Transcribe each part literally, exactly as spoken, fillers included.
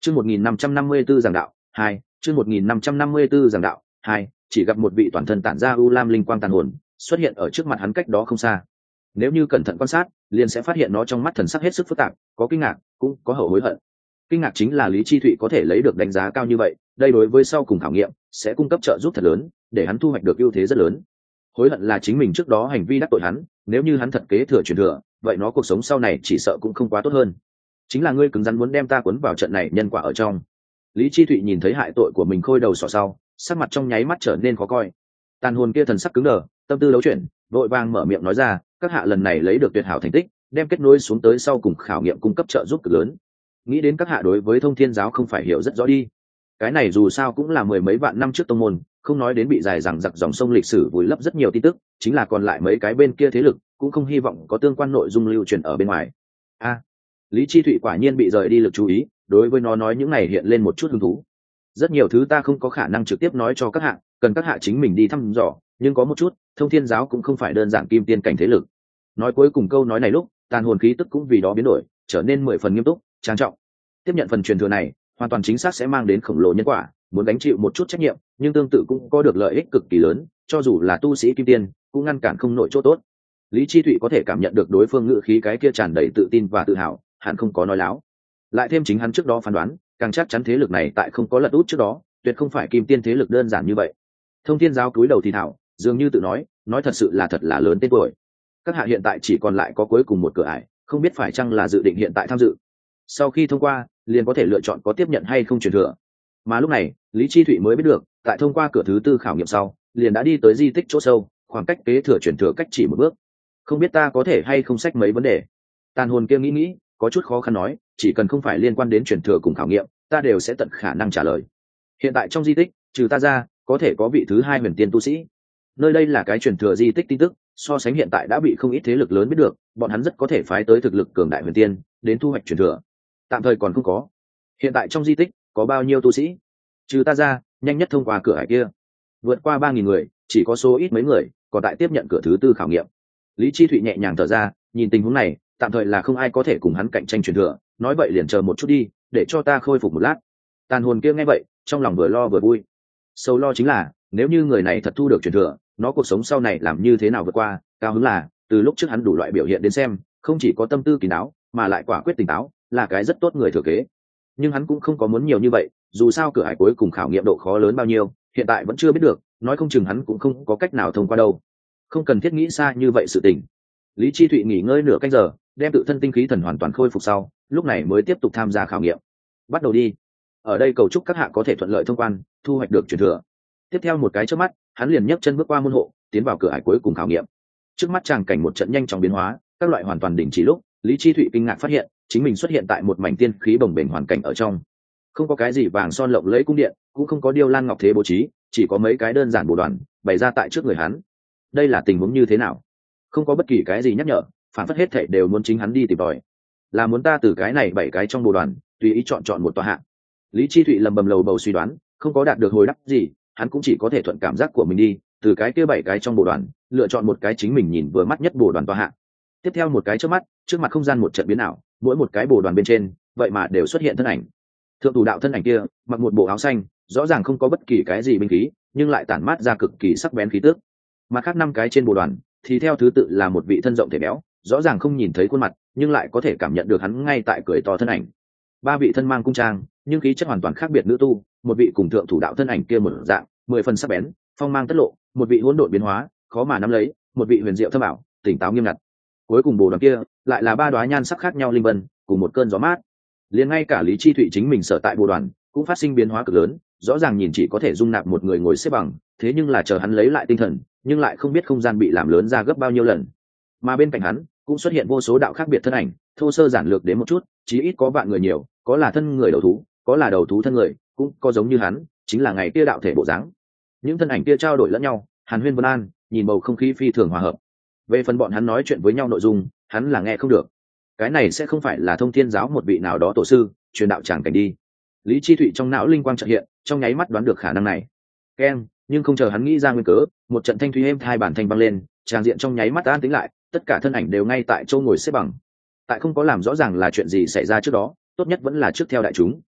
Chương một nghìn năm trăm năm mươi giảng đạo hai, chương một nghìn năm trăm năm mươi giảng đạo hai, chỉ gặp một vị toàn thân tản ra u lam linh quang tàn hồn xuất hiện ở trước mặt hắn cách đó không xa. Nếu như cẩn thận quan sát, liền sẽ phát hiện nó trong mắt thần sắc hết sức phức tạp, có kinh ngạc, cũng có hậu hối hận. Kinh ngạc chính là Lý Chi Thụy có thể lấy được đánh giá cao như vậy, đây đối với sau cùng khảo nghiệm sẽ cung cấp trợ giúp thật lớn, để hắn thu hoạch được ưu thế rất lớn. Hối hận là chính mình trước đó hành vi đắc tội hắn, nếu như hắn thật kế thừa truyền thừa, vậy nó cuộc sống sau này chỉ sợ cũng không quá tốt hơn. Chính là ngươi cứng rắn muốn đem ta cuốn vào trận này nhân quả ở trong. Lý Chi Thụy nhìn thấy hại tội của mình khôi đầu sọ sau, sắc mặt trong nháy mắt trở nên khó coi. Tàn hồn kia thần sắc cứng đờ, tâm tư đấu chuyển, vội vàng mở miệng nói ra, các hạ lần này lấy được tuyệt hảo thành tích, đem kết nối xuống tới sau cùng khảo nghiệm cung cấp trợ giúp cực lớn. Nghĩ đến các hạ đối với Thông Thiên giáo không phải hiểu rất rõ đi. Cái này dù sao cũng là mười mấy vạn năm trước tông môn, không nói đến bị dài dằng dặc dòng sông lịch sử vùi lấp rất nhiều tin tức, chính là còn lại mấy cái bên kia thế lực cũng không hy vọng có tương quan nội dung lưu truyền ở bên ngoài. A, Lý Chi Thụy quả nhiên bị rời đi lực chú ý, đối với nó nói những này hiện lên một chút hứng thú. Rất nhiều thứ ta không có khả năng trực tiếp nói cho các hạ, cần các hạ chính mình đi thăm dò, nhưng có một chút, Thông Thiên giáo cũng không phải đơn giản kim tiên cảnh thế lực. Nói cuối cùng câu nói này lúc, tàn hồn khí tức cũng vì đó biến đổi, trở nên mười phần nghiêm túc, trang trọng. Tiếp nhận phần truyền thừa này, hoàn toàn chính xác sẽ mang đến khổng lồ nhân quả, muốn gánh chịu một chút trách nhiệm, nhưng tương tự cũng có được lợi ích cực kỳ lớn, cho dù là tu sĩ kim tiên, cũng ngăn cản không nổi chỗ tốt. Lý Chi Thụy có thể cảm nhận được đối phương ngữ khí cái kia tràn đầy tự tin và tự hào, hẳn không có nói láo. Lại thêm chính hắn trước đó phán đoán, càng chắc chắn thế lực này tại không có lật út trước đó, tuyệt không phải kim tiên thế lực đơn giản như vậy. Thông Thiên giáo cúi đầu thì thảo, dường như tự nói, nói thật sự là thật là lớn tên tuổi. Các hạ hiện tại chỉ còn lại có cuối cùng một cửa ải, không biết phải chăng là dự định hiện tại tham dự. Sau khi thông qua, liền có thể lựa chọn có tiếp nhận hay không truyền thừa. Mà lúc này, Lý Chi Thụy mới biết được, tại thông qua cửa thứ tư khảo nghiệm sau, liền đã đi tới di tích chỗ sâu, khoảng cách kế thừa truyền thừa cách chỉ một bước. Không biết ta có thể hay không xách mấy vấn đề. Tàn hồn kia nghĩ nghĩ, có chút khó khăn nói, chỉ cần không phải liên quan đến truyền thừa cùng khảo nghiệm, ta đều sẽ tận khả năng trả lời. Hiện tại trong di tích, trừ ta ra, có thể có vị thứ hai huyền tiên tu sĩ. Nơi đây là cái truyền thừa di tích tin tức, so sánh hiện tại đã bị không ít thế lực lớn biết được, bọn hắn rất có thể phái tới thực lực cường đại huyền tiên đến thu hoạch truyền thừa. Tạm thời còn không có. Hiện tại trong di tích có bao nhiêu tu sĩ? Trừ ta ra, nhanh nhất thông qua cửa hải kia. Vượt qua ba nghìn người, chỉ có số ít mấy người còn tại tiếp nhận cửa thứ tư khảo nghiệm. Lý Chi Thụy nhẹ nhàng thở ra, nhìn tình huống này, tạm thời là không ai có thể cùng hắn cạnh tranh truyền thừa, nói vậy liền chờ một chút đi, để cho ta khôi phục một lát. Tàn hồn kia nghe vậy, trong lòng vừa lo vừa vui. Sâu lo chính là, nếu như người này thật thu được truyền thừa, nó cuộc sống sau này làm như thế nào vượt qua. Cao hứng là, từ lúc trước hắn đủ loại biểu hiện đến xem, không chỉ có tâm tư kín đáo, mà lại quả quyết tỉnh táo, là cái rất tốt người thừa kế. Nhưng hắn cũng không có muốn nhiều như vậy, dù sao cửa ải cuối cùng khảo nghiệm độ khó lớn bao nhiêu, hiện tại vẫn chưa biết được, nói không chừng hắn cũng không có cách nào thông qua đâu. Không cần thiết nghĩ xa như vậy sự tình. Lý Chi Thụy nghỉ ngơi nửa canh giờ, đem tự thân tinh khí thần hoàn toàn khôi phục sau, lúc này mới tiếp tục tham gia khảo nghiệm. Bắt đầu đi. Ở đây cầu chúc các hạ có thể thuận lợi thông quan, thu hoạch được truyền thừa. Tiếp theo một cái chớp mắt, hắn liền nhấc chân bước qua môn hộ, tiến vào cửa ải cuối cùng khảo nghiệm. Trước mắt tràng cảnh một trận nhanh chóng biến hóa, các loại hoàn toàn đình chỉ lúc, Lý Chi Thụy kinh ngạc phát hiện, chính mình xuất hiện tại một mảnh tiên khí bồng bềnh hoàn cảnh ở trong. Không có cái gì vàng son lộng lẫy cung điện, cũng không có điêu lan ngọc thế bố trí, chỉ có mấy cái đơn giản bồ đoàn bày ra tại trước người hắn. Đây là tình huống như thế nào? Không có bất kỳ cái gì nhắc nhở, phản phất hết thảy đều muốn chính hắn đi tìm tòi. Là muốn ta từ cái này bảy cái trong bồ đoàn, tùy ý chọn chọn một tòa hạng. Lý Chi Thụy lầm bầm lầu bầu suy đoán, không có đạt được hồi đáp gì, hắn cũng chỉ có thể thuận cảm giác của mình đi, từ cái kia bảy cái trong bồ đoàn, lựa chọn một cái chính mình nhìn vừa mắt nhất bồ đoàn tòa hạng. Tiếp theo một cái chớp mắt, trước mặt không gian một trận biến ảo, mỗi một cái bồ đoàn bên trên, vậy mà đều xuất hiện thân ảnh. Thượng thủ đạo thân ảnh kia, mặc một bộ áo xanh, rõ ràng không có bất kỳ cái gì binh khí, nhưng lại tản mát ra cực kỳ sắc bén khí tức. Mà khác năm cái trên bồ đoàn, thì theo thứ tự là một vị thân rộng thể béo, rõ ràng không nhìn thấy khuôn mặt, nhưng lại có thể cảm nhận được hắn ngay tại cười to thân ảnh. Ba vị thân mang cung trang, nhưng khí chất hoàn toàn khác biệt nữ tu, một vị cùng thượng thủ đạo thân ảnh kia một dạng, mười phần sắc bén, phong mang tất lộ, một vị hỗn độn biến hóa, khó mà nắm lấy, một vị huyền diệu thâm ảo, tỉnh táo nghiêm ngặt. Cuối cùng bồ đoàn kia, lại là ba đóa nhan sắc khác nhau linh vân, cùng một cơn gió mát. Liền ngay cả Lý Chi Thụy chính mình sở tại bồ đoàn, cũng phát sinh biến hóa cực lớn, rõ ràng nhìn chỉ có thể dung nạp một người ngồi xếp bằng, thế nhưng là chờ hắn lấy lại tinh thần, nhưng lại không biết không gian bị làm lớn ra gấp bao nhiêu lần. Mà bên cạnh hắn, cũng xuất hiện vô số đạo khác biệt thân ảnh, thô sơ giản lược đến một chút, chí ít có vạn người nhiều, có là thân người đầu thú, có là đầu thú thân người, cũng có giống như hắn, chính là ngày kia đạo thể bộ dáng. Những thân ảnh kia trao đổi lẫn nhau, hàn huyên vân an, nhìn bầu không khí phi thường hòa hợp. Về phần bọn hắn nói chuyện với nhau nội dung, hắn là nghe không được. Cái này sẽ không phải là Thông Thiên giáo một vị nào đó tổ sư truyền đạo tràng cảnh đi. Lý Chi Thụy trong não linh quang chợt hiện, trong nháy mắt đoán được khả năng này. Keng, nhưng không chờ hắn nghĩ ra nguyên cớ, một trận thanh thúy êm hai bản thanh băng lên, tràng diện trong nháy mắt an tĩnh lại, tất cả thân ảnh đều ngay tại chỗ ngồi xếp bằng. Tại không có làm rõ ràng là chuyện gì xảy ra trước đó, tốt nhất vẫn là trước theo đại chúng,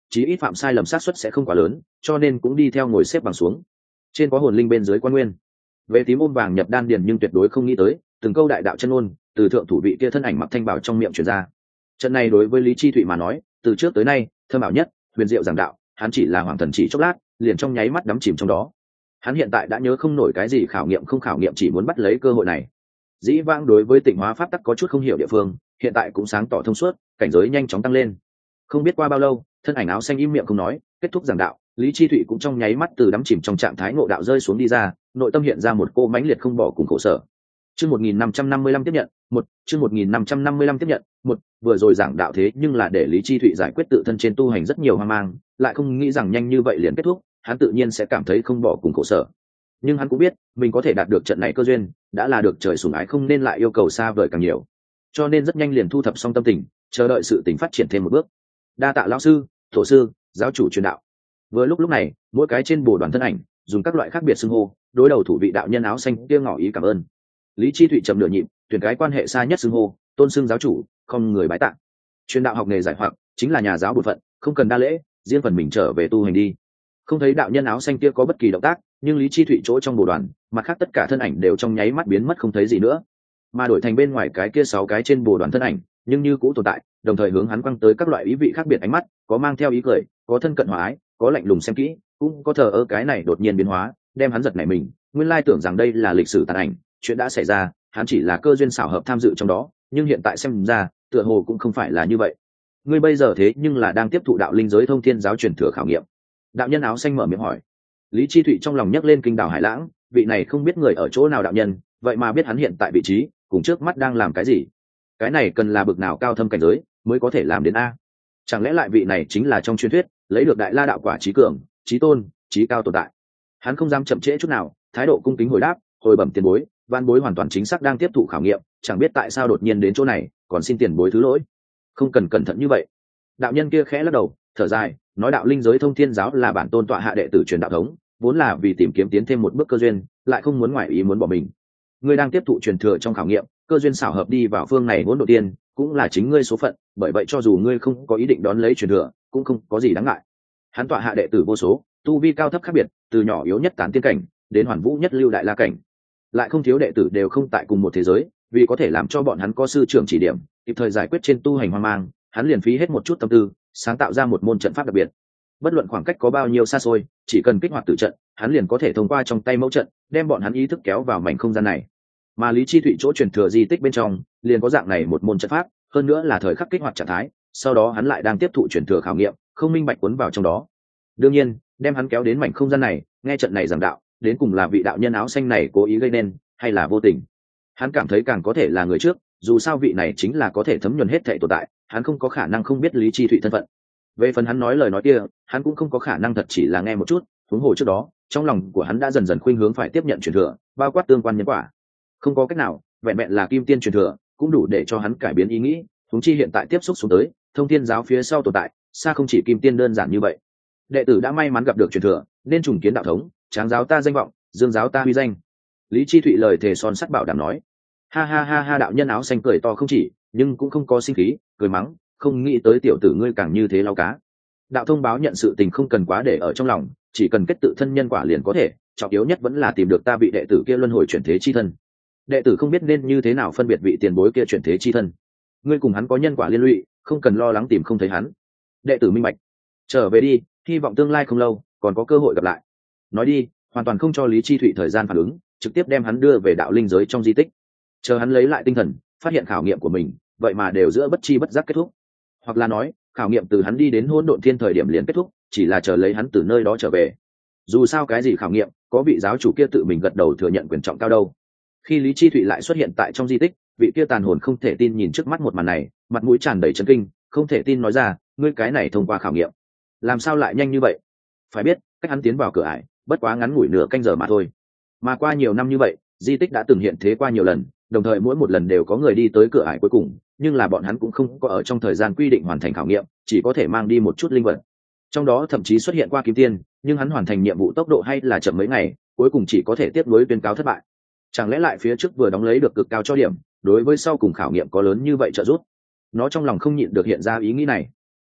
chí ít phạm sai lầm xác suất sẽ không quá lớn, cho nên cũng đi theo ngồi xếp bằng xuống. Trên có hồn linh, bên dưới quan nguyên. Về tím ôm vàng nhập đan điền, nhưng tuyệt đối không nghĩ tới từng câu đại đạo chân ngôn từ thượng thủ vị kia thân ảnh mặc thanh bảo trong miệng truyền ra. Trận này đối với Lý Chi Thụy mà nói, từ trước tới nay thơm ảo nhất, huyền diệu giảng đạo, hắn chỉ là hoàng thần chỉ chốc lát, liền trong nháy mắt đắm chìm trong đó. Hắn hiện tại đã nhớ không nổi cái gì khảo nghiệm không khảo nghiệm, chỉ muốn bắt lấy cơ hội này. Dĩ vãng đối với tịnh hóa pháp tắc có chút không hiểu địa phương, hiện tại cũng sáng tỏ thông suốt, cảnh giới nhanh chóng tăng lên. Không biết qua bao lâu, thân ảnh áo xanh im miệng không nói, kết thúc giảng đạo, Lý Chi Thụy cũng trong nháy mắt từ đắm chìm trong trạng thái ngộ đạo rơi xuống đi ra, nội tâm hiện ra một cô mãnh liệt không bỏ cùng khổ sở. Chương một nghìn năm trăm năm mươi lăm tiếp nhận, một, chương một nghìn năm trăm năm mươi lăm tiếp nhận, một, vừa rồi giảng đạo thế nhưng là để Lý Chi Thụy giải quyết tự thân trên tu hành rất nhiều hoang mang, lại không nghĩ rằng nhanh như vậy liền kết thúc, hắn tự nhiên sẽ cảm thấy không bỏ cùng khổ sở. Nhưng hắn cũng biết, mình có thể đạt được trận này cơ duyên, đã là được trời sủng ái, không nên lại yêu cầu xa vời càng nhiều. Cho nên rất nhanh liền thu thập xong tâm tình, chờ đợi sự tình phát triển thêm một bước. Đa tạ lão sư, tổ sư, giáo chủ truyền đạo. Vừa lúc lúc này, mỗi cái trên bồ đoàn thân ảnh dùng các loại khác biệt xưng hô, đối đầu thủ vị đạo nhân áo xanh kia ngỏ ý cảm ơn. Lý Chi Thụy trầm nửa nhịp, tuyển cái quan hệ xa nhất xưng hô, tôn xưng giáo chủ, không người bái tạ. Truyền đạo học nghề giải hoặc chính là nhà giáo bổn phận, không cần đa lễ, riêng phần mình trở về tu hành đi. Không thấy đạo nhân áo xanh kia có bất kỳ động tác, nhưng Lý Chi Thụy chỗ trong bồ đoàn, mặt khác tất cả thân ảnh đều trong nháy mắt biến mất không thấy gì nữa, mà đổi thành bên ngoài cái kia sáu cái trên bồ đoàn thân ảnh, nhưng như cũ tồn tại, đồng thời hướng hắn quăng tới các loại ý vị khác biệt ánh mắt, có mang theo ý cười, có thân cận hòa ái, có lạnh lùng xem kỹ, cũng có thờ ơ. Cái này đột nhiên biến hóa, đem hắn giật nảy mình, nguyên lai tưởng rằng đây là lịch sử tàn ảnh, chuyện đã xảy ra, hắn chỉ là cơ duyên xảo hợp tham dự trong đó, nhưng hiện tại xem ra, tựa hồ cũng không phải là như vậy. Ngươi bây giờ thế nhưng là đang tiếp thụ đạo linh giới thông thiên giáo truyền thừa khảo nghiệm. Đạo nhân áo xanh mở miệng hỏi. Lý Chi Thụy trong lòng nhấc lên kinh đảo hải lãng, vị này không biết người ở chỗ nào đạo nhân, vậy mà biết hắn hiện tại vị trí, cùng trước mắt đang làm cái gì. Cái này cần là bực nào cao thâm cảnh giới mới có thể làm đến a? Chẳng lẽ lại vị này chính là trong truyền thuyết lấy được đại la đạo quả trí cường, trí tôn, trí cao tồn tại? Hắn không dám chậm trễ chút nào, thái độ cung kính hồi đáp, hồi bẩm tiền bối, van bối hoàn toàn chính xác đang tiếp thụ khảo nghiệm, chẳng biết tại sao đột nhiên đến chỗ này, còn xin tiền bối thứ lỗi. Không cần cẩn thận như vậy. Đạo nhân kia khẽ lắc đầu, thở dài, nói đạo linh giới thông thiên giáo là bản tôn tọa hạ đệ tử truyền đạo thống, vốn là vì tìm kiếm tiến thêm một bước cơ duyên, lại không muốn ngoại ý muốn bỏ mình. Ngươi đang tiếp thụ truyền thừa trong khảo nghiệm, cơ duyên xảo hợp đi vào phương này vốn đầu tiên, cũng là chính ngươi số phận, bởi vậy cho dù ngươi không có ý định đón lấy truyền thừa, cũng không có gì đáng ngại. Hắn tọa hạ đệ tử vô số, tu vi cao thấp khác biệt, từ nhỏ yếu nhất tán tiên cảnh đến hoàn vũ nhất lưu đại la cảnh, lại không thiếu đệ tử đều không tại cùng một thế giới, vì có thể làm cho bọn hắn có sư trưởng chỉ điểm, kịp thời giải quyết trên tu hành hoang mang, hắn liền phí hết một chút tâm tư, sáng tạo ra một môn trận pháp đặc biệt. Bất luận khoảng cách có bao nhiêu xa xôi, chỉ cần kích hoạt tử trận, hắn liền có thể thông qua trong tay mẫu trận, đem bọn hắn ý thức kéo vào mảnh không gian này. Mà Lý Chi Thụy chỗ truyền thừa di tích bên trong, liền có dạng này một môn trận pháp, hơn nữa là thời khắc kích hoạt trạng thái, sau đó hắn lại đang tiếp thụ truyền thừa khảo nghiệm, không minh bạch cuốn vào trong đó. Đương nhiên, đem hắn kéo đến mảnh không gian này, nghe trận này giảng đạo, đến cùng là vị đạo nhân áo xanh này cố ý gây nên, hay là vô tình. Hắn cảm thấy càng có thể là người trước, dù sao vị này chính là có thể thấm nhuần hết thảy tồn tại, hắn không có khả năng không biết Lý Chi Thụy thân phận. Về phần hắn nói lời nói kia, hắn cũng không có khả năng thật chỉ là nghe một chút, huống hồ trước đó, trong lòng của hắn đã dần dần khuynh hướng phải tiếp nhận truyền thừa, bao quát tương quan nhân quả. Không có cách nào, vẹn vẹn là kim tiên truyền thừa, cũng đủ để cho hắn cải biến ý nghĩ, huống chi hiện tại tiếp xúc xuống tới, thông thiên giáo phía sau tồn tại, xa không chỉ kim tiên đơn giản như vậy. Đệ tử đã may mắn gặp được truyền thừa, nên trùng kiến đạo thống, tráng giáo ta danh vọng, dương giáo ta huy danh. Lý Chi Thụy lời thề son sắt bảo đảm nói. Ha ha ha ha, đạo nhân áo xanh cười to không chỉ, nhưng cũng không có sinh khí, cười mắng, không nghĩ tới tiểu tử ngươi càng như thế lau cá. Đạo thông báo nhận sự tình không cần quá để ở trong lòng, chỉ cần kết tự thân nhân quả liền có thể, trọng yếu nhất vẫn là tìm được ta vị đệ tử kia luân hồi chuyển thế chi thân. Đệ tử không biết nên như thế nào phân biệt vị tiền bối kia chuyển thế chi thân. Ngươi cùng hắn có nhân quả liên lụy, không cần lo lắng tìm không thấy hắn. Đệ tử minh bạch. Trở về đi, hy vọng tương lai không lâu còn có cơ hội gặp lại. Nói đi, hoàn toàn không cho Lý Chi Thụy thời gian phản ứng, trực tiếp đem hắn đưa về đạo linh giới trong di tích. Chờ hắn lấy lại tinh thần, phát hiện khảo nghiệm của mình vậy mà đều giữa bất chi bất giác kết thúc, hoặc là nói khảo nghiệm từ hắn đi đến hỗn độn thiên thời điểm liền kết thúc, chỉ là chờ lấy hắn từ nơi đó trở về. Dù sao cái gì khảo nghiệm, có vị giáo chủ kia tự mình gật đầu thừa nhận quyền trọng cao đâu. Khi Lý Chi Thụy lại xuất hiện tại trong di tích, vị kia tàn hồn không thể tin nhìn trước mắt một màn này, mặt mũi tràn đầy chấn kinh, không thể tin nói ra, ngươi cái này thông qua khảo nghiệm, làm sao lại nhanh như vậy? Phải biết, cách hắn tiến vào cửa ải, bất quá ngắn ngủi nửa canh giờ mà thôi. Mà qua nhiều năm như vậy, di tích đã từng hiện thế qua nhiều lần, đồng thời mỗi một lần đều có người đi tới cửa ải cuối cùng, nhưng là bọn hắn cũng không có ở trong thời gian quy định hoàn thành khảo nghiệm, chỉ có thể mang đi một chút linh vật. Trong đó thậm chí xuất hiện qua kim tiên, nhưng hắn hoàn thành nhiệm vụ tốc độ hay là chậm mấy ngày, cuối cùng chỉ có thể tiếp nối tuyên cáo thất bại. Chẳng lẽ lại phía trước vừa đóng lấy được cực cao cho điểm, đối với sau cùng khảo nghiệm có lớn như vậy trợ giúp? Nó trong lòng không nhịn được hiện ra ý nghĩ này.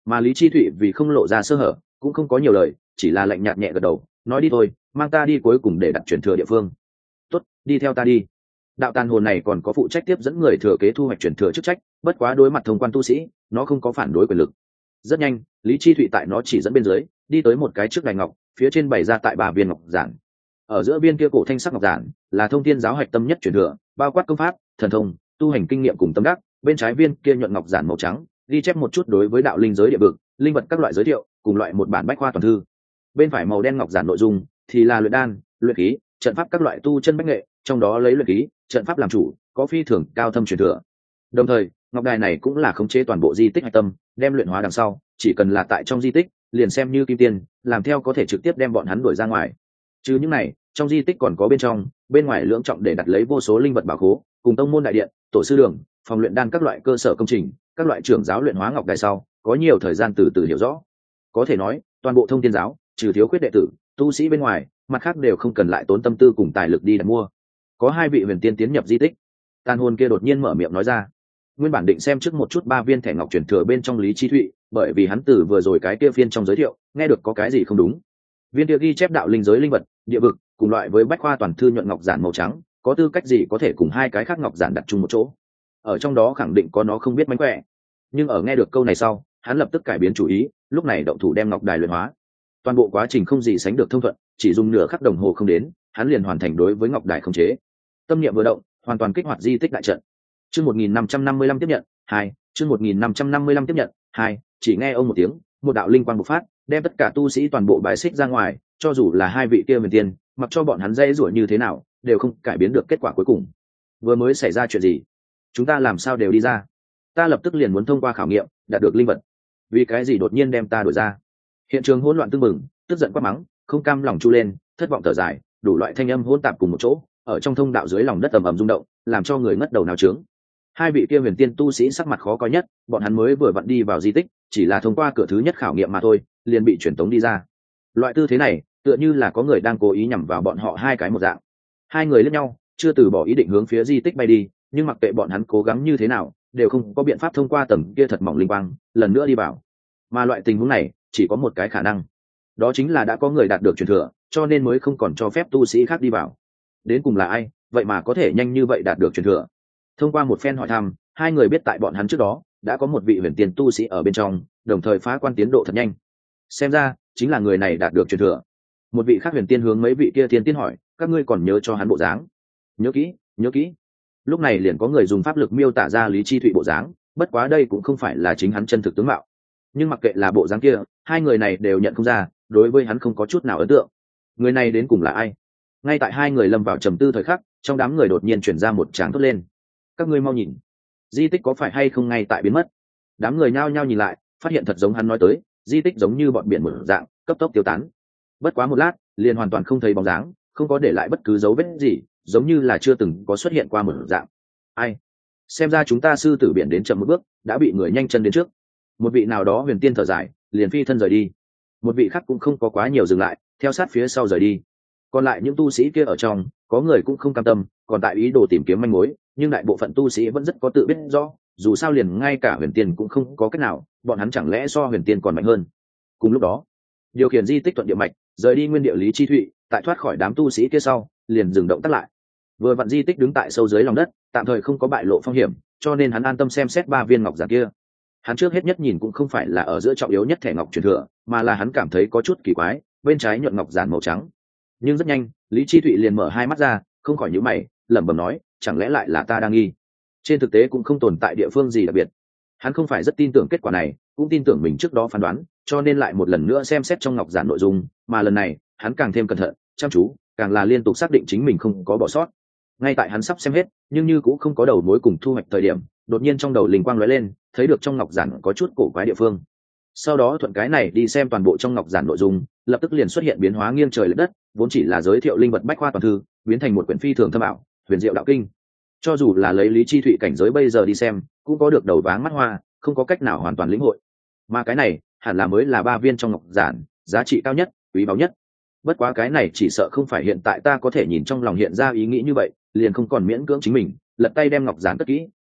Mà Lý Chi Thụy vì không lộ ra sơ hở cũng không có nhiều lời, chỉ là lạnh nhạt nhẹ gật đầu, nói đi thôi, mang ta đi cuối cùng để đặt truyền thừa địa phương. Tốt, đi theo ta đi. Đạo tàn hồn này còn có phụ trách tiếp dẫn người thừa kế thu hoạch truyền thừa chức trách, bất quá đối mặt thông quan tu sĩ nó không có phản đối quyền lực. Rất nhanh, Lý Chi Thụy tại nó chỉ dẫn bên dưới đi tới một cái trước đài ngọc, phía trên bày ra tại ba viên ngọc giản. Ở giữa viên kia cổ thanh sắc ngọc giản là thông thiên giáo hạch tâm nhất truyền thừa, bao quát công pháp, thần thông, tu hành kinh nghiệm cùng tâm đắc. Bên trái viên kia nhuận ngọc giản màu trắng ghi chép một chút đối với đạo linh giới địa vực, linh vật các loại giới thiệu, cùng loại một bản bách khoa toàn thư. Bên phải màu đen ngọc giản nội dung thì là luyện đan, luyện khí, trận pháp các loại tu chân bách nghệ, trong đó lấy luyện khí, trận pháp làm chủ, có phi thường cao thâm truyền thừa. Đồng thời, ngọc đài này cũng là khống chế toàn bộ di tích hạch tâm, đem luyện hóa đằng sau, chỉ cần là tại trong di tích, liền xem như kim tiền, làm theo có thể trực tiếp đem bọn hắn đuổi ra ngoài. Chứ những này, trong di tích còn có bên trong, bên ngoài lưỡng trọng để đặt lấy vô số linh vật bảo khố, cùng tông môn đại điện, tổ sư đường, phòng luyện đan các loại cơ sở công trình, các loại trưởng giáo luyện hóa ngọc đài sau, có nhiều thời gian từ từ hiểu rõ. Có thể nói, toàn bộ thông thiên giáo, trừ thiếu khuyết đệ tử, tu sĩ bên ngoài, mặt khác đều không cần lại tốn tâm tư cùng tài lực đi đặt mua. Có hai vị huyền tiên tiến nhập di tích. Tàn hồn kia đột nhiên mở miệng nói ra. Nguyên bản định xem trước một chút ba viên thẻ ngọc truyền thừa bên trong Lý Chi Thụy, bởi vì hắn từ vừa rồi cái kia phiên trong giới thiệu, nghe được có cái gì không đúng. Viên kia ghi chép đạo linh giới linh vật, địa vực, cùng loại với bách khoa toàn thư nhuận ngọc giản màu trắng, có tư cách gì có thể cùng hai cái khác ngọc giản đặt chung một chỗ? Ở trong đó khẳng định có nó không biết mánh khỏe. Nhưng ở nghe được câu này sau, hắn lập tức cải biến chủ ý, lúc này động thủ đem ngọc đài luyện hóa. Toàn bộ quá trình không gì sánh được thông thuận, chỉ dùng nửa khắc đồng hồ không đến, hắn liền hoàn thành đối với ngọc đài khống chế. Tâm niệm vừa động, hoàn toàn kích hoạt di tích đại trận. Chương một nghìn năm trăm năm mươi lăm tiếp nhận, hai, chương một nghìn năm trăm năm mươi lăm tiếp nhận, hai, chỉ nghe ông một tiếng, một đạo linh quang bộc phát, đem tất cả tu sĩ toàn bộ bài xích ra ngoài, cho dù là hai vị kia huyền tiên, mặc cho bọn hắn dễ rủa như thế nào, đều không cải biến được kết quả cuối cùng. Vừa mới xảy ra chuyện gì? Chúng ta làm sao đều đi ra? Ta lập tức liền muốn thông qua khảo nghiệm, đạt được linh vật. Vì cái gì đột nhiên đem ta đuổi ra? Hiện trường hỗn loạn tưng bừng, tức giận quát mắng, không cam lòng chu lên, thất vọng thở dài, đủ loại thanh âm hỗn tạp cùng một chỗ, ở trong thông đạo dưới lòng đất ầm ầm rung động, làm cho người ngất đầu náo trướng. Hai vị kia huyền tiên tu sĩ sắc mặt khó coi nhất, bọn hắn mới vừa vặn đi vào di tích, chỉ là thông qua cửa thứ nhất khảo nghiệm mà thôi, liền bị chuyển tống đi ra. Loại tư thế này, tựa như là có người đang cố ý nhằm vào bọn họ hai cái một dạng. Hai người liếc nhau, chưa từ bỏ ý định hướng phía di tích bay đi, nhưng mặc kệ bọn hắn cố gắng như thế nào, đều không có biện pháp thông qua tầng kia thật mỏng linh quang, lần nữa đi vào. Mà loại tình huống này, chỉ có một cái khả năng, đó chính là đã có người đạt được truyền thừa, cho nên mới không còn cho phép tu sĩ khác đi vào. Đến cùng là ai, vậy mà có thể nhanh như vậy đạt được truyền thừa? Thông qua một phen hỏi thăm, hai người biết tại bọn hắn trước đó đã có một vị huyền tiên tu sĩ ở bên trong, đồng thời phá quan tiến độ thật nhanh. Xem ra chính là người này đạt được truyền thừa. Một vị khác huyền tiên hướng mấy vị kia thiên tiên hỏi, các ngươi còn nhớ cho hắn bộ dáng? Nhớ kỹ, nhớ kỹ. Lúc này liền có người dùng pháp lực miêu tả ra Lý Chi Thụy bộ dáng, bất quá đây cũng không phải là chính hắn chân thực tướng mạo. Nhưng mặc kệ là bộ dáng kia, hai người này đều nhận không ra, đối với hắn không có chút nào ấn tượng. Người này đến cùng là ai? Ngay tại hai người lâm vào trầm tư thời khắc, trong đám người đột nhiên truyền ra một tràng thốt lên. Các ngươi mau nhìn, di tích có phải hay không ngay tại biến mất? Đám người nhao nhao nhìn lại, phát hiện thật giống hắn nói tới, di tích giống như bọn biển một dạng, cấp tốc tiêu tán. Bất quá một lát, liền hoàn toàn không thấy bóng dáng, không có để lại bất cứ dấu vết gì, giống như là chưa từng có xuất hiện qua một dạng. Ai? Xem ra chúng ta sư tử biển đến chậm một bước, đã bị người nhanh chân đến trước. Một vị nào đó huyền tiên thở dài, liền phi thân rời đi. Một vị khác cũng không có quá nhiều dừng lại, theo sát phía sau rời đi. Còn lại những tu sĩ kia ở trong, có người cũng không cam tâm, còn tại ý đồ tìm kiếm manh mối, nhưng đại bộ phận tu sĩ vẫn rất có tự biết rõ, dù sao liền ngay cả huyền tiên cũng không có cách nào, bọn hắn chẳng lẽ so huyền tiên còn mạnh hơn. Cùng lúc đó, điều khiển di tích thuận địa mạch rời đi nguyên địa Lý Chi Thụy, tại thoát khỏi đám tu sĩ kia sau, liền dừng động tắt lại. Vừa vặn di tích đứng tại sâu dưới lòng đất, tạm thời không có bại lộ phong hiểm, cho nên hắn an tâm xem xét ba viên ngọc giản kia. Hắn trước hết nhất nhìn cũng không phải là ở giữa trọng yếu nhất thẻ ngọc truyền thừa, mà là hắn cảm thấy có chút kỳ quái, bên trái nhuận ngọc giản màu trắng. Nhưng rất nhanh, Lý Chi Thụy liền mở hai mắt ra, không khỏi nhíu mày, lẩm bẩm nói, chẳng lẽ lại là ta đang nghi? Trên thực tế cũng không tồn tại địa phương gì đặc biệt. Hắn không phải rất tin tưởng kết quả này, cũng tin tưởng mình trước đó phán đoán, cho nên lại một lần nữa xem xét trong ngọc giản nội dung, mà lần này, hắn càng thêm cẩn thận, chăm chú, càng là liên tục xác định chính mình không có bỏ sót. Ngay tại hắn sắp xem hết, nhưng như cũng không có đầu mối cùng thu hoạch thời điểm, đột nhiên trong đầu linh quang lóe lên, thấy được trong ngọc giản có chút cổ quái địa phương. Sau đó thuận cái này đi xem toàn bộ trong ngọc giản nội dung, lập tức liền xuất hiện biến hóa nghiêng trời lệch đất, vốn chỉ là giới thiệu linh vật bách khoa toàn thư, biến thành một quyển phi thường thâm ảo, huyền diệu đạo kinh. Cho dù là lấy Lý Chi Thụy cảnh giới bây giờ đi xem, cũng có được đầu váng mắt hoa, không có cách nào hoàn toàn lĩnh hội. Mà cái này, hẳn là mới là ba viên trong ngọc giản, giá trị cao nhất, quý báu nhất. Bất quá cái này chỉ sợ không phải hiện tại ta có thể nhìn trong lòng hiện ra ý nghĩ như vậy, liền không còn miễn cưỡng chính mình, lật tay đem ngọc giản cất kỹ,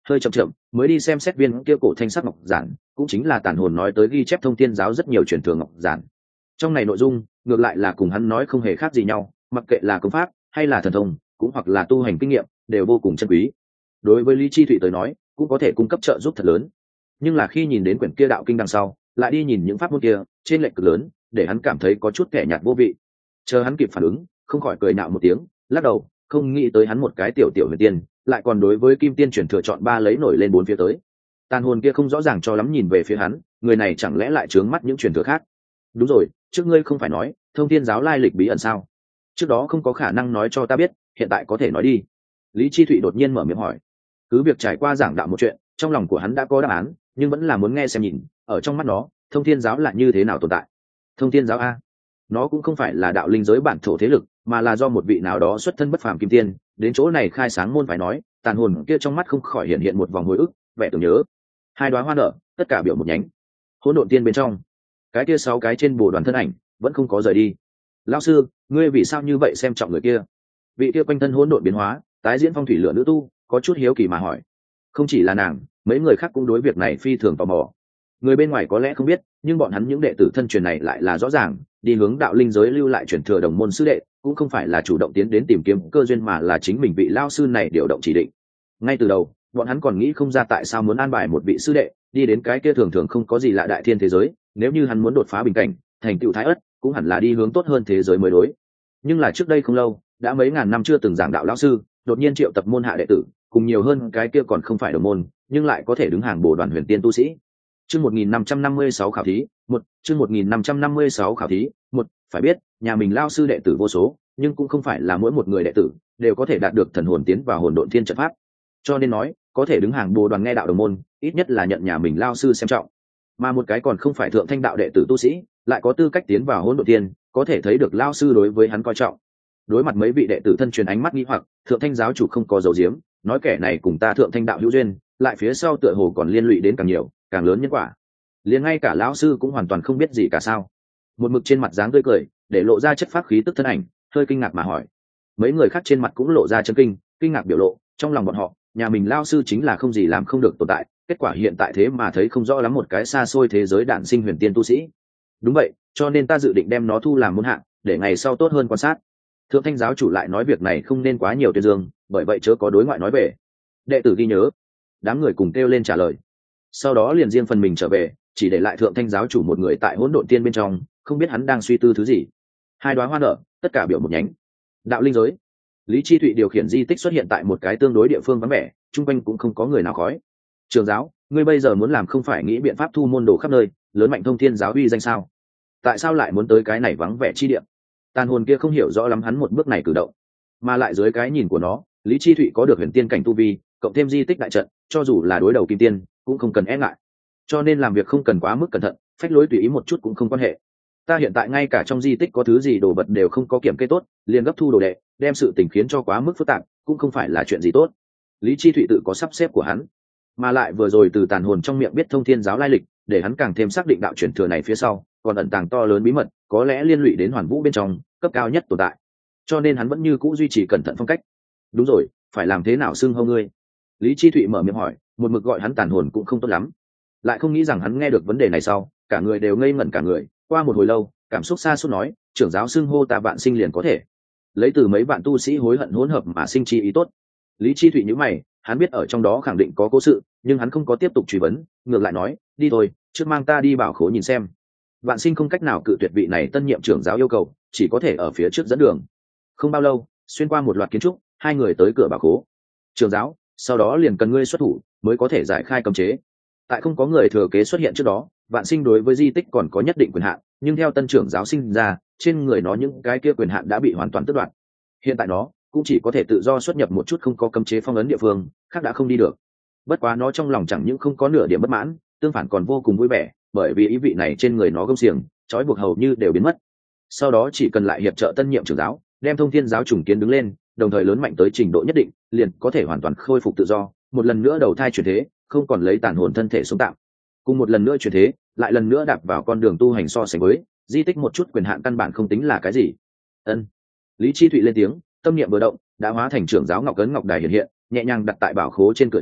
hơi chậm chậm mới đi xem xét viên kia cổ thanh sắc ngọc giản, cũng chính là tàn hồn nói tới ghi chép thông thiên giáo rất nhiều truyền thừa ngọc giản. Trong này nội dung ngược lại là cùng hắn nói không hề khác gì nhau, mặc kệ là công pháp hay là thần thông cũng hoặc là tu hành kinh nghiệm đều vô cùng chân quý. Đối với Lý Chi Thụy tới nói cũng có thể cung cấp trợ giúp thật lớn, nhưng là khi nhìn đến quyển kia đạo kinh đằng sau lại đi nhìn những pháp môn kia trên lệch cực lớn, để hắn cảm thấy có chút kẻ nhạt vô vị. Chờ hắn kịp phản ứng không khỏi cười nạo một tiếng, lắc đầu, không nghĩ tới hắn một cái tiểu tiểu huyền tiên lại còn đối với kim tiên chuyển thừa chọn ba lấy nổi lên bốn phía tới. Tàn hồn kia không rõ ràng cho lắm nhìn về phía hắn, người này chẳng lẽ lại trướng mắt những truyền thừa khác? Đúng rồi, trước ngươi không phải nói thông thiên giáo lai lịch bí ẩn sao? Trước đó không có khả năng nói cho ta biết, hiện tại có thể nói đi. Lý Chi Thụy đột nhiên mở miệng hỏi. Cứ việc trải qua giảng đạo một chuyện, trong lòng của hắn đã có đáp án, nhưng vẫn là muốn nghe xem nhìn ở trong mắt nó thông thiên giáo là như thế nào tồn tại. Thông thiên giáo a, nó cũng không phải là đạo linh giới bản thổ thế lực, mà là do một vị nào đó xuất thân bất phàm kim tiên đến chỗ này khai sáng môn phải nói. Tàn hồn kia trong mắt không khỏi hiện hiện một vòng hồi ức, vẻ tưởng nhớ. Hai đóa hoa nở, tất cả biểu một nhánh. Hỗn độn tiên bên trong, cái kia sáu cái trên bồ đoàn thân ảnh vẫn không có rời đi. Lão sư, ngươi vì sao như vậy xem trọng người kia? Vị kia quanh thân hỗn độn biến hóa, tái diễn phong thủy lửa nữ tu có chút hiếu kỳ mà hỏi. Không chỉ là nàng, mấy người khác cũng đối việc này phi thường tò mò. Người bên ngoài có lẽ không biết, nhưng bọn hắn những đệ tử thân truyền này lại là rõ ràng, đi hướng đạo linh giới lưu lại truyền thừa đồng môn sư đệ cũng không phải là chủ động tiến đến tìm kiếm cơ duyên, mà là chính mình vị lao sư này điều động chỉ định. Ngay từ đầu bọn hắn còn nghĩ không ra tại sao muốn an bài một vị sư đệ đi đến cái kia thường thường không có gì lạ đại thiên thế giới. Nếu như hắn muốn đột phá bình cảnh thành tựu thái ất, cũng hẳn là đi hướng tốt hơn thế giới mới đối. Nhưng là trước đây không lâu, đã mấy ngàn năm chưa từng giảng đạo lão sư đột nhiên triệu tập môn hạ đệ tử, cùng nhiều hơn cái kia còn không phải đồng môn nhưng lại có thể đứng hàng bồ đoàn huyền tiên tu sĩ. Chương một nghìn năm trăm năm mươi sáu khảo thí một, chương một nghìn năm trăm năm mươi sáu khảo thí một. Phải biết, nhà mình lao sư đệ tử vô số, nhưng cũng không phải là mỗi một người đệ tử đều có thể đạt được thần hồn tiến vào hồn độn thiên trận pháp. Cho nên nói, có thể đứng hàng bồ đoàn nghe đạo đồng môn, ít nhất là nhận nhà mình lao sư xem trọng. Mà một cái còn không phải thượng thanh đạo đệ tử tu sĩ, lại có tư cách tiến vào hồn độn thiên, có thể thấy được lao sư đối với hắn coi trọng. Đối mặt mấy vị đệ tử thân truyền ánh mắt nghi hoặc, thượng thanh giáo chủ không có dấu diếm, nói kẻ này cùng ta thượng thanh đạo hữu duyên, lại phía sau tựa hồ còn liên lụy đến càng nhiều càng lớn nhân quả. Liền ngay cả lão sư cũng hoàn toàn không biết gì cả sao? Một mực trên mặt dáng tươi cười, để lộ ra chất phác khí tức thân ảnh, hơi kinh ngạc mà hỏi. Mấy người khác trên mặt cũng lộ ra chấn kinh, kinh ngạc biểu lộ, trong lòng bọn họ, nhà mình lão sư chính là không gì làm không được tồn tại, kết quả hiện tại thế mà thấy không rõ lắm một cái xa xôi thế giới đản sinh huyền tiên tu sĩ. Đúng vậy, cho nên ta dự định đem nó thu làm môn hạ, để ngày sau tốt hơn quan sát. Thượng thanh giáo chủ lại nói việc này không nên quá nhiều tuyên dương, bởi vậy chớ có đối ngoại nói về. Đệ tử ghi nhớ. Đám người cùng kêu lên trả lời. Sau đó liền riêng phần mình trở về, chỉ để lại thượng thanh giáo chủ một người tại hỗn độn tiên bên trong, không biết hắn đang suy tư thứ gì. Hai đóa hoa nở, tất cả biểu một nhánh. Đạo linh giới. Lý Chi Thụy điều khiển di tích xuất hiện tại một cái tương đối địa phương vắng vẻ, chung quanh cũng không có người nào khói. Trường giáo, ngươi bây giờ muốn làm không phải nghĩ biện pháp thu môn đồ khắp nơi, lớn mạnh thông thiên giáo uy danh sao? Tại sao lại muốn tới cái này vắng vẻ chi địa? Tàn hồn kia không hiểu rõ lắm hắn một bước này cử động, mà lại dưới cái nhìn của nó, Lý Chi Thụy có được huyền tiên cảnh tu vi, cộng thêm di tích đại trận, cho dù là đối đầu kim tiên cũng không cần e ngại. Cho nên làm việc không cần quá mức cẩn thận, phách lối tùy ý một chút cũng không quan hệ. Ta hiện tại ngay cả trong di tích có thứ gì đồ vật đều không có kiểm kê tốt, liền gấp thu đồ đệ, đem sự tình khiến cho quá mức phức tạp, cũng không phải là chuyện gì tốt. Lý Chi Thụy tự có sắp xếp của hắn, mà lại vừa rồi từ tàn hồn trong miệng biết thông thiên giáo lai lịch, để hắn càng thêm xác định đạo truyền thừa này phía sau còn ẩn tàng to lớn bí mật, có lẽ liên lụy đến hoàn vũ bên trong cấp cao nhất tồn tại. Cho nên hắn vẫn như cũ duy trì cẩn thận phong cách. Đúng rồi, phải làm thế nào xưng hô ngươi? Lý Chi Thụy mở miệng hỏi, một mực gọi hắn tàn hồn cũng không tốt lắm. Lại không nghĩ rằng hắn nghe được vấn đề này sau, cả người đều ngây ngẩn cả người, qua một hồi lâu, cảm xúc xa suốt nói, trưởng giáo xưng hô ta vạn sinh liền có thể. Lấy từ mấy bạn tu sĩ hối hận hỗn hợp mà sinh chi ý tốt. Lý Chi Thụy nhíu mày, hắn biết ở trong đó khẳng định có cố sự, nhưng hắn không có tiếp tục truy vấn, ngược lại nói, đi thôi, trước mang ta đi bảo khố nhìn xem. Vạn sinh không cách nào cự tuyệt vị này tân nhiệm trưởng giáo yêu cầu, chỉ có thể ở phía trước dẫn đường. Không bao lâu, xuyên qua một loạt kiến trúc, hai người tới cửa bảo khố. Trưởng giáo, sau đó liền cần ngươi xuất thủ mới có thể giải khai cấm chế. Tại không có người thừa kế xuất hiện trước đó, vạn sinh đối với di tích còn có nhất định quyền hạn, nhưng theo tân trưởng giáo sinh ra, trên người nó những cái kia quyền hạn đã bị hoàn toàn tước đoạt. Hiện tại nó cũng chỉ có thể tự do xuất nhập một chút không có cấm chế phong ấn địa phương, khác đã không đi được. Bất quá nó trong lòng chẳng những không có nửa điểm bất mãn, tương phản còn vô cùng vui vẻ, bởi vì ý vị này trên người nó gông xiềng, trói buộc hầu như đều biến mất. Sau đó chỉ cần lại hiệp trợ tân nhiệm trưởng giáo, đem thông thiên giáo trùng kiến đứng lên, đồng thời lớn mạnh tới trình độ nhất định, liền có thể hoàn toàn khôi phục tự do, một lần nữa đầu thai chuyển thế, không còn lấy tàn hồn thân thể sống tạm. Cùng một lần nữa chuyển thế, lại lần nữa đạp vào con đường tu hành so sánh với di tích một chút quyền hạn căn bản không tính là cái gì. Ân. Lý Chi Thụy lên tiếng, tâm niệm vừa động, đã hóa thành trưởng giáo ngọc ấn ngọc đài hiện hiện, nhẹ nhàng đặt tại bảo khố trên cửa chính,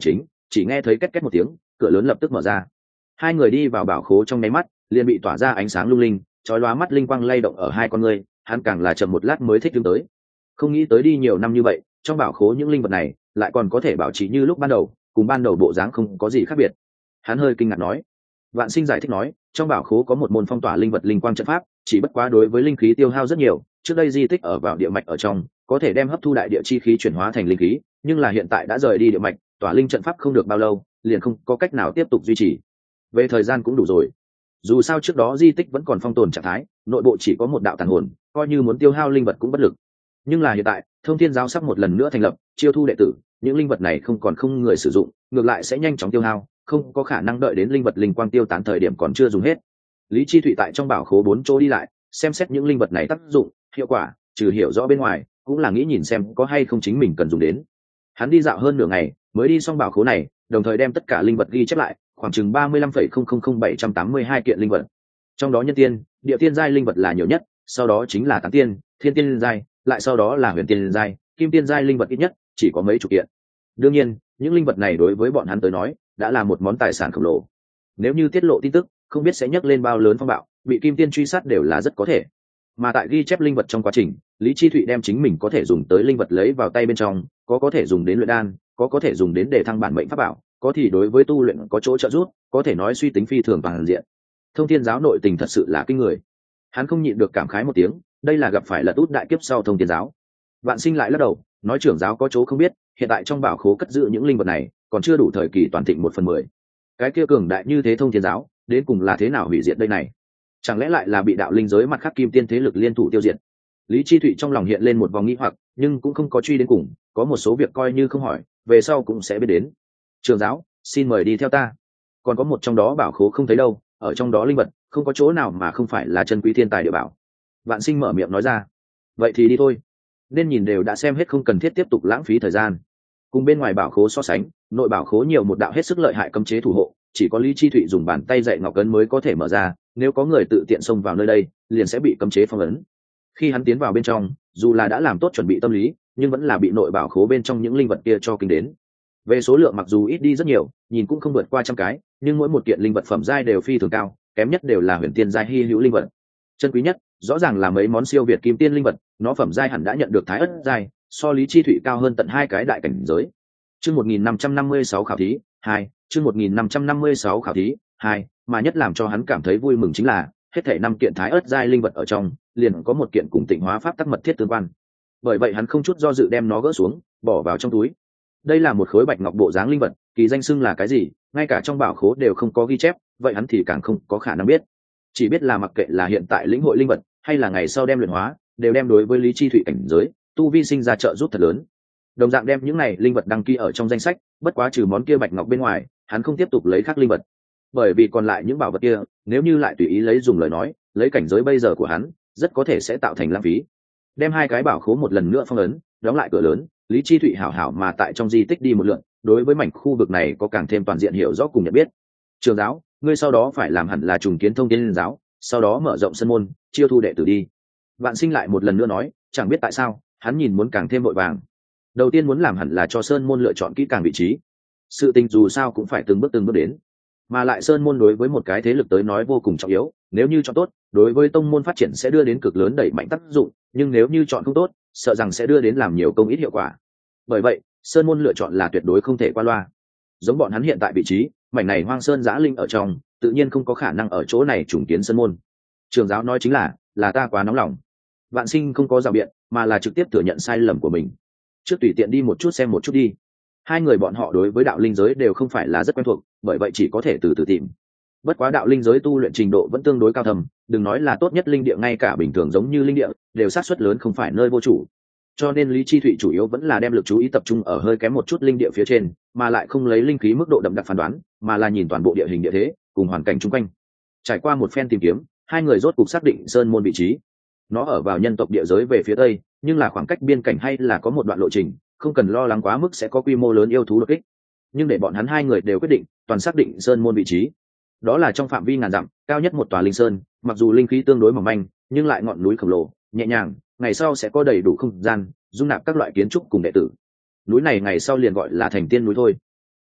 chỉ nghe thấy két két một tiếng, cửa lớn lập tức mở ra. Hai người đi vào bảo khố trong nháy mắt, liền bị tỏa ra ánh sáng lung linh, chói lóa mắt linh quang lay động ở hai con người, hắn càng là chậm một lát mới thích đứng tới. Không nghĩ tới đi nhiều năm như vậy, trong bảo khố những linh vật này lại còn có thể bảo trì như lúc ban đầu, cùng ban đầu bộ dáng không có gì khác biệt. Hắn hơi kinh ngạc nói. Vạn Sinh giải thích nói, trong bảo khố có một môn phong tỏa linh vật linh quang trận pháp, chỉ bất quá đối với linh khí tiêu hao rất nhiều, trước đây di tích ở vào địa mạch ở trong, có thể đem hấp thu đại địa chi khí chuyển hóa thành linh khí, nhưng là hiện tại đã rời đi địa mạch, tỏa linh trận pháp không được bao lâu, liền không có cách nào tiếp tục duy trì. Về thời gian cũng đủ rồi. Dù sao trước đó di tích vẫn còn phong tồn trạng thái, nội bộ chỉ có một đạo tàn hồn, coi như muốn tiêu hao linh vật cũng bất lực. Nhưng là hiện tại, Thông Thiên giáo sắp một lần nữa thành lập, chiêu thu đệ tử, những linh vật này không còn không người sử dụng, ngược lại sẽ nhanh chóng tiêu hao, không có khả năng đợi đến linh vật linh quang tiêu tán thời điểm còn chưa dùng hết. Lý Chi Thụy tại trong bảo khố bốn chỗ đi lại, xem xét những linh vật này tác dụng, hiệu quả, trừ hiểu rõ bên ngoài, cũng là nghĩ nhìn xem có hay không chính mình cần dùng đến. Hắn đi dạo hơn nửa ngày, mới đi xong bảo khố này, đồng thời đem tất cả linh vật ghi chép lại, khoảng chừng ba mươi lăm phẩy không không không bảy trăm tám mươi hai kiện linh vật. Trong đó nhân tiên, địa tiên giai linh vật là nhiều nhất, sau đó chính là tán tiên, thiên tiên giai, lại sau đó là huyền tiên giai, kim tiên giai linh vật ít nhất chỉ có mấy chục kiện. Đương nhiên, những linh vật này đối với bọn hắn tới nói, đã là một món tài sản khổng lồ. Nếu như tiết lộ tin tức, không biết sẽ nhấc lên bao lớn phong bạo, bị kim tiên truy sát đều là rất có thể. Mà tại ghi chép linh vật trong quá trình, Lý Chi Thụy đem chính mình có thể dùng tới linh vật lấy vào tay bên trong, có có thể dùng đến luyện đan, có có thể dùng đến để thăng bản mệnh pháp bảo, có thì đối với tu luyện có chỗ trợ giúp, có thể nói suy tính phi thường toàn diện. Thông Thiên giáo nội tình thật sự là kinh người. Hắn không nhịn được cảm khái một tiếng, đây là gặp phải lật út đại kiếp sau Thông Thiên giáo. Vạn Sinh lại lắc đầu, nói trưởng giáo có chỗ không biết, hiện tại trong bảo khố cất giữ những linh vật này, còn chưa đủ thời kỳ toàn thịnh một phần mười. Cái kia cường đại như thế Thông Thiên giáo, đến cùng là thế nào hủy diệt đây này? Chẳng lẽ lại là bị đạo linh giới mặt khác kim tiên thế lực liên thủ tiêu diệt? Lý Chi Thụy trong lòng hiện lên một vòng nghi hoặc, nhưng cũng không có truy đến cùng, có một số việc coi như không hỏi, về sau cũng sẽ biết đến. Trưởng giáo, xin mời đi theo ta. Còn có một trong đó bảo khố không thấy đâu, ở trong đó linh vật không có chỗ nào mà không phải là chân quý thiên tài địa bảo. Vạn Sinh mở miệng nói ra. Vậy thì đi thôi. Nên nhìn đều đã xem hết, không cần thiết tiếp tục lãng phí thời gian. Cùng bên ngoài bảo khố so sánh, nội bảo khố nhiều một đạo hết sức lợi hại cấm chế thủ hộ, chỉ có Lý Chi Thụy dùng bàn tay dạy ngọc ấn mới có thể mở ra, nếu có người tự tiện xông vào nơi đây, liền sẽ bị cấm chế phong ấn. Khi hắn tiến vào bên trong, dù là đã làm tốt chuẩn bị tâm lý, nhưng vẫn là bị nội bảo khố bên trong những linh vật kia cho kinh đến. Về số lượng mặc dù ít đi rất nhiều, nhìn cũng không vượt qua trăm cái, nhưng mỗi một kiện linh vật phẩm giai đều phi thường cao, kém nhất đều là huyền tiên giai hy hữu linh vật. Chân quý nhất, rõ ràng là mấy món siêu việt kim tiên linh vật, nó phẩm giai hẳn đã nhận được thái ất giai, so Lý Chi Thụy cao hơn tận hai cái đại cảnh giới. Chương một nghìn năm trăm năm mươi sáu khảo thí hai, chương một nghìn năm trăm năm mươi sáu khảo thí hai, mà nhất làm cho hắn cảm thấy vui mừng chính là, hết thảy năm kiện thái ớt giai linh vật ở trong, liền có một kiện cùng Tịnh Hóa pháp tắc mật thiết tương quan. Bởi vậy hắn không chút do dự đem nó gỡ xuống, bỏ vào trong túi. Đây là một khối bạch ngọc bộ dáng linh vật, kỳ danh xưng là cái gì, ngay cả trong bảo khố đều không có ghi chép, vậy hắn thì càng không có khả năng biết. Chỉ biết là mặc kệ là hiện tại lĩnh hội linh vật, hay là ngày sau đem luyện hóa, đều đem đối với Lý Chi Thụy cảnh giới, tu vi sinh ra trợ giúp thật lớn. Đồng dạng đem những này linh vật đăng ký ở trong danh sách, bất quá trừ món kia bạch ngọc bên ngoài, hắn không tiếp tục lấy khác linh vật. Bởi vì còn lại những bảo vật kia, nếu như lại tùy ý lấy dùng lời nói, lấy cảnh giới bây giờ của hắn, rất có thể sẽ tạo thành lãng phí. Đem hai cái bảo khố một lần nữa phong ấn, đóng lại cửa lớn, Lý Chi Thụy hảo hảo mà tại trong di tích đi một lượt, đối với mảnh khu vực này có càng thêm toàn diện hiểu rõ cùng nhận biết. Trường giáo, ngươi sau đó phải làm hẳn là trùng kiến Thông Thiên giáo, sau đó mở rộng sân môn, chiêu thu đệ tử đi. Vạn Sinh lại một lần nữa nói, chẳng biết tại sao, hắn nhìn muốn càng thêm vội vàng. Đầu tiên muốn làm hẳn là cho sơn môn lựa chọn kỹ càng vị trí. Sự tình dù sao cũng phải từng bước từng bước đến, mà lại sơn môn đối với một cái thế lực tới nói vô cùng trọng yếu, nếu như chọn tốt, đối với tông môn phát triển sẽ đưa đến cực lớn đẩy mạnh tác dụng, nhưng nếu như chọn không tốt, sợ rằng sẽ đưa đến làm nhiều công ít hiệu quả. Bởi vậy, sơn môn lựa chọn là tuyệt đối không thể qua loa. Giống bọn hắn hiện tại vị trí, mảnh này hoang sơn giã linh ở trong, tự nhiên không có khả năng ở chỗ này trùng kiến sơn môn. Trường giáo nói chính là, là ta quá nóng lòng. Vạn Sinh không có rào biện, mà là trực tiếp thừa nhận sai lầm của mình. Trước tùy tiện đi một chút xem một chút đi. Hai người bọn họ đối với đạo linh giới đều không phải là rất quen thuộc, bởi vậy chỉ có thể từ từ tìm. Bất quá đạo linh giới tu luyện trình độ vẫn tương đối cao thầm, đừng nói là tốt nhất linh địa, ngay cả bình thường giống như linh địa đều sát suất lớn không phải nơi vô chủ. Cho nên Lý Chi Thụy chủ yếu vẫn là đem lực chú ý tập trung ở hơi kém một chút linh địa phía trên, mà lại không lấy linh khí mức độ đậm đặc phán đoán, mà là nhìn toàn bộ địa hình địa thế cùng hoàn cảnh xung quanh. Trải qua một phen tìm kiếm, hai người rốt cục xác định sơn môn vị trí. Nó ở vào nhân tộc địa giới về phía tây, nhưng là khoảng cách biên cảnh hay là có một đoạn lộ trình, không cần lo lắng quá mức sẽ có quy mô lớn yêu thú đột kích. Nhưng để bọn hắn hai người đều quyết định, toàn xác định sơn môn vị trí. Đó là trong phạm vi ngàn dặm, cao nhất một tòa linh sơn, mặc dù linh khí tương đối mỏng manh, nhưng lại ngọn núi khổng lồ, nhẹ nhàng, ngày sau sẽ có đầy đủ không gian dung nạp các loại kiến trúc cùng đệ tử. Núi này ngày sau liền gọi là Thành Tiên núi thôi.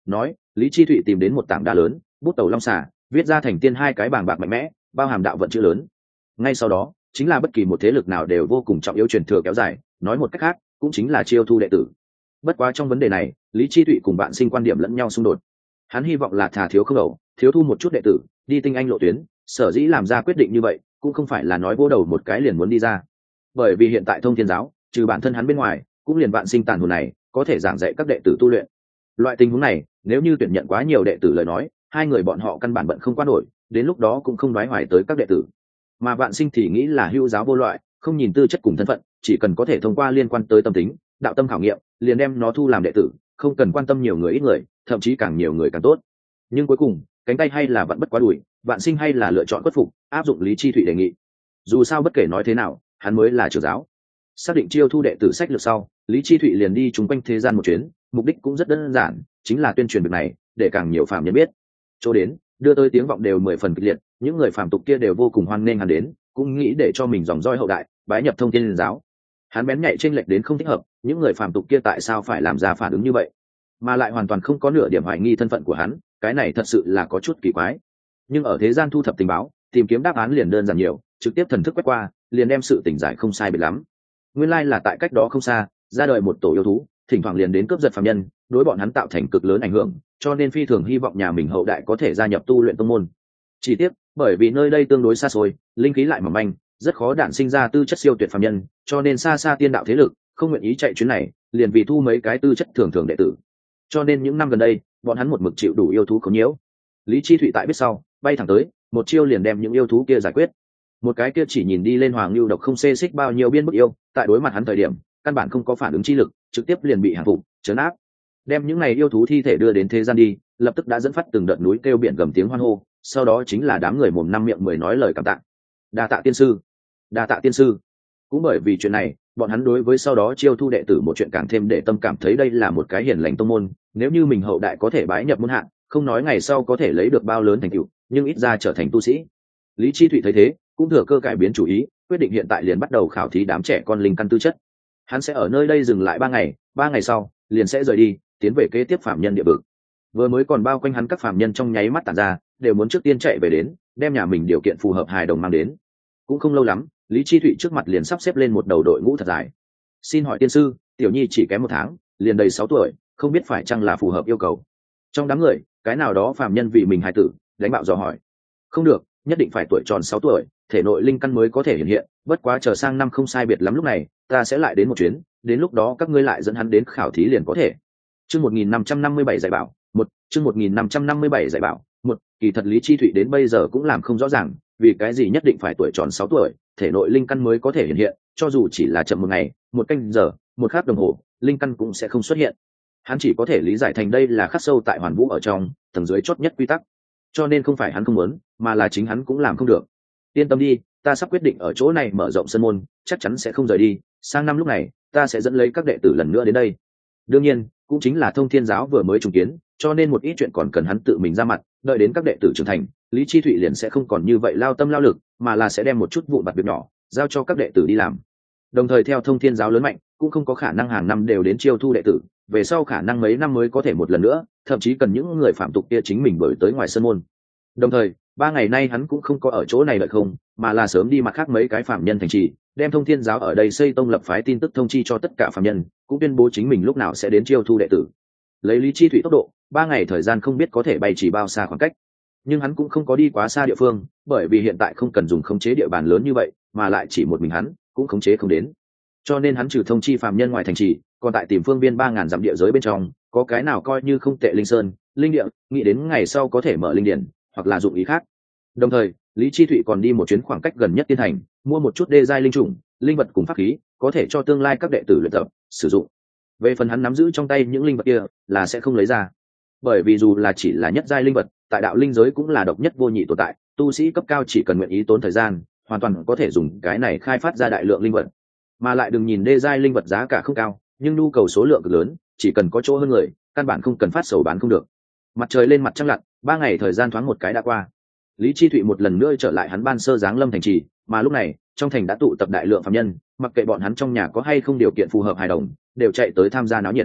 nói lý chi thụy tìm đến một tảng đá lớn, bút tẩu long xà viết ra thành tiên hai cái bàng bạc mạnh mẽ bao hàm đạo vận chữ lớn. Ngay sau đó chính là bất kỳ một thế lực nào đều vô cùng trọng yếu truyền thừa kéo dài, nói một cách khác cũng chính là chiêu thu đệ tử. Bất quá trong vấn đề này lý chi thụy cùng bạn sinh quan điểm lẫn nhau xung đột. Hắn hy vọng là thà thiếu không đầu, thiếu thu một chút đệ tử đi tinh anh lộ tuyến, sở dĩ làm ra quyết định như vậy cũng không phải là nói vô đầu một cái liền muốn đi ra, bởi vì hiện tại thông thiên giáo trừ bản thân hắn bên ngoài cũng liền bạn sinh tàn hồn này có thể giảng dạy các đệ tử tu luyện. Loại tình huống này nếu như tuyển nhận quá nhiều đệ tử lời nói, hai người bọn họ căn bản bận không qua nổi, đến lúc đó cũng không đoái hoài tới các đệ tử. Mà bạn sinh thì nghĩ là hữu giáo vô loại, không nhìn tư chất cùng thân phận, chỉ cần có thể thông qua liên quan tới tâm tính đạo tâm khảo nghiệm liền đem nó thu làm đệ tử, không cần quan tâm nhiều người ít người, thậm chí càng nhiều người càng tốt. Nhưng cuối cùng cánh tay hay là vẫn bất quá đùi, bạn sinh hay là lựa chọn khuất phục áp dụng lý chi thụy đề nghị. Dù sao bất kể nói thế nào hắn mới là trưởng giáo. Xác định chiêu thu đệ tử sách lược sau, lý chi thụy liền đi chung quanh thế gian một chuyến, mục đích cũng rất đơn giản, chính là tuyên truyền việc này để càng nhiều phàm nhân biết. Chỗ đến đưa tới tiếng vọng đều mười phần kịch liệt, những người phàm tục kia đều vô cùng hoan nghênh hắn đến, cũng nghĩ để cho mình dòng roi hậu đại bái nhập thông thiên giáo. Hắn bén nhạy chênh lệch đến không thích hợp, những người phàm tục kia tại sao phải làm ra phản ứng như vậy, mà lại hoàn toàn không có nửa điểm hoài nghi thân phận của hắn, cái này thật sự là có chút kỳ quái. Nhưng ở thế gian thu thập tình báo tìm kiếm đáp án liền đơn giản nhiều, trực tiếp thần thức quét qua liền đem sự tỉnh giải không sai biệt lắm. Nguyên lai là tại cách đó không xa ra đời một tổ yêu thú, thỉnh thoảng liền đến cướp giật phàm nhân, đối bọn hắn tạo thành cực lớn ảnh hưởng, cho nên phi thường hy vọng nhà mình hậu đại có thể gia nhập tu luyện tông môn. Chỉ tiếc bởi vì nơi đây tương đối xa xôi, linh khí lại mỏng manh, rất khó đản sinh ra tư chất siêu tuyệt phàm nhân, cho nên xa xa tiên đạo thế lực không nguyện ý chạy chuyến này, liền vì thu mấy cái tư chất thường thường đệ tử. Cho nên những năm gần đây bọn hắn một mực chịu đủ yêu thú khốn nhiễu. Lý chi thụy tại biết sau bay thẳng tới, một chiêu liền đem những yêu thú kia giải quyết. Một cái kia chỉ nhìn đi lên hoàng lưu độc không xê xích bao nhiêu biên bức yêu, tại đối mặt hắn thời điểm căn bản không có phản ứng chi lực, trực tiếp liền bị hàng phục chấn áp. Đem những này yêu thú thi thể đưa đến thế gian đi, lập tức đã dẫn phát từng đợt núi kêu biển gầm tiếng hoan hô, sau đó chính là đám người mồm năm miệng mười nói lời cảm tạ. Đa tạ tiên sư, đa tạ tiên sư. Cũng bởi vì chuyện này bọn hắn đối với sau đó chiêu thu đệ tử một chuyện càng thêm để tâm, cảm thấy đây là một cái hiển lành tông môn, nếu như mình hậu đại có thể bái nhập môn hạ, không nói ngày sau có thể lấy được bao lớn thành tựu, nhưng ít ra trở thành tu sĩ. Lý chi thụy thấy thế cũng thừa cơ cải biến chủ ý, quyết định hiện tại liền bắt đầu khảo thí đám trẻ con linh căn tư chất. Hắn sẽ ở nơi đây dừng lại ba ngày, ba ngày sau liền sẽ rời đi tiến về kế tiếp phạm nhân địa vực. Vừa mới còn bao quanh hắn các phạm nhân trong nháy mắt tản ra, đều muốn trước tiên chạy về đến đem nhà mình điều kiện phù hợp hài đồng mang đến. Cũng không lâu lắm lý chi thụy trước mặt liền sắp xếp lên một đầu đội ngũ thật dài. Xin hỏi tiên sư, tiểu nhi chỉ kém một tháng liền đầy sáu tuổi, không biết phải chăng là phù hợp yêu cầu. Trong đám người cái nào đó phạm nhân vì mình hài tử đánh bạo dò hỏi. Không được, nhất định phải tuổi tròn sáu tuổi thể nội linh căn mới có thể hiện hiện, bất quá chờ sang năm không sai biệt lắm lúc này ta sẽ lại đến một chuyến, đến lúc đó các ngươi lại dẫn hắn đến khảo thí liền có thể. Chương một nghìn năm trăm năm mươi bảy dạy bảo một, chương một nghìn năm trăm năm mươi bảy dạy bảo một. Kỳ thật lý chi thụy đến bây giờ cũng làm không rõ ràng vì cái gì nhất định phải tuổi tròn sáu tuổi thể nội linh căn mới có thể hiện hiện, cho dù chỉ là chậm một ngày, một canh giờ, một khắc đồng hồ, linh căn cũng sẽ không xuất hiện. Hắn chỉ có thể lý giải thành đây là khắc sâu tại hoàn vũ ở trong tầng dưới chót nhất quy tắc, cho nên không phải hắn không muốn, mà là chính hắn cũng làm không được. Yên tâm đi, ta sắp quyết định ở chỗ này mở rộng sân môn, chắc chắn sẽ không rời đi, sang năm lúc này ta sẽ dẫn lấy các đệ tử lần nữa đến đây. Đương nhiên cũng chính là thông thiên giáo vừa mới trùng kiến, cho nên một ít chuyện còn cần hắn tự mình ra mặt, đợi đến các đệ tử trưởng thành, lý chi thụy liền sẽ không còn như vậy lao tâm lao lực, mà là sẽ đem một chút vụn vặt việc nhỏ giao cho các đệ tử đi làm. Đồng thời theo thông thiên giáo lớn mạnh cũng không có khả năng hàng năm đều đến chiêu thu đệ tử, về sau khả năng mấy năm mới có thể một lần nữa, thậm chí cần những người phạm tục kia chính mình bởi tới ngoài sân môn. Đồng thời ba ngày nay hắn cũng không có ở chỗ này đợi không, mà là sớm đi mặt khác mấy cái phạm nhân thành trì, đem thông thiên giáo ở đây xây tông lập phái tin tức thông chi cho tất cả phạm nhân, cũng tuyên bố chính mình lúc nào sẽ đến chiêu thu đệ tử. Lấy lý chi thụy tốc độ, ba ngày thời gian không biết có thể bay chỉ bao xa khoảng cách, nhưng hắn cũng không có đi quá xa địa phương, bởi vì hiện tại không cần dùng khống chế địa bàn lớn như vậy, mà lại chỉ một mình hắn cũng khống chế không đến, cho nên hắn trừ thông chi phạm nhân ngoài thành trì, còn tại tìm phương viên ba ngàn dặm địa giới bên trong có cái nào coi như không tệ linh sơn, linh địa, nghĩ đến ngày sau có thể mở linh điển hoặc là dụng ý khác. Đồng thời lý chi thụy còn đi một chuyến khoảng cách gần nhất tiên thành, mua một chút đê giai linh trùng, linh vật cùng pháp khí, có thể cho tương lai các đệ tử luyện tập sử dụng. Về phần hắn nắm giữ trong tay những linh vật kia là sẽ không lấy ra, bởi vì dù là chỉ là nhất giai linh vật, tại đạo linh giới cũng là độc nhất vô nhị tồn tại, tu sĩ cấp cao chỉ cần nguyện ý tốn thời gian, hoàn toàn có thể dùng cái này khai phát ra đại lượng linh vật. Mà lại đừng nhìn đê giai linh vật giá cả không cao, nhưng nhu cầu số lượng cực lớn, chỉ cần có chỗ hơn người, căn bản không cần phát sầu bán không được. Mặt trời lên mặt trăng lặn, ba ngày thời gian thoáng một cái đã qua. Lý chi thụy một lần nữa trở lại hắn ban sơ giáng lâm thành trì, mà lúc này trong thành đã tụ tập đại lượng phạm nhân, mặc kệ bọn hắn trong nhà có hay không điều kiện phù hợp hài đồng, đều chạy tới tham gia náo nhiệt.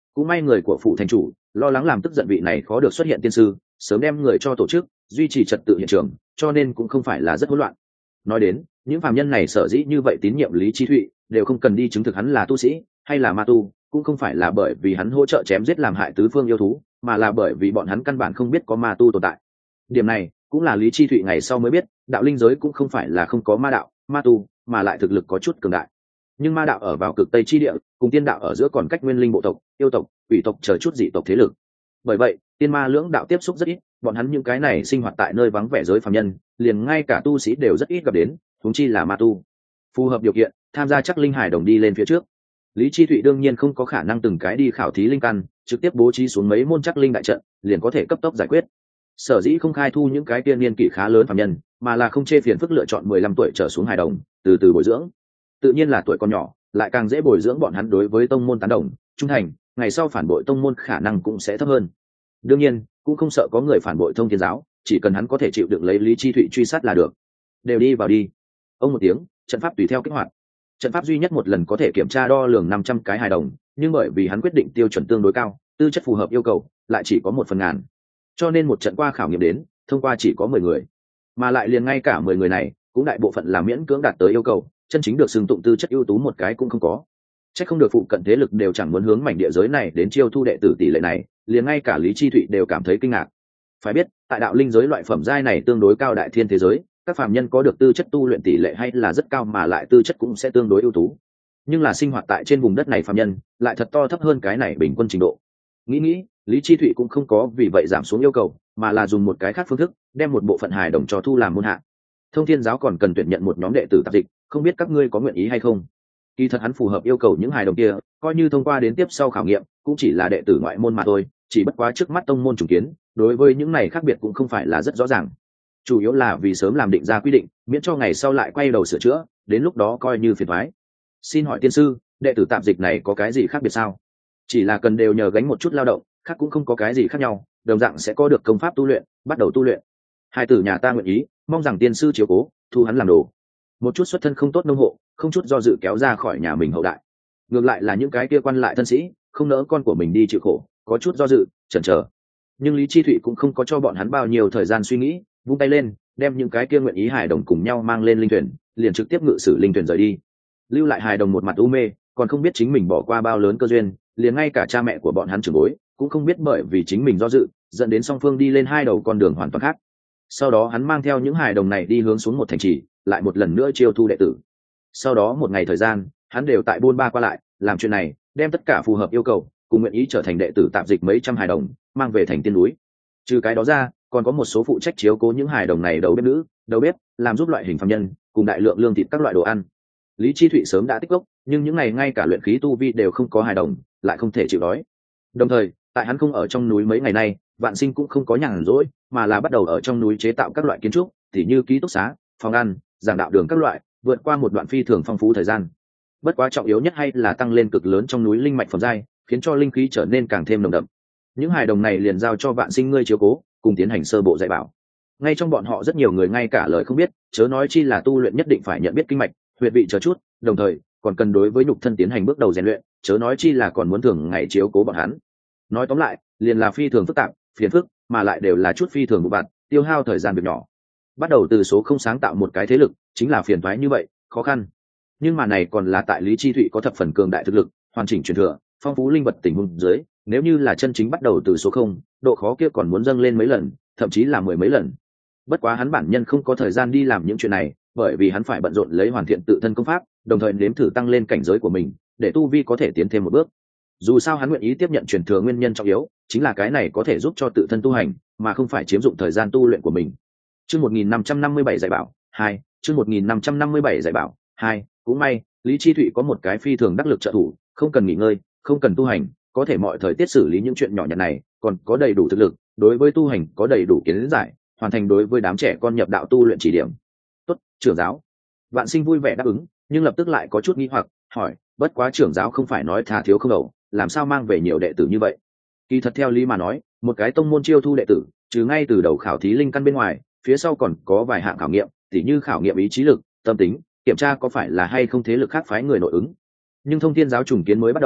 cũng may người của phủ thành chủ lo lắng làm tức giận vị này khó được xuất hiện tiên sư, sớm đem người cho tổ chức duy trì trật tự hiện trường, cho nên cũng không phải là rất hỗn loạn. Nói đến những phàm nhân này sở dĩ như vậy tín nhiệm Lý Chi Thụy, đều không cần đi chứng thực hắn là tu sĩ hay là ma tu, cũng không phải là bởi vì hắn hỗ trợ chém giết làm hại tứ phương yêu thú, mà là bởi vì bọn hắn căn bản không biết có ma tu tồn tại. Điểm này cũng là Lý Chi Thụy ngày sau mới biết, đạo linh giới cũng không phải là không có ma đạo, ma tu, mà lại thực lực có chút cường đại. Nhưng ma đạo ở vào cực tây chi địa, cùng tiên đạo ở giữa còn cách nguyên linh bộ tộc, yêu tộc, quỷ tộc chờ chút dị tộc thế lực. Bởi vậy tiên ma lưỡng đạo tiếp xúc rất ít, bọn hắn những cái này sinh hoạt tại nơi vắng vẻ giới phàm nhân, liền ngay cả tu sĩ đều rất ít gặp đến, huống chi là ma tu. Phù hợp điều kiện, tham gia chắc linh hải đồng đi lên phía trước. Lý Chi Thụy đương nhiên không có khả năng từng cái đi khảo thí linh căn, trực tiếp bố trí xuống mấy môn chắc linh đại trận, liền có thể cấp tốc giải quyết. Sở dĩ không khai thu những cái tiên niên kỷ khá lớn phàm nhân, mà là không chê phiền phức lựa chọn mười lăm tuổi trở xuống hài đồng, từ từ bồi dưỡng. Tự nhiên là tuổi còn nhỏ, lại càng dễ bồi dưỡng bọn hắn đối với tông môn tán đồng, trung thành, ngày sau phản bội tông môn khả năng cũng sẽ thấp hơn. Đương nhiên, cũng không sợ có người phản bội Thông Thiên giáo, chỉ cần hắn có thể chịu đựng lấy Lý Chi Thụy truy sát là được. Đều đi vào đi. Ông một tiếng, trận pháp tùy theo kích hoạt. Trận pháp duy nhất một lần có thể kiểm tra đo lường năm trăm cái hài đồng, nhưng bởi vì hắn quyết định tiêu chuẩn tương đối cao, tư chất phù hợp yêu cầu, lại chỉ có một phần ngàn. Cho nên một trận qua khảo nghiệm đến, thông qua chỉ có mười người. Mà lại liền ngay cả mười người này, cũng đại bộ phận là miễn cưỡng đạt tới yêu cầu, chân chính được xưng tụng tư chất ưu tú một cái cũng không có. Chắc không được phụ cận thế lực đều chẳng muốn hướng mảnh địa giới này đến chiêu thu đệ tử tỷ lệ này, liền ngay cả Lý Chi Thụy đều cảm thấy kinh ngạc. Phải biết, tại đạo linh giới loại phẩm giai này tương đối cao đại thiên thế giới, các phàm nhân có được tư chất tu luyện tỷ lệ hay là rất cao, mà lại tư chất cũng sẽ tương đối ưu tú. Nhưng là sinh hoạt tại trên vùng đất này phàm nhân, lại thật to thấp hơn cái này bình quân trình độ. Nghĩ nghĩ, Lý Chi Thụy cũng không có vì vậy giảm xuống yêu cầu, mà là dùng một cái khác phương thức, đem một bộ phận hài đồng cho thu làm môn hạ. Thông Thiên giáo còn cần tuyển nhận một nhóm đệ tử tạp dịch, không biết các ngươi có nguyện ý hay không? Kỳ thật hắn phù hợp yêu cầu những hài đồng kia, coi như thông qua đến tiếp sau khảo nghiệm, cũng chỉ là đệ tử ngoại môn mà thôi, chỉ bất quá trước mắt tông môn trùng kiến, đối với những này khác biệt cũng không phải là rất rõ ràng. Chủ yếu là vì sớm làm định ra quy định, miễn cho ngày sau lại quay đầu sửa chữa, đến lúc đó coi như phiền toái. Xin hỏi tiên sư, đệ tử tạp dịch này có cái gì khác biệt sao? Chỉ là cần đều nhờ gánh một chút lao động, khác cũng không có cái gì khác nhau, đồng dạng sẽ có được công pháp tu luyện, bắt đầu tu luyện. Hai tử nhà ta nguyện ý, mong rằng tiên sư chiếu cố, thu hắn làm đồ. Một chút xuất thân không tốt nông hộ, không chút do dự kéo ra khỏi nhà mình hậu đại. Ngược lại là những cái kia quan lại thân sĩ, không nỡ con của mình đi chịu khổ, có chút do dự, chần chờ. Nhưng Lý Chi Thụy cũng không có cho bọn hắn bao nhiêu thời gian suy nghĩ, vung tay lên, đem những cái kia nguyện ý hài đồng cùng nhau mang lên linh thuyền, liền trực tiếp ngự sử linh thuyền rời đi. Lưu lại hài đồng một mặt u mê, còn không biết chính mình bỏ qua bao lớn cơ duyên, liền ngay cả cha mẹ của bọn hắn trưởng bối cũng không biết, bởi vì chính mình do dự, dẫn đến song phương đi lên hai đầu con đường hoàn toàn khác. Sau đó hắn mang theo những hài đồng này đi hướng xuống một thành trì, lại một lần nữa chiêu thu đệ tử. Sau đó một ngày thời gian, hắn đều tại buôn ba qua lại, làm chuyện này, đem tất cả phù hợp yêu cầu, cùng nguyện ý trở thành đệ tử tạp dịch mấy trăm hài đồng, mang về thành tiên núi. Trừ cái đó ra, còn có một số phụ trách chiếu cố những hài đồng này đầu bếp nữ, đầu bếp, làm giúp loại hình phàm nhân, cùng đại lượng lương thịt các loại đồ ăn. Lý Chi Thụy sớm đã tích gốc, nhưng những ngày ngay cả luyện khí tu vi đều không có hài đồng, lại không thể chịu đói. Đồng thời, tại hắn không ở trong núi mấy ngày nay, Vạn Sinh cũng không có nhàn rỗi, mà là bắt đầu ở trong núi chế tạo các loại kiến trúc, tỉ như ký túc xá, phòng ăn, giảng đạo đường các loại, vượt qua một đoạn phi thường phong phú thời gian. Bất quá trọng yếu nhất hay là tăng lên cực lớn trong núi linh mạch phẩm giai, khiến cho linh khí trở nên càng thêm nồng đậm. Những hài đồng này liền giao cho Vạn Sinh ngươi chiếu cố, cùng tiến hành sơ bộ dạy bảo. Ngay trong bọn họ rất nhiều người ngay cả lời không biết, chớ nói chi là tu luyện nhất định phải nhận biết kinh mạch, huyệt vị chờ chút, đồng thời còn cần đối với nhục thân tiến hành bước đầu rèn luyện, chớ nói chi là còn muốn thường ngày chiếu cố bọn hắn. Nói tóm lại, liền là phi thường phức tạp, phiền phức, mà lại đều là chút phi thường vụ vặt, tiêu hao thời gian việc nhỏ. Bắt đầu từ số không sáng tạo một cái thế lực, chính là phiền toái như vậy, khó khăn. Nhưng mà này còn là tại Lý Chi Thụy có thập phần cường đại thực lực, hoàn chỉnh truyền thừa, phong phú linh vật tình huống dưới, nếu như là chân chính bắt đầu từ số không, độ khó kia còn muốn dâng lên mấy lần, thậm chí là mười mấy lần. Bất quá hắn bản nhân không có thời gian đi làm những chuyện này, bởi vì hắn phải bận rộn lấy hoàn thiện tự thân công pháp, đồng thời nếm thử tăng lên cảnh giới của mình, để tu vi có thể tiến thêm một bước. Dù sao hắn nguyện ý tiếp nhận truyền thừa nguyên nhân trọng yếu, chính là cái này có thể giúp cho tự thân tu hành, mà không phải chiếm dụng thời gian tu luyện của mình. Chương một nghìn năm trăm năm mươi bảy dạy bảo hai, chương một nghìn năm trăm năm mươi bảy dạy bảo hai, cũng may, Lý Chi Thụy có một cái phi thường đắc lực trợ thủ, không cần nghỉ ngơi, không cần tu hành, có thể mọi thời tiết xử lý những chuyện nhỏ nhặt này, còn có đầy đủ thực lực, đối với tu hành có đầy đủ kiến giải, hoàn thành đối với đám trẻ con nhập đạo tu luyện chỉ điểm. Tốt, trưởng giáo. Vạn Sinh vui vẻ đáp ứng, nhưng lập tức lại có chút nghi hoặc, hỏi, bất quá trưởng giáo không phải nói thà thiếu không đầu, làm sao mang về nhiều đệ tử như vậy? Kỳ thật theo lý mà nói, một cái tông môn chiêu thu đệ tử, trừ ngay từ đầu khảo thí linh căn bên ngoài, phía sau còn có vài hạng khảo nghiệm, tỉ như khảo nghiệm ý chí lực, tâm tính, kiểm tra có phải là hay không thế lực khác phái người nội ứng. Nhưng Thông Thiên giáo trùng kiến mới bắt đầu,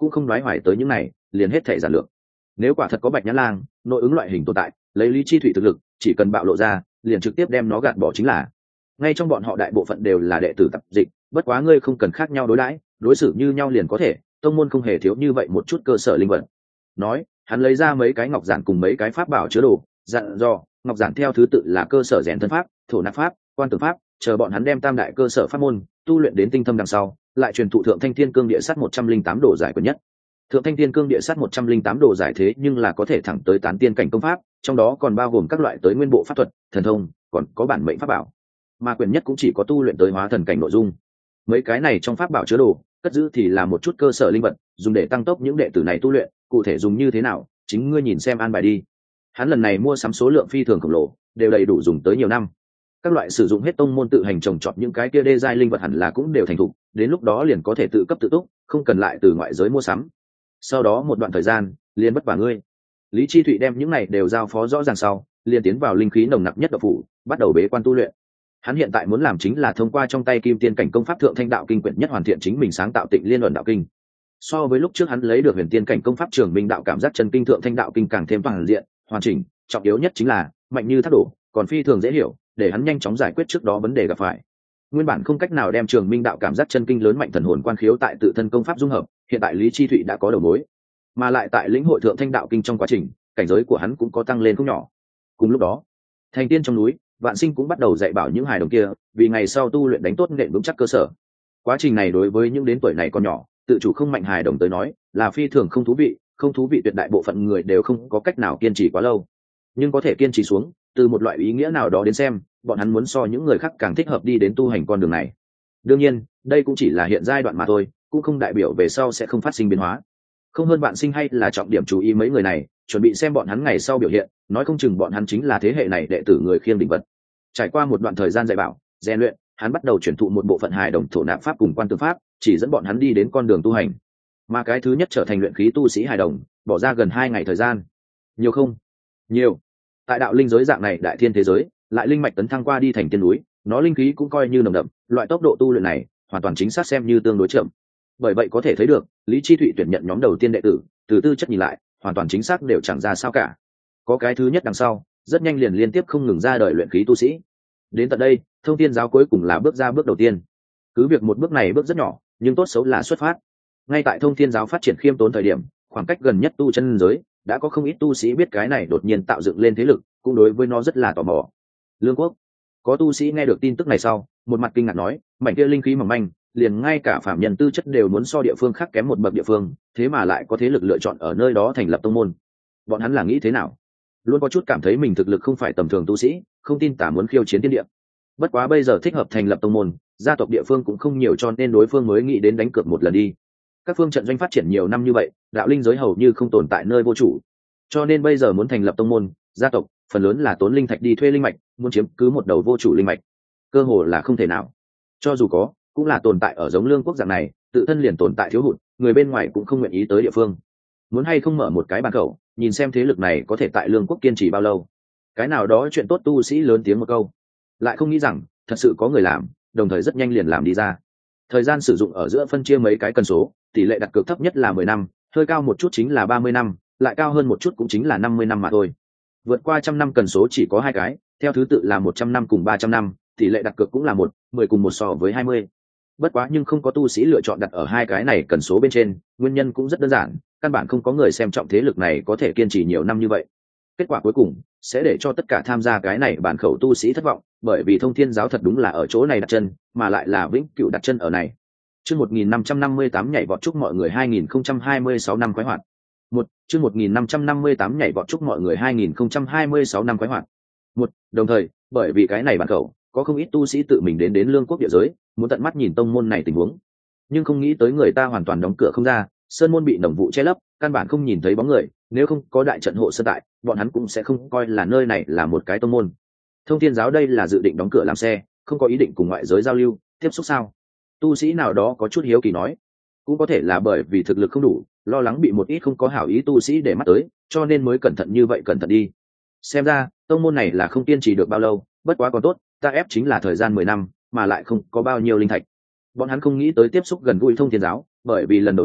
cũng không nói hoài tới những này liền hết thể giản lược. Nếu quả thật có bạch nhãn lang nội ứng loại hình tồn tại, lấy Lý Chi Thụy thực lực chỉ cần bạo lộ ra liền trực tiếp đem nó gạt bỏ chính là. Ngay trong bọn họ đại bộ phận đều là đệ tử tập dịch, bất quá ngươi không cần khác nhau đối đãi, đối xử như nhau liền có thể, tông môn không hề thiếu như vậy một chút cơ sở linh vật. Nói, hắn lấy ra mấy cái ngọc giản cùng mấy cái pháp bảo chứa đồ, dặn dò, ngọc giản theo thứ tự là cơ sở rèn thân pháp, thổ nạp pháp, quan tưởng pháp, chờ bọn hắn đem tam đại cơ sở pháp môn tu luyện đến tinh thâm đằng sau, lại truyền thụ thượng thanh thiên cương địa sắt một trăm linh tám đồ giải quyền nhất. Thượng thanh thiên cương địa sắt một trăm linh tám đồ giải thế nhưng là có thể thẳng tới tán tiên cảnh công pháp, trong đó còn bao gồm các loại tới nguyên bộ pháp thuật, thần thông, còn có bản mệnh pháp bảo. Mà quyền nhất cũng chỉ có tu luyện tới hóa thần cảnh nội dung. Mấy cái này trong pháp bảo chứa đồ, cất giữ thì là một chút cơ sở linh vật, dùng để tăng tốc những đệ tử này tu luyện, cụ thể dùng như thế nào, chính ngươi nhìn xem an bài đi. Hắn lần này mua sắm số lượng phi thường khổng lồ, đều đầy đủ dùng tới nhiều năm. Các loại sử dụng hết tông môn tự hành trồng trọt những cái kia đê giai linh vật hẳn là cũng đều thành thục, đến lúc đó liền có thể tự cấp tự túc, không cần lại từ ngoại giới mua sắm. Sau đó một đoạn thời gian, liền bất vả ngươi. Lý Chi Thụy đem những này đều giao phó rõ ràng sau, liền tiến vào linh khí nồng nặc nhất đạo phủ, bắt đầu bế quan tu luyện. Hắn hiện tại muốn làm chính là thông qua trong tay kim tiên cảnh công pháp thượng thanh đạo kinh quyển nhất hoàn thiện chính mình sáng tạo tịnh liên luận đạo kinh. So với lúc trước hắn lấy được huyền tiên cảnh công pháp trường minh đạo cảm giác chân kinh thượng thanh đạo kinh càng thêm toàn diện, hoàn chỉnh, trọng yếu nhất chính là mạnh như thác đổ, còn phi thường dễ hiểu, để hắn nhanh chóng giải quyết trước đó vấn đề gặp phải. Nguyên bản không cách nào đem trường minh đạo cảm giác chân kinh lớn mạnh thần hồn quan khiếu tại tự thân công pháp dung hợp, hiện tại Lý Chi Thụy đã có đầu mối, mà lại tại lĩnh hội thượng thanh đạo kinh trong quá trình, cảnh giới của hắn cũng có tăng lên không nhỏ. Cùng lúc đó, thành tiên trong núi, Vạn Sinh cũng bắt đầu dạy bảo những hài đồng kia, vì ngày sau tu luyện đánh tốt nền vững chắc cơ sở. Quá trình này đối với những đến tuổi này còn nhỏ, tự chủ không mạnh hài đồng tới nói, là phi thường không thú vị, không thú vị tuyệt đại bộ phận người đều không có cách nào kiên trì quá lâu. Nhưng có thể kiên trì xuống, từ một loại ý nghĩa nào đó đến xem, bọn hắn muốn so những người khác càng thích hợp đi đến tu hành con đường này. Đương nhiên, đây cũng chỉ là hiện giai đoạn mà thôi, cũng không đại biểu về sau sẽ không phát sinh biến hóa. Không hơn Vạn Sinh hay là trọng điểm chú ý mấy người này, chuẩn bị xem bọn hắn ngày sau biểu hiện, nói không chừng bọn hắn chính là thế hệ này đệ tử người khiêng định vật. Trải qua một đoạn thời gian dạy bảo, rèn luyện, hắn bắt đầu chuyển thụ một bộ phận hài đồng thổ nạp pháp cùng quan tư pháp, chỉ dẫn bọn hắn đi đến con đường tu hành. Mà cái thứ nhất trở thành luyện khí tu sĩ hài đồng, bỏ ra gần hai ngày thời gian. Nhiều không? Nhiều. Tại đạo linh giới dạng này đại thiên thế giới, lại linh mạch tấn thăng qua đi thành tiên núi, nó linh khí cũng coi như nồng đậm, loại tốc độ tu luyện này, hoàn toàn chính xác xem như tương đối chậm. Bởi vậy có thể thấy được, Lý Chi Thụy tuyển nhận nhóm đầu tiên đệ tử, từ tư chất nhìn lại, hoàn toàn chính xác đều chẳng ra sao cả. Có cái thứ nhất đằng sau, rất nhanh liền liên tiếp không ngừng ra đời luyện khí tu sĩ. Đến tận đây, Thông Thiên giáo cuối cùng là bước ra bước đầu tiên. Cứ việc một bước này bước rất nhỏ, nhưng tốt xấu là xuất phát. Ngay tại Thông Thiên giáo phát triển khiêm tốn thời điểm, khoảng cách gần nhất tu chân giới, đã có không ít tu sĩ biết cái này đột nhiên tạo dựng lên thế lực, cũng đối với nó rất là tò mò. Lương Quốc, có tu sĩ nghe được tin tức này sau, một mặt kinh ngạc nói, mảnh kia linh khí mỏng manh, liền ngay cả phạm nhân tư chất đều muốn so địa phương khác kém một bậc địa phương, thế mà lại có thế lực lựa chọn ở nơi đó thành lập tông môn. Bọn hắn là nghĩ thế nào? Luôn có chút cảm thấy mình thực lực không phải tầm thường tu sĩ, không tin tả muốn khiêu chiến thiên địa. Bất quá bây giờ thích hợp thành lập tông môn, gia tộc địa phương cũng không nhiều, cho nên đối phương mới nghĩ đến đánh cược một lần đi. Các phương trận doanh phát triển nhiều năm như vậy, đạo linh giới hầu như không tồn tại nơi vô chủ, cho nên bây giờ muốn thành lập tông môn, gia tộc phần lớn là tốn linh thạch đi thuê linh mạch, muốn chiếm cứ một đầu vô chủ linh mạch, cơ hồ là không thể nào. Cho dù có, cũng là tồn tại ở giống Lương Quốc dạng này, tự thân liền tồn tại thiếu hụt, người bên ngoài cũng không nguyện ý tới địa phương. Muốn hay không mở một cái bàn khẩu, nhìn xem thế lực này có thể tại Lương Quốc kiên trì bao lâu. Cái nào đó chuyện tốt tu sĩ lớn tiếng một câu, lại không nghĩ rằng thật sự có người làm, đồng thời rất nhanh liền làm đi ra. Thời gian sử dụng ở giữa phân chia mấy cái cần số, tỷ lệ đặt cược thấp nhất là mười năm, hơi cao một chút chính là ba mươi năm, lại cao hơn một chút cũng chính là năm mươi năm mà thôi. Vượt qua trăm năm cần số chỉ có hai cái, theo thứ tự là một trăm năm cùng ba trăm năm, tỷ lệ đặt cược cũng là một, mười cùng một so với hai mươi. Bất quá nhưng không có tu sĩ lựa chọn đặt ở hai cái này cần số bên trên, nguyên nhân cũng rất đơn giản, căn bản không có người xem trọng thế lực này có thể kiên trì nhiều năm như vậy. Kết quả cuối cùng sẽ để cho tất cả tham gia cái này bản khẩu tu sĩ thất vọng, bởi vì Thông Thiên giáo thật đúng là ở chỗ này đặt chân, mà lại là vĩnh cửu đặt chân ở này. Chương một nghìn năm trăm năm mươi tám nhảy vọt chúc mọi người hai nghìn không trăm hai mươi sáu năm khoái hoạt. Một, chương một nghìn năm trăm năm mươi tám nhảy vọt chúc mọi người hai nghìn không trăm hai mươi sáu năm khoái hoạt. Một, đồng thời, bởi vì cái này bản khẩu, có không ít tu sĩ tự mình đến đến Lương Quốc địa giới, muốn tận mắt nhìn tông môn này tình huống. Nhưng không nghĩ tới người ta hoàn toàn đóng cửa không ra, sơn môn bị nồng vụ che lấp, căn bản không nhìn thấy bóng người, nếu không có đại trận hộ sơn tại, bọn hắn cũng sẽ không coi là nơi này là một cái tông môn. Thông Thiên giáo đây là dự định đóng cửa làm xe, không có ý định cùng ngoại giới giao lưu, tiếp xúc sao? Tu sĩ nào đó có chút hiếu kỳ nói, cũng có thể là bởi vì thực lực không đủ, lo lắng bị một ít không có hảo ý tu sĩ để mắt tới, cho nên mới cẩn thận như vậy cẩn thận đi. Xem ra tông môn này là không kiên trì được bao lâu, bất quá còn tốt, ta ép chính là thời gian mười năm, mà lại không có bao nhiêu linh thạch. Bọn hắn không nghĩ tới tiếp xúc gần gũi Thông Thiên giáo, bởi vì lần đầu tiên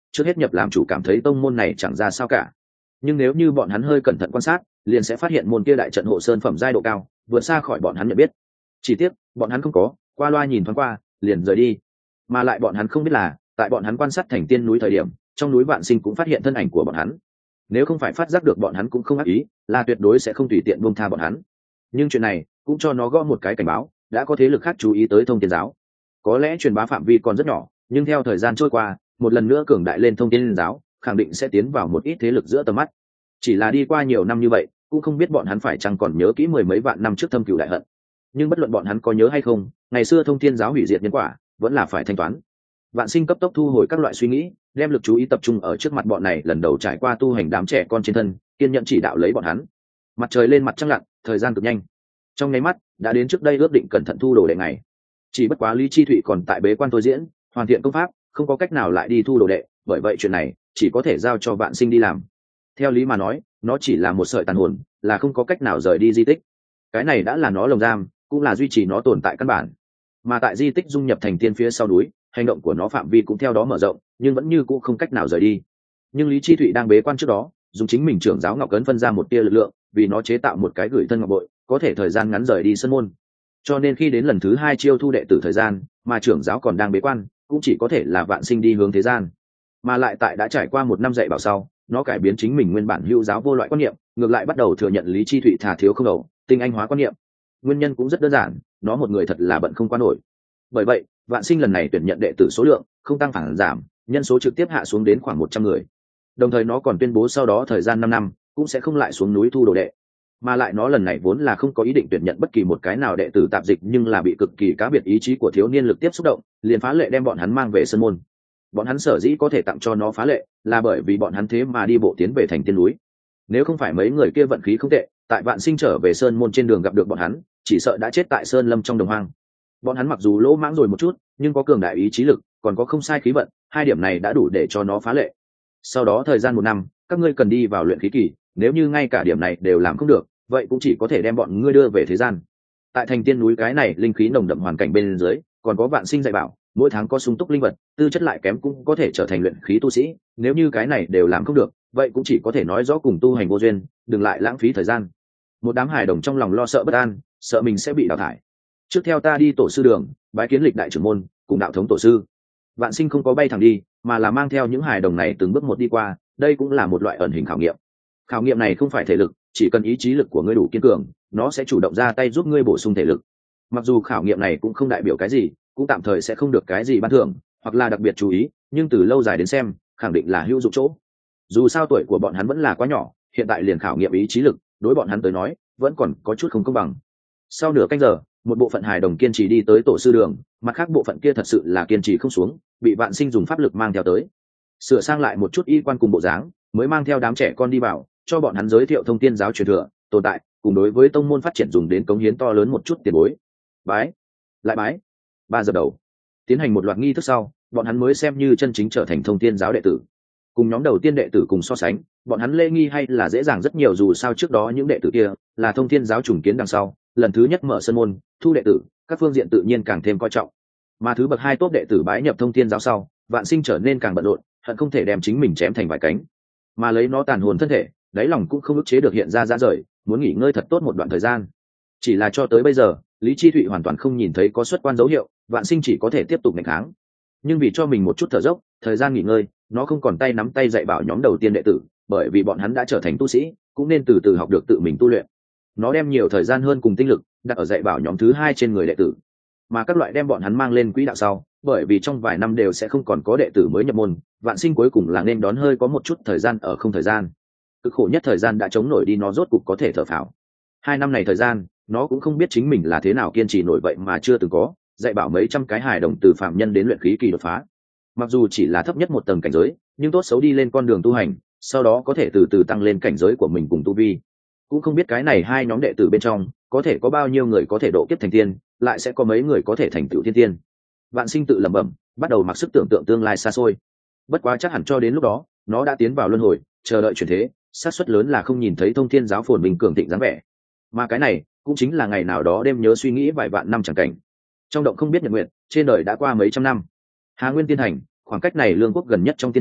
trước hết nhập làm chủ cảm thấy tông môn này chẳng ra sao cả. Nhưng nếu như bọn hắn hơi cẩn thận quan sát, liền sẽ phát hiện môn kia đại trận hộ sơn phẩm giai độ cao, vượt xa khỏi bọn hắn nhận biết. Chỉ tiếc, bọn hắn không có, qua loa nhìn thoáng qua, liền rời đi. Mà lại bọn hắn không biết là, tại bọn hắn quan sát thành tiên núi thời điểm, trong núi Vạn Sinh cũng phát hiện thân ảnh của bọn hắn. Nếu không phải phát giác được bọn hắn cũng không ác ý, là tuyệt đối sẽ không tùy tiện buông tha bọn hắn. Nhưng chuyện này cũng cho nó gõ một cái cảnh báo, đã có thế lực khác chú ý tới Thông Thiên giáo. Có lẽ truyền bá phạm vi còn rất nhỏ, nhưng theo thời gian trôi qua, một lần nữa cường đại lên Thông Thiên giáo, khẳng định sẽ tiến vào một ít thế lực giữa tầm mắt. Chỉ là đi qua nhiều năm như vậy, cũng không biết bọn hắn phải chăng còn nhớ kỹ mười mấy vạn năm trước thâm cửu đại hận. Nhưng bất luận bọn hắn có nhớ hay không, ngày xưa Thông Thiên giáo hủy diệt nhân quả, vẫn là phải thanh toán. Vạn Sinh cấp tốc thu hồi các loại suy nghĩ, đem lực chú ý tập trung ở trước mặt bọn này lần đầu trải qua tu hành đám trẻ con trên thân, kiên nhẫn chỉ đạo lấy bọn hắn. Mặt trời lên mặt trăng lặn, thời gian cực nhanh. Trong nháy mắt, đã đến trước đây ước định cẩn thận thu đồ đệ ngày. Chỉ bất quá Lý Chi Thụy còn tại bế quan thôi diễn, hoàn thiện công pháp, không có cách nào lại đi thu đồ đệ, bởi vậy chuyện này chỉ có thể giao cho Vạn Sinh đi làm. Theo lý mà nói, nó chỉ là một sợi tàn hồn, là không có cách nào rời đi di tích. Cái này đã là nó lồng giam, cũng là duy trì nó tồn tại căn bản. Mà tại di tích dung nhập thành tiên phía sau núi, hành động của nó phạm vi cũng theo đó mở rộng, nhưng vẫn như cũ không cách nào rời đi. Nhưng Lý Chi Thụy đang bế quan trước đó, dùng chính mình trưởng giáo ngọc ấn phân ra một tia lực lượng, vì nó chế tạo một cái gửi thân ngọc bội, có thể thời gian ngắn rời đi sân môn. Cho nên khi đến lần thứ hai chiêu thu đệ tử thời gian, mà trưởng giáo còn đang bế quan, cũng chỉ có thể là Vạn Sinh đi hướng thế gian. Mà lại tại đã trải qua một năm dạy bảo sau, nó cải biến chính mình nguyên bản hữu giáo vô loại quan niệm, ngược lại bắt đầu thừa nhận Lý Chi Thụy thà thiếu không đầu, tinh anh hóa quan niệm. Nguyên nhân cũng rất đơn giản, nó một người thật là bận không qua nổi. Bởi vậy, Vạn Sinh lần này tuyển nhận đệ tử số lượng không tăng phản giảm, nhân số trực tiếp hạ xuống đến khoảng một trăm người. Đồng thời nó còn tuyên bố sau đó thời gian năm năm cũng sẽ không lại xuống núi thu đồ đệ. Mà lại nó lần này vốn là không có ý định tuyển nhận bất kỳ một cái nào đệ tử tạp dịch, nhưng là bị cực kỳ cá biệt ý chí của thiếu niên lực tiếp xúc động, liền phá lệ đem bọn hắn mang về sân môn. Bọn hắn sở dĩ có thể tặng cho nó phá lệ, là bởi vì bọn hắn thế mà đi bộ tiến về thành tiên núi. Nếu không phải mấy người kia vận khí không tệ, tại Vạn Sinh trở về sơn môn trên đường gặp được bọn hắn, chỉ sợ đã chết tại sơn lâm trong đồng hoang. Bọn hắn mặc dù lỗ mãng rồi một chút, nhưng có cường đại ý chí lực, còn có không sai khí vận, hai điểm này đã đủ để cho nó phá lệ. Sau đó thời gian một năm, các ngươi cần đi vào luyện khí kỳ, nếu như ngay cả điểm này đều làm không được, vậy cũng chỉ có thể đem bọn ngươi đưa về thế gian. Tại thành tiên núi cái này linh khí nồng đậm hoàn cảnh bên dưới, còn có Vạn Sinh dạy bảo, mỗi tháng có sung túc linh vật, tư chất lại kém cũng có thể trở thành luyện khí tu sĩ, nếu như cái này đều làm không được, vậy cũng chỉ có thể nói rõ cùng tu hành vô duyên, đừng lại lãng phí thời gian. Một đám hài đồng trong lòng lo sợ bất an, sợ mình sẽ bị đào thải. Trước theo ta đi tổ sư đường, bái kiến lịch đại trưởng môn, cùng đạo thống tổ sư. Vạn Sinh không có bay thẳng đi, mà là mang theo những hài đồng này từng bước một đi qua, đây cũng là một loại ẩn hình khảo nghiệm. Khảo nghiệm này không phải thể lực, chỉ cần ý chí lực của ngươi đủ kiên cường, nó sẽ chủ động ra tay giúp ngươi bổ sung thể lực. Mặc dù khảo nghiệm này cũng không đại biểu cái gì, cũng tạm thời sẽ không được cái gì ban thưởng, hoặc là đặc biệt chú ý, nhưng từ lâu dài đến xem, khẳng định là hữu dụng chỗ. Dù sao tuổi của bọn hắn vẫn là quá nhỏ, hiện tại liền khảo nghiệm ý chí lực, đối bọn hắn tới nói, vẫn còn có chút không công bằng. Sau nửa canh giờ, một bộ phận hài đồng kiên trì đi tới tổ sư đường, mặt khác bộ phận kia thật sự là kiên trì không xuống, bị Vạn Sinh dùng pháp lực mang theo tới, sửa sang lại một chút y quan cùng bộ dáng, mới mang theo đám trẻ con đi vào, cho bọn hắn giới thiệu Thông Thiên giáo truyền thừa tồn tại, cùng đối với tông môn phát triển dùng đến cống hiến to lớn một chút tiền bối. Bái, lại bái. Ba giờ đầu, tiến hành một loạt nghi thức sau, bọn hắn mới xem như chân chính trở thành Thông Thiên giáo đệ tử. Cùng nhóm đầu tiên đệ tử cùng so sánh, bọn hắn lễ nghi hay là dễ dàng rất nhiều, dù sao trước đó những đệ tử kia là Thông Thiên giáo trùng kiến đằng sau, lần thứ nhất mở sân môn, thu đệ tử, các phương diện tự nhiên càng thêm coi trọng. Mà thứ bậc hai tốt đệ tử bái nhập Thông Thiên giáo sau, Vạn Sinh trở nên càng bận rộn, hận không thể đem chính mình chém thành vài cánh, mà lấy nó tàn hồn thân thể, đáy lòng cũng không ức chế được hiện ra ra rời, muốn nghỉ ngơi thật tốt một đoạn thời gian. Chỉ là cho tới bây giờ, Lý Chi Thụy hoàn toàn không nhìn thấy có xuất quan dấu hiệu, Vạn Sinh chỉ có thể tiếp tục nghênh kháng. Nhưng vì cho mình một chút thở dốc, thời gian nghỉ ngơi, nó không còn tay nắm tay dạy bảo nhóm đầu tiên đệ tử, bởi vì bọn hắn đã trở thành tu sĩ, cũng nên từ từ học được tự mình tu luyện. Nó đem nhiều thời gian hơn cùng tinh lực đặt ở dạy bảo nhóm thứ hai trên người đệ tử, mà các loại đem bọn hắn mang lên quỹ đạo sau, bởi vì trong vài năm đều sẽ không còn có đệ tử mới nhập môn, Vạn Sinh cuối cùng là nên đón hơi có một chút thời gian ở không thời gian. Cực khổ nhất thời gian đã chống nổi đi, nó rốt cục có thể thở phào. Hai năm này thời gian, nó cũng không biết chính mình là thế nào kiên trì nổi vậy mà chưa từng có, dạy bảo mấy trăm cái hài đồng từ phạm nhân đến luyện khí kỳ đột phá. Mặc dù chỉ là thấp nhất một tầng cảnh giới, nhưng tốt xấu đi lên con đường tu hành, sau đó có thể từ từ tăng lên cảnh giới của mình cùng tu vi. Cũng không biết cái này hai nhóm đệ tử bên trong, có thể có bao nhiêu người có thể độ kiếp thành tiên, lại sẽ có mấy người có thể thành tựu thiên tiên. Vạn Sinh tự lẩm bẩm, bắt đầu mặc sức tưởng tượng tương lai xa xôi. Bất quá chắc hẳn cho đến lúc đó, nó đã tiến vào luân hồi, chờ đợi chuyển thế, xác suất lớn là không nhìn thấy Thông Thiên giáo phồn bình cường thịnh dáng vẻ. Mà cái này cũng chính là ngày nào đó đêm nhớ suy nghĩ vài vạn năm chẳng cảnh. Trong động không biết nhật nguyện, trên đời đã qua mấy trăm năm. Hà Nguyên tiên thành, khoảng cách này lương quốc gần nhất trong tiên thành,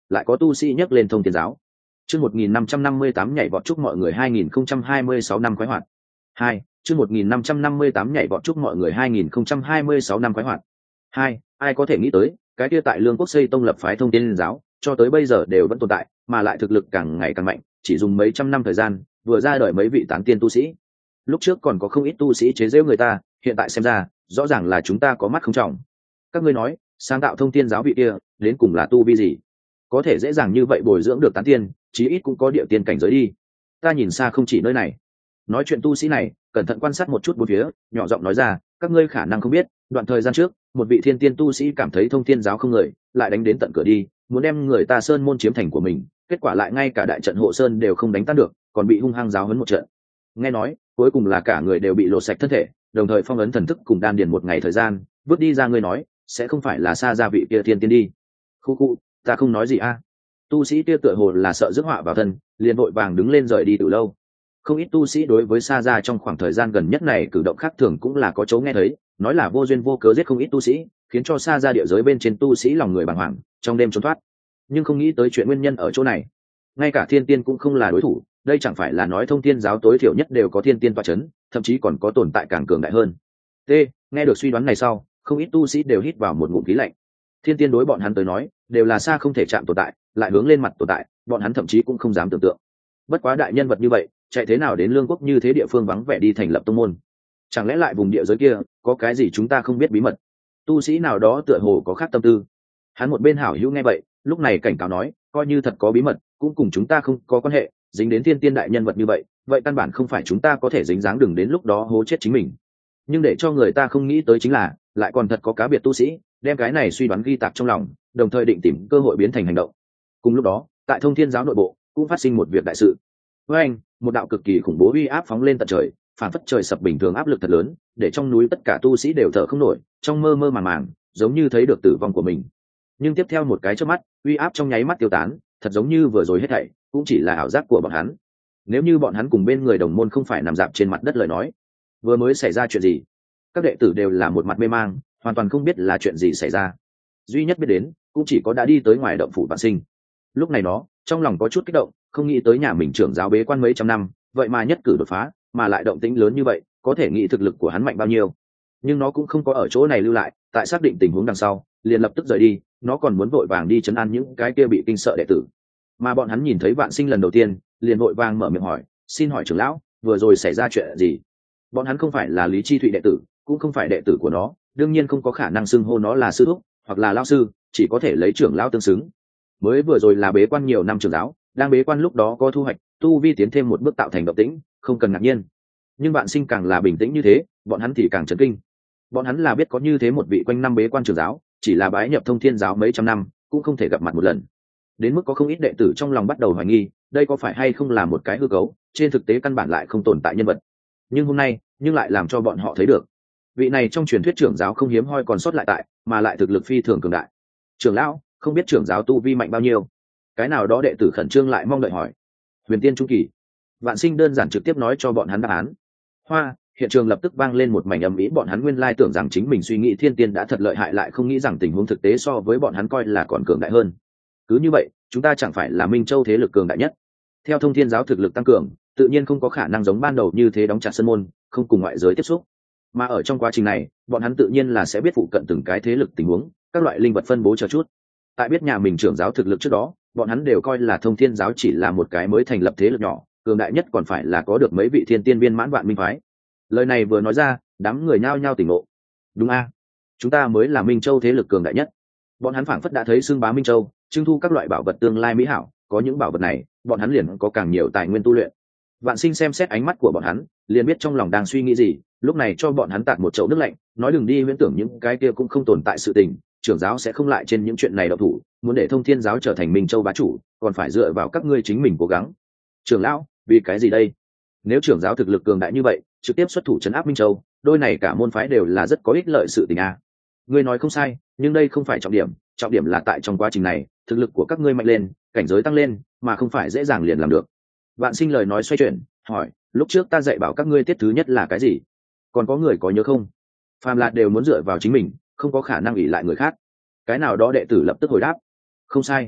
lại có tu sĩ nhắc lên thông thiên giáo. Chương một nghìn năm trăm năm mươi tám nhảy vọt chúc mọi người hai nghìn không trăm hai mươi sáu năm khoái hoạt. Hai, chương một nghìn năm trăm năm mươi tám nhảy vọt chúc mọi người hai nghìn không trăm hai mươi sáu năm khoái hoạt. Hai, ai có thể nghĩ tới, cái kia tại Lương Quốc xây tông lập phái thông thiên giáo, cho tới bây giờ đều vẫn tồn tại, mà lại thực lực càng ngày càng mạnh, chỉ dùng mấy trăm năm thời gian, vừa ra đời mấy vị tán tiên tu sĩ. Lúc trước còn có không ít tu sĩ chế giễu người ta, hiện tại xem ra, rõ ràng là chúng ta có mắt không trọng. Các ngươi nói, sáng tạo thông thiên giáo vị kia, đến cùng là tu vi gì? Có thể dễ dàng như vậy bồi dưỡng được tán tiên, chí ít cũng có địa tiên cảnh giới đi. Ta nhìn xa không chỉ nơi này. Nói chuyện tu sĩ này, cẩn thận quan sát một chút bốn phía, nhỏ giọng nói ra, các ngươi khả năng không biết, đoạn thời gian trước, một vị thiên tiên tu sĩ cảm thấy thông thiên giáo không người, lại đánh đến tận cửa đi, muốn đem người ta sơn môn chiếm thành của mình, kết quả lại ngay cả đại trận hộ sơn đều không đánh tan được, còn bị hung hăng giáo huấn một trận. Nghe nói, cuối cùng là cả người đều bị lột sạch thân thể, đồng thời phong ấn thần thức cùng đan điền một ngày thời gian, vứt đi ra. Ngươi nói, sẽ không phải là xa ra vị kia thiên tiên đi? Khu khu, ta không nói gì a. Tu sĩ kia tựa hồ là sợ rước họa vào thân, liền vội vàng đứng lên rời đi từ lâu. Không ít tu sĩ đối với Sa Gia trong khoảng thời gian gần nhất này cử động khác thường cũng là có chỗ nghe thấy, nói là vô duyên vô cớ giết không ít tu sĩ, khiến cho Sa Gia địa giới bên trên tu sĩ lòng người bàng hoàng, trong đêm trốn thoát. Nhưng không nghĩ tới chuyện nguyên nhân ở chỗ này, ngay cả thiên tiên cũng không là đối thủ, đây chẳng phải là nói thông thiên giáo tối thiểu nhất đều có thiên tiên tọa chấn, thậm chí còn có tồn tại càng cường đại hơn. T, nghe được suy đoán này sau, không ít tu sĩ đều hít vào một ngụm khí lạnh. Thiên tiên đối bọn hắn tới nói, đều là xa không thể chạm tồn tại, lại hướng lên mặt tồn tại, bọn hắn thậm chí cũng không dám tưởng tượng. Bất quá đại nhân vật như vậy, chạy thế nào đến Lương Quốc như thế địa phương vắng vẻ đi thành lập tông môn? Chẳng lẽ lại vùng địa giới kia có cái gì chúng ta không biết bí mật? Tu sĩ nào đó tựa hồ có khác tâm tư. Hắn một bên hảo hữu nghe vậy, lúc này cảnh cáo nói, coi như thật có bí mật, cũng cùng chúng ta không có quan hệ, dính đến thiên tiên đại nhân vật như vậy, vậy căn bản không phải chúng ta có thể dính dáng, đừng đến lúc đó hố chết chính mình. Nhưng để cho người ta không nghĩ tới chính là, lại còn thật có cá biệt tu sĩ đem cái này suy đoán ghi tạc trong lòng, đồng thời định tìm cơ hội biến thành hành động. Cùng lúc đó, tại Thông Thiên giáo nội bộ cũng phát sinh một việc đại sự. Với anh, một đạo cực kỳ khủng bố uy áp phóng lên tận trời, phản phất trời sập bình thường, áp lực thật lớn, để trong núi tất cả tu sĩ đều thở không nổi, trong mơ mơ màng màng, giống như thấy được tử vong của mình. Nhưng tiếp theo một cái chớp mắt, uy áp trong nháy mắt tiêu tán, thật giống như vừa rồi hết thảy cũng chỉ là ảo giác của bọn hắn. Nếu như bọn hắn cùng bên người đồng môn không phải nằm dạp trên mặt đất lời nói, vừa mới xảy ra chuyện gì? Các đệ tử đều là một mặt mê mang, hoàn toàn không biết là chuyện gì xảy ra. Duy nhất biết đến cũng chỉ có đã đi tới ngoài động phủ Vạn Sinh. Lúc này nó trong lòng có chút kích động, không nghĩ tới nhà mình trưởng giáo bế quan mấy trăm năm, vậy mà nhất cử đột phá, mà lại động tĩnh lớn như vậy, có thể nghĩ thực lực của hắn mạnh bao nhiêu. Nhưng nó cũng không có ở chỗ này lưu lại, tại xác định tình huống đằng sau, liền lập tức rời đi, nó còn muốn vội vàng đi trấn an những cái kia bị kinh sợ đệ tử. Mà bọn hắn nhìn thấy Vạn Sinh lần đầu tiên, liền vội vàng mở miệng hỏi, xin hỏi trưởng lão, vừa rồi xảy ra chuyện gì? Bọn hắn không phải là Lý Chi Thụy đệ tử, cũng không phải đệ tử của nó, đương nhiên không có khả năng xưng hô nó là sư thúc hoặc là lão sư, chỉ có thể lấy trưởng lão tương xứng. Mới vừa rồi là bế quan nhiều năm trưởng giáo, đang bế quan lúc đó có thu hoạch, tu vi tiến thêm một bước tạo thành động tĩnh, không cần ngạc nhiên. Nhưng Vạn Sinh càng là bình tĩnh như thế, bọn hắn thì càng chấn kinh. Bọn hắn là biết có như thế một vị quanh năm bế quan trưởng giáo, chỉ là bái nhập Thông Thiên giáo mấy trăm năm, cũng không thể gặp mặt một lần. Đến mức có không ít đệ tử trong lòng bắt đầu hoài nghi, đây có phải hay không là một cái hư cấu, trên thực tế căn bản lại không tồn tại nhân vật. Nhưng hôm nay, nhưng lại làm cho bọn họ thấy được, vị này trong truyền thuyết trưởng giáo không hiếm hoi còn sót lại tại, mà lại thực lực phi thường cường đại. Trưởng lão, không biết trưởng giáo tu vi mạnh bao nhiêu? Cái nào đó đệ tử khẩn trương lại mong đợi hỏi. Huyền tiên trung kỳ. Vạn Sinh đơn giản trực tiếp nói cho bọn hắn đáp án. Hoa, hiện trường lập tức vang lên một mảnh ầm ĩ, bọn hắn nguyên lai tưởng rằng chính mình suy nghĩ thiên tiên đã thật lợi hại, lại không nghĩ rằng tình huống thực tế so với bọn hắn coi là còn cường đại hơn. Cứ như vậy, chúng ta chẳng phải là Minh Châu thế lực cường đại nhất? Theo Thông Thiên giáo thực lực tăng cường, tự nhiên không có khả năng giống ban đầu như thế đóng chặt sân môn, không cùng ngoại giới tiếp xúc. Mà ở trong quá trình này, bọn hắn tự nhiên là sẽ biết phụ cận từng cái thế lực tình huống, các loại linh vật phân bố chờ chút. Tại biết nhà mình trưởng giáo thực lực trước đó, bọn hắn đều coi là Thông Thiên giáo chỉ là một cái mới thành lập thế lực nhỏ, cường đại nhất còn phải là có được mấy vị thiên tiên viên mãn vạn minh phái. Lời này vừa nói ra, đám người nhao nhao tỉnh ngộ. Đúng a, chúng ta mới là Minh Châu thế lực cường đại nhất. Bọn hắn phảng phất đã thấy xương bá Minh Châu, trưng thu các loại bảo vật tương lai mỹ hảo, có những bảo vật này, bọn hắn liền có càng nhiều tài nguyên tu luyện. Vạn Sinh xem xét ánh mắt của bọn hắn, liền biết trong lòng đang suy nghĩ gì, lúc này cho bọn hắn tạt một chậu nước lạnh, nói đừng đi huyễn tưởng những cái kia cũng không tồn tại sự tình, trưởng giáo sẽ không lại trên những chuyện này động thủ, muốn để Thông Thiên giáo trở thành Minh Châu bá chủ, còn phải dựa vào các ngươi chính mình cố gắng. Trưởng lão, vì cái gì đây? Nếu trưởng giáo thực lực cường đại như vậy, trực tiếp xuất thủ trấn áp Minh Châu, đôi này cả môn phái đều là rất có ích lợi sự tình a. Ngươi nói không sai, nhưng đây không phải trọng điểm, trọng điểm là tại trong quá trình này, thực lực của các ngươi mạnh lên, cảnh giới tăng lên, mà không phải dễ dàng liền làm được. Vạn Sinh lời nói xoay chuyển, hỏi, lúc trước ta dạy bảo các ngươi tiết thứ nhất là cái gì? Còn có người có nhớ không? Phàm là đều muốn dựa vào chính mình, không có khả năng ỷ lại người khác. Cái nào đó đệ tử lập tức hồi đáp, không sai.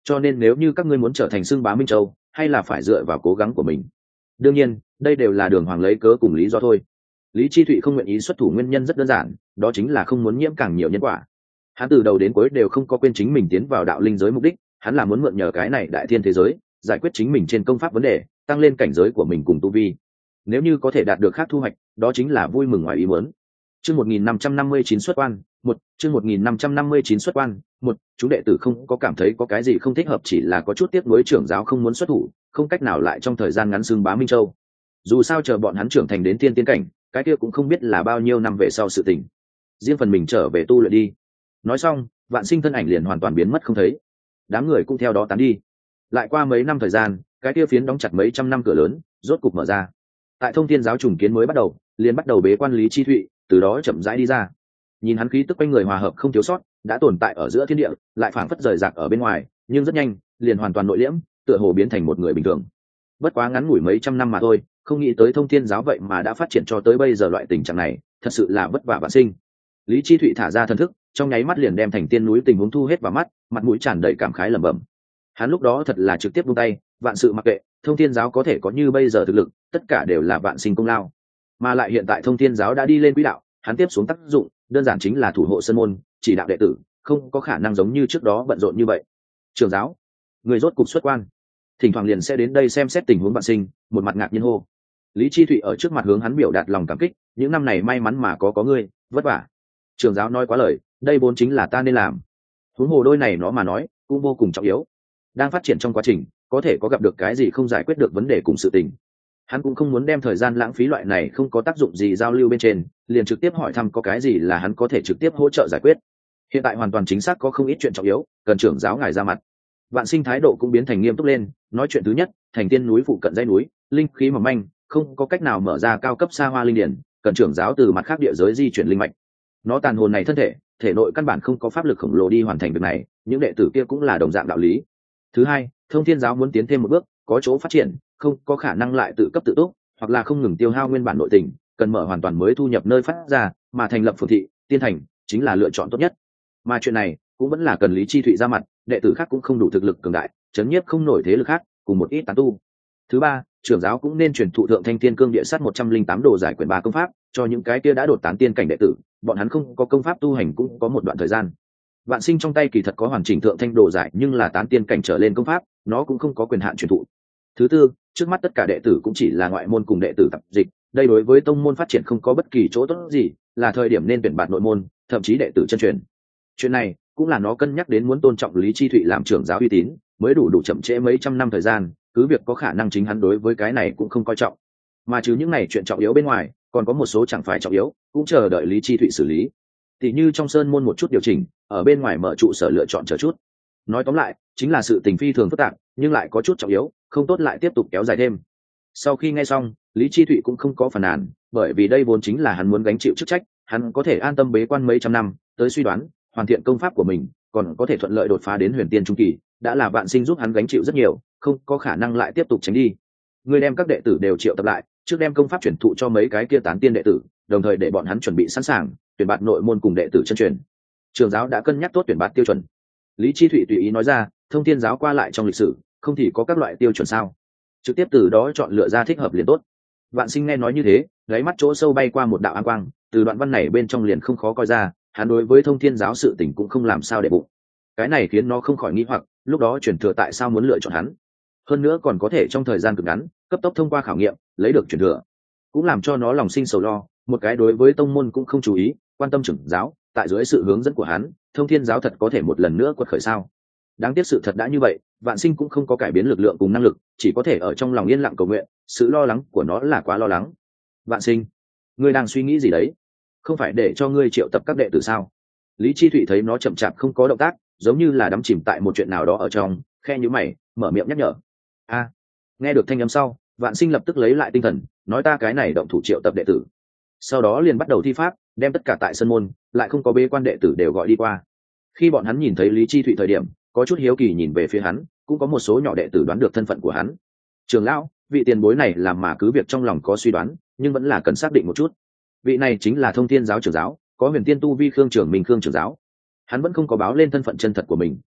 cho nên nếu như các ngươi muốn trở thành xưng bá Minh Châu, hay là phải dựa vào cố gắng của mình. Đương nhiên đây đều là Đường Hoàng lấy cớ cùng lý do thôi. Lý Chi Thụy không nguyện ý xuất thủ nguyên nhân rất đơn giản, đó chính là không muốn nhiễm càng nhiều nhân quả. Hắn từ đầu đến cuối đều không có quên chính mình tiến vào đạo linh giới mục đích, hắn là muốn mượn nhờ cái này đại thiên thế giới giải quyết chính mình trên công pháp vấn đề, tăng lên cảnh giới của mình cùng tu vi. Nếu như có thể đạt được khác thu hoạch, đó chính là vui mừng ngoài ý muốn. Chương một nghìn năm trăm năm mươi chín xuất quan, một, chương một nghìn năm trăm năm mươi chín xuất quan, một, chúng đệ tử không có cảm thấy có cái gì không thích hợp, chỉ là có chút tiếc nuối trưởng giáo không muốn xuất thủ, không cách nào lại trong thời gian ngắn xưng bá Minh Châu. Dù sao chờ bọn hắn trưởng thành đến tiên tiên cảnh, cái kia cũng không biết là bao nhiêu năm về sau sự tình. Riêng phần mình trở về tu luyện đi. Nói xong, Vạn Sinh thân ảnh liền hoàn toàn biến mất không thấy. Đám người cũng theo đó tán đi. Lại qua mấy năm thời gian, cái kia phiến đóng chặt mấy trăm năm cửa lớn rốt cục mở ra. Tại Thông Thiên giáo trùng kiến mới bắt đầu, liền bắt đầu bế quan Lý Chi Thụy, từ đó chậm rãi đi ra. Nhìn hắn khí tức quanh người hòa hợp không thiếu sót, đã tồn tại ở giữa thiên địa, lại phảng phất rời rạc ở bên ngoài, nhưng rất nhanh liền hoàn toàn nội liễm, tựa hồ biến thành một người bình thường. Bất quá ngắn ngủi mấy trăm năm mà thôi, không nghĩ tới Thông Thiên giáo vậy mà đã phát triển cho tới bây giờ loại tình trạng này, thật sự là vất vả Vạn Sinh. Lý Chi Thụy thả ra thần thức, trong nháy mắt liền đem thành tiên núi tình huống thu hết vào mắt, mặt mũi tràn đầy cảm khái lẩm bẩm. Hắn lúc đó thật là trực tiếp buông tay, vạn sự mặc kệ, Thông Thiên giáo có thể có như bây giờ thực lực, tất cả đều là Vạn Sinh công lao. Mà lại hiện tại Thông Thiên giáo đã đi lên quỹ đạo, hắn tiếp xuống tác dụng, đơn giản chính là thủ hộ sơn môn, chỉ đạo đệ tử, không có khả năng giống như trước đó bận rộn như vậy. Trưởng giáo, người rốt cục xuất quan, thỉnh thoảng liền sẽ đến đây xem xét tình huống Vạn Sinh, một mặt ngạc nhiên hô. Lý Chi Thụy ở trước mặt hướng hắn biểu đạt lòng cảm kích, những năm này may mắn mà có có ngươi, vất vả. Trưởng giáo nói quá lời, đây vốn chính là ta nên làm. Huống hồ đôi này nó mà nói, cũng vô cùng trọng yếu. Đang phát triển trong quá trình, có thể có gặp được cái gì không giải quyết được vấn đề cùng sự tình. Hắn cũng không muốn đem thời gian lãng phí loại này không có tác dụng gì giao lưu bên trên, liền trực tiếp hỏi thăm có cái gì là hắn có thể trực tiếp hỗ trợ giải quyết. Hiện tại hoàn toàn chính xác có không ít chuyện trọng yếu, cần trưởng giáo ngài ra mặt. Vạn Sinh thái độ cũng biến thành nghiêm túc lên, nói chuyện thứ nhất, thành tiên núi phụ cận dãy núi, linh khí mỏng manh, không có cách nào mở ra cao cấp xa hoa linh điển, cần trưởng giáo từ mặt khác địa giới di chuyển linh mạch. Nó tàn hồn này thân thể, thể nội căn bản không có pháp lực khổng lồ đi hoàn thành việc này, những đệ tử kia cũng là đồng dạng đạo lý. Thứ hai, Thông Thiên giáo muốn tiến thêm một bước, có chỗ phát triển, không có khả năng lại tự cấp tự túc, hoặc là không ngừng tiêu hao nguyên bản nội tình, cần mở hoàn toàn mới thu nhập nơi phát ra, mà thành lập phường thị, tiên thành chính là lựa chọn tốt nhất. Mà chuyện này cũng vẫn là cần Lý Chi Thụy ra mặt, đệ tử khác cũng không đủ thực lực cường đại, chấn nhiếp không nổi thế lực khác, cùng một ít tán tu. Thứ ba, trưởng giáo cũng nên truyền thụ thượng thanh thiên cương địa sát một trăm linh tám đồ giải quyển ba công pháp cho những cái kia đã đột tán tiên cảnh đệ tử, bọn hắn không có công pháp tu hành cũng có một đoạn thời gian. Vạn Sinh trong tay kỳ thật có hoàn chỉnh thượng thanh đồ giải, nhưng là tán tiên cảnh trở lên công pháp, nó cũng không có quyền hạn truyền thụ. Thứ tư, trước mắt tất cả đệ tử cũng chỉ là ngoại môn cùng đệ tử tập dịch, đây đối với tông môn phát triển không có bất kỳ chỗ tốt gì, là thời điểm nên tuyển bạt nội môn, thậm chí đệ tử chân truyền. Chuyện này cũng là nó cân nhắc đến muốn tôn trọng Lý Chi Thụy làm trưởng giáo uy tín, mới đủ đủ chậm trễ mấy trăm năm thời gian, cứ việc có khả năng chính hắn đối với cái này cũng không coi trọng. Mà chứ những này chuyện trọng yếu bên ngoài, còn có một số chẳng phải trọng yếu, cũng chờ đợi Lý Chi Thụy xử lý. Tỷ như trong sơn môn một chút điều chỉnh, ở bên ngoài mở trụ sở lựa chọn chờ chút. Nói tóm lại, chính là sự tình phi thường phức tạp, nhưng lại có chút trọng yếu, không tốt lại tiếp tục kéo dài thêm. Sau khi nghe xong, Lý Chi Thụy cũng không có phản nàn, bởi vì đây vốn chính là hắn muốn gánh chịu chức trách, hắn có thể an tâm bế quan mấy trăm năm, tới suy đoán, hoàn thiện công pháp của mình, còn có thể thuận lợi đột phá đến huyền tiên trung kỳ, đã là Vạn Sinh giúp hắn gánh chịu rất nhiều, không có khả năng lại tiếp tục tránh đi. Người đem các đệ tử đều triệu tập lại, trước đem công pháp chuyển thụ cho mấy cái kia tán tiên đệ tử, đồng thời để bọn hắn chuẩn bị sẵn sàng, tuyển bạt nội môn cùng đệ tử chân truyền. Trường giáo đã cân nhắc tốt tuyển bạt tiêu chuẩn. Lý Chi Thụy tùy ý nói ra, Thông Thiên giáo qua lại trong lịch sử, không thì có các loại tiêu chuẩn sao? Trực tiếp từ đó chọn lựa ra thích hợp liền tốt. Vạn Sinh nghe nói như thế, gáy mắt chỗ sâu bay qua một đạo áng quang, từ đoạn văn này bên trong liền không khó coi ra, hắn đối với Thông Thiên giáo sự tình cũng không làm sao để bụng. Cái này khiến nó không khỏi nghi hoặc, lúc đó truyền thừa tại sao muốn lựa chọn hắn? Hơn nữa còn có thể trong thời gian cực ngắn, cấp tốc thông qua khảo nghiệm, lấy được truyền thừa, cũng làm cho nó lòng sinh sầu lo. Một cái đối với tông môn cũng không chú ý, quan tâm trưởng giáo, tại dưới sự hướng dẫn của hắn, Thông Thiên giáo thật có thể một lần nữa quật khởi sao? Đáng tiếc sự thật đã như vậy, Vạn Sinh cũng không có cải biến lực lượng cùng năng lực, chỉ có thể ở trong lòng yên lặng cầu nguyện. Sự lo lắng của nó là quá lo lắng. Vạn Sinh, ngươi đang suy nghĩ gì đấy? Không phải để cho ngươi triệu tập các đệ tử sao? Lý Chi Thụy thấy nó chậm chạp không có động tác, giống như là đắm chìm tại một chuyện nào đó ở trong, khe nhíu mày, mở miệng nhắc nhở. A, nghe được thanh âm sau, Vạn Sinh lập tức lấy lại tinh thần, nói ta cái này động thủ triệu tập đệ tử. Sau đó liền bắt đầu thi pháp, đem tất cả tại sân môn, lại không có bế quan đệ tử đều gọi đi qua. Khi bọn hắn nhìn thấy Lý Chi Thụy thời điểm, có chút hiếu kỳ nhìn về phía hắn, cũng có một số nhỏ đệ tử đoán được thân phận của hắn. Trường lão, vị tiền bối này làm mà cứ việc trong lòng có suy đoán, nhưng vẫn là cần xác định một chút. Vị này chính là Thông Thiên giáo trưởng giáo, có huyền tiên tu vi Khương Trường Minh Khương trưởng giáo. Hắn vẫn không có báo lên thân phận chân thật của mình.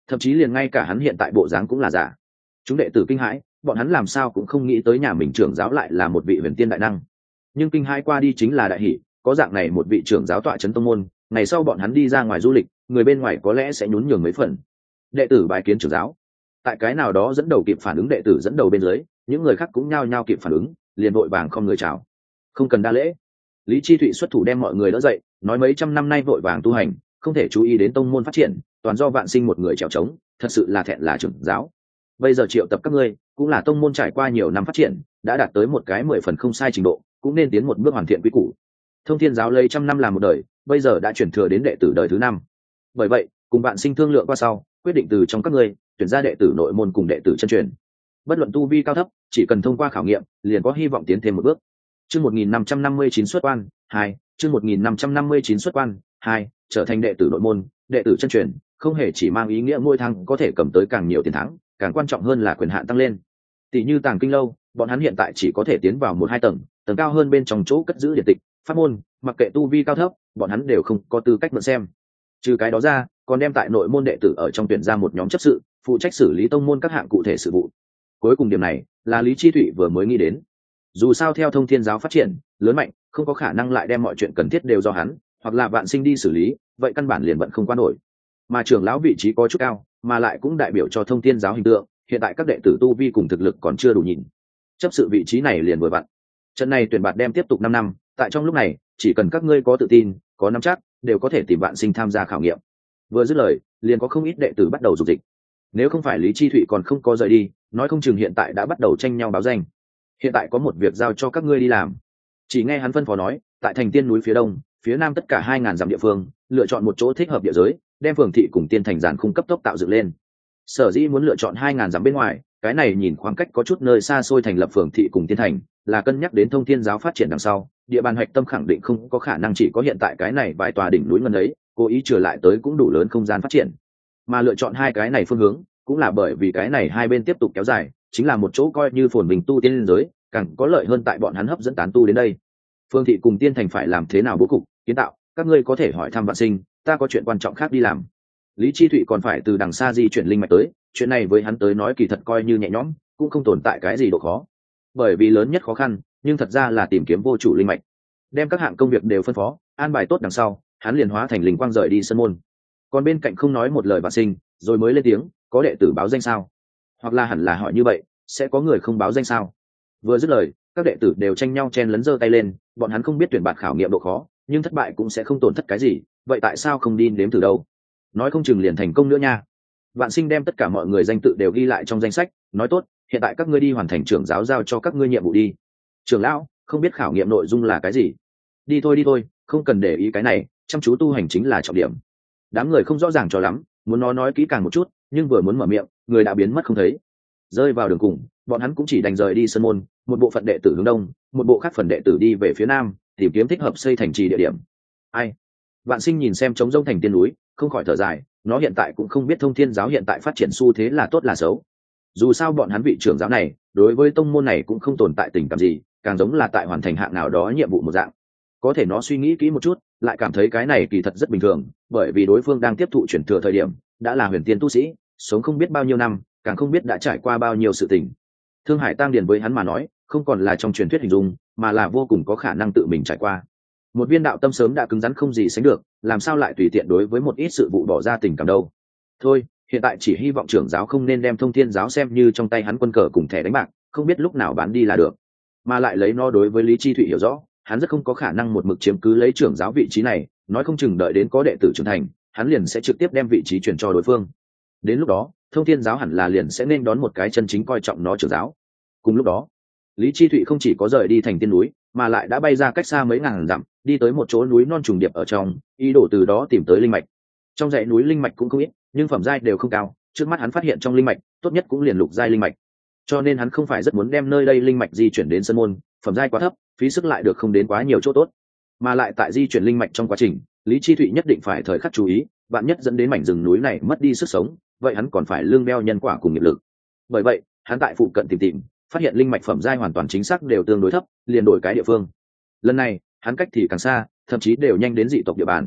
thậm chí liền ngay cả hắn hiện tại bộ dáng cũng là giả. Chúng đệ tử kinh hãi, bọn hắn làm sao cũng không nghĩ tới nhà mình trưởng giáo lại là một vị huyền tiên đại năng. Nhưng kinh hãi qua đi chính là đại hỷ, có dạng này một vị trưởng giáo tọa trấn tông môn, ngày sau bọn hắn đi ra ngoài du lịch, người bên ngoài có lẽ sẽ nhún nhường mấy phần. Đệ tử bái kiến trưởng giáo. Tại cái nào đó dẫn đầu kịp phản ứng đệ tử dẫn đầu bên dưới, những người khác cũng nhao nhao kịp phản ứng, liền vội vàng không người chào. Không cần đa lễ. Lý Chi Thụy xuất thủ đem mọi người đỡ dậy, nói mấy trăm năm nay vội vàng tu hành, không thể chú ý đến tông môn phát triển, toàn do Vạn Sinh một người trèo trống, thật sự là thẹn là trưởng giáo. Bây giờ triệu tập các ngươi, cũng là tông môn trải qua nhiều năm phát triển, đã đạt tới một cái mười phần không sai trình độ, cũng nên tiến một bước hoàn thiện quy củ. Thông Thiên giáo lấy trăm năm làm một đời, bây giờ đã chuyển thừa đến đệ tử đời thứ năm. Bởi vậy, cùng Vạn Sinh thương lượng qua sau, quyết định từ trong các ngươi tuyển ra đệ tử nội môn cùng đệ tử chân truyền. Bất luận tu vi cao thấp, chỉ cần thông qua khảo nghiệm, liền có hy vọng tiến thêm một bước. Chương một nghìn năm trăm năm mươi chín xuất quan, hai, chương một nghìn năm trăm năm mươi chín xuất quan, hai, trở thành đệ tử nội môn, đệ tử chân truyền, không hề chỉ mang ý nghĩa mỗi tháng có thể cầm tới càng nhiều tiền thắng, càng quan trọng hơn là quyền hạn tăng lên. Tỷ như Tàng Kinh lâu, bọn hắn hiện tại chỉ có thể tiến vào một hai tầng, tầng cao hơn bên trong chỗ cất giữ điện tịch, pháp môn, mặc kệ tu vi cao thấp, bọn hắn đều không có tư cách mượn xem. Trừ cái đó ra, còn đem tại nội môn đệ tử ở trong tuyển ra một nhóm chấp sự, phụ trách xử lý tông môn các hạng cụ thể sự vụ. Cuối cùng điểm này là Lý Chi Thụy vừa mới nghĩ đến. Dù sao theo Thông Thiên giáo phát triển lớn mạnh, không có khả năng lại đem mọi chuyện cần thiết đều do hắn hoặc là Vạn Sinh đi xử lý, vậy căn bản liền bận không qua nổi. Mà trưởng lão vị trí có chút cao, mà lại cũng đại biểu cho Thông Thiên giáo hình tượng, hiện tại các đệ tử tu vi cùng thực lực còn chưa đủ nhìn, chấp sự vị trí này liền vừa vặn. Trận này tuyển bạt đem tiếp tục năm năm, tại trong lúc này, chỉ cần các ngươi có tự tin, có nắm chắc, đều có thể tìm Vạn Sinh tham gia khảo nghiệm. Vừa dứt lời, liền có không ít đệ tử bắt đầu dục dịch. Nếu không phải Lý Chi Thụy còn không có rời đi, nói không chừng hiện tại đã bắt đầu tranh nhau báo danh. Hiện tại có một việc giao cho các ngươi đi làm. Chỉ nghe hắn phân phó nói, tại thành Tiên núi phía đông, phía nam tất cả hai ngàn dặm địa phương, lựa chọn một chỗ thích hợp địa giới, đem phường thị cùng tiên thành giản khung cấp tốc tạo dựng lên. Sở dĩ muốn lựa chọn hai ngàn dặm bên ngoài, cái này nhìn khoảng cách có chút nơi xa xôi thành lập phường thị cùng tiên thành, là cân nhắc đến Thông Thiên giáo phát triển đằng sau, địa bàn hoạch tâm khẳng định không có khả năng chỉ có hiện tại cái này vài tòa đỉnh núi ngân ấy, cố ý trở lại tới cũng đủ lớn không gian phát triển. Mà lựa chọn hai cái này phương hướng, cũng là bởi vì cái này hai bên tiếp tục kéo dài, chính là một chỗ coi như phồn bình tu tiên giới, càng có lợi hơn tại bọn hắn hấp dẫn tán tu đến đây. Phương thị cùng tiên thành phải làm thế nào bố cục kiến tạo, các ngươi có thể hỏi thăm Vạn Sinh, ta có chuyện quan trọng khác đi làm. Lý Chi Thụy còn phải từ đằng xa di chuyển linh mạch tới, chuyện này với hắn tới nói kỳ thật coi như nhẹ nhõm, cũng không tồn tại cái gì độ khó. Bởi vì lớn nhất khó khăn, nhưng thật ra là tìm kiếm vô chủ linh mạch. Đem các hạng công việc đều phân phó, an bài tốt đằng sau, hắn liền hóa thành linh quang rời đi sân môn. Còn bên cạnh không nói một lời Vạn Sinh, rồi mới lên tiếng, có đệ tử báo danh sao? Hoặc là hẳn là hỏi như vậy, sẽ có người không báo danh sao? Vừa dứt lời, các đệ tử đều tranh nhau chen lấn giơ tay lên, bọn hắn không biết tuyển bạt khảo nghiệm độ khó, nhưng thất bại cũng sẽ không tổn thất cái gì, vậy tại sao không đi nếm thử đâu? Nói không chừng liền thành công nữa nha. Vạn Sinh đem tất cả mọi người danh tự đều ghi lại trong danh sách, nói tốt, hiện tại các ngươi đi hoàn thành trưởng giáo giao cho các ngươi nhiệm vụ đi. Trưởng lão, không biết khảo nghiệm nội dung là cái gì? Đi thôi đi thôi, không cần để ý cái này, chăm chú tu hành chính là trọng điểm. Đám người không rõ ràng cho lắm, muốn nó nói kỹ càng một chút, nhưng vừa muốn mở miệng, người đã biến mất không thấy. Rơi vào đường cùng, bọn hắn cũng chỉ đành rời đi sân môn, một bộ phận đệ tử hướng đông, một bộ khác phần đệ tử đi về phía nam, tìm kiếm thích hợp xây thành trì địa điểm. Ai? Vạn Sinh nhìn xem trống rông thành tiên núi, không khỏi thở dài, nó hiện tại cũng không biết Thông Thiên giáo hiện tại phát triển xu thế là tốt là xấu. Dù sao bọn hắn vị trưởng giáo này, đối với tông môn này cũng không tồn tại tình cảm gì, càng giống là tại hoàn thành hạng nào đó nhiệm vụ một dạng. Có thể nó suy nghĩ kỹ một chút, lại cảm thấy cái này kỳ thật rất bình thường, bởi vì đối phương đang tiếp thụ chuyển thừa thời điểm, đã là huyền tiên tu sĩ, sống không biết bao nhiêu năm, càng không biết đã trải qua bao nhiêu sự tình. Thương Hải Tăng Điền với hắn mà nói, không còn là trong truyền thuyết hình dung, mà là vô cùng có khả năng tự mình trải qua. Một viên đạo tâm sớm đã cứng rắn không gì sánh được, làm sao lại tùy tiện đối với một ít sự vụ bỏ ra tình cảm đâu. Thôi, hiện tại chỉ hy vọng trưởng giáo không nên đem Thông Thiên giáo xem như trong tay hắn quân cờ cùng thẻ đánh bạc, không biết lúc nào bán đi là được. Mà lại lấy nó đối với Lý Chi Thụy hiểu rõ, hắn rất không có khả năng một mực chiếm cứ lấy trưởng giáo vị trí này, nói không chừng đợi đến có đệ tử trưởng thành, hắn liền sẽ trực tiếp đem vị trí chuyển cho đối phương. Đến lúc đó, Thông Thiên giáo hẳn là liền sẽ nên đón một cái chân chính coi trọng nó trưởng giáo. Cùng lúc đó, Lý Chi Thụy không chỉ có rời đi thành tiên núi, mà lại đã bay ra cách xa mấy ngàn dặm, đi tới một chỗ núi non trùng điệp ở trong, ý đồ từ đó tìm tới linh mạch. Trong dãy núi linh mạch cũng không ít, nhưng phẩm giai đều không cao, trước mắt hắn phát hiện trong linh mạch, tốt nhất cũng liền lục giai linh mạch. Cho nên hắn không phải rất muốn đem nơi đây linh mạch di chuyển đến sân môn, phẩm giai quá thấp, phí sức lại được không đến quá nhiều chỗ tốt. Mà lại tại di chuyển linh mạch trong quá trình, Lý Chi Thụy nhất định phải thời khắc chú ý, vạn nhất dẫn đến mảnh rừng núi này mất đi sức sống, vậy hắn còn phải lương đeo nhân quả cùng nghiệp lực. Bởi vậy, hắn tại phụ cận tìm tìm, phát hiện linh mạch phẩm giai hoàn toàn chính xác đều tương đối thấp, liền đổi cái địa phương. Lần này, hắn cách thì càng xa, thậm chí đều nhanh đến dị tộc địa bàn.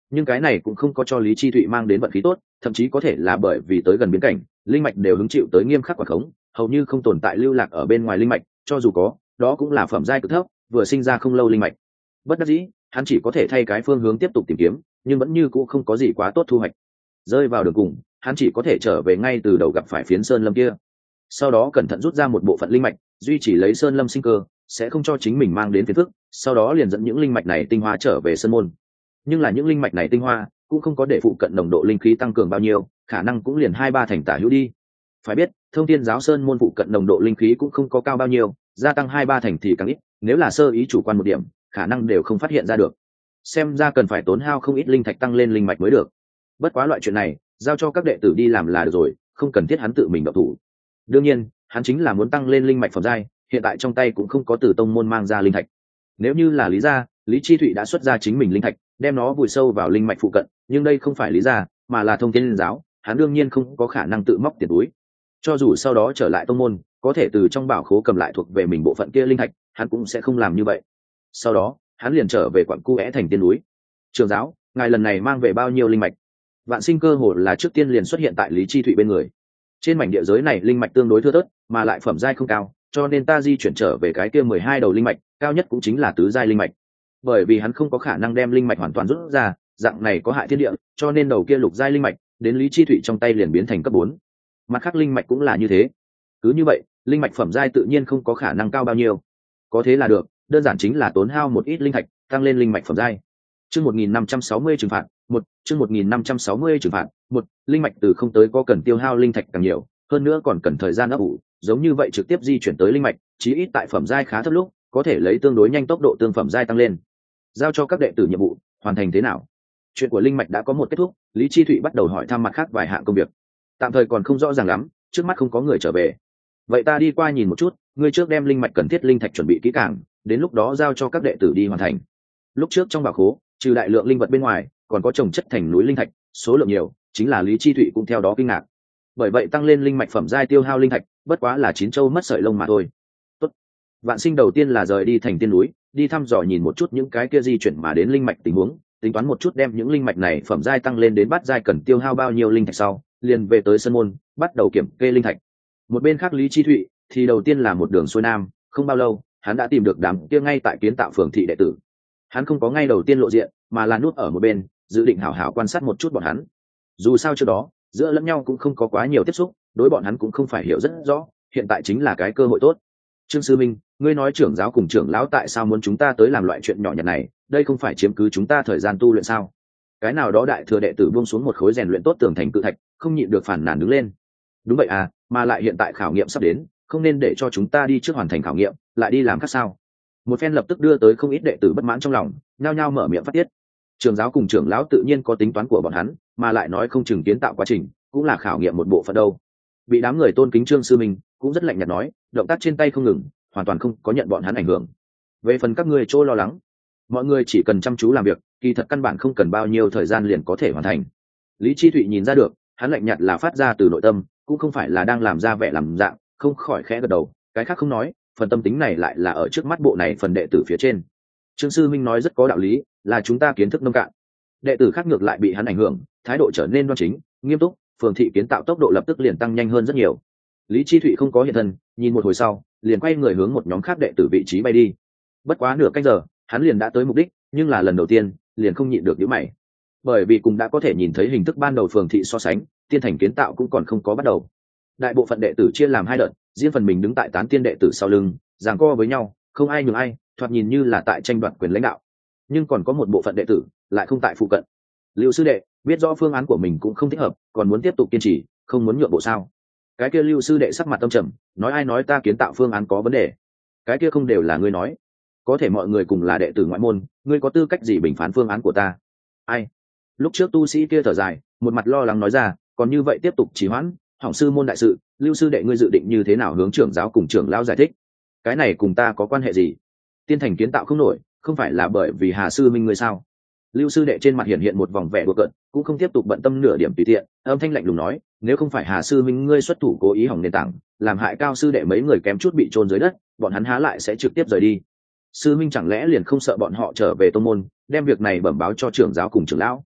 Nhưng cái này cũng không có cho Lý Chi Thụy mang đến vận khí tốt, thậm chí có thể là bởi vì tới gần biến cảnh, linh mạch đều hứng chịu tới nghiêm khắc quản khống, hầu như không tồn tại lưu lạc ở bên ngoài linh mạch, cho dù có, đó cũng là phẩm giai cực thấp, vừa sinh ra không lâu linh mạch. Bất đắc dĩ, hắn chỉ có thể thay cái phương hướng tiếp tục tìm kiếm, nhưng vẫn như cũ không có gì quá tốt thu hoạch. Rơi vào đường cùng, hắn chỉ có thể trở về ngay từ đầu gặp phải phiến sơn lâm kia. Sau đó cẩn thận rút ra một bộ phận linh mạch, duy trì lấy sơn lâm sinh cơ, sẽ không cho chính mình mang đến phiền phức, sau đó liền dẫn những linh mạch này tinh hoa trở về sơn môn. Nhưng là những linh mạch này tinh hoa cũng không có để phụ cận nồng độ linh khí tăng cường bao nhiêu, khả năng cũng liền hai ba thành tả hữu đi. Phải biết, Thông Thiên giáo sơn môn phụ cận nồng độ linh khí cũng không có cao bao nhiêu, gia tăng hai ba thành thì càng ít, nếu là sơ ý chủ quan một điểm, khả năng đều không phát hiện ra được. Xem ra cần phải tốn hao không ít linh thạch tăng lên linh mạch mới được. Bất quá loại chuyện này, giao cho các đệ tử đi làm là được rồi, không cần thiết hắn tự mình động thủ. Đương nhiên, hắn chính là muốn tăng lên linh mạch phẩm giai, hiện tại trong tay cũng không có từ tông môn mang ra linh thạch. Nếu như là Lý gia, Lý Chi Thụy đã xuất ra chính mình linh thạch, đem nó vùi sâu vào linh mạch phụ cận, nhưng đây không phải Lý gia, mà là Thông Thiên giáo, hắn đương nhiên không có khả năng tự móc tiền túi. Cho dù sau đó trở lại tông môn, có thể từ trong bảo khố cầm lại thuộc về mình bộ phận kia linh thạch, hắn cũng sẽ không làm như vậy. Sau đó, hắn liền trở về quặng cu é thành tiên núi. Trường giáo, ngài lần này mang về bao nhiêu linh mạch? Vạn Sinh cơ hồ là trước tiên liền xuất hiện tại Lý Chi Thụy bên người. Trên mảnh địa giới này linh mạch tương đối thưa thớt, mà lại phẩm giai không cao, cho nên ta di chuyển trở về cái kia mười hai đầu linh mạch, cao nhất cũng chính là tứ giai linh mạch. Bởi vì hắn không có khả năng đem linh mạch hoàn toàn rút ra, dạng này có hại thiên địa, cho nên đầu kia lục giai linh mạch, đến Lý Chi Thụy trong tay liền biến thành cấp bốn. Mặt khác linh mạch cũng là như thế. Cứ như vậy, linh mạch phẩm giai tự nhiên không có khả năng cao bao nhiêu. Có thế là được, đơn giản chính là tốn hao một ít linh thạch, tăng lên linh mạch phẩm giai. Chương một nghìn năm trăm sáu mươi trừng phạt, một, chương một nghìn năm trăm sáu mươi trừng phạt, một, linh mạch từ không tới có cần tiêu hao linh thạch càng nhiều, hơn nữa còn cần thời gian ấp ủ, giống như vậy trực tiếp di chuyển tới linh mạch, chí ít tại phẩm giai khá thấp lúc, có thể lấy tương đối nhanh tốc độ tương phẩm giai tăng lên. Giao cho các đệ tử nhiệm vụ, hoàn thành thế nào? Chuyện của linh mạch đã có một kết thúc, Lý Chi Thụy bắt đầu hỏi thăm mặt khác vài hạng công việc. Tạm thời còn không rõ ràng lắm, trước mắt không có người trở về. Vậy ta đi qua nhìn một chút, ngươi trước đem linh mạch cần thiết linh thạch chuẩn bị kỹ càng, đến lúc đó giao cho các đệ tử đi hoàn thành. Lúc trước trong bảo khố, trừ đại lượng linh vật bên ngoài, còn có trồng chất thành núi linh thạch, số lượng nhiều, chính là Lý Chi Thụy cũng theo đó kinh ngạc. Bởi vậy tăng lên linh mạch phẩm giai tiêu hao linh thạch, bất quá là chín châu mất sợi lông mà thôi. Tốt. Vạn Sinh đầu tiên là rời đi thành tiên núi, đi thăm dò nhìn một chút những cái kia di chuyển mà đến linh mạch tình huống, tính toán một chút đem những linh mạch này phẩm giai tăng lên đến bát giai cần tiêu hao bao nhiêu linh thạch sau, liền về tới sân môn, bắt đầu kiểm kê linh thạch. Một bên khác Lý Chi Thụy thì đầu tiên là một đường xuôi nam, không bao lâu, hắn đã tìm được đám kia ngay tại kiến tạo phường thị đệ tử. Hắn không có ngay đầu tiên lộ diện, mà là núp ở một bên, dự định hảo hảo quan sát một chút bọn hắn. Dù sao trước đó, giữa lẫn nhau cũng không có quá nhiều tiếp xúc, đối bọn hắn cũng không phải hiểu rất rõ, hiện tại chính là cái cơ hội tốt. Trương Sư Minh, ngươi nói trưởng giáo cùng trưởng lão tại sao muốn chúng ta tới làm loại chuyện nhỏ nhặt này, đây không phải chiếm cứ chúng ta thời gian tu luyện sao? Cái nào đó đại thừa đệ tử buông xuống một khối rèn luyện tốt tường thành cự thạch, không nhịn được phản nàn đứng lên. Đúng vậy à, mà lại hiện tại khảo nghiệm sắp đến, không nên để cho chúng ta đi trước hoàn thành khảo nghiệm, lại đi làm khác sao? Một phen lập tức đưa tới không ít đệ tử bất mãn trong lòng, nhao nhao mở miệng phát tiết. Trưởng giáo cùng trưởng lão tự nhiên có tính toán của bọn hắn, mà lại nói không chừng kiến tạo quá trình cũng là khảo nghiệm một bộ phận đâu. Bị đám người tôn kính Trương Sư Minh cũng rất lạnh nhạt nói, động tác trên tay không ngừng, hoàn toàn không có nhận bọn hắn ảnh hưởng. Về phần các ngươi chỗ lo lắng, mọi người chỉ cần chăm chú làm việc, kỳ thật căn bản không cần bao nhiêu thời gian liền có thể hoàn thành. Lý Chi Thụy nhìn ra được, hắn lạnh nhạt là phát ra từ nội tâm, cũng không phải là đang làm ra vẻ làm dạng, không khỏi khẽ gật đầu, cái khác không nói, phần tâm tính này lại là ở trước mắt bộ này phần đệ tử phía trên. Trương Sư Minh nói rất có đạo lý, là chúng ta kiến thức nông cạn. Đệ tử khác ngược lại bị hắn ảnh hưởng, thái độ trở nên đoan chính, nghiêm túc, phường thị kiến tạo tốc độ lập tức liền tăng nhanh hơn rất nhiều. Lý Chi Thụy không có hiện thân, nhìn một hồi sau, liền quay người hướng một nhóm khác đệ tử vị trí bay đi. Bất quá nửa canh giờ, hắn liền đã tới mục đích, nhưng là lần đầu tiên, liền không nhịn được nhíu mày. Bởi vì cũng đã có thể nhìn thấy hình thức ban đầu phường thị so sánh, tiên thành kiến tạo cũng còn không có bắt đầu. Đại bộ phận đệ tử chia làm hai đợt, riêng phần mình đứng tại tán tiên đệ tử sau lưng, giằng co với nhau, không ai nhường ai, thoạt nhìn như là tại tranh đoạt quyền lãnh đạo. Nhưng còn có một bộ phận đệ tử lại không tại phụ cận. Lưu sư đệ biết rõ phương án của mình cũng không thích hợp, còn muốn tiếp tục kiên trì, không muốn nhượng bộ sao? Cái kia Lưu sư đệ sắc mặt tâm trầm, nói ai nói ta kiến tạo phương án có vấn đề? Cái kia không đều là ngươi nói? Có thể mọi người cùng là đệ tử ngoại môn, ngươi có tư cách gì bình phán phương án của ta? Ai? Lúc trước tu sĩ kia thở dài, một mặt lo lắng nói ra, còn như vậy tiếp tục trì hoãn, hỏng sư môn đại sự, Lưu sư đệ ngươi dự định như thế nào hướng trưởng giáo cùng trưởng lão giải thích? Cái này cùng ta có quan hệ gì? Tiên thành kiến tạo không nổi, không phải là bởi vì Hà sư minh ngươi sao? Lưu sư đệ trên mặt hiện hiện một vòng vẻ đùa cợt, cũng không tiếp tục bận tâm nửa điểm tùy tiện, âm thanh lạnh lùng nói, nếu không phải Hà sư minh ngươi xuất thủ cố ý hỏng nền tảng, làm hại cao sư đệ mấy người kém chút bị chôn dưới đất, bọn hắn há lại sẽ trực tiếp rời đi. Sư minh chẳng lẽ liền không sợ bọn họ trở về tông môn, đem việc này bẩm báo cho trưởng giáo cùng trưởng lão,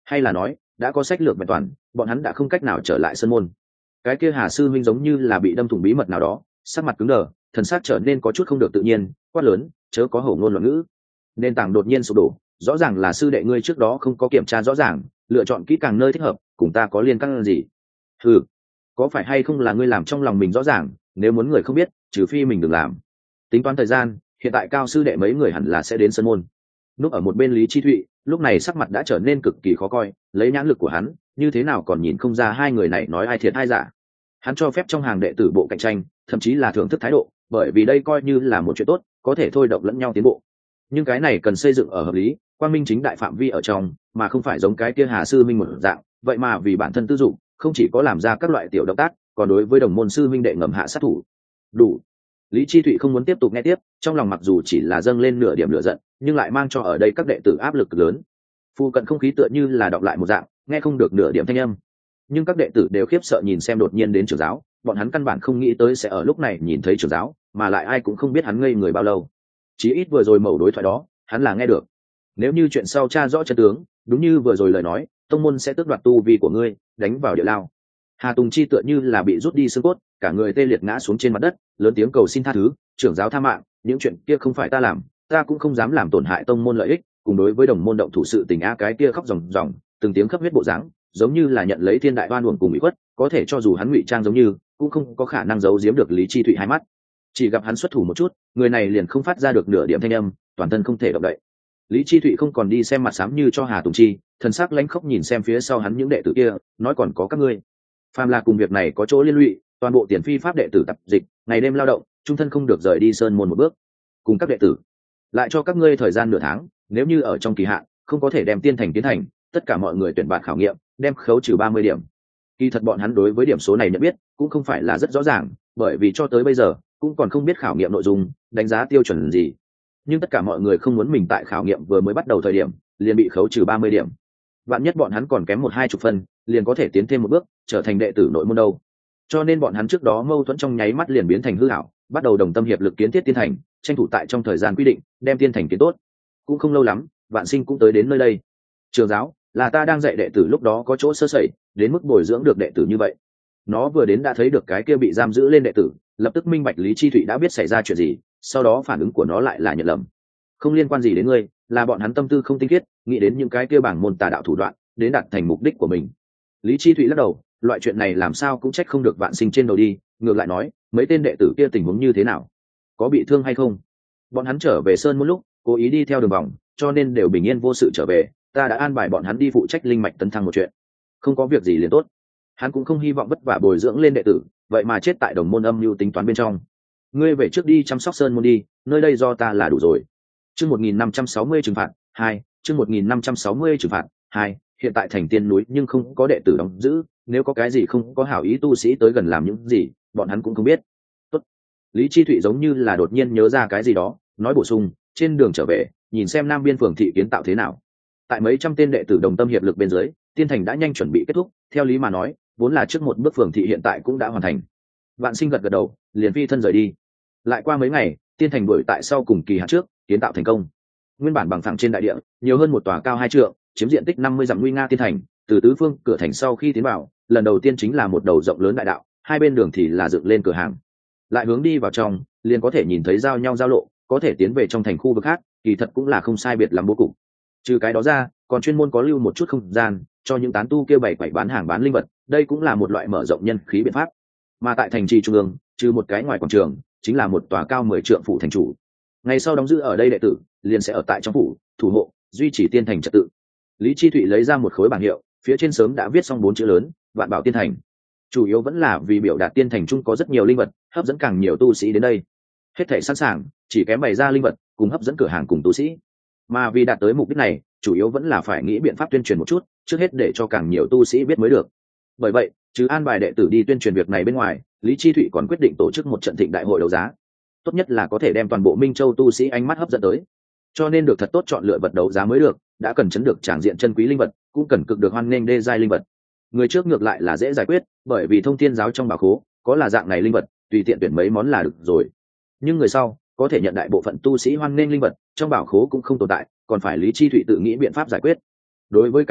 hay là nói đã có sách lược vẹn toàn, bọn hắn đã không cách nào trở lại sân môn. Cái kia Hà sư huynh giống như là bị đâm thủng bí mật nào đó, sắc mặt cứng đờ, thần sắc trở nên có chút không được tự nhiên, quát lớn, chớ có hổ ngôn loạn ngữ. Nền tảng đột nhiên sụp đổ, rõ ràng là sư đệ ngươi trước đó không có kiểm tra rõ ràng, lựa chọn kỹ càng nơi thích hợp, cùng ta có liên căn gì? Ừ, có phải hay không là ngươi làm trong lòng mình rõ ràng, nếu muốn người không biết, trừ phi mình đừng làm. Tính toán thời gian, hiện tại cao sư đệ mấy người hẳn là sẽ đến sân môn. Núp ở một bên Lý Chi Thụy, lúc này sắc mặt đã trở nên cực kỳ khó coi, lấy nhãn lực của hắn, như thế nào còn nhìn không ra hai người này nói ai thiệt ai giả. Hắn cho phép trong hàng đệ tử bộ cạnh tranh, thậm chí là thưởng thức thái độ, bởi vì đây coi như là một chuyện tốt, có thể thôi động lẫn nhau tiến bộ. Nhưng cái này cần xây dựng ở hợp lý, quang minh chính đại phạm vi ở trong, mà không phải giống cái kia Hà sư minh một dạng, vậy mà vì bản thân tư dụng, không chỉ có làm ra các loại tiểu động tác, còn đối với đồng môn sư minh đệ ngầm hạ sát thủ. Đủ. Lý Chi Thụy không muốn tiếp tục nghe tiếp, trong lòng mặc dù chỉ là dâng lên nửa điểm lửa giận, nhưng lại mang cho ở đây các đệ tử áp lực lớn. Phu cận không khí tựa như là đọc lại một dạng, nghe không được nửa điểm thanh âm. Nhưng các đệ tử đều khiếp sợ nhìn xem đột nhiên đến trưởng giáo, bọn hắn căn bản không nghĩ tới sẽ ở lúc này nhìn thấy trưởng giáo, mà lại ai cũng không biết hắn ngây người bao lâu. Chí ít vừa rồi mẩu đối thoại đó, hắn là nghe được. Nếu như chuyện sau tra rõ chân tướng, đúng như vừa rồi lời nói, tông môn sẽ tước đoạt tu vi của ngươi, đánh vào địa lao. Hà Tùng Chi tựa như là bị rút đi xương cốt, cả người tê liệt ngã xuống trên mặt đất, lớn tiếng cầu xin tha thứ, trưởng giáo tha mạng, những chuyện kia không phải ta làm, ta cũng không dám làm tổn hại tông môn lợi ích, cùng đối với đồng môn động thủ sự tình a cái kia khóc ròng ròng, từng tiếng khắp huyết bộ dáng, giống như là nhận lấy thiên đại oan uổng cùng bị khuất, có thể cho dù hắn ngụy trang giống như, cũng không có khả năng giấu giếm được Lý Chi Thụy hai mắt. Chỉ gặp hắn xuất thủ một chút, người này liền không phát ra được nửa điểm thanh âm, toàn thân không thể động đậy. Lý Chi Thụy không còn đi xem mặt xám như cho Hà Tùng Chi, thần sắc lãnh khốc nhìn xem phía sau hắn những đệ tử kia, nói còn có các ngươi. Phàm là cùng việc này có chỗ liên lụy, toàn bộ tiền phi pháp đệ tử tập dịch, ngày đêm lao động, trung thân không được rời đi sơn môn một bước. Cùng các đệ tử, lại cho các ngươi thời gian nửa tháng, nếu như ở trong kỳ hạn không có thể đem tiên thành tiến hành, tất cả mọi người tuyển bạn khảo nghiệm, đem khấu trừ ba mươi điểm. Kỳ thật bọn hắn đối với điểm số này nhận biết cũng không phải là rất rõ ràng, bởi vì cho tới bây giờ cũng còn không biết khảo nghiệm nội dung, đánh giá tiêu chuẩn gì. Nhưng tất cả mọi người không muốn mình tại khảo nghiệm vừa mới bắt đầu thời điểm liền bị khấu trừ ba mươi điểm. Vạn nhất bọn hắn còn kém một hai chục phân, liền có thể tiến thêm một bước, trở thành đệ tử nội môn đâu. Cho nên bọn hắn trước đó mâu thuẫn trong nháy mắt liền biến thành hư ảo, bắt đầu đồng tâm hiệp lực kiến thiết tiên thành, tranh thủ tại trong thời gian quy định đem tiên thành kiến tốt. Cũng không lâu lắm, Vạn Sinh cũng tới đến nơi đây. Trường giáo, là ta đang dạy đệ tử lúc đó có chỗ sơ sẩy, đến mức bồi dưỡng được đệ tử như vậy. Nó vừa đến đã thấy được cái kia bị giam giữ lên đệ tử, lập tức minh bạch Lý Chi Thụy đã biết xảy ra chuyện gì, sau đó phản ứng của nó lại là nhận lầm. Không liên quan gì đến ngươi, là bọn hắn tâm tư không tinh khiết, nghĩ đến những cái kia bảng môn tà đạo thủ đoạn, đến đạt thành mục đích của mình. Lý Chi Thụy lắc đầu, loại chuyện này làm sao cũng trách không được Vạn Sinh trên đầu đi, ngược lại nói, mấy tên đệ tử kia tình huống như thế nào, có bị thương hay không? Bọn hắn trở về sơn một lúc, cố ý đi theo đường vòng, cho nên đều bình yên vô sự trở về, ta đã an bài bọn hắn đi phụ trách linh mạch tấn thăng một chuyện. Không có việc gì liền tốt. Hắn cũng không hy vọng vất vả bồi dưỡng lên đệ tử, vậy mà chết tại đồng môn âm mưu tính toán bên trong. Ngươi về trước đi chăm sóc sơn môn đi, nơi đây do ta là đủ rồi. Chương một nghìn năm trăm sáu mươi trừng phạt hai, chương một nghìn năm trăm sáu mươi trừng phạt hai, hiện tại thành tiên núi nhưng không có đệ tử đóng giữ, nếu có cái gì không có hảo ý tu sĩ tới gần làm những gì, bọn hắn cũng không biết. Tốt. Lý Chi Thụy giống như là đột nhiên nhớ ra cái gì đó, nói bổ sung, trên đường trở về, nhìn xem Nam Biên phường thị kiến tạo thế nào. Tại mấy trăm tên đệ tử đồng tâm hiệp lực bên dưới, tiên thành đã nhanh chuẩn bị kết thúc, theo lý mà nói, vốn là trước một bước phường thị hiện tại cũng đã hoàn thành. Vạn Sinh gật gật đầu, liền phi thân rời đi. Lại qua mấy ngày, tiên thành đuổi tại sau cùng kỳ hạn trước, kiến tạo thành công. Nguyên bản bằng phẳng trên đại địa, nhiều hơn một tòa cao hai trượng, chiếm diện tích năm mươi dặm nguy nga tiên thành, từ tứ phương cửa thành sau khi tiến vào, lần đầu tiên chính là một đầu rộng lớn đại đạo, hai bên đường thì là dựng lên cửa hàng. Lại hướng đi vào trong, liền có thể nhìn thấy giao nhau giao lộ, có thể tiến về trong thành khu vực khác, kỳ thật cũng là không sai biệt lắm bố cục. Trừ cái đó ra, còn chuyên môn có lưu một chút không gian cho những tán tu kia bày quẩy bán hàng bán linh vật, đây cũng là một loại mở rộng nhân khí biện pháp. Mà tại thành trì trung ương, trừ một cái ngoài quảng trường, chính là một tòa cao mười trượng phủ thành chủ. Ngày sau đóng giữ ở đây đệ tử, liền sẽ ở tại trong phủ, thủ hộ, duy trì tiên thành trật tự. Lý Chi Thụy lấy ra một khối bảng hiệu, phía trên sớm đã viết xong bốn chữ lớn, Vạn Bảo Tiên Thành. Chủ yếu vẫn là vì biểu đạt tiên thành trung có rất nhiều linh vật, hấp dẫn càng nhiều tu sĩ đến đây. Hết thảy sẵn sàng, chỉ kém bày ra linh vật, cùng hấp dẫn cửa hàng cùng tu sĩ. Mà vì đạt tới mục đích này, chủ yếu vẫn là phải nghĩ biện pháp tuyên truyền một chút, trước hết để cho càng nhiều tu sĩ biết mới được. Bởi vậy, trừ an bài đệ tử đi tuyên truyền việc này bên ngoài, Lý Chi Thụy còn quyết định tổ chức một trận thịnh đại hội đấu giá. Tốt nhất là có thể đem toàn bộ Minh Châu tu sĩ ánh mắt hấp dẫn tới. Cho nên được thật tốt chọn lựa vật đấu giá mới được, đã cần chấn được tràng diện chân quý linh vật, cũng cần cực được hoan nghênh đê giai linh vật. Người trước ngược lại là dễ giải quyết, bởi vì thông thiên giáo trong bảo khố có là dạng này linh vật, tùy tiện tuyển mấy món là được rồi. Nhưng người sau có thể nhận đại bộ phận tu sĩ hoan nghênh linh vật, trong bảo khố cũng không tồn tại, còn phải Lý Chi Thụy tự nghĩ biện pháp giải quyết. Đối với cái này,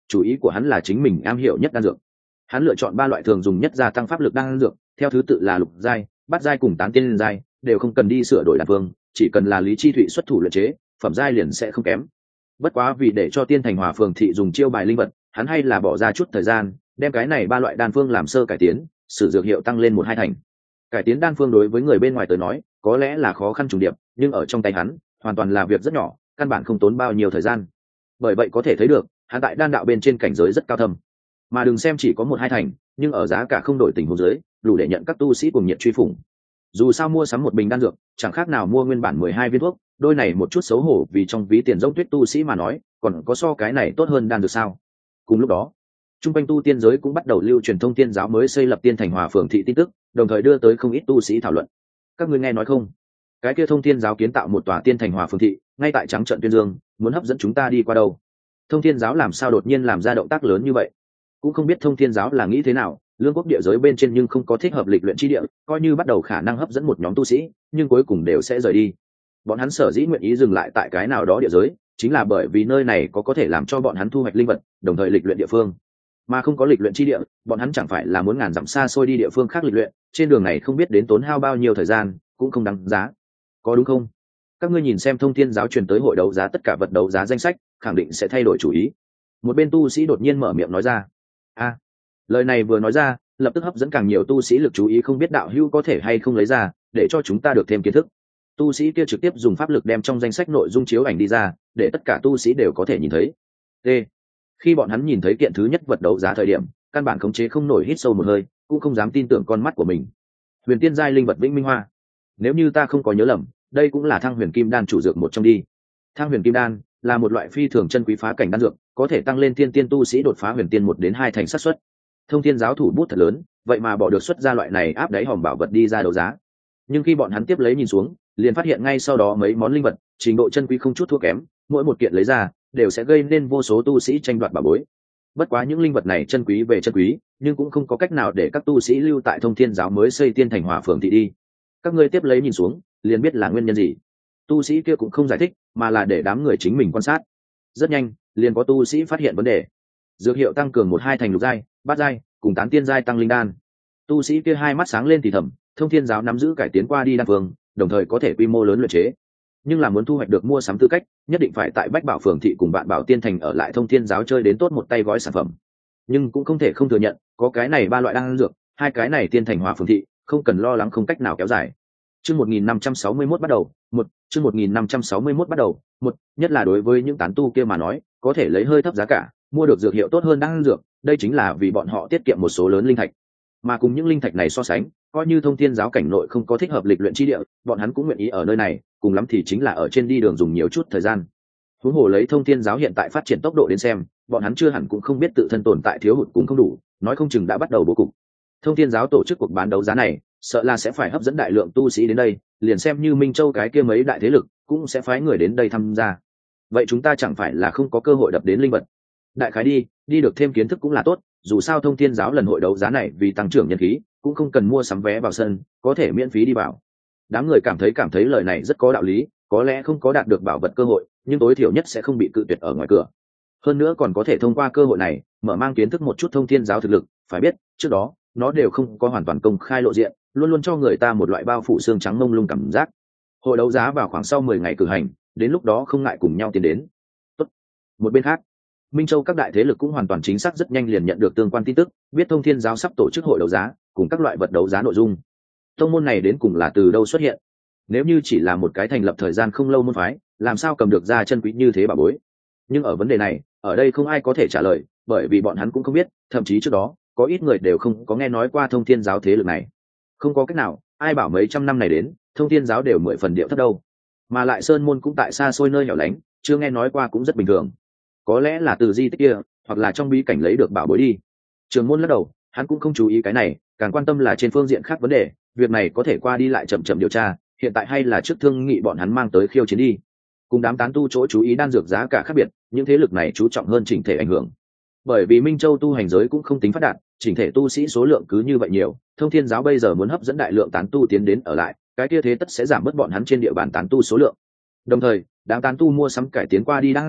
chủ ý của hắn là chính mình am hiểu nhất đan dược. Hắn lựa chọn ba loại thường dùng nhất gia tăng pháp lực đan dược, theo thứ tự là lục giai, bát giai cùng tán tiên giai, đều không cần đi sửa đổi đan phương, chỉ cần là Lý Chi Thụy xuất thủ luyện chế, phẩm giai liền sẽ không kém. Bất quá vì để cho Tiên Thành Hòa Phường thị dùng chiêu bài linh vật, hắn hay là bỏ ra chút thời gian, đem cái này ba loại đan phương làm sơ cải tiến, sử dược hiệu tăng lên một hai thành. Cải tiến đan phương đối với người bên ngoài tới nói, có lẽ là khó khăn trùng điệp, nhưng ở trong tay hắn, hoàn toàn là việc rất nhỏ, căn bản không tốn bao nhiêu thời gian. Bởi vậy có thể thấy được, hắn tại đan đạo bên trên cảnh giới rất cao thâm. Mà đừng xem chỉ có một hai thành, nhưng ở giá cả không đổi tình huống dưới, đủ để nhận các tu sĩ cùng nhiệt truy phủng. Dù sao mua sắm một bình đan dược, chẳng khác nào mua nguyên bản mười hai viên thuốc, đôi này một chút xấu hổ vì trong ví tiền dốc tuyết tu sĩ mà nói, còn có so cái này tốt hơn đan dược sao? Cùng lúc đó, trung quanh tu tiên giới cũng bắt đầu lưu truyền thông tiên giáo mới xây lập Tiên Thành Hòa Phường thị tin tức, đồng thời đưa tới không ít tu sĩ thảo luận. Các ngươi nghe nói không? Cái kia thông tiên giáo kiến tạo một tòa Tiên Thành Hòa Phường thị, ngay tại trắng trận tuyên dương, muốn hấp dẫn chúng ta đi qua đâu? Thông thiên giáo làm sao đột nhiên làm ra động tác lớn như vậy? Cũng không biết thông thiên giáo là nghĩ thế nào, lương quốc địa giới bên trên nhưng không có thích hợp lịch luyện chi địa, coi như bắt đầu khả năng hấp dẫn một nhóm tu sĩ, nhưng cuối cùng đều sẽ rời đi. Bọn hắn sở dĩ nguyện ý dừng lại tại cái nào đó địa giới, chính là bởi vì nơi này có có thể làm cho bọn hắn thu hoạch linh vật, đồng thời lịch luyện địa phương. Mà không có lịch luyện chi địa, bọn hắn chẳng phải là muốn ngàn dặm xa xôi đi địa phương khác lịch luyện, trên đường này không biết đến tốn hao bao nhiêu thời gian, cũng không đáng giá. Có đúng không? Các ngươi nhìn xem thông thiên giáo truyền tới hội đấu giá tất cả vật đấu giá danh sách, khẳng định sẽ thay đổi chủ ý. Một bên tu sĩ đột nhiên mở miệng nói ra. A, lời này vừa nói ra, lập tức hấp dẫn càng nhiều tu sĩ lực chú ý, không biết đạo hữu có thể hay không lấy ra, để cho chúng ta được thêm kiến thức. Tu sĩ kia trực tiếp dùng pháp lực đem trong danh sách nội dung chiếu ảnh đi ra, để tất cả tu sĩ đều có thể nhìn thấy. T. Khi bọn hắn nhìn thấy kiện thứ nhất vật đấu giá thời điểm, căn bản khống chế không nổi, hít sâu một hơi, cũng không dám tin tưởng con mắt của mình. Huyền tiên giai linh vật Vĩnh Minh Hoa. Nếu như ta không có nhớ lầm, đây cũng là Thăng Huyền Kim Đan chủ dược một trong đi. Thăng Huyền Kim Đan là một loại phi thường chân quý phá cảnh đan dược, có thể tăng lên tiên tiên tu sĩ đột phá huyền tiên một đến hai thành xác suất. Thông thiên giáo thủ bút thật lớn, vậy mà bỏ được xuất ra loại này áp đáy hòm bảo vật đi ra đấu giá. Nhưng khi bọn hắn tiếp lấy nhìn xuống, liền phát hiện ngay sau đó mấy món linh vật trình độ chân quý không chút thua kém, mỗi một kiện lấy ra đều sẽ gây nên vô số tu sĩ tranh đoạt bảo bối. Bất quá những linh vật này chân quý về chân quý, nhưng cũng không có cách nào để các tu sĩ lưu tại thông thiên giáo mới xây Tiên Thành Hòa Phường thị đi. Các ngươi tiếp lấy nhìn xuống, liền biết là nguyên nhân gì. Tu sĩ kia cũng không giải thích, mà là để đám người chính mình quan sát. Rất nhanh, liền có tu sĩ phát hiện vấn đề. Dược hiệu tăng cường một hai thành lục giai, bát giai, cùng tán tiên giai tăng linh đan. Tu sĩ kia hai mắt sáng lên thì thầm, thông thiên giáo nắm giữ cải tiến qua đi đan phương, đồng thời có thể quy mô lớn luyện chế. Nhưng là muốn thu hoạch được mua sắm tư cách, nhất định phải tại Bách Bảo Phường thị cùng Vạn Bảo Tiên Thành ở lại thông thiên giáo chơi đến tốt một tay gói sản phẩm. Nhưng cũng không thể không thừa nhận, có cái này ba loại đan dược, hai cái này Tiên Thành Hòa Phường thị, không cần lo lắng không cách nào kéo dài. Chương một nghìn năm trăm sáu mươi mốt bắt đầu, một, chương một nghìn năm trăm sáu mươi mốt bắt đầu, một, nhất là đối với những tán tu kia mà nói, có thể lấy hơi thấp giá cả, mua được dược hiệu tốt hơn đan dược, đây chính là vì bọn họ tiết kiệm một số lớn linh thạch. Mà cùng những linh thạch này so sánh, coi như thông thiên giáo cảnh nội không có thích hợp lịch luyện chi địa, bọn hắn cũng nguyện ý ở nơi này, cùng lắm thì chính là ở trên đi đường dùng nhiều chút thời gian. Huống hồ lấy thông thiên giáo hiện tại phát triển tốc độ đến xem, bọn hắn chưa hẳn cũng không biết tự thân tồn tại thiếu hụt cũng không đủ, nói không chừng đã bắt đầu bố cục. Thông thiên giáo tổ chức cuộc bán đấu giá này, sợ là sẽ phải hấp dẫn đại lượng tu sĩ đến đây, liền xem như Minh Châu cái kia mấy đại thế lực cũng sẽ phái người đến đây tham gia. Vậy chúng ta chẳng phải là không có cơ hội đập đến linh vật? Đại khái đi, đi được thêm kiến thức cũng là tốt, dù sao thông thiên giáo lần hội đấu giá này vì tăng trưởng nhân khí, cũng không cần mua sắm vé vào sân, có thể miễn phí đi vào. Đám người cảm thấy cảm thấy lời này rất có đạo lý, có lẽ không có đạt được bảo vật cơ hội, nhưng tối thiểu nhất sẽ không bị cự tuyệt ở ngoài cửa. Hơn nữa còn có thể thông qua cơ hội này, mở mang kiến thức một chút thông thiên giáo thực lực, phải biết, trước đó, nó đều không có hoàn toàn công khai lộ diện, luôn luôn cho người ta một loại bao phủ xương trắng mông lung cảm giác. Hội đấu giá vào khoảng sau mười ngày cử hành, đến lúc đó không ngại cùng nhau tiến đến. Tốt. Một bên khác, Minh Châu các đại thế lực cũng hoàn toàn chính xác rất nhanh liền nhận được tương quan tin tức, biết thông thiên giáo sắp tổ chức hội đấu giá, cùng các loại vật đấu giá nội dung. Tông môn này đến cùng là từ đâu xuất hiện? Nếu như chỉ là một cái thành lập thời gian không lâu môn phái, làm sao cầm được ra chân quý như thế bà bối? Nhưng ở vấn đề này, ở đây không ai có thể trả lời, bởi vì bọn hắn cũng không biết, thậm chí trước đó, có ít người đều không có nghe nói qua thông thiên giáo thế lực này. Không có cách nào, ai bảo mấy trăm năm này đến, thông thiên giáo đều mười phần điệu thấp đâu. Mà lại sơn môn cũng tại xa xôi nơi hẻo lánh, chưa nghe nói qua cũng rất bình thường. Có lẽ là từ di tích kia, hoặc là trong bí cảnh lấy được bảo bối đi. Trường môn lắc đầu, hắn cũng không chú ý cái này, càng quan tâm là trên phương diện khác vấn đề, việc này có thể qua đi lại chậm chậm điều tra, hiện tại hay là trước thương nghị bọn hắn mang tới khiêu chiến đi. Cùng đám tán tu chỗ chú ý đan dược giá cả khác biệt, những thế lực này chú trọng hơn chỉnh thể ảnh hưởng. Bởi vì Minh Châu tu hành giới cũng không tính phát đạt, chỉnh thể tu sĩ số lượng cứ như vậy nhiều, thông thiên giáo bây giờ muốn hấp dẫn đại lượng tán tu tiến đến ở lại, cái kia thế tất sẽ giảm bớt bọn hắn trên địa bàn tán tu số lượng. Đồng thời, đám tán tu mua sắm cải tiến qua đi đan dược,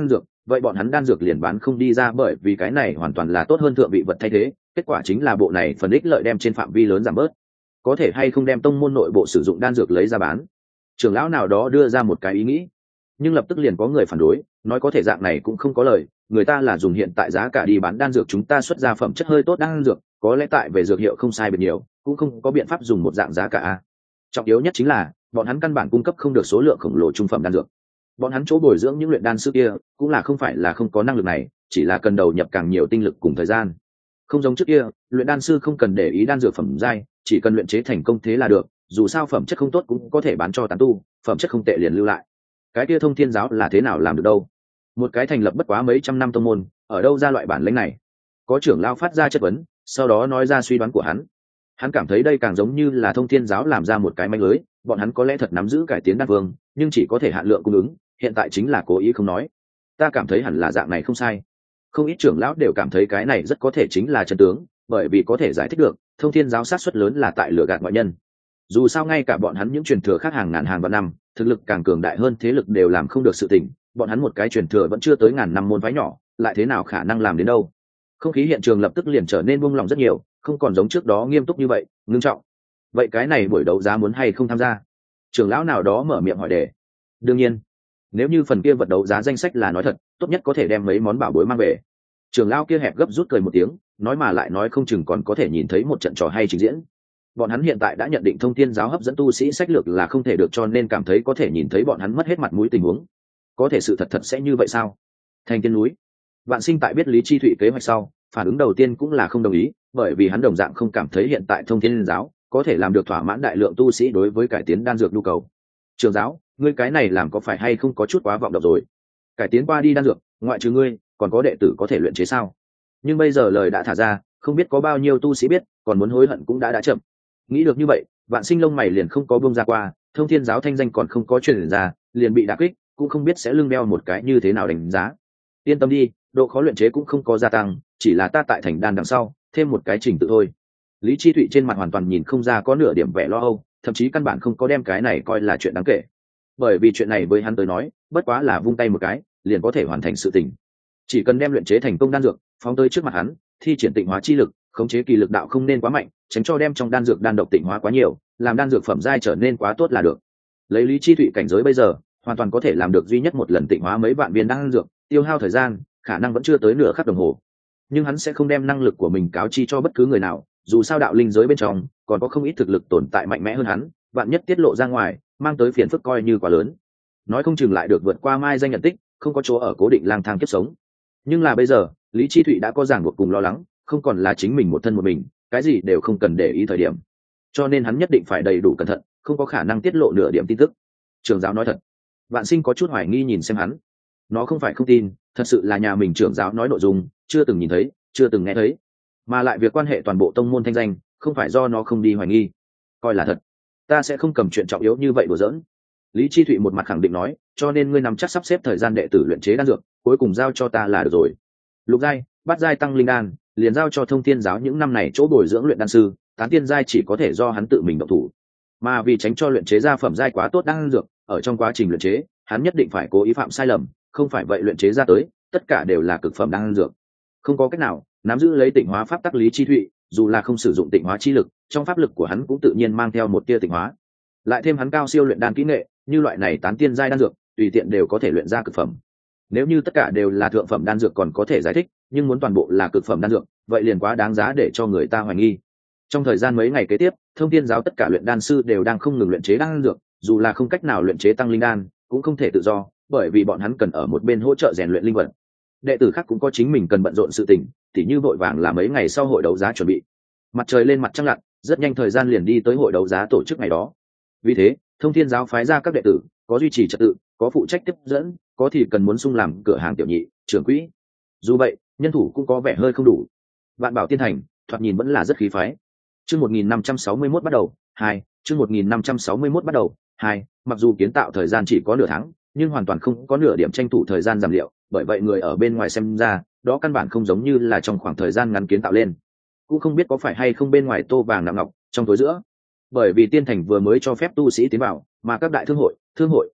vậy bọn hắn đan dược liền bán không đi ra, bởi vì cái này hoàn toàn là tốt hơn thượng vị vật thay thế, kết quả chính là bộ này phần ích lợi đem trên phạm vi lớn giảm bớt. Có thể hay không đem tông môn nội bộ sử dụng đan dược lấy ra bán? Trưởng lão nào đó đưa ra một cái ý nghĩ, nhưng lập tức liền có người phản đối, nói có thể dạng này cũng không có lời, người ta là dùng hiện tại giá cả đi bán đan dược, chúng ta xuất ra phẩm chất hơi tốt đan dược, có lẽ tại về dược hiệu không sai biệt nhiều, cũng không có biện pháp dùng một dạng giá cả. Trọng yếu nhất chính là bọn hắn căn bản cung cấp không được số lượng khổng lồ trung phẩm đan dược. Bọn hắn chỗ bồi dưỡng những luyện đan sư kia cũng là không phải là không có năng lực này, chỉ là cần đầu nhập càng nhiều tinh lực cùng thời gian. Không giống trước kia, luyện đan sư không cần để ý đan dược phẩm giai, chỉ cần luyện chế thành công thế là được, dù sao phẩm chất không tốt cũng có thể bán cho tán tu, phẩm chất không tệ liền lưu lại. Cái kia Thông Thiên giáo là thế nào làm được đâu? Một cái thành lập bất quá mấy trăm năm tông môn, ở đâu ra loại bản lĩnh này? Có trưởng lão phát ra chất vấn, sau đó nói ra suy đoán của hắn. Hắn cảm thấy đây càng giống như là Thông Thiên giáo làm ra một cái manh lưới, bọn hắn có lẽ thật nắm giữ cải tiến đan vương, nhưng chỉ có thể hạn lượng cung ứng, hiện tại chính là cố ý không nói. Ta cảm thấy hẳn là dạng này không sai. Không ít trưởng lão đều cảm thấy cái này rất có thể chính là chân tướng, bởi vì có thể giải thích được, Thông Thiên giáo sát suất lớn là tại lừa gạt ngoại nhân. Dù sao ngay cả bọn hắn những truyền thừa khác hàng ngàn hàng vạn năm, thực lực càng cường đại hơn thế lực đều làm không được sự tình, bọn hắn một cái truyền thừa vẫn chưa tới ngàn năm môn phái nhỏ, lại thế nào khả năng làm đến đâu? Không khí hiện trường lập tức liền trở nên buông lỏng rất nhiều, không còn giống trước đó nghiêm túc như vậy, ngưng trọng. Vậy cái này buổi đấu giá muốn hay không tham gia? Trưởng lão nào đó mở miệng hỏi đề. Đương nhiên, nếu như phần kia vật đấu giá danh sách là nói thật, tốt nhất có thể đem mấy món bảo bối mang về. Trưởng lão kia hẹp gấp rút cười một tiếng, nói mà lại nói không chừng còn có thể nhìn thấy một trận trò hay trình diễn. Bọn hắn hiện tại đã nhận định Thông Thiên giáo hấp dẫn tu sĩ sách lược là không thể được, cho nên cảm thấy có thể nhìn thấy bọn hắn mất hết mặt mũi tình huống. Có thể sự thật thật sẽ như vậy sao? Thành Tiên núi, Vạn Sinh tại biết Lý Chi Thụy kế hoạch sau, phản ứng đầu tiên cũng là không đồng ý, bởi vì hắn đồng dạng không cảm thấy hiện tại Thông Thiên giáo có thể làm được thỏa mãn đại lượng tu sĩ đối với cải tiến đan dược nhu cầu. Trường giáo, ngươi cái này làm có phải hay không có chút quá vọng động rồi? Cải tiến qua đi đan dược, ngoại trừ ngươi, còn có đệ tử có thể luyện chế sao? Nhưng bây giờ lời đã thả ra, không biết có bao nhiêu tu sĩ biết, còn muốn hối hận cũng đã đã chậm. Nghĩ được như vậy, Vạn Sinh lông mày liền không có buông ra qua, Thông Thiên giáo thanh danh còn không có truyền ra, liền bị đả kích, cũng không biết sẽ lưng đeo một cái như thế nào đánh giá. Yên tâm đi, độ khó luyện chế cũng không có gia tăng, chỉ là ta tại thành đan đằng sau thêm một cái trình tự thôi. Lý Chi Thụy trên mặt hoàn toàn nhìn không ra có nửa điểm vẻ lo âu, thậm chí căn bản không có đem cái này coi là chuyện đáng kể, bởi vì chuyện này với hắn tới nói bất quá là vung tay một cái liền có thể hoàn thành sự tình. Chỉ cần đem luyện chế thành công đan dược phóng tới trước mặt hắn, thi triển tịnh hóa chi lực, khống chế kỳ lực đạo không nên quá mạnh, tránh cho đem trong đan dược đan độc tịnh hóa quá nhiều, làm đan dược phẩm giai trở nên quá tốt là được. Lấy Lý Chi Thụy cảnh giới bây giờ, hoàn toàn có thể làm được duy nhất một lần tịnh hóa mấy vạn viên đan dược, tiêu hao thời gian khả năng vẫn chưa tới nửa khắc đồng hồ, nhưng hắn sẽ không đem năng lực của mình cáo chi cho bất cứ người nào, dù sao đạo linh giới bên trong còn có không ít thực lực tồn tại mạnh mẽ hơn hắn, vạn nhất tiết lộ ra ngoài mang tới phiền phức coi như quá lớn, nói không chừng lại được vượt qua mai danh nhận tích, không có chỗ ở cố định lang thang kiếp sống. Nhưng là bây giờ Lý Chi Thụy đã có ràng buộc cùng lo lắng, không còn là chính mình một thân một mình, cái gì đều không cần để ý thời điểm, cho nên hắn nhất định phải đầy đủ cẩn thận, không có khả năng tiết lộ nửa điểm tin tức. Trưởng giáo nói thật. Vạn Sinh có chút hoài nghi nhìn xem hắn, nó không phải không tin, thật sự là nhà mình trưởng giáo nói nội dung chưa từng nhìn thấy, chưa từng nghe thấy, mà lại việc quan hệ toàn bộ tông môn thanh danh, không phải do nó không đi hoài nghi, coi là thật. Ta sẽ không cầm chuyện trọng yếu như vậy đùa giỡn. Lý Chi Thụy một mặt khẳng định nói, cho nên ngươi nắm chắc sắp xếp thời gian đệ tử luyện chế đan dược, cuối cùng giao cho ta là được rồi. Lục giai, bát giai tăng linh đan, liền giao cho Thông Thiên giáo những năm này chỗ bồi dưỡng luyện đan sư, tán tiên giai chỉ có thể do hắn tự mình động thủ. Mà vì tránh cho luyện chế ra phẩm giai quá tốt đan dược, ở trong quá trình luyện chế, hắn nhất định phải cố ý phạm sai lầm, không phải vậy luyện chế ra tới, tất cả đều là cực phẩm đan dược. Không có cách nào, nắm giữ lấy tịnh hóa pháp tắc Lý Chi Thụy, dù là không sử dụng tịnh hóa chi lực, trong pháp lực của hắn cũng tự nhiên mang theo một tia tịnh hóa. Lại thêm hắn cao siêu luyện đan kỹ nghệ, như loại này tán tiên giai đan dược, tùy tiện đều có thể luyện ra cực phẩm. Nếu như tất cả đều là thượng phẩm đan dược còn có thể giải thích, nhưng muốn toàn bộ là cực phẩm đan dược, vậy liền quá đáng giá để cho người ta hoài nghi. Trong thời gian mấy ngày kế tiếp, Thông Thiên giáo tất cả luyện đan sư đều đang không ngừng luyện chế đan dược, dù là không cách nào luyện chế tăng linh đan, cũng không thể tự do, bởi vì bọn hắn cần ở một bên hỗ trợ rèn luyện linh vật. Đệ tử khác cũng có chính mình cần bận rộn sự tình, tỉ như vội vàng là mấy ngày sau hội đấu giá chuẩn bị. Mặt trời lên mặt trăng lặn, rất nhanh thời gian liền đi tới hội đấu giá tổ chức ngày đó. Vì thế, Thông Thiên giáo phái ra các đệ tử, có duy trì trật tự, có phụ trách tiếp dẫn, có thì cần muốn sung làm cửa hàng tiểu nhị, trưởng quỹ. Dù vậy, nhân thủ cũng có vẻ hơi không đủ. Vạn Bảo Tiên Thành, thoạt nhìn vẫn là rất khí phái. Chương một nghìn năm trăm sáu mươi mốt bắt đầu, hai, chương một nghìn năm trăm sáu mươi mốt bắt đầu, hai, mặc dù kiến tạo thời gian chỉ có nửa tháng, nhưng hoàn toàn không có nửa điểm tranh thủ thời gian giảm liệu, bởi vậy người ở bên ngoài xem ra, đó căn bản không giống như là trong khoảng thời gian ngắn kiến tạo lên. Cũng không biết có phải hay không bên ngoài tô vàng nạm ngọc, trong tối giữa. Bởi vì tiên thành vừa mới cho phép tu sĩ tiến vào, mà các đại thương hội, thương hội,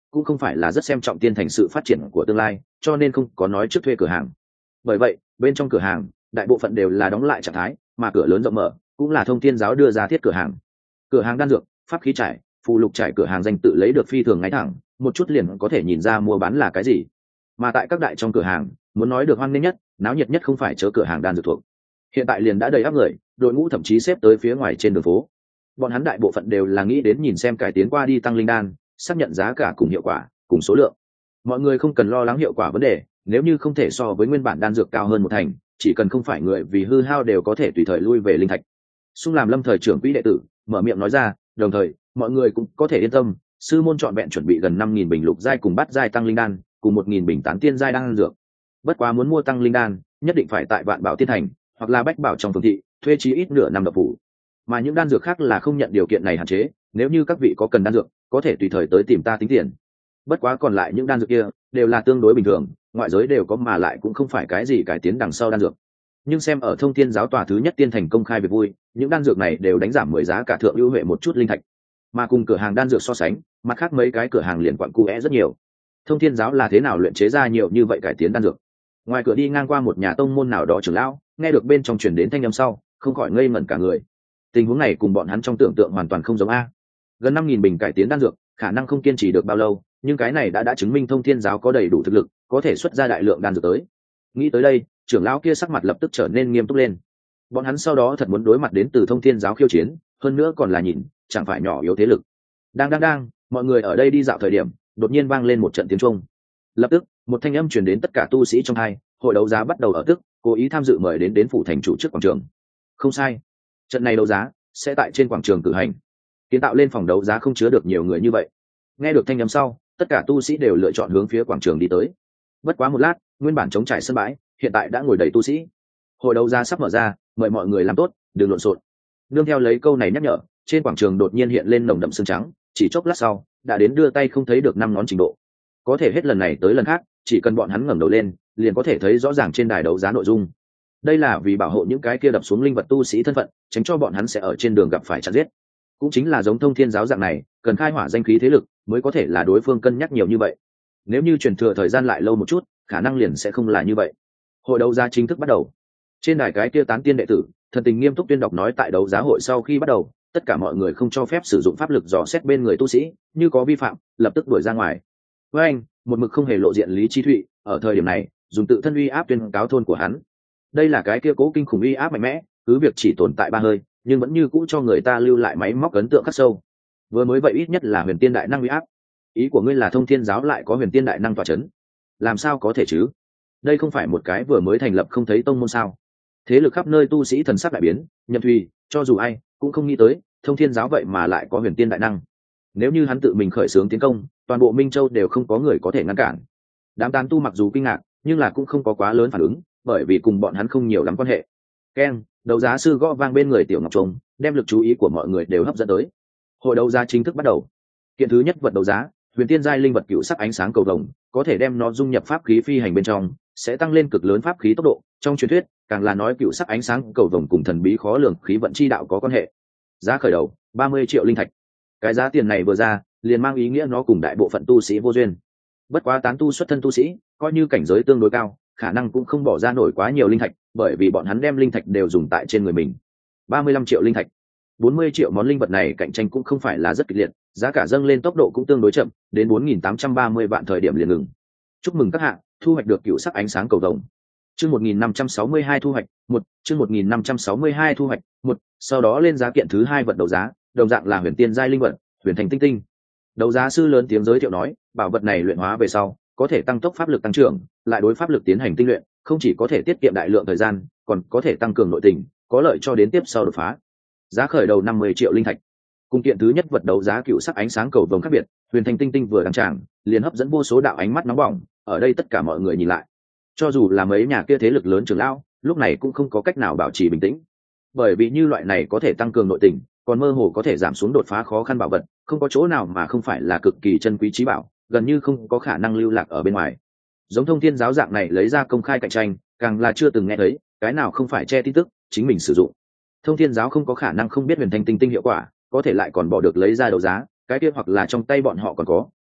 cũng không phải là rất xem trọng tiên thành sự phát triển của tương lai, cho nên không có nói trước thuê cửa hàng. Bởi vậy bên trong cửa hàng đại bộ phận đều là đóng lại trạng thái, mà cửa lớn rộng mở cũng là Thông Thiên giáo đưa ra thiết cửa hàng. Cửa hàng đan dược, pháp khí trải, phụ lục trải cửa hàng danh tự lấy được phi thường ngay thẳng, một chút liền có thể nhìn ra mua bán là cái gì. Mà tại các đại trong cửa hàng, muốn nói được hoan nghênh nhất, náo nhiệt nhất không phải chớ cửa hàng đan dược thuộc. Hiện tại liền đã đầy ắp người, đội ngũ thậm chí xếp tới phía ngoài trên đường phố. Bọn hắn đại bộ phận đều là nghĩ đến nhìn xem cải tiến qua đi tăng linh đan, xác nhận giá cả cùng hiệu quả, cùng số lượng. Mọi người không cần lo lắng hiệu quả vấn đề, nếu như không thể so với nguyên bản đan dược cao hơn một thành, chỉ cần không phải người vì hư hao đều có thể tùy thời lui về linh thạch. Xung làm Lâm thời trưởng quỹ đệ tử, mở miệng nói ra, đồng thời, mọi người cũng có thể yên tâm, sư môn chọn vẹn chuẩn bị gần năm nghìn bình lục giai cùng bát giai tăng linh đan, cùng một nghìn bình tán tiên giai đan dược. Bất quá muốn mua tăng linh đan, nhất định phải tại Vạn Bảo Tiên Thành, hoặc là Bách Bảo trong phường thị, thuê chí ít nửa năm độc phủ. Mà những đan dược khác là không nhận điều kiện này hạn chế, nếu như các vị có cần đan dược, có thể tùy thời tới tìm ta tính tiền. Bất quá còn lại những đan dược kia đều là tương đối bình thường, ngoại giới đều có mà lại cũng không phải cái gì cải tiến đằng sau đan dược. Nhưng xem ở Thông Thiên giáo tòa thứ nhất tiên thành công khai việc vui, những đan dược này đều đánh giảm mười giá cả thượng ưu huệ một chút linh thạch. Mà cùng cửa hàng đan dược so sánh, mặt khác mấy cái cửa hàng liền quặn cuẽ rất nhiều. Thông Thiên giáo là thế nào luyện chế ra nhiều như vậy cải tiến đan dược? Ngoài cửa đi ngang qua một nhà tông môn nào đó trưởng lão, nghe được bên trong truyền đến thanh âm sau, không khỏi ngây ngẩn cả người. Tình huống này cùng bọn hắn trong tưởng tượng hoàn toàn không giống a. Gần năm nghìn bình cải tiến đan dược, khả năng không kiên trì được bao lâu, nhưng cái này đã đã chứng minh Thông Thiên giáo có đầy đủ thực lực, có thể xuất ra đại lượng đan dược tới. Nghĩ tới đây, trưởng lão kia sắc mặt lập tức trở nên nghiêm túc lên. Bọn hắn sau đó thật muốn đối mặt đến từ Thông Thiên giáo khiêu chiến, hơn nữa còn là nhìn, chẳng phải nhỏ yếu thế lực. Đang đang đang, mọi người ở đây đi dạo thời điểm, đột nhiên vang lên một trận tiếng chuông. Lập tức, một thanh âm truyền đến tất cả tu sĩ trong hai, hội đấu giá bắt đầu ở tức, cố ý tham dự mời đến đến phủ thành chủ trước quảng trường. Không sai, trận này đấu giá sẽ tại trên quảng trường cử hành. Kiến tạo lên phòng đấu giá không chứa được nhiều người như vậy. Nghe được thanh âm sau, tất cả tu sĩ đều lựa chọn hướng phía quảng trường đi tới. Bất quá một lát, nguyên bản trống trải sân bãi, hiện tại đã ngồi đầy tu sĩ. Hội đấu giá sắp mở ra, mời mọi người làm tốt, đừng lộn xộn. Nương theo lấy câu này nhắc nhở, trên quảng trường đột nhiên hiện lên nồng đậm sương trắng, chỉ chốc lát sau, đã đến đưa tay không thấy được năm ngón trình độ. Có thể hết lần này tới lần khác, chỉ cần bọn hắn ngẩng đầu lên, liền có thể thấy rõ ràng trên đài đấu giá nội dung. Đây là vì bảo hộ những cái kia đập xuống linh vật tu sĩ thân phận, tránh cho bọn hắn sẽ ở trên đường gặp phải chặn giết. Cũng chính là giống Thông Thiên giáo dạng này, cần khai hỏa danh khí thế lực, mới có thể là đối phương cân nhắc nhiều như vậy. Nếu như truyền thừa thời gian lại lâu một chút, khả năng liền sẽ không là như vậy. Hội đấu giá chính thức bắt đầu. Trên đài cái kia tán tiên đệ tử, thần tình nghiêm túc tuyên đọc nói tại đấu giá hội sau khi bắt đầu, tất cả mọi người không cho phép sử dụng pháp lực dò xét bên người tu sĩ, như có vi phạm, lập tức đuổi ra ngoài. Với anh, một mực không hề lộ diện Lý Chi Thụy, ở thời điểm này, dùng tự thân uy áp tuyên cáo thôn của hắn. Đây là cái kia cố kinh khủng uy áp mạnh mẽ, cứ việc chỉ tồn tại ba hơi, nhưng vẫn như cũ cho người ta lưu lại máy móc ấn tượng khắc sâu. Vừa mới vậy ít nhất là huyền tiên đại năng uy áp. Ý của ngươi là Thông Thiên giáo lại có huyền tiên đại năng tọa chấn? Làm sao có thể chứ? Đây không phải một cái vừa mới thành lập không thấy tông môn sao? Thế lực khắp nơi tu sĩ thần sắc đại biến, Nhậm Thùy, cho dù ai cũng không nghĩ tới, Thông Thiên giáo vậy mà lại có huyền tiên đại năng. Nếu như hắn tự mình khởi xướng tiến công, toàn bộ Minh Châu đều không có người có thể ngăn cản. Đám tán tu mặc dù kinh ngạc, nhưng là cũng không có quá lớn phản ứng, bởi vì cùng bọn hắn không nhiều lắm quan hệ. Keng, đấu giá sư gõ vang bên người Tiểu Ngọc Trùng, đem lực chú ý của mọi người đều hấp dẫn tới. Hội đấu giá chính thức bắt đầu. Kiện thứ nhất vật đấu giá, huyền tiên giai linh vật cựu sắc ánh sáng cầu vồng, có thể đem nó dung nhập pháp khí phi hành bên trong, sẽ tăng lên cực lớn pháp khí tốc độ. Trong truyền thuyết, càng là nói cựu sắc ánh sáng cầu vồng cùng thần bí khó lường khí vận chi đạo có quan hệ. Giá khởi đầu, ba mươi triệu linh thạch. Cái giá tiền này vừa ra, liền mang ý nghĩa nó cùng đại bộ phận tu sĩ vô duyên. Bất quá tán tu xuất thân tu sĩ, coi như cảnh giới tương đối cao, khả năng cũng không bỏ ra nổi quá nhiều linh thạch, bởi vì bọn hắn đem linh thạch đều dùng tại trên người mình. ba mươi lăm triệu linh thạch. bốn mươi triệu món linh vật này cạnh tranh cũng không phải là rất kịch liệt, giá cả dâng lên tốc độ cũng tương đối chậm, đến bốn nghìn tám trăm ba mươi vạn thời điểm liền ngừng. Chúc mừng các hạng, thu hoạch được cựu sắc ánh sáng cầu vồng. Chương một nghìn năm trăm sáu mươi hai thu hoạch, một, chương một nghìn năm trăm sáu mươi hai thu hoạch, một, sau đó lên giá kiện thứ hai vật đấu giá, đồng dạng là huyền tiên giai linh vật, huyền thành tinh tinh. Đấu giá sư lớn tiếng giới thiệu nói, bảo vật này luyện hóa về sau, có thể tăng tốc pháp lực tăng trưởng, lại đối pháp lực tiến hành tinh luyện, không chỉ có thể tiết kiệm đại lượng thời gian, còn có thể tăng cường nội tình, có lợi cho đến tiếp sau đột phá. Giá khởi đầu năm mươi triệu linh thạch. Cùng kiện thứ nhất vật đấu giá cựu sắc ánh sáng cầu vồng khác biệt, huyền thành tinh tinh vừa đăng tràng, liền hấp dẫn vô số đạo ánh mắt nóng bỏng, ở đây tất cả mọi người nhìn lại. Cho dù là mấy nhà kia thế lực lớn trưởng lão, lúc này cũng không có cách nào bảo trì bình tĩnh. Bởi vì như loại này có thể tăng cường nội tình, còn mơ hồ có thể giảm xuống đột phá khó khăn bảo vật, không có chỗ nào mà không phải là cực kỳ chân quý trí bảo, gần như không có khả năng lưu lạc ở bên ngoài. Giống Thông Thiên giáo dạng này lấy ra công khai cạnh tranh, càng là chưa từng nghe thấy, cái nào không phải che tin tức, chính mình sử dụng. Thông Thiên giáo không có khả năng không biết huyền thanh tinh tinh hiệu quả, có thể lại còn bỏ được lấy ra đấu giá, cái kia hoặc là trong tay bọn họ còn có,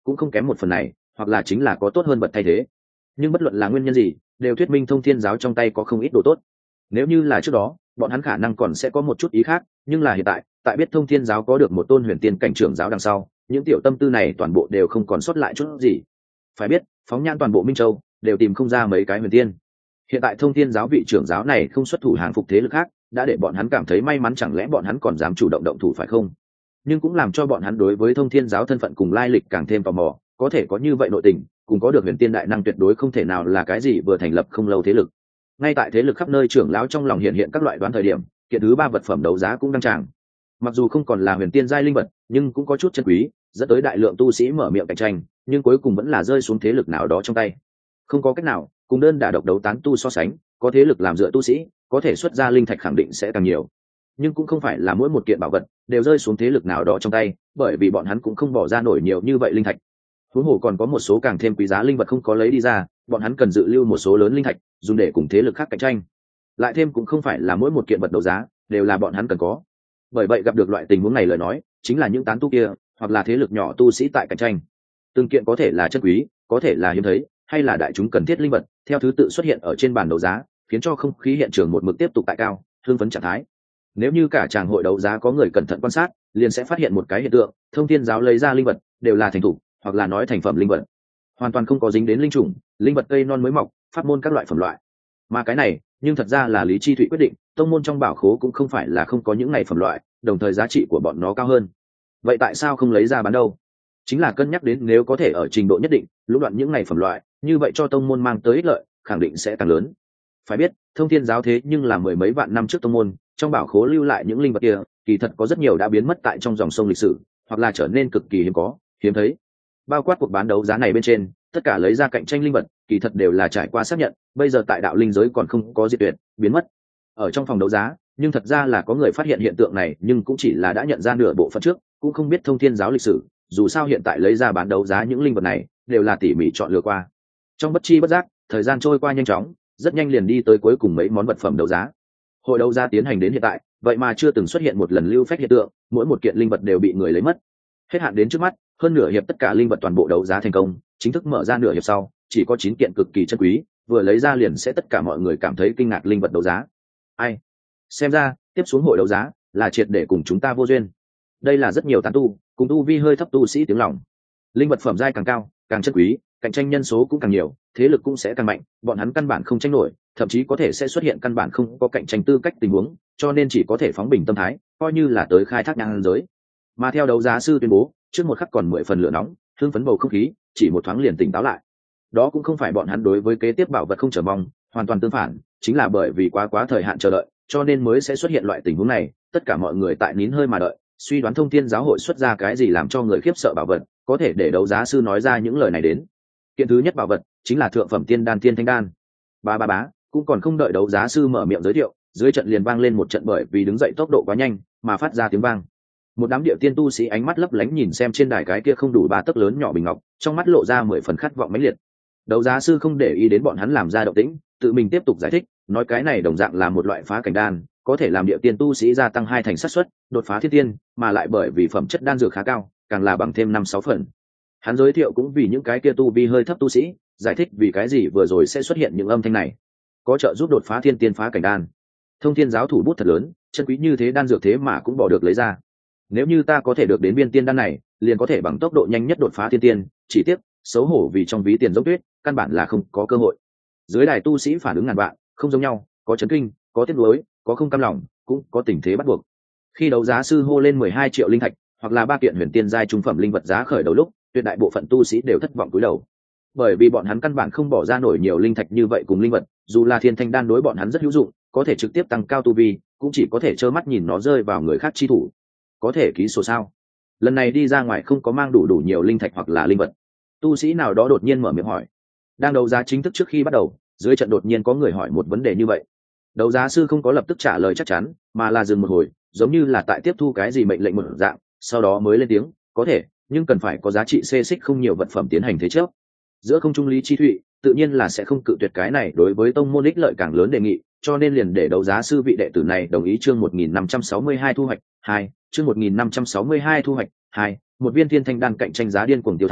cũng không kém một phần này, hoặc là chính là có tốt hơn bật thay thế. Nhưng bất luận là nguyên nhân gì, đều thuyết minh Thông Thiên giáo trong tay có không ít đồ tốt. Nếu như là trước đó, bọn hắn khả năng còn sẽ có một chút ý khác, nhưng là hiện tại, tại biết Thông Thiên giáo có được một tôn huyền tiên cảnh trưởng giáo đằng sau, những tiểu tâm tư này toàn bộ đều không còn sót lại chút gì. Phải biết, phóng nhãn toàn bộ Minh Châu, đều tìm không ra mấy cái huyền tiên. Hiện tại Thông Thiên giáo vị trưởng giáo này không xuất thủ hàng phục thế lực khác, đã để bọn hắn cảm thấy may mắn, chẳng lẽ bọn hắn còn dám chủ động động thủ phải không? Nhưng cũng làm cho bọn hắn đối với Thông Thiên giáo thân phận cùng lai lịch càng thêm tò mò, có thể có như vậy nội tình, cùng có được huyền tiên đại năng tuyệt đối không thể nào là cái gì vừa thành lập không lâu thế lực. Ngay tại thế lực khắp nơi trưởng lão trong lòng hiện hiện các loại đoán thời điểm, kiện thứ ba vật phẩm đấu giá cũng đăng tràng. Mặc dù không còn là huyền tiên giai linh vật, nhưng cũng có chút chân quý, dẫn tới đại lượng tu sĩ mở miệng cạnh tranh, nhưng cuối cùng vẫn là rơi xuống thế lực nào đó trong tay. Không có cách nào, cùng đơn đả độc đấu tán tu so sánh, có thế lực làm dựa tu sĩ, có thể xuất ra linh thạch khẳng định sẽ càng nhiều. Nhưng cũng không phải là mỗi một kiện bảo vật đều rơi xuống thế lực nào đó trong tay, bởi vì bọn hắn cũng không bỏ ra nổi nhiều như vậy linh thạch. Huống hồ còn có một số càng thêm quý giá linh vật không có lấy đi ra, bọn hắn cần dự lưu một số lớn linh thạch, dùng để cùng thế lực khác cạnh tranh. Lại thêm cũng không phải là mỗi một kiện vật đấu giá đều là bọn hắn cần có. Bởi vậy gặp được loại tình huống này lời nói, chính là những tán tu kia, hoặc là thế lực nhỏ tu sĩ tại cạnh tranh. Từng kiện có thể là chân quý, có thể là hiếm thấy, hay là đại chúng cần thiết linh vật, theo thứ tự xuất hiện ở trên bàn đấu giá, khiến cho không khí hiện trường một mực tiếp tục tại cao, hưng phấn trạng thái. Nếu như cả tràng hội đấu giá có người cẩn thận quan sát, liền sẽ phát hiện một cái hiện tượng, Thông Thiên giáo lấy ra linh vật đều là thành thủ, hoặc là nói thành phẩm linh vật, hoàn toàn không có dính đến linh chủng, linh vật cây non mới mọc, pháp môn các loại phẩm loại. Mà cái này, nhưng thật ra là Lý Chi Thụy quyết định, tông môn trong bảo khố cũng không phải là không có những này phẩm loại, đồng thời giá trị của bọn nó cao hơn. Vậy tại sao không lấy ra bán đâu? Chính là cân nhắc đến nếu có thể ở trình độ nhất định, lũng đoạn những này phẩm loại, như vậy cho tông môn mang tới ích lợi, khẳng định sẽ càng lớn. Phải biết, Thông Thiên giáo thế nhưng là mười mấy vạn năm trước tông môn, trong bảo khố lưu lại những linh vật kia, kỳ thật có rất nhiều đã biến mất tại trong dòng sông lịch sử, hoặc là trở nên cực kỳ hiếm có, hiếm thấy. Bao quát cuộc bán đấu giá này bên trên, tất cả lấy ra cạnh tranh linh vật, kỳ thật đều là trải qua xác nhận, bây giờ tại đạo linh giới còn không có diệt tuyệt, biến mất. Ở trong phòng đấu giá, nhưng thật ra là có người phát hiện hiện tượng này, nhưng cũng chỉ là đã nhận ra nửa bộ phận trước, cũng không biết Thông Thiên giáo lịch sử, dù sao hiện tại lấy ra bán đấu giá những linh vật này, đều là tỉ mỉ chọn lựa qua. Trong bất chi bất giác, thời gian trôi qua nhanh chóng, rất nhanh liền đi tới cuối cùng mấy món vật phẩm đấu giá. Hội đấu giá tiến hành đến hiện tại, vậy mà chưa từng xuất hiện một lần lưu phách hiện tượng, mỗi một kiện linh vật đều bị người lấy mất. Hết hạn đến trước mắt, hơn nửa hiệp tất cả linh vật toàn bộ đấu giá thành công, chính thức mở ra nửa hiệp sau, chỉ có chín kiện cực kỳ chân quý, vừa lấy ra liền sẽ tất cả mọi người cảm thấy kinh ngạc linh vật đấu giá. Ai? Xem ra, tiếp xuống hội đấu giá là triệt để cùng chúng ta vô duyên. Đây là rất nhiều tán tu, cùng tu vi hơi thấp tu sĩ tiếng lòng. Linh vật phẩm giai càng cao, càng chân quý, cạnh tranh nhân số cũng càng nhiều, thế lực cũng sẽ càng mạnh, bọn hắn căn bản không tranh nổi, thậm chí có thể sẽ xuất hiện căn bản không có cạnh tranh tư cách tình huống, cho nên chỉ có thể phóng bình tâm thái, coi như là tới khai thác nhang giới. Mà theo đấu giá sư tuyên bố, trước một khắc còn mười phần lửa nóng, hưng phấn bầu không khí, chỉ một thoáng liền tỉnh táo lại. Đó cũng không phải bọn hắn đối với kế tiếp bảo vật không chờ mong, hoàn toàn tương phản, chính là bởi vì quá quá thời hạn chờ đợi, cho nên mới sẽ xuất hiện loại tình huống này. Tất cả mọi người tại nín hơi mà đợi, suy đoán Thông Thiên giáo hội xuất ra cái gì làm cho người khiếp sợ bảo vật, có thể để đấu giá sư nói ra những lời này đến. Kiện thứ nhất bảo vật chính là thượng phẩm tiên đan tiên thanh đan. Ba ba bá, cũng còn không đợi đấu giá sư mở miệng giới thiệu, dưới trận liền vang lên một trận bởi vì đứng dậy tốc độ quá nhanh mà phát ra tiếng vang. Một đám địa tiên tu sĩ ánh mắt lấp lánh nhìn xem trên đài cái kia không đủ ba tấc lớn nhỏ bình ngọc, trong mắt lộ ra mười phần khát vọng mãnh liệt. Đấu giá sư không để ý đến bọn hắn làm ra động tĩnh, tự mình tiếp tục giải thích, nói cái này đồng dạng là một loại phá cảnh đan, có thể làm địa tiên tu sĩ gia tăng hai thành xác suất đột phá thiên tiên, mà lại bởi vì phẩm chất đan dược khá cao, càng là bằng thêm năm sáu phần. Hắn giới thiệu cũng vì những cái kia tu vi hơi thấp tu sĩ, giải thích vì cái gì vừa rồi sẽ xuất hiện những âm thanh này, có trợ giúp đột phá thiên tiên phá cảnh đan. Thông Thiên giáo thủ bút thật lớn, chân quý như thế đan dược thế mà cũng bỏ được lấy ra. Nếu như ta có thể được đến viên tiên đan này, liền có thể bằng tốc độ nhanh nhất đột phá thiên tiên, chỉ tiếc xấu hổ vì trong ví tiền giống tuyết, căn bản là không có cơ hội. Dưới đài tu sĩ phản ứng ngàn vạn, không giống nhau, có chấn kinh, có tiếc nuối, có không cam lòng, cũng có tình thế bắt buộc. Khi đấu giá sư hô lên mười hai triệu linh thạch, hoặc là ba kiện huyền tiên giai trung phẩm linh vật giá khởi đầu lúc, tuyệt đại bộ phận tu sĩ đều thất vọng cúi đầu, bởi vì bọn hắn căn bản không bỏ ra nổi nhiều linh thạch như vậy cùng linh vật, dù là thiên thanh đan đối bọn hắn rất hữu dụng, có thể trực tiếp tăng cao tu vi, cũng chỉ có thể trơ mắt nhìn nó rơi vào người khác chi thủ. Có thể ký sổ sao? Lần này đi ra ngoài không có mang đủ đủ nhiều linh thạch hoặc là linh vật. Tu sĩ nào đó đột nhiên mở miệng hỏi. Đang đấu giá chính thức trước khi bắt đầu, dưới trận đột nhiên có người hỏi một vấn đề như vậy. Đấu giá sư không có lập tức trả lời chắc chắn, mà là dừng một hồi, giống như là tại tiếp thu cái gì mệnh lệnh một dạng, sau đó mới lên tiếng, có thể, nhưng cần phải có giá trị xê xích không nhiều vật phẩm tiến hành thế chấp. Giữa không trung Lý Chi Thụy tự nhiên là sẽ không cự tuyệt cái này đối với tông môn ích lợi càng lớn đề nghị, cho nên liền để đấu giá sư vị đệ tử này đồng ý. Chương một nghìn năm trăm sáu mươi hai thu hoạch hai, chương một nghìn năm trăm sáu mươi hai thu hoạch hai, một viên thiên thanh đan cạnh tranh giá điên cuồng tiêu thăng,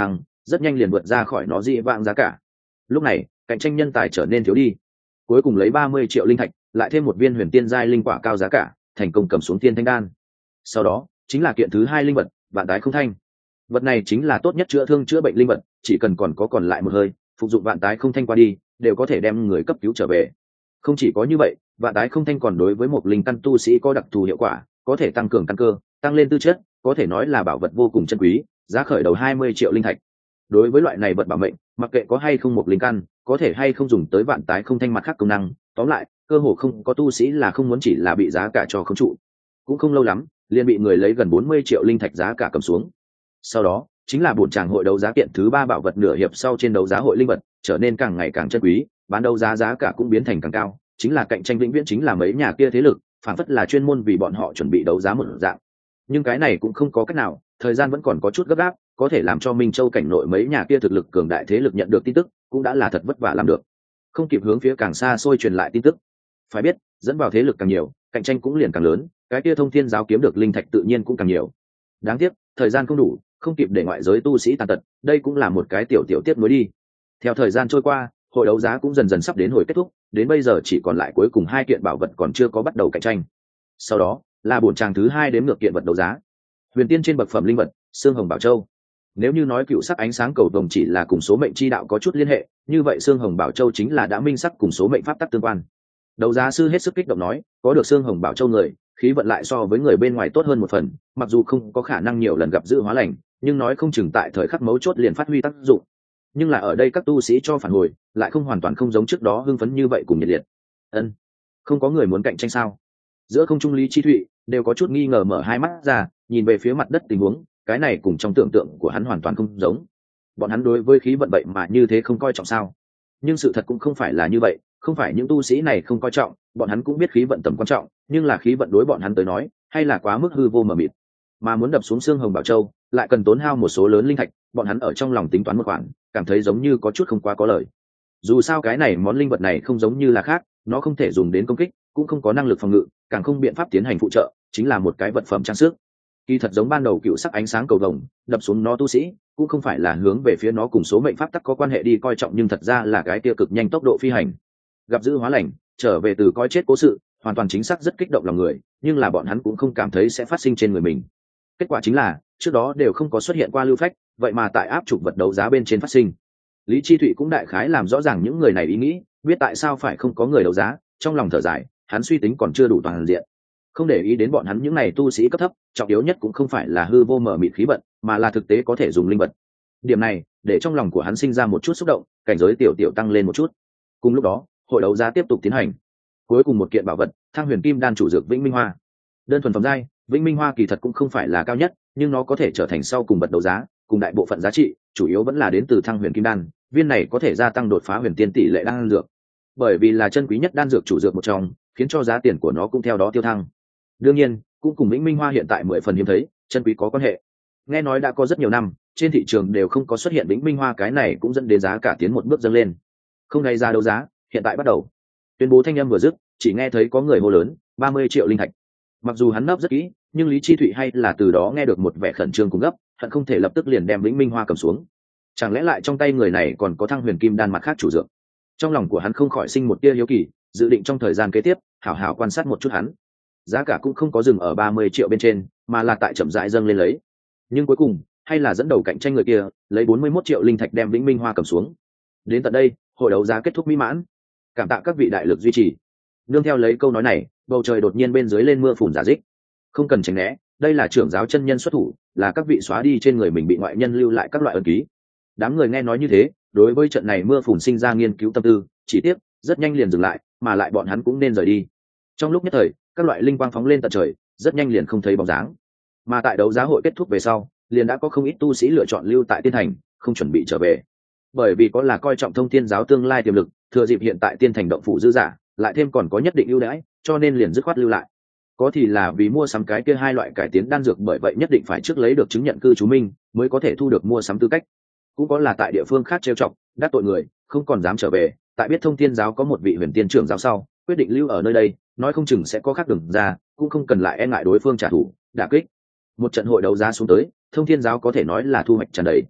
rất nhanh liền vượt ra khỏi nó dị vãng giá cả. Lúc này cạnh tranh nhân tài trở nên thiếu đi, cuối cùng lấy ba mươi triệu linh thạch lại thêm một viên huyền tiên giai linh quả cao giá cả, thành công cầm xuống tiên thanh đan. Sau đó chính là kiện thứ hai linh vật, vạn tái không thanh. Vật này chính là tốt nhất chữa thương chữa bệnh linh vật, chỉ cần còn có còn lại một hơi, phục dụng vạn tái không thanh qua đi đều có thể đem người cấp cứu trở về. Không chỉ có như vậy, vạn tái không thanh còn đối với một linh căn tu sĩ có đặc thù hiệu quả, có thể tăng cường căn cơ, tăng lên tư chất, có thể nói là bảo vật vô cùng chân quý, giá khởi đầu hai mươi triệu linh thạch. Đối với loại này vật bảo mệnh, mặc kệ có hay không một linh căn, có thể hay không dùng tới vạn tái không thanh mặt khác công năng, tóm lại cơ hồ không có tu sĩ là không muốn chỉ là bị giá cả cho không trụ. Cũng không lâu lắm liền bị người lấy gần bốn mươi triệu linh thạch giá cả cầm xuống. Sau đó chính là buổi tràng hội đấu giá kiện thứ ba bảo vật nửa hiệp sau trên đấu giá hội linh vật trở nên càng ngày càng chân quý, bán đấu giá giá cả cũng biến thành càng cao, chính là cạnh tranh vĩnh viễn chính là mấy nhà kia thế lực, phản phất là chuyên môn vì bọn họ chuẩn bị đấu giá một dạng. Nhưng cái này cũng không có cách nào, thời gian vẫn còn có chút gấp gáp, có thể làm cho Minh Châu cảnh nội mấy nhà kia thực lực cường đại thế lực nhận được tin tức, cũng đã là thật vất vả làm được. Không kịp hướng phía càng xa xôi truyền lại tin tức. Phải biết, dẫn vào thế lực càng nhiều, cạnh tranh cũng liền càng lớn, cái kia Thông Thiên giáo kiếm được linh thạch tự nhiên cũng càng nhiều. Đáng tiếc, thời gian không đủ, không kịp để ngoại giới tu sĩ tàn tật, đây cũng là một cái tiểu tiểu tiếc nuối đi. Theo thời gian trôi qua, hội đấu giá cũng dần dần sắp đến hồi kết thúc, đến bây giờ chỉ còn lại cuối cùng hai kiện bảo vật còn chưa có bắt đầu cạnh tranh. Sau đó là bổn tràng thứ hai đếm ngược kiện vật đấu giá. Huyền tiên trên bậc phẩm linh vật, xương hồng bảo châu. Nếu như nói cựu sắc ánh sáng cầu vồng chỉ là cùng số mệnh chi đạo có chút liên hệ, như vậy xương hồng bảo châu chính là đã minh sắc cùng số mệnh pháp tắc tương quan. Đấu giá sư hết sức kích động nói, có được xương hồng bảo châu người, khí vận lại so với người bên ngoài tốt hơn một phần, mặc dù không có khả năng nhiều lần gặp dự hóa lành, nhưng nói không chừng tại thời khắc mấu chốt liền phát huy tác dụng. Nhưng là ở đây các tu sĩ cho phản hồi lại không hoàn toàn không giống trước đó hưng phấn như vậy cùng nhiệt liệt. Ân, không có người muốn cạnh tranh sao? Giữa không trung Lý Chi Thụy đều có chút nghi ngờ mở hai mắt ra, nhìn về phía mặt đất tình huống, cái này cùng trong tưởng tượng của hắn hoàn toàn không giống. Bọn hắn đối với khí vận vậy mà như thế không coi trọng sao? Nhưng sự thật cũng không phải là như vậy, không phải những tu sĩ này không coi trọng, bọn hắn cũng biết khí vận tầm quan trọng, nhưng là khí vận đối bọn hắn tới nói, hay là quá mức hư vô mờ mịt. Mà muốn đập xuống xương hồng bảo châu, lại cần tốn hao một số lớn linh thạch, bọn hắn ở trong lòng tính toán một khoản, cảm thấy giống như có chút không quá có lời. Dù sao cái này món linh vật này không giống như là khác, nó không thể dùng đến công kích, cũng không có năng lực phòng ngự, càng không biện pháp tiến hành phụ trợ, chính là một cái vật phẩm trang sức. Kỳ thật giống ban đầu cựu sắc ánh sáng cầu vồng, đập xuống nó tu sĩ, cũng không phải là hướng về phía nó cùng số mệnh pháp tắc có quan hệ đi coi trọng, nhưng thật ra là cái tiêu cực nhanh tốc độ phi hành. Gặp dữ hóa lành, trở về từ coi chết cố sự, hoàn toàn chính xác rất kích động lòng người, nhưng là bọn hắn cũng không cảm thấy sẽ phát sinh trên người mình. Kết quả chính là, trước đó đều không có xuất hiện qua lưu phách, vậy mà tại áp trục vật đấu giá bên trên phát sinh. Lý Chi Thụy cũng đại khái làm rõ ràng những người này ý nghĩ, biết tại sao phải không có người đấu giá, trong lòng thở dài, hắn suy tính còn chưa đủ toàn diện. Không để ý đến bọn hắn những này tu sĩ cấp thấp, trọng yếu nhất cũng không phải là hư vô mờ mịt khí vận, mà là thực tế có thể dùng linh vật. Điểm này, để trong lòng của hắn sinh ra một chút xúc động, cảnh giới tiểu tiểu tăng lên một chút. Cùng lúc đó, hội đấu giá tiếp tục tiến hành. Cuối cùng một kiện bảo vật, Thang Huyền Kim đan chủ dược Vĩnh Minh Hoa. Đơn thuần phẩm giai, Vĩnh Minh Hoa kỳ thật cũng không phải là cao nhất, nhưng nó có thể trở thành sau cùng vật đấu giá, cùng đại bộ phận giá trị, chủ yếu vẫn là đến từ Thang Huyền Kim đan, viên này có thể gia tăng đột phá huyền tiên tỷ lệ đan dược. Bởi vì là chân quý nhất đan dược chủ dược một trong, khiến cho giá tiền của nó cũng theo đó tiêu thăng. Đương nhiên, cũng cùng Vĩnh Minh Hoa hiện tại mười phần hiếm thấy, chân quý có quan hệ. Nghe nói đã có rất nhiều năm, trên thị trường đều không có xuất hiện Vĩnh Minh Hoa, cái này cũng dẫn đến giá cả tiến một bước dâng lên. Không gây ra đấu giá, hiện tại bắt đầu. Tuyên bố thanh âm vừa dứt, chỉ nghe thấy có người hô lớn, ba mươi triệu linh thạch. Mặc dù hắn nấp rất kỹ, nhưng Lý Chi Thụy hay là từ đó nghe được một vẻ khẩn trương cùng gấp, hận không thể lập tức liền đem Vĩnh Minh Hoa cầm xuống. Chẳng lẽ lại trong tay người này còn có Thang Huyền Kim đan mặt khác chủ dược? Trong lòng của hắn không khỏi sinh một tia hiếu kỳ, dự định trong thời gian kế tiếp hảo hảo quan sát một chút hắn. Giá cả cũng không có dừng ở ba mươi triệu bên trên, mà là tại chậm rãi dâng lên lấy. Nhưng cuối cùng, hay là dẫn đầu cạnh tranh người kia, lấy bốn mươi mốt triệu linh thạch đem Vĩnh Minh Hoa cầm xuống. Đến tận đây, hội đấu giá kết thúc mỹ mãn. Cảm tạ các vị đại lực duy trì. Nương theo lấy câu nói này, bầu trời đột nhiên bên dưới lên mưa phùn giả dích. Không cần tránh né, đây là trưởng giáo chân nhân xuất thủ, là các vị xóa đi trên người mình bị ngoại nhân lưu lại các loại ấn ký. Đám người nghe nói như thế, đối với trận này mưa phùn sinh ra nghiên cứu tâm tư, chỉ tiếc rất nhanh liền dừng lại, mà lại bọn hắn cũng nên rời đi. Trong lúc nhất thời, các loại linh quang phóng lên tận trời, rất nhanh liền không thấy bóng dáng. Mà tại đấu giá hội kết thúc về sau, liền đã có không ít tu sĩ lựa chọn lưu tại Tiên Thành, không chuẩn bị trở về. Bởi vì có là coi trọng Thông Thiên giáo tương lai tiềm lực, thừa dịp hiện tại Tiên Thành động phủ dư giả, lại thêm còn có nhất định ưu đãi, cho nên liền dứt khoát lưu lại. Có thì là vì mua sắm cái kia hai loại cải tiến đan dược, bởi vậy nhất định phải trước lấy được chứng nhận cư trú minh mới có thể thu được mua sắm tư cách. Cũng có là tại địa phương khác trêu chọc, đắc tội người, không còn dám trở về, tại biết Thông Thiên giáo có một vị huyền tiên trưởng giáo sau, quyết định lưu ở nơi đây, nói không chừng sẽ có khác đường ra, cũng không cần lại e ngại đối phương trả thù, đả kích. Một trận hội đấu giá xuống tới, Thông Thiên giáo có thể nói là thu hoạch tràn đầy.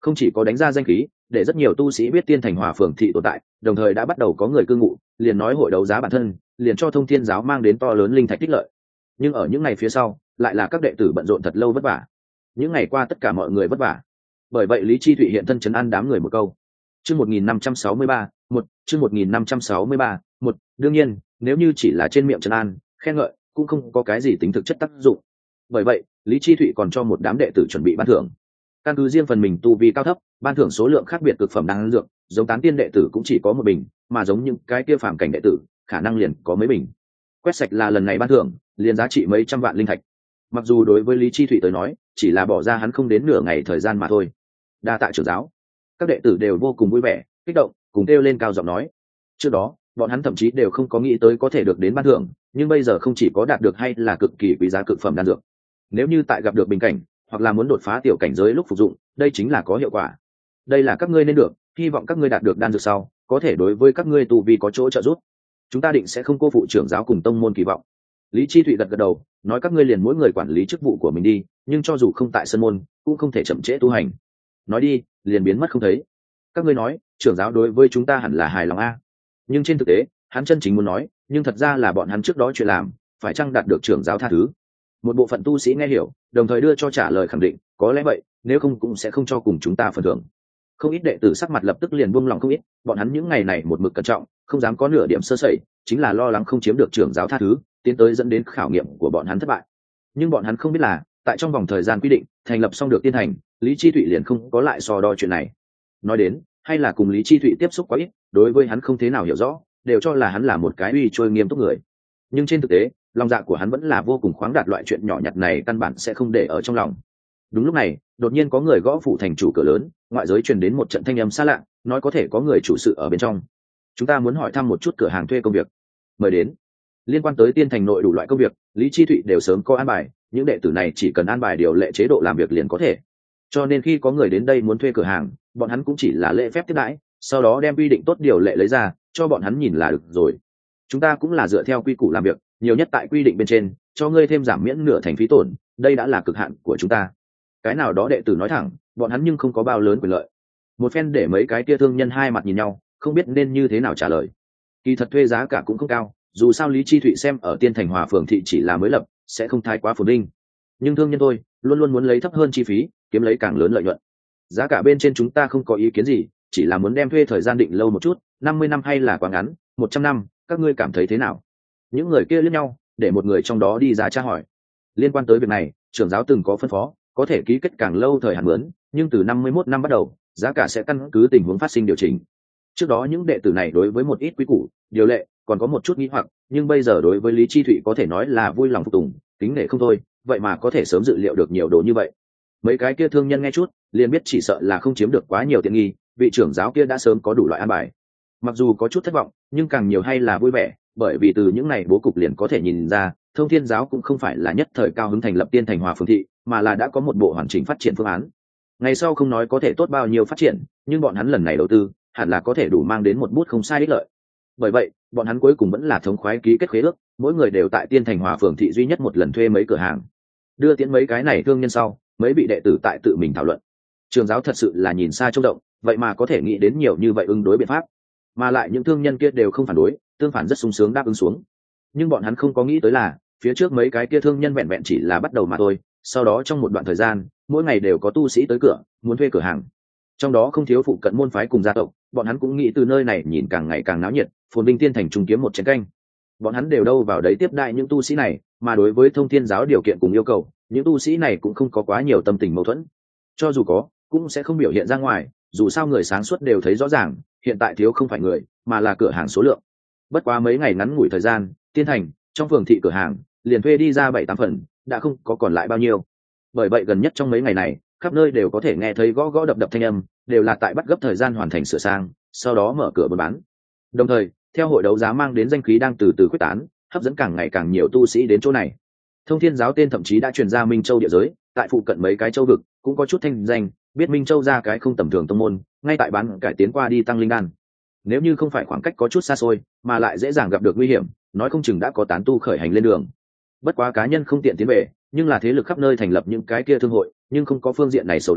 không chỉ có đánh ra danh khí để rất nhiều tu sĩ biết tiên thành hòa phường thị tồn tại, đồng thời đã bắt đầu có người cư ngụ, liền nói hội đấu giá bản thân liền cho Thông Thiên giáo mang đến to lớn linh thạch tích lợi. Nhưng ở những ngày phía sau lại là các đệ tử bận rộn thật lâu vất vả. Những ngày qua tất cả mọi người vất vả, bởi vậy Lý Chi Thụy hiện thân trấn an đám người một câu. Chương một nghìn năm trăm sáu mươi ba, một, chương một nghìn năm trăm sáu mươi ba, một, đương nhiên, nếu như chỉ là trên miệng trấn an, khen ngợi, cũng không có cái gì tính thực chất tác dụng. Bởi vậy, Lý Chi Thụy còn cho một đám đệ tử chuẩn bị ban thưởng. Căn cứ riêng phần mình tu vi cao thấp, ban thưởng số lượng khác biệt cực phẩm đan dược, giống tán tiên đệ tử cũng chỉ có một bình, mà giống những cái kia phàm cảnh đệ tử, khả năng liền có mấy bình. Quét sạch là lần này ban thưởng, liền giá trị mấy trăm vạn linh thạch. Mặc dù đối với Lý Chi Thụy tới nói, chỉ là bỏ ra hắn không đến nửa ngày thời gian mà thôi. Đa tạ trưởng giáo. Các đệ tử đều vô cùng vui vẻ, kích động, cùng kêu lên cao giọng nói. Trước đó, bọn hắn thậm chí đều không có nghĩ tới có thể được đến ban thưởng, nhưng bây giờ không chỉ có đạt được hay là cực kỳ quý giá cực phẩm đan dược. Nếu như tại gặp được bình cảnh, hoặc là muốn đột phá tiểu cảnh giới lúc phục dụng, đây chính là có hiệu quả. Đây là các ngươi nên được, hy vọng các ngươi đạt được đan dược sau, có thể đối với các ngươi tu vi có chỗ trợ giúp. Chúng ta định sẽ không cô phụ trưởng giáo cùng tông môn kỳ vọng. Lý Chi Thụy gật gật đầu, nói các ngươi liền mỗi người quản lý chức vụ của mình đi, nhưng cho dù không tại sân môn, cũng không thể chậm trễ tu hành. Nói đi, liền biến mất không thấy. Các ngươi nói, trưởng giáo đối với chúng ta hẳn là hài lòng a. Nhưng trên thực tế, hắn chân chính muốn nói, nhưng thật ra là bọn hắn trước đó chuyện làm, phải chăng đạt được trưởng giáo tha thứ. Một bộ phận tu sĩ nghe hiểu, đồng thời đưa cho trả lời khẳng định, có lẽ vậy, nếu không cũng sẽ không cho cùng chúng ta phần thưởng. Không ít đệ tử sắc mặt lập tức liền buông lòng không ít, bọn hắn những ngày này một mực cẩn trọng, không dám có nửa điểm sơ sẩy, chính là lo lắng không chiếm được trưởng giáo tha thứ, tiến tới dẫn đến khảo nghiệm của bọn hắn thất bại. Nhưng bọn hắn không biết là, tại trong vòng thời gian quy định, thành lập xong được tiên thành, Lý Chi Thụy liền không có lại so đo chuyện này. Nói đến, hay là cùng Lý Chi Thụy tiếp xúc quá ít, đối với hắn không thế nào hiểu rõ, đều cho là hắn là một cái uy trôi nghiêm túc người. Nhưng trên thực tế, lòng dạ của hắn vẫn là vô cùng khoáng đạt, loại chuyện nhỏ nhặt này căn bản sẽ không để ở trong lòng. Đúng lúc này, đột nhiên có người gõ phủ thành chủ cửa lớn, ngoại giới truyền đến một trận thanh âm xa lạ, nói có thể có người chủ sự ở bên trong. Chúng ta muốn hỏi thăm một chút cửa hàng thuê công việc. Mời đến. Liên quan tới tiên thành nội đủ loại công việc, Lý Chi Thụy đều sớm có an bài, những đệ tử này chỉ cần an bài điều lệ chế độ làm việc liền có thể. Cho nên khi có người đến đây muốn thuê cửa hàng, bọn hắn cũng chỉ là lễ phép tiếp đãi, sau đó đem quy định tốt điều lệ lấy ra, cho bọn hắn nhìn là được rồi. Chúng ta cũng là dựa theo quy củ làm việc, nhiều nhất tại quy định bên trên, cho ngươi thêm giảm miễn nửa thành phí tổn, đây đã là cực hạn của chúng ta. Cái nào đó đệ tử nói thẳng, bọn hắn nhưng không có bao lớn quyền lợi. Một phen để mấy cái kia thương nhân hai mặt nhìn nhau, không biết nên như thế nào trả lời. Kỳ thật thuê giá cả cũng không cao, dù sao Lý Chi Thụy xem ở Tiên Thành Hòa phường thị chỉ là mới lập, sẽ không thái quá phồn vinh. Nhưng thương nhân thôi, luôn luôn muốn lấy thấp hơn chi phí, kiếm lấy càng lớn lợi nhuận. Giá cả bên trên chúng ta không có ý kiến gì, chỉ là muốn đem thuê thời gian định lâu một chút, năm mươi năm hay là quá ngắn, một trăm năm, các ngươi cảm thấy thế nào? Những người kia liếc nhau, để một người trong đó đi ra tra hỏi. Liên quan tới việc này, trưởng giáo từng có phân phó, có thể ký kết càng lâu thời hạn mướn, nhưng từ năm mươi mốt năm bắt đầu, giá cả sẽ căn cứ tình huống phát sinh điều chỉnh. Trước đó những đệ tử này đối với một ít quy củ, điều lệ, còn có một chút nghi hoặc, nhưng bây giờ đối với Lý Chi Thụy có thể nói là vui lòng phục tùng, kính nể không thôi, vậy mà có thể sớm dự liệu được nhiều đồ như vậy. Mấy cái kia thương nhân nghe chút, liền biết chỉ sợ là không chiếm được quá nhiều tiện nghi, vị trưởng giáo kia đã sớm có đủ loại an bài. Mặc dù có chút thất vọng, nhưng càng nhiều hay là vui vẻ, bởi vì từ những này bố cục liền có thể nhìn ra, Thông Thiên giáo cũng không phải là nhất thời cao hứng thành lập Tiên Thành Hòa phường thị, mà là đã có một bộ hoàn chỉnh phát triển phương án. Ngày sau không nói có thể tốt bao nhiêu phát triển, nhưng bọn hắn lần này đầu tư, hẳn là có thể đủ mang đến một bút không sai ích lợi. Bởi vậy, bọn hắn cuối cùng vẫn là thống khoái ký kết khế ước, mỗi người đều tại Tiên Thành Hòa phường thị duy nhất một lần thuê mấy cửa hàng. Đưa tiễn mấy cái này thương nhân sau, mấy vị đệ tử tại tự mình thảo luận. Trường giáo thật sự là nhìn xa trông rộng, vậy mà có thể nghĩ đến nhiều như vậy ứng đối biện pháp, mà lại những thương nhân kia đều không phản đối, tương phản rất sung sướng đáp ứng xuống. Nhưng bọn hắn không có nghĩ tới là, phía trước mấy cái kia thương nhân vẹn vẹn chỉ là bắt đầu mà thôi, sau đó trong một đoạn thời gian, mỗi ngày đều có tu sĩ tới cửa, muốn thuê cửa hàng. Trong đó không thiếu phụ cận môn phái cùng gia tộc, bọn hắn cũng nghĩ từ nơi này nhìn càng ngày càng náo nhiệt, phồn vinh tiên thành trùng kiếm một chén canh. Bọn hắn đều đâu vào đấy tiếp đại những tu sĩ này, mà đối với Thông Thiên giáo điều kiện cùng yêu cầu, những tu sĩ này cũng không có quá nhiều tâm tình mâu thuẫn. Cho dù có, cũng sẽ không biểu hiện ra ngoài, dù sao người sáng suốt đều thấy rõ ràng, hiện tại thiếu không phải người, mà là cửa hàng số lượng. Bất quá mấy ngày ngắn ngủi thời gian, tiên thành trong phường thị cửa hàng liền thuê đi ra bảy tám phần, đã không có còn lại bao nhiêu. Bởi vậy gần nhất trong mấy ngày này, khắp nơi đều có thể nghe thấy gõ gõ đập đập thanh âm, đều là tại bắt gấp thời gian hoàn thành sửa sang, sau đó mở cửa buôn bán. Đồng thời, theo hội đấu giá mang đến danh khí đang từ từ quyết tán, hấp dẫn càng ngày càng nhiều tu sĩ đến chỗ này. Thông Thiên giáo tên thậm chí đã truyền ra Minh Châu địa giới, tại phụ cận mấy cái châu vực cũng có chút thanh danh, biết Minh Châu ra cái không tầm thường tông môn, ngay tại bán cải tiến qua đi tăng linh đan. Nếu như không phải khoảng cách có chút xa xôi, mà lại dễ dàng gặp được nguy hiểm, nói không chừng đã có tán tu khởi hành lên đường. Bất quá cá nhân không tiện tiến về, nhưng là thế lực khắp nơi thành lập những cái kia thương hội, nhưng không có phương diện này sầu lo,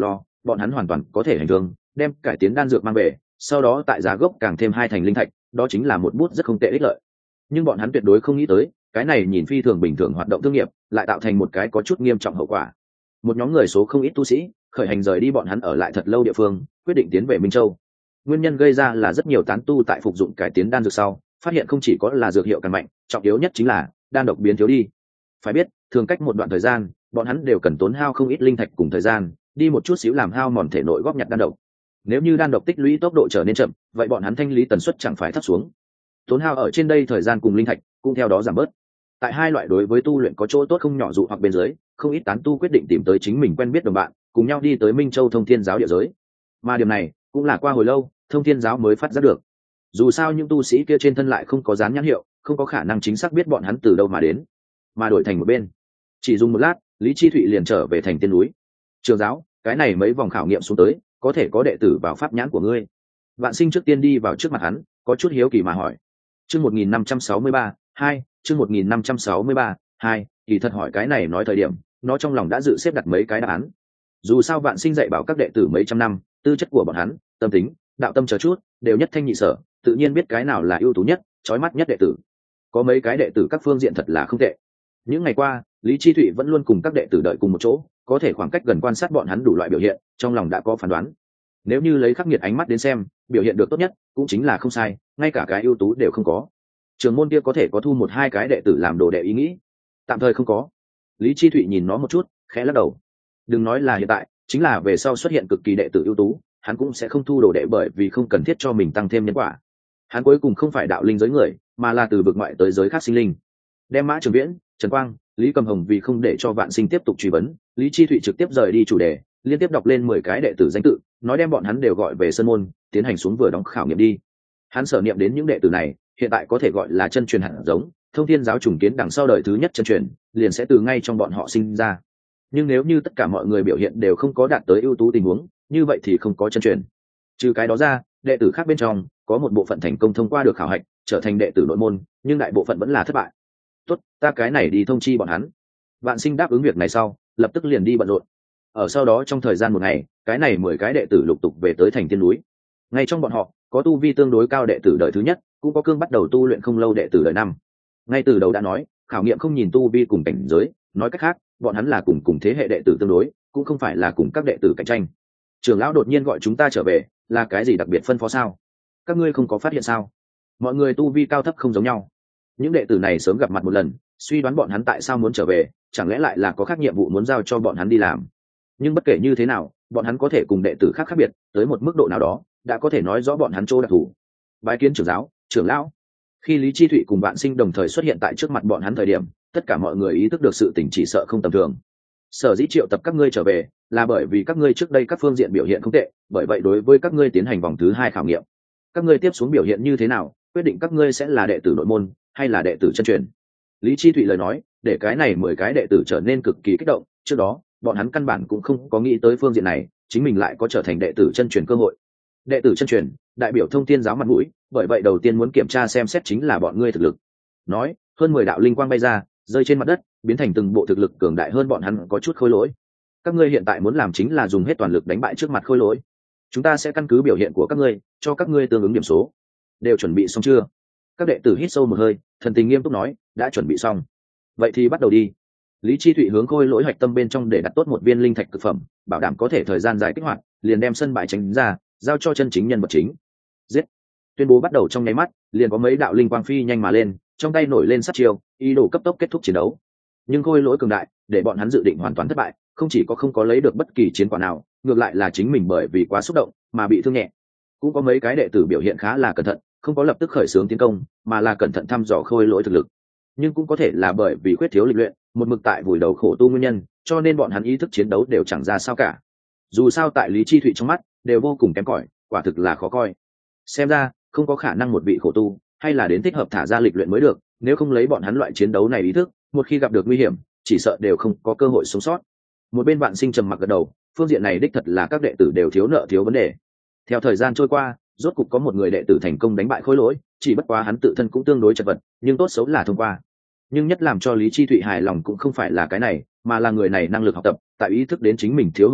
bọn hắn hoàn toàn có thể hành thương đem cải tiến đan dược mang về, sau đó tại giá gốc càng thêm hai thành linh thạch, đó chính là một bút rất không tệ ích lợi. Nhưng bọn hắn tuyệt đối không nghĩ tới, cái này nhìn phi thường bình thường hoạt động thương nghiệp lại tạo thành một cái có chút nghiêm trọng hậu quả. Một nhóm người số không ít tu sĩ khởi hành rời đi bọn hắn ở lại thật lâu địa phương, quyết định tiến về Minh Châu. Nguyên nhân gây ra là rất nhiều tán tu tại phục dụng cải tiến đan dược sau phát hiện không chỉ có là dược hiệu càng mạnh, trọng yếu nhất chính là đan độc biến thiếu đi. Phải biết, thường cách một đoạn thời gian bọn hắn đều cần tốn hao không ít linh thạch cùng thời gian đi một chút xíu làm hao mòn thể nội góp nhặt đan độc. Nếu như đan độc tích lũy tốc độ trở nên chậm, vậy bọn hắn thanh lý tần suất chẳng phải thấp xuống, tốn hao ở trên đây thời gian cùng linh thạch cũng theo đó giảm bớt. Tại hai loại đối với tu luyện có chỗ tốt không nhỏ dụ hoặc bên dưới, không ít tán tu quyết định tìm tới chính mình quen biết đồng bạn, cùng nhau đi tới Minh Châu Thông Thiên giáo địa giới. Mà điểm này cũng là qua hồi lâu Thông Thiên giáo mới phát giác được. Dù sao những tu sĩ kia trên thân lại không có dán nhãn hiệu, không có khả năng chính xác biết bọn hắn từ đâu mà đến, mà đổi thành một bên. Chỉ dùng một lát, Lý Chi Thụy liền trở về thành tiên núi. Trường giáo, cái này mấy vòng khảo nghiệm xuống tới, có thể có đệ tử vào pháp nhãn của ngươi. Vạn Sinh trước tiên đi vào trước mặt hắn, có chút hiếu kỳ mà hỏi. Chương một nghìn năm trăm sáu mươi ba, hai, chương một nghìn năm trăm sáu mươi ba, hai, kỳ thật hỏi cái này nói thời điểm, nó trong lòng đã dự xếp đặt mấy cái đáp án. Dù sao Vạn Sinh dạy bảo các đệ tử mấy trăm năm, tư chất của bọn hắn, tâm tính, đạo tâm chờ chút, đều nhất thanh nhị sở, tự nhiên biết cái nào là ưu tú nhất, chói mắt nhất đệ tử. Có mấy cái đệ tử các phương diện thật là không tệ. Những ngày qua, Lý Chi Thụy vẫn luôn cùng các đệ tử đợi cùng một chỗ, có thể khoảng cách gần quan sát bọn hắn đủ loại biểu hiện, trong lòng đã có phán đoán. Nếu như lấy khắc nghiệt ánh mắt đến xem, biểu hiện được tốt nhất cũng chính là không sai, ngay cả cái ưu tú đều không có. Trường môn kia có thể có thu một hai cái đệ tử làm đồ đệ ý nghĩ? Tạm thời không có. Lý Chi Thụy nhìn nó một chút, khẽ lắc đầu. Đừng nói là hiện tại, chính là về sau xuất hiện cực kỳ đệ tử ưu tú, hắn cũng sẽ không thu đồ đệ, bởi vì không cần thiết cho mình tăng thêm nhân quả. Hắn cuối cùng không phải đạo linh giới người, mà là từ vực ngoại tới giới khác sinh linh. Đem Mã Trường Viễn, Trần Quang, Lý Cầm Hồng vì không để cho Vạn Sinh tiếp tục truy vấn, Lý Chi Thụy trực tiếp rời đi chủ đề, liên tiếp đọc lên mười cái đệ tử danh tự, nói đem bọn hắn đều gọi về sơn môn, tiến hành xuống vừa đóng khảo nghiệm đi. Hắn sở niệm đến những đệ tử này, hiện tại có thể gọi là chân truyền hạt giống, Thông Thiên giáo trùng kiến đằng sau đời thứ nhất chân truyền, liền sẽ từ ngay trong bọn họ sinh ra. Nhưng nếu như tất cả mọi người biểu hiện đều không có đạt tới ưu tú tình huống, như vậy thì không có chân truyền. Trừ cái đó ra, đệ tử khác bên trong có một bộ phận thành công thông qua được khảo hạch, trở thành đệ tử nội môn, nhưng đại bộ phận vẫn là thất bại. Tốt, ta cái này đi thông chi bọn hắn. Vạn Sinh đáp ứng việc này sau, lập tức liền đi bận rộn. Ở sau đó trong thời gian một ngày, cái này mười cái đệ tử lục tục về tới thành tiên núi. Ngay trong bọn họ, có tu vi tương đối cao đệ tử đời thứ nhất, cũng có cương bắt đầu tu luyện không lâu đệ tử đời năm. Ngay từ đầu đã nói, khảo nghiệm không nhìn tu vi cùng cảnh giới, nói cách khác, bọn hắn là cùng cùng thế hệ đệ tử tương đối, cũng không phải là cùng các đệ tử cạnh tranh. Trưởng lão đột nhiên gọi chúng ta trở về, là cái gì đặc biệt phân phó sao? Các ngươi không có phát hiện sao? Mọi người tu vi cao thấp không giống nhau. Những đệ tử này sớm gặp mặt một lần, suy đoán bọn hắn tại sao muốn trở về, chẳng lẽ lại là có khác nhiệm vụ muốn giao cho bọn hắn đi làm? Nhưng bất kể như thế nào, bọn hắn có thể cùng đệ tử khác khác biệt tới một mức độ nào đó, đã có thể nói rõ bọn hắn chỗ đặc thù. Bái kiến trưởng giáo, trưởng lão. Khi Lý Chi Thụy cùng Vạn Sinh đồng thời xuất hiện tại trước mặt bọn hắn thời điểm, tất cả mọi người ý thức được sự tình chỉ sợ không tầm thường. Sở dĩ triệu tập các ngươi trở về, là bởi vì các ngươi trước đây các phương diện biểu hiện không tệ, bởi vậy đối với các ngươi tiến hành vòng thứ hai khảo nghiệm. Các ngươi tiếp xuống biểu hiện như thế nào, quyết định các ngươi sẽ là đệ tử nội môn hay là đệ tử chân truyền. Lý Chi Thụy lời nói, để cái này mười cái đệ tử trở nên cực kỳ kích động. Trước đó, bọn hắn căn bản cũng không có nghĩ tới phương diện này, chính mình lại có trở thành đệ tử chân truyền cơ hội. Đệ tử chân truyền, đại biểu Thông Thiên giáo mặt mũi, bởi vậy đầu tiên muốn kiểm tra xem xét chính là bọn ngươi thực lực. Nói, hơn mười đạo linh quang bay ra, rơi trên mặt đất, biến thành từng bộ thực lực cường đại hơn bọn hắn có chút khôi lỗi. Các ngươi hiện tại muốn làm chính là dùng hết toàn lực đánh bại trước mặt khôi lỗi. Chúng ta sẽ căn cứ biểu hiện của các ngươi, cho các ngươi tương ứng điểm số. Đều chuẩn bị xong chưa? Các đệ tử hít sâu một hơi, thần tình nghiêm túc nói, đã chuẩn bị xong. Vậy thì bắt đầu đi. Lý Chi Thụy hướng khôi lỗi hạch tâm bên trong để đặt tốt một viên linh thạch cực phẩm, bảo đảm có thể thời gian dài kích hoạt, liền đem sân bãi tránh ra, giao cho chân chính nhân vật chính. Giết! Tuyên bố bắt đầu trong nháy mắt, liền có mấy đạo linh quang phi nhanh mà lên, trong tay nổi lên sát chiêu, ý đồ cấp tốc kết thúc chiến đấu. Nhưng khôi lỗi cường đại, để bọn hắn dự định hoàn toàn thất bại, không chỉ có không có lấy được bất kỳ chiến quả nào, ngược lại là chính mình bởi vì quá xúc động mà bị thương nhẹ. Cũng có mấy cái đệ tử biểu hiện khá là cẩn thận, không có lập tức khởi xướng tiến công, mà là cẩn thận thăm dò khôi lỗi thực lực. Nhưng cũng có thể là bởi vì khuyết thiếu lịch luyện, một mực tại vùi đầu khổ tu nguyên nhân, cho nên bọn hắn ý thức chiến đấu đều chẳng ra sao cả. Dù sao tại Lý Chi Thụy trong mắt đều vô cùng kém cỏi, quả thực là khó coi. Xem ra không có khả năng một vị khổ tu, hay là đến thích hợp thả ra lịch luyện mới được, nếu không lấy bọn hắn loại chiến đấu này ý thức, một khi gặp được nguy hiểm, chỉ sợ đều không có cơ hội sống sót. Một bên Vạn Sinh trầm mặc gật đầu, phương diện này đích thật là các đệ tử đều thiếu nợ thiếu vấn đề. Theo thời gian trôi qua, rốt cục có một người đệ tử thành công đánh bại khôi lỗi, chỉ bất quá hắn tự thân cũng tương đối chật vật, nhưng tốt xấu là thông qua. Nhưng nhất làm cho Lý Chi Thụy hài lòng cũng không phải là cái này, mà là người này năng lực học tập, tại ý thức đến chính mình thiếu hụt sau,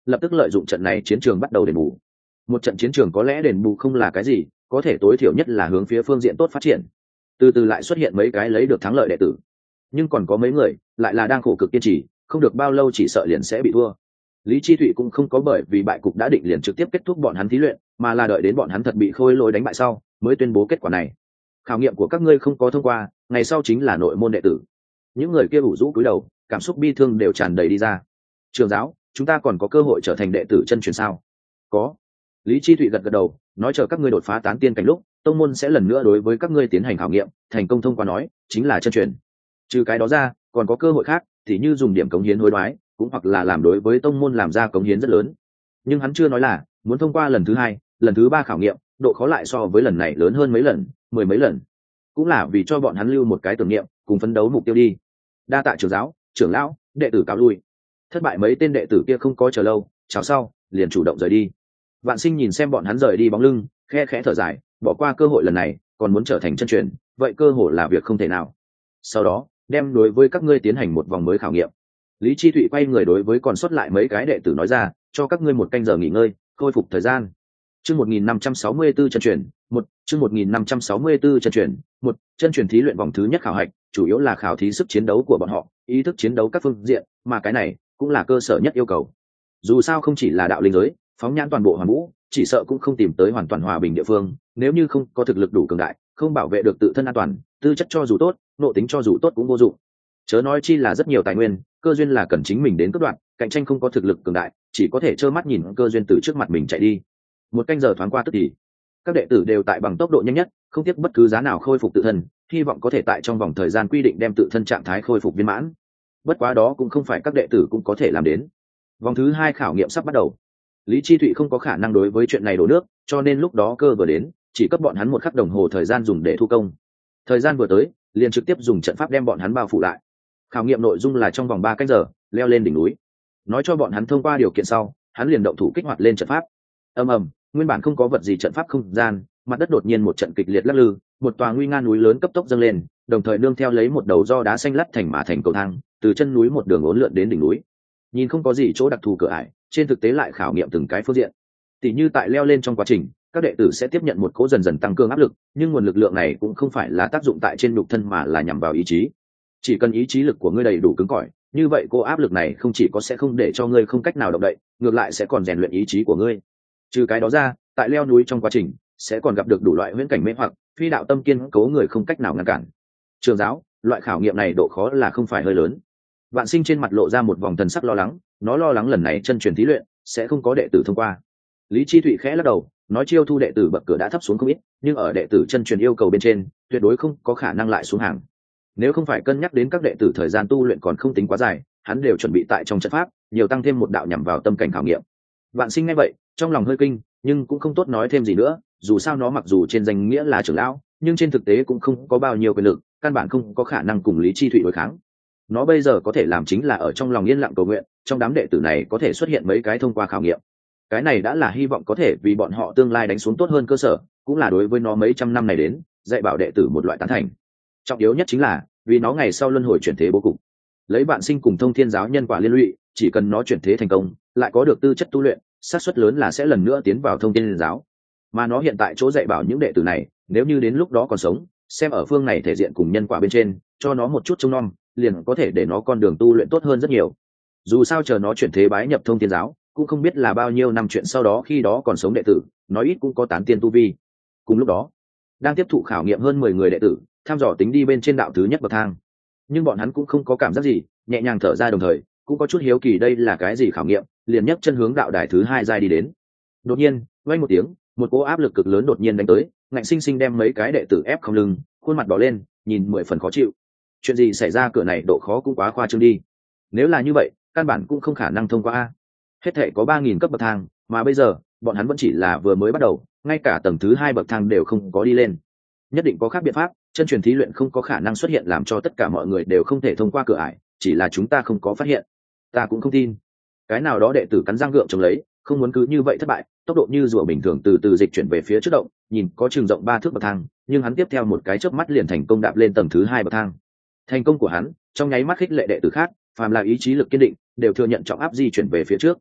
lập tức lợi dụng trận này chiến trường bắt đầu đền bù. Một trận chiến trường có lẽ đền bù không là cái gì, có thể tối thiểu nhất là hướng phía phương diện tốt phát triển. Từ từ lại xuất hiện mấy cái lấy được thắng lợi đệ tử, nhưng còn có mấy người lại là đang khổ cực kiên trì, không được bao lâu chỉ sợ liền sẽ bị thua. Lý Chi Thụy cũng không có bởi vì bại cục đã định liền trực tiếp kết thúc bọn hắn thí luyện, mà là đợi đến bọn hắn thật bị Khôi Lỗi đánh bại sau mới tuyên bố kết quả này. Khảo nghiệm của các ngươi không có thông qua, ngày sau chính là nội môn đệ tử. Những người kia ủ rũ cúi đầu, cảm xúc bi thương đều tràn đầy đi ra. Trường giáo, chúng ta còn có cơ hội trở thành đệ tử chân truyền sao? Có. Lý Chi Thụy gật gật đầu, nói chờ các ngươi đột phá tán tiên cảnh lúc, tông môn sẽ lần nữa đối với các ngươi tiến hành khảo nghiệm, thành công thông qua nói, chính là chân truyền. Trừ cái đó ra, còn có cơ hội khác, thì như dùng điểm cống hiến hối đoái, cũng hoặc là làm đối với tông môn làm ra cống hiến rất lớn. Nhưng hắn chưa nói là muốn thông qua lần thứ hai, lần thứ ba khảo nghiệm, độ khó lại so với lần này lớn hơn mấy lần, mười mấy lần. Cũng là vì cho bọn hắn lưu một cái tưởng niệm, cùng phấn đấu mục tiêu đi. Đa tạ trưởng giáo, trưởng lão, đệ tử cáo lui. Thất bại mấy tên đệ tử kia không có chờ lâu, chào sau, liền chủ động rời đi. Vạn Sinh nhìn xem bọn hắn rời đi bóng lưng, khe khẽ thở dài, bỏ qua cơ hội lần này, còn muốn trở thành chân truyền, vậy cơ hội là việc không thể nào. Sau đó, đem đối với các ngươi tiến hành một vòng mới khảo nghiệm. Lý Chi Thụy quay người đối với còn sót lại mấy cái đệ tử nói ra, cho các ngươi một canh giờ nghỉ ngơi, khôi phục thời gian. Chương một nghìn năm trăm sáu mươi tư chân truyền, một, chương một nghìn năm trăm sáu mươi tư chân truyền, một, chân truyền thí luyện vòng thứ nhất khảo hạch, chủ yếu là khảo thí sức chiến đấu của bọn họ, ý thức chiến đấu các phương diện, mà cái này cũng là cơ sở nhất yêu cầu. Dù sao không chỉ là đạo linh giới, phóng nhãn toàn bộ hoàn vũ, chỉ sợ cũng không tìm tới hoàn toàn hòa bình địa phương, nếu như không có thực lực đủ cường đại, không bảo vệ được tự thân an toàn, tư chất cho dù tốt, nội tính cho dù tốt cũng vô dụng. Chớ nói chi là rất nhiều tài nguyên, cơ duyên là cần chính mình đến cướp đoạt, cạnh tranh không có thực lực cường đại, chỉ có thể trơ mắt nhìn cơ duyên từ trước mặt mình chạy đi. Một canh giờ thoáng qua tức thì, các đệ tử đều tại bằng tốc độ nhanh nhất, không tiếc bất cứ giá nào khôi phục tự thân, hy vọng có thể tại trong vòng thời gian quy định đem tự thân trạng thái khôi phục viên mãn. Bất quá đó cũng không phải các đệ tử cũng có thể làm đến. Vòng thứ hai khảo nghiệm sắp bắt đầu. Lý Chi Thụy không có khả năng đối với chuyện này đổ nước, cho nên lúc đó cơ vừa đến, chỉ cấp bọn hắn một khắc đồng hồ thời gian dùng để thu công. Thời gian vừa tới, liền trực tiếp dùng trận pháp đem bọn hắn bao phủ lại. Khảo nghiệm nội dung là trong vòng ba canh giờ leo lên đỉnh núi. Nói cho bọn hắn thông qua điều kiện sau, hắn liền động thủ kích hoạt lên trận pháp. Ầm ầm, nguyên bản không có vật gì trận pháp không gian, mặt đất đột nhiên một trận kịch liệt lắc lư, một tòa nguy nga núi lớn cấp tốc dâng lên, đồng thời nương theo lấy một đầu do đá xanh lát thành mà thành cầu thang, từ chân núi một đường uốn lượn đến đỉnh núi. Nhìn không có gì chỗ đặc thù cửa ải, trên thực tế lại khảo nghiệm từng cái phương diện. Tỷ như tại leo lên trong quá trình, các đệ tử sẽ tiếp nhận một cỗ dần dần tăng cường áp lực, nhưng nguồn lực lượng này cũng không phải là tác dụng tại trên nhục thân mà là nhằm vào ý chí. Chỉ cần ý chí lực của ngươi đầy đủ cứng cỏi, như vậy cô áp lực này không chỉ có sẽ không để cho ngươi không cách nào động đậy, ngược lại sẽ còn rèn luyện ý chí của ngươi. Trừ cái đó ra, tại leo núi trong quá trình sẽ còn gặp được đủ loại huyễn cảnh mê hoặc, phi đạo tâm kiên cố người không cách nào ngăn cản. Trường giáo, loại khảo nghiệm này độ khó là không phải hơi lớn. Vạn Sinh trên mặt lộ ra một vòng thần sắc lo lắng, nó lo lắng lần này chân truyền thí luyện sẽ không có đệ tử thông qua. Lý Chi Thụy khẽ lắc đầu, nói chiêu thu đệ tử bậc cửa đã thấp xuống không ít, nhưng ở đệ tử chân truyền yêu cầu bên trên, tuyệt đối không có khả năng lại xuống hàng. Nếu không phải cân nhắc đến các đệ tử thời gian tu luyện còn không tính quá dài, hắn đều chuẩn bị tại trong trận pháp nhiều tăng thêm một đạo nhằm vào tâm cảnh khảo nghiệm. Vạn Sinh nghe vậy, trong lòng hơi kinh, nhưng cũng không tốt nói thêm gì nữa, dù sao nó mặc dù trên danh nghĩa là trưởng lão, nhưng trên thực tế cũng không có bao nhiêu quyền lực, căn bản không có khả năng cùng Lý Chi Thụy đối kháng. Nó bây giờ có thể làm chính là ở trong lòng yên lặng cầu nguyện, trong đám đệ tử này có thể xuất hiện mấy cái thông qua khảo nghiệm. Cái này đã là hy vọng có thể vì bọn họ tương lai đánh xuống tốt hơn cơ sở, cũng là đối với nó mấy trăm năm này đến dạy bảo đệ tử một loại tán thành. Trọng yếu nhất chính là vì nó ngày sau luân hồi chuyển thế bố cục. Lấy Vạn Sinh cùng Thông Thiên giáo nhân quả liên lụy, chỉ cần nó chuyển thế thành công, lại có được tư chất tu luyện, xác suất lớn là sẽ lần nữa tiến vào Thông Thiên giáo. Mà nó hiện tại chỗ dạy bảo những đệ tử này, nếu như đến lúc đó còn sống, xem ở phương này thể diện cùng nhân quả bên trên, cho nó một chút trông nom, liền có thể để nó con đường tu luyện tốt hơn rất nhiều. Dù sao chờ nó chuyển thế bái nhập Thông Thiên giáo, cũng không biết là bao nhiêu năm chuyện sau đó khi đó còn sống đệ tử, nói ít cũng có tán tiên tu vi. Cùng lúc đó, đang tiếp thụ khảo nghiệm hơn mười người đệ tử, tham dò tính đi bên trên đạo thứ nhất bậc thang. Nhưng bọn hắn cũng không có cảm giác gì, nhẹ nhàng thở ra đồng thời, cũng có chút hiếu kỳ đây là cái gì khảo nghiệm, liền nhấc chân hướng đạo đài thứ hai giai đi đến. Đột nhiên, vang một tiếng, một cỗ áp lực cực lớn đột nhiên đánh tới, ngạnh sinh sinh đem mấy cái đệ tử ép không lưng, khuôn mặt đỏ lên, nhìn mười phần khó chịu. Chuyện gì xảy ra, cửa này độ khó cũng quá khoa trương đi. Nếu là như vậy, căn bản cũng không khả năng thông qua a. Hết thể có ba nghìn cấp bậc thang, mà bây giờ, bọn hắn vẫn chỉ là vừa mới bắt đầu, ngay cả tầng thứ hai bậc thang đều không có đi lên. Nhất định có khác biện pháp, chân truyền thí luyện không có khả năng xuất hiện làm cho tất cả mọi người đều không thể thông qua cửa ải, chỉ là chúng ta không có phát hiện. Ta cũng không tin. Cái nào đó đệ tử cắn răng gượng chống lấy, không muốn cứ như vậy thất bại, tốc độ như rùa bình thường từ từ dịch chuyển về phía trước động, nhìn có chừng rộng ba thước bậc thang, nhưng hắn tiếp theo một cái chớp mắt liền thành công đạp lên tầng thứ hai bậc thang. Thành công của hắn, trong nháy mắt khích lệ đệ tử khác, phàm là ý chí lực kiên định, đều thừa nhận trọng áp di chuyển về phía trước.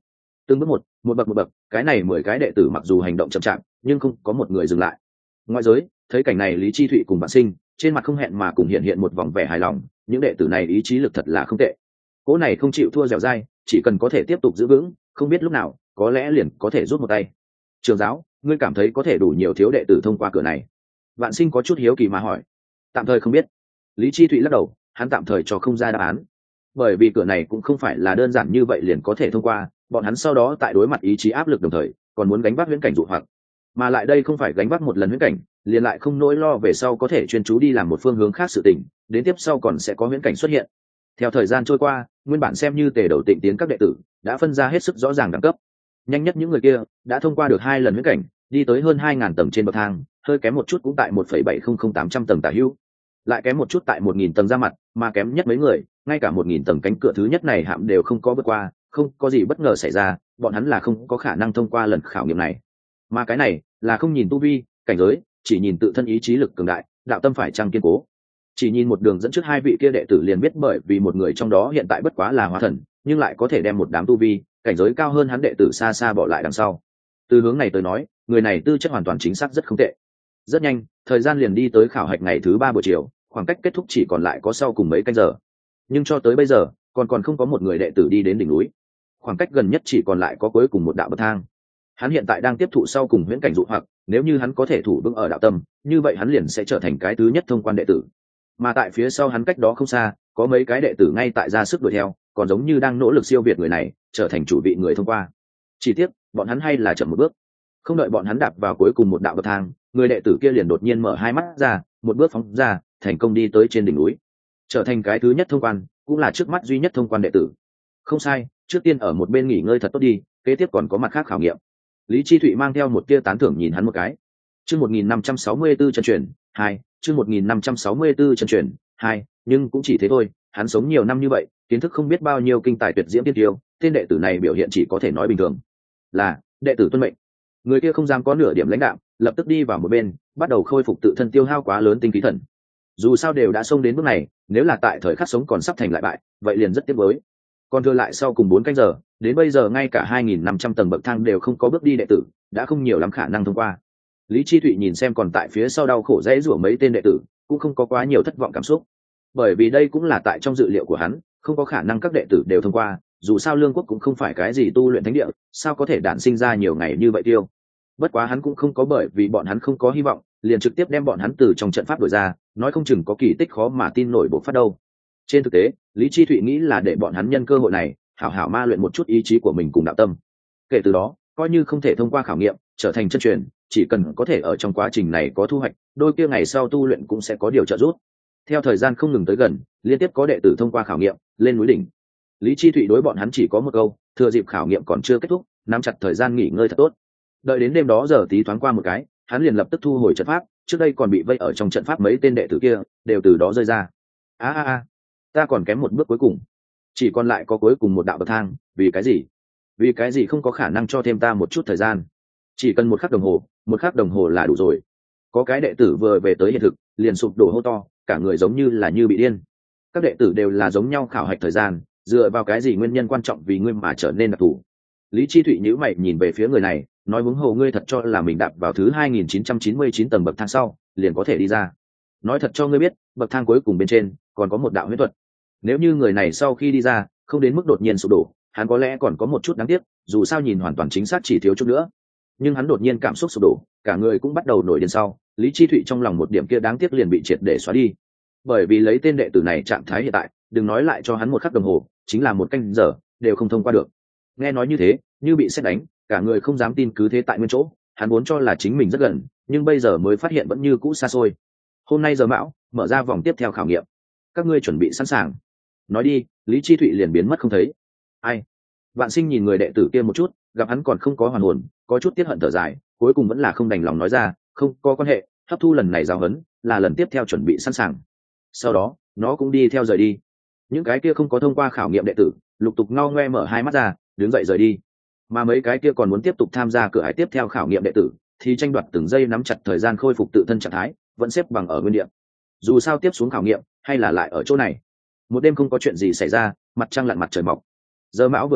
từng bước một một bậc một bậc, cái này mười cái đệ tử mặc dù hành động chậm chạp nhưng không có một người dừng lại. Ngoại giới thấy cảnh này, Lý Chi Thụy cùng Vạn Sinh trên mặt không hẹn mà cùng hiện hiện một vòng vẻ hài lòng, những đệ tử này ý chí lực thật là không tệ, cỗ này không chịu thua dẻo dai, chỉ cần có thể tiếp tục giữ vững, không biết lúc nào có lẽ liền có thể rút một tay. Trường giáo, ngươi cảm thấy có thể đủ nhiều thiếu đệ tử thông qua cửa này? Vạn Sinh có chút hiếu kỳ mà hỏi. Tạm thời không biết. Lý Chi Thụy lắc đầu, hắn tạm thời cho không ra đáp án, bởi vì cửa này cũng không phải là đơn giản như vậy liền có thể thông qua. Bọn hắn sau đó tại đối mặt ý chí áp lực đồng thời còn muốn gánh vác huyễn cảnh dụ hoặc, mà lại đây không phải gánh vác một lần huyễn cảnh liền lại không nỗi lo về sau có thể chuyên chú đi làm một phương hướng khác sự tình, đến tiếp sau còn sẽ có huyễn cảnh xuất hiện. Theo thời gian trôi qua, nguyên bản xem như tề đầu tịnh tiến các đệ tử đã phân ra hết sức rõ ràng đẳng cấp. Nhanh nhất những người kia đã thông qua được hai lần huyễn cảnh, đi tới hơn hai ngàn tầng trên bậc thang, hơi kém một chút cũng tại một phẩy bảy không không tám trăm tầng tả hữu, lại kém một chút tại một nghìn tầng ra mặt, mà kém nhất mấy người ngay cả một nghìn tầng cánh cửa thứ nhất này hạm đều không có vượt qua. Không có gì bất ngờ xảy ra, bọn hắn là không có khả năng thông qua lần khảo nghiệm này. Mà cái này là không nhìn tu vi cảnh giới, chỉ nhìn tự thân ý chí lực cường đại, đạo tâm phải chăng kiên cố. Chỉ nhìn một đường dẫn trước hai vị kia đệ tử liền biết, bởi vì một người trong đó hiện tại bất quá là hóa thần, nhưng lại có thể đem một đám tu vi cảnh giới cao hơn hắn đệ tử xa xa bỏ lại đằng sau. Từ hướng này tới nói, người này tư chất hoàn toàn chính xác rất không tệ. Rất nhanh, thời gian liền đi tới khảo hạch ngày thứ ba buổi chiều, khoảng cách kết thúc chỉ còn lại có sau cùng mấy canh giờ. Nhưng cho tới bây giờ, còn còn không có một người đệ tử đi đến đỉnh núi. Khoảng cách gần nhất chỉ còn lại có cuối cùng một đạo bậc thang. Hắn hiện tại đang tiếp thụ sau cùng huyễn cảnh dụ hoặc, nếu như hắn có thể thủ vững ở đạo tâm, như vậy hắn liền sẽ trở thành cái thứ nhất thông quan đệ tử. Mà tại phía sau hắn cách đó không xa, có mấy cái đệ tử ngay tại ra sức đuổi theo, còn giống như đang nỗ lực siêu việt người này, trở thành chủ vị người thông qua. Chỉ tiếc, bọn hắn hay là chậm một bước. Không đợi bọn hắn đạp vào cuối cùng một đạo bậc thang, người đệ tử kia liền đột nhiên mở hai mắt ra, một bước phóng ra, thành công đi tới trên đỉnh núi, trở thành cái thứ nhất thông quan, cũng là trước mắt duy nhất thông quan đệ tử. Không sai, trước tiên ở một bên nghỉ ngơi thật tốt đi, kế tiếp còn có mặt khác khảo nghiệm. Lý Chi Thụy mang theo một tia tán thưởng nhìn hắn một cái. Chương một nghìn năm trăm sáu mươi tư chân truyền hai, chương một nghìn năm trăm sáu mươi tư chân truyền hai, nhưng cũng chỉ thế thôi, hắn sống nhiều năm như vậy, kiến thức không biết bao nhiêu kinh tài tuyệt diễm tiên tiêu, tên đệ tử này biểu hiện chỉ có thể nói bình thường. Là, đệ tử tuân mệnh. Người kia không dám có nửa điểm lãnh đạm, lập tức đi vào một bên, bắt đầu khôi phục tự thân tiêu hao quá lớn tinh khí thần. Dù sao đều đã xông đến bước này, nếu là tại thời khắc sống còn sắp thành lại bại, vậy liền rất tiếc nuối. Còn thừa lại sau cùng bốn canh giờ, đến bây giờ ngay cả hai nghìn năm trăm tầng bậc thang đều không có bước đi đệ tử, đã không nhiều lắm khả năng thông qua. Lý Chi Thụy nhìn xem còn tại phía sau đau khổ dễ rủa mấy tên đệ tử, cũng không có quá nhiều thất vọng cảm xúc, bởi vì đây cũng là tại trong dự liệu của hắn, không có khả năng các đệ tử đều thông qua. Dù sao Lương Quốc cũng không phải cái gì tu luyện thánh địa, sao có thể đản sinh ra nhiều ngày như vậy tiêu. Bất quá hắn cũng không có bởi vì bọn hắn không có hy vọng liền trực tiếp đem bọn hắn từ trong trận pháp đổi ra, nói không chừng có kỳ tích khó mà tin nổi bộc phát đâu. Trên thực tế, Lý Chi Thụy nghĩ là để bọn hắn nhân cơ hội này hảo hảo ma luyện một chút ý chí của mình cùng đạo tâm. Kể từ đó, coi như không thể thông qua khảo nghiệm trở thành chân truyền, chỉ cần có thể ở trong quá trình này có thu hoạch, đôi kia ngày sau tu luyện cũng sẽ có điều trợ giúp. Theo thời gian không ngừng tới gần, liên tiếp có đệ tử thông qua khảo nghiệm lên núi đỉnh. Lý Chi Thụy đối bọn hắn chỉ có một câu: thừa dịp khảo nghiệm còn chưa kết thúc, nắm chặt thời gian nghỉ ngơi thật tốt. Đợi đến đêm đó giờ tí thoáng qua một cái, hắn liền lập tức thu hồi trận pháp, trước đây còn bị vây ở trong trận pháp mấy tên đệ tử kia đều từ đó rơi ra. A a a, ta còn kém một bước cuối cùng, chỉ còn lại có cuối cùng một đạo bậc thang, vì cái gì? Vì cái gì không có khả năng cho thêm ta một chút thời gian? Chỉ cần một khắc đồng hồ, một khắc đồng hồ là đủ rồi. Có cái đệ tử vừa về tới hiện thực, liền sụp đổ hô to, cả người giống như là như bị điên. Các đệ tử đều là giống nhau khảo hạch thời gian, dựa vào cái gì nguyên nhân quan trọng vì ngươi mà trở nên đặc thù? Lý Chi Thụy nhíu mày nhìn về phía người này, nói huống hồ ngươi thật cho là mình đạp vào thứ hai nghìn chín trăm chín mươi chín tầng bậc thang sau liền có thể đi ra? Nói thật cho ngươi biết, bậc thang cuối cùng bên trên còn có một đạo huyễn thuật. Nếu như người này sau khi đi ra không đến mức đột nhiên sụp đổ, hắn có lẽ còn có một chút đáng tiếc, dù sao nhìn hoàn toàn chính xác chỉ thiếu chút nữa. Nhưng hắn đột nhiên cảm xúc sụp đổ, cả người cũng bắt đầu nổi điên sau, Lý Chi Thụy trong lòng một điểm kia đáng tiếc liền bị triệt để xóa đi. Bởi vì lấy tên đệ tử này trạng thái hiện tại, đừng nói lại cho hắn một khắc đồng hồ, chính là một canh giờ đều không thông qua được. Nghe nói như thế, như bị sét đánh, cả người không dám tin cứ thế tại nguyên chỗ. Hắn vốn cho là chính mình rất gần, nhưng bây giờ mới phát hiện vẫn như cũ xa xôi. Hôm nay giờ mão mở ra vòng tiếp theo khảo nghiệm, các ngươi chuẩn bị sẵn sàng. Nói đi, Lý Chi Thụy liền biến mất không thấy. Ai? Vạn Sinh nhìn người đệ tử kia một chút, gặp hắn còn không có hoàn hồn, có chút tiếc hận thở dài, cuối cùng vẫn là không đành lòng nói ra, không có quan hệ, hấp thu lần này giáo huấn, là lần tiếp theo chuẩn bị sẵn sàng. Sau đó, nó cũng đi theo rời đi. Những cái kia không có thông qua khảo nghiệm đệ tử, lục tục ngao ngoe mở hai mắt ra, đứng dậy rời đi. Mà mấy cái kia còn muốn tiếp tục tham gia cửa ải tiếp theo khảo nghiệm đệ tử, thì tranh đoạt từng giây nắm chặt thời gian khôi phục tự thân trạng thái, vẫn xếp bằng ở nguyên địa. Dù sao tiếp xuống khảo nghiệm, hay là lại ở chỗ này. Một đêm không có chuyện gì xảy ra, mặt trăng lặn mặt trời mọc. Giờ mão vừa tới,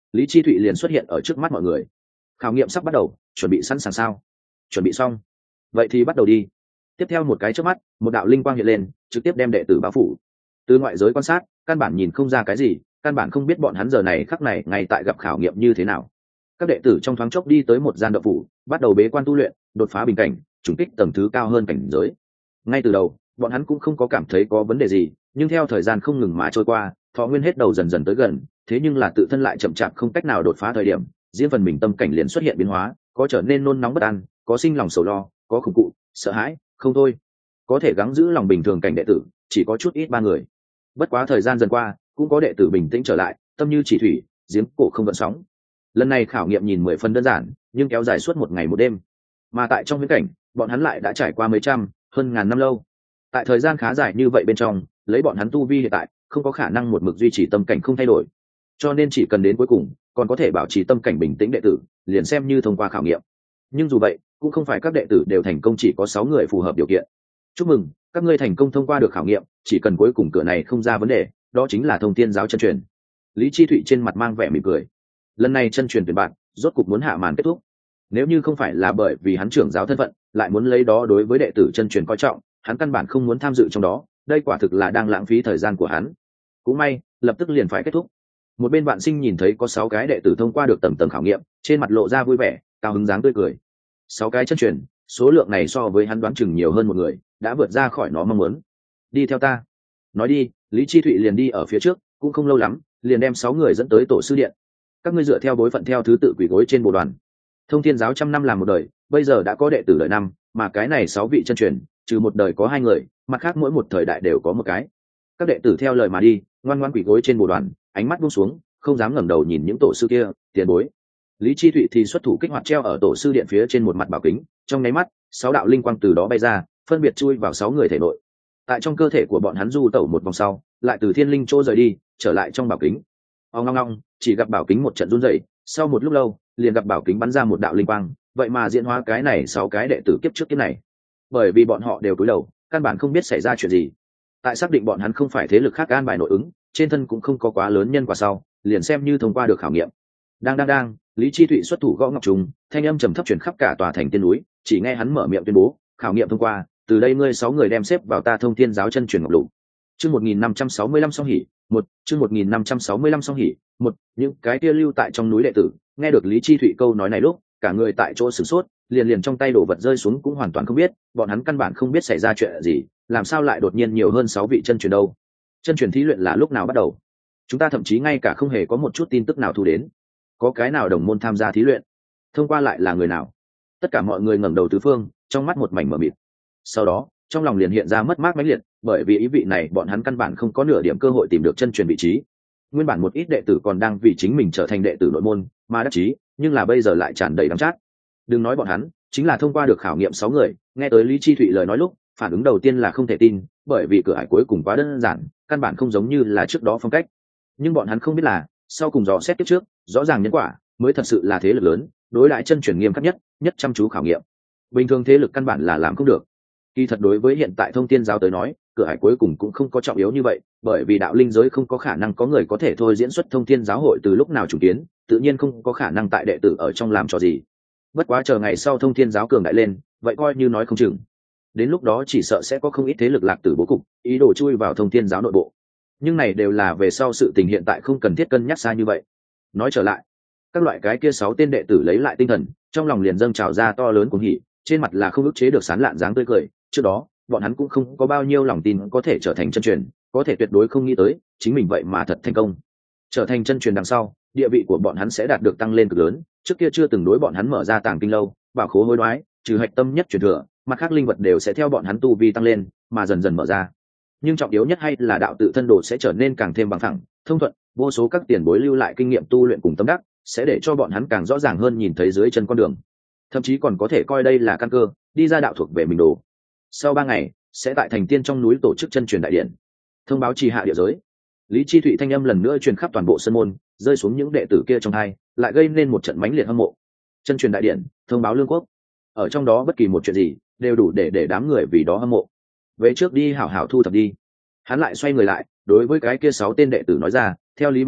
Lý Chi Thụy liền xuất hiện ở trước mắt mọi người. Khảo nghiệm sắp bắt đầu, chuẩn bị sẵn sàng sao? Chuẩn bị xong. Vậy thì bắt đầu đi. Tiếp theo một cái chớp mắt, một đạo linh quang hiện lên, trực tiếp đem đệ tử bao phủ. Từ ngoại giới quan sát, căn bản nhìn không ra cái gì, căn bản không biết bọn hắn giờ này khắc này ngay tại gặp khảo nghiệm như thế nào. Các đệ tử trong thoáng chốc đi tới một gian động phủ, bắt đầu bế quan tu luyện, đột phá bình cảnh, trùng kích tầng thứ cao hơn cảnh giới. Ngay từ đầu, bọn hắn cũng không có cảm thấy có vấn đề gì, nhưng theo thời gian không ngừng mà trôi qua, thọ nguyên hết đầu dần dần tới gần, thế nhưng là tự thân lại chậm chạp không cách nào đột phá thời điểm, riêng phần mình tâm cảnh liền xuất hiện biến hóa, có trở nên nôn nóng bất an, có sinh lòng sầu lo, có khủng cụ, sợ hãi, không thôi. Có thể gắng giữ lòng bình thường cảnh đệ tử, chỉ có chút ít ba người. Bất quá thời gian dần qua, cũng có đệ tử bình tĩnh trở lại, tâm như chỉ thủy, giếng cổ không gợn sóng. Lần này khảo nghiệm nhìn mười phần đơn giản, nhưng kéo dài suốt một ngày một đêm. Mà tại trong viễn cảnh, bọn hắn lại đã trải qua mấy trăm, hơn ngàn năm lâu. Tại thời gian khá dài như vậy bên trong, lấy bọn hắn tu vi hiện tại, không có khả năng một mực duy trì tâm cảnh không thay đổi. Cho nên chỉ cần đến cuối cùng, còn có thể bảo trì tâm cảnh bình tĩnh đệ tử, liền xem như thông qua khảo nghiệm. Nhưng dù vậy, cũng không phải các đệ tử đều thành công, chỉ có sáu người phù hợp điều kiện. Chúc mừng, các ngươi thành công thông qua được khảo nghiệm, chỉ cần cuối cùng cửa này không ra vấn đề, đó chính là thông thiên giáo chân truyền. Lý Chi Thụy trên mặt mang vẻ mỉm cười. Lần này chân truyền tuyển bạn, rốt cục muốn hạ màn kết thúc. Nếu như không phải là bởi vì hắn trưởng giáo thân phận, lại muốn lấy đó đối với đệ tử chân truyền coi trọng, hắn căn bản không muốn tham dự trong đó, đây quả thực là đang lãng phí thời gian của hắn. Cũng may, lập tức liền phải kết thúc. Một bên bạn sinh nhìn thấy có sáu cái đệ tử thông qua được tầng tầng khảo nghiệm, trên mặt lộ ra vui vẻ, cao hứng dáng tươi cười. Sáu cái chân truyền, số lượng này so với hắn đoán chừng nhiều hơn một người, đã vượt ra khỏi nó mong muốn. Đi theo ta. Nói đi, Lý Chi Thụy liền đi ở phía trước, cũng không lâu lắm, liền đem sáu người dẫn tới tổ sư điện. Các ngươi dựa theo bối phận theo thứ tự quỳ gối trên bồ đoàn. Thông thiên giáo trăm năm làm một đời, bây giờ đã có đệ tử đời năm, mà cái này sáu vị chân truyền, trừ một đời có hai người, mặt khác mỗi một thời đại đều có một cái. Các đệ tử theo lời mà đi, ngoan ngoãn quỳ gối trên bồ đoàn, ánh mắt buông xuống, không dám ngẩng đầu nhìn những tổ sư kia, tiền bối. Lý Chi Thụy thì xuất thủ kích hoạt treo ở tổ sư điện phía trên một mặt bảo kính, trong nháy mắt, sáu đạo linh quang từ đó bay ra, phân biệt chui vào sáu người thể nội. Tại trong cơ thể của bọn hắn du tẩu một vòng sau, lại từ thiên linh chỗ rời đi, trở lại trong bảo kính. Ong ong ong, chỉ gặp bảo kính một trận run rẩy, sau một lúc lâu, liền gặp bảo kính bắn ra một đạo linh quang, vậy mà diễn hóa cái này sáu cái đệ tử kiếp trước kiếp này. Bởi vì bọn họ đều cúi đầu, căn bản không biết xảy ra chuyện gì. Tại xác định bọn hắn không phải thế lực khác an bài nội ứng, trên thân cũng không có quá lớn nhân quả sau, liền xem như thông qua được khảo nghiệm. Đang đang đang, Lý Chi Thụy xuất thủ gõ ngọc trùng, thanh âm trầm thấp truyền khắp cả tòa thành tiên núi, chỉ nghe hắn mở miệng tuyên bố, khảo nghiệm thông qua, từ đây ngươi sáu người đem xếp vào ta thông thiên giáo chân truyền ngọc lục. Chương một nghìn năm trăm sáu mươi lăm song hỉ, một, chương một nghìn năm trăm sáu mươi lăm song hỉ, một, những cái kia lưu tại trong núi đệ tử, nghe được Lý Chi Thụy câu nói này lúc, cả người tại chỗ sửng sốt, liền liền trong tay đổ vật rơi xuống cũng hoàn toàn không biết, bọn hắn căn bản không biết xảy ra chuyện gì, làm sao lại đột nhiên nhiều hơn sáu vị chân truyền đâu? Chân truyền thí luyện là lúc nào bắt đầu? Chúng ta thậm chí ngay cả không hề có một chút tin tức nào thu đến. Có cái nào đồng môn tham gia thí luyện? Thông qua lại là người nào? Tất cả mọi người ngẩng đầu tứ phương, trong mắt một mảnh mờ mịt. Sau đó, trong lòng liền hiện ra mất mát mãnh liệt, bởi vì ý vị này bọn hắn căn bản không có nửa điểm cơ hội tìm được chân truyền vị trí. Nguyên bản một ít đệ tử còn đang vì chính mình trở thành đệ tử nội môn mà đắc chí, nhưng là bây giờ lại tràn đầy đắng chát. Đừng nói bọn hắn, chính là thông qua được khảo nghiệm sáu người, nghe tới Lý Chi Thụy lời nói lúc, phản ứng đầu tiên là không thể tin, bởi vì cửa ải cuối cùng quá đơn giản, căn bản không giống như là trước đó phong cách. Nhưng bọn hắn không biết là, sau cùng dò xét tiếp trước, rõ ràng nhân quả mới thật sự là thế lực lớn, đối lại chân truyền nghiêm khắc nhất, nhất chăm chú khảo nghiệm. Bình thường thế lực căn bản là làm không được. Kỳ thật đối với hiện tại thông thiên giáo tới nói, cửa ải cuối cùng cũng không có trọng yếu như vậy, bởi vì đạo linh giới không có khả năng có người có thể thôi diễn xuất thông thiên giáo hội từ lúc nào chủ kiến, tự nhiên không có khả năng tại đệ tử ở trong làm trò gì. Bất quá chờ ngày sau thông thiên giáo cường đại lên, vậy coi như nói không chừng. Đến lúc đó chỉ sợ sẽ có không ít thế lực lạc tử bố cục, ý đồ chui vào thông thiên giáo nội bộ. Nhưng này đều là về sau, sự tình hiện tại không cần thiết cân nhắc xa như vậy. Nói trở lại, các loại cái kia sáu tên đệ tử lấy lại tinh thần, trong lòng liền dâng trào ra to lớn cuồng hỉ, trên mặt là không ức chế được sán lạn dáng tươi cười. Trước đó, bọn hắn cũng không có bao nhiêu lòng tin có thể trở thành chân truyền, có thể tuyệt đối không nghĩ tới, chính mình vậy mà thật thành công. Trở thành chân truyền đằng sau, địa vị của bọn hắn sẽ đạt được tăng lên cực lớn, trước kia chưa từng đối bọn hắn mở ra tàng kinh lâu, bảo khố hối đoái, trừ hạch tâm nhất truyền thừa, mặt khác linh vật đều sẽ theo bọn hắn tu vi tăng lên, mà dần dần mở ra. Nhưng trọng yếu nhất hay là đạo tự thân đồ sẽ trở nên càng thêm bằng phẳng, thông thuận, vô số các tiền bối lưu lại kinh nghiệm tu luyện cùng tâm đắc, sẽ để cho bọn hắn càng rõ ràng hơn nhìn thấy dưới chân con đường. Thậm chí còn có thể coi đây là căn cơ, đi ra đạo thuộc về mình đồ. Sau ba ngày, sẽ tại thành tiên trong núi tổ chức chân truyền đại điện, thông báo trì hạ địa giới. Lý Chi Thụy thanh âm lần nữa truyền khắp toàn bộ sân môn, rơi xuống những đệ tử kia trong hai, lại gây nên một trận mãnh liệt hâm mộ. Chân truyền đại điện, thông báo lương quốc. Ở trong đó bất kỳ một chuyện gì, đều đủ để để đám người vì đó hâm mộ. Về trước đi hảo hảo thu thập đi. Hắn lại xoay người lại, đối với cái kia sáu tên đệ tử nói ra, theo lý mà nói,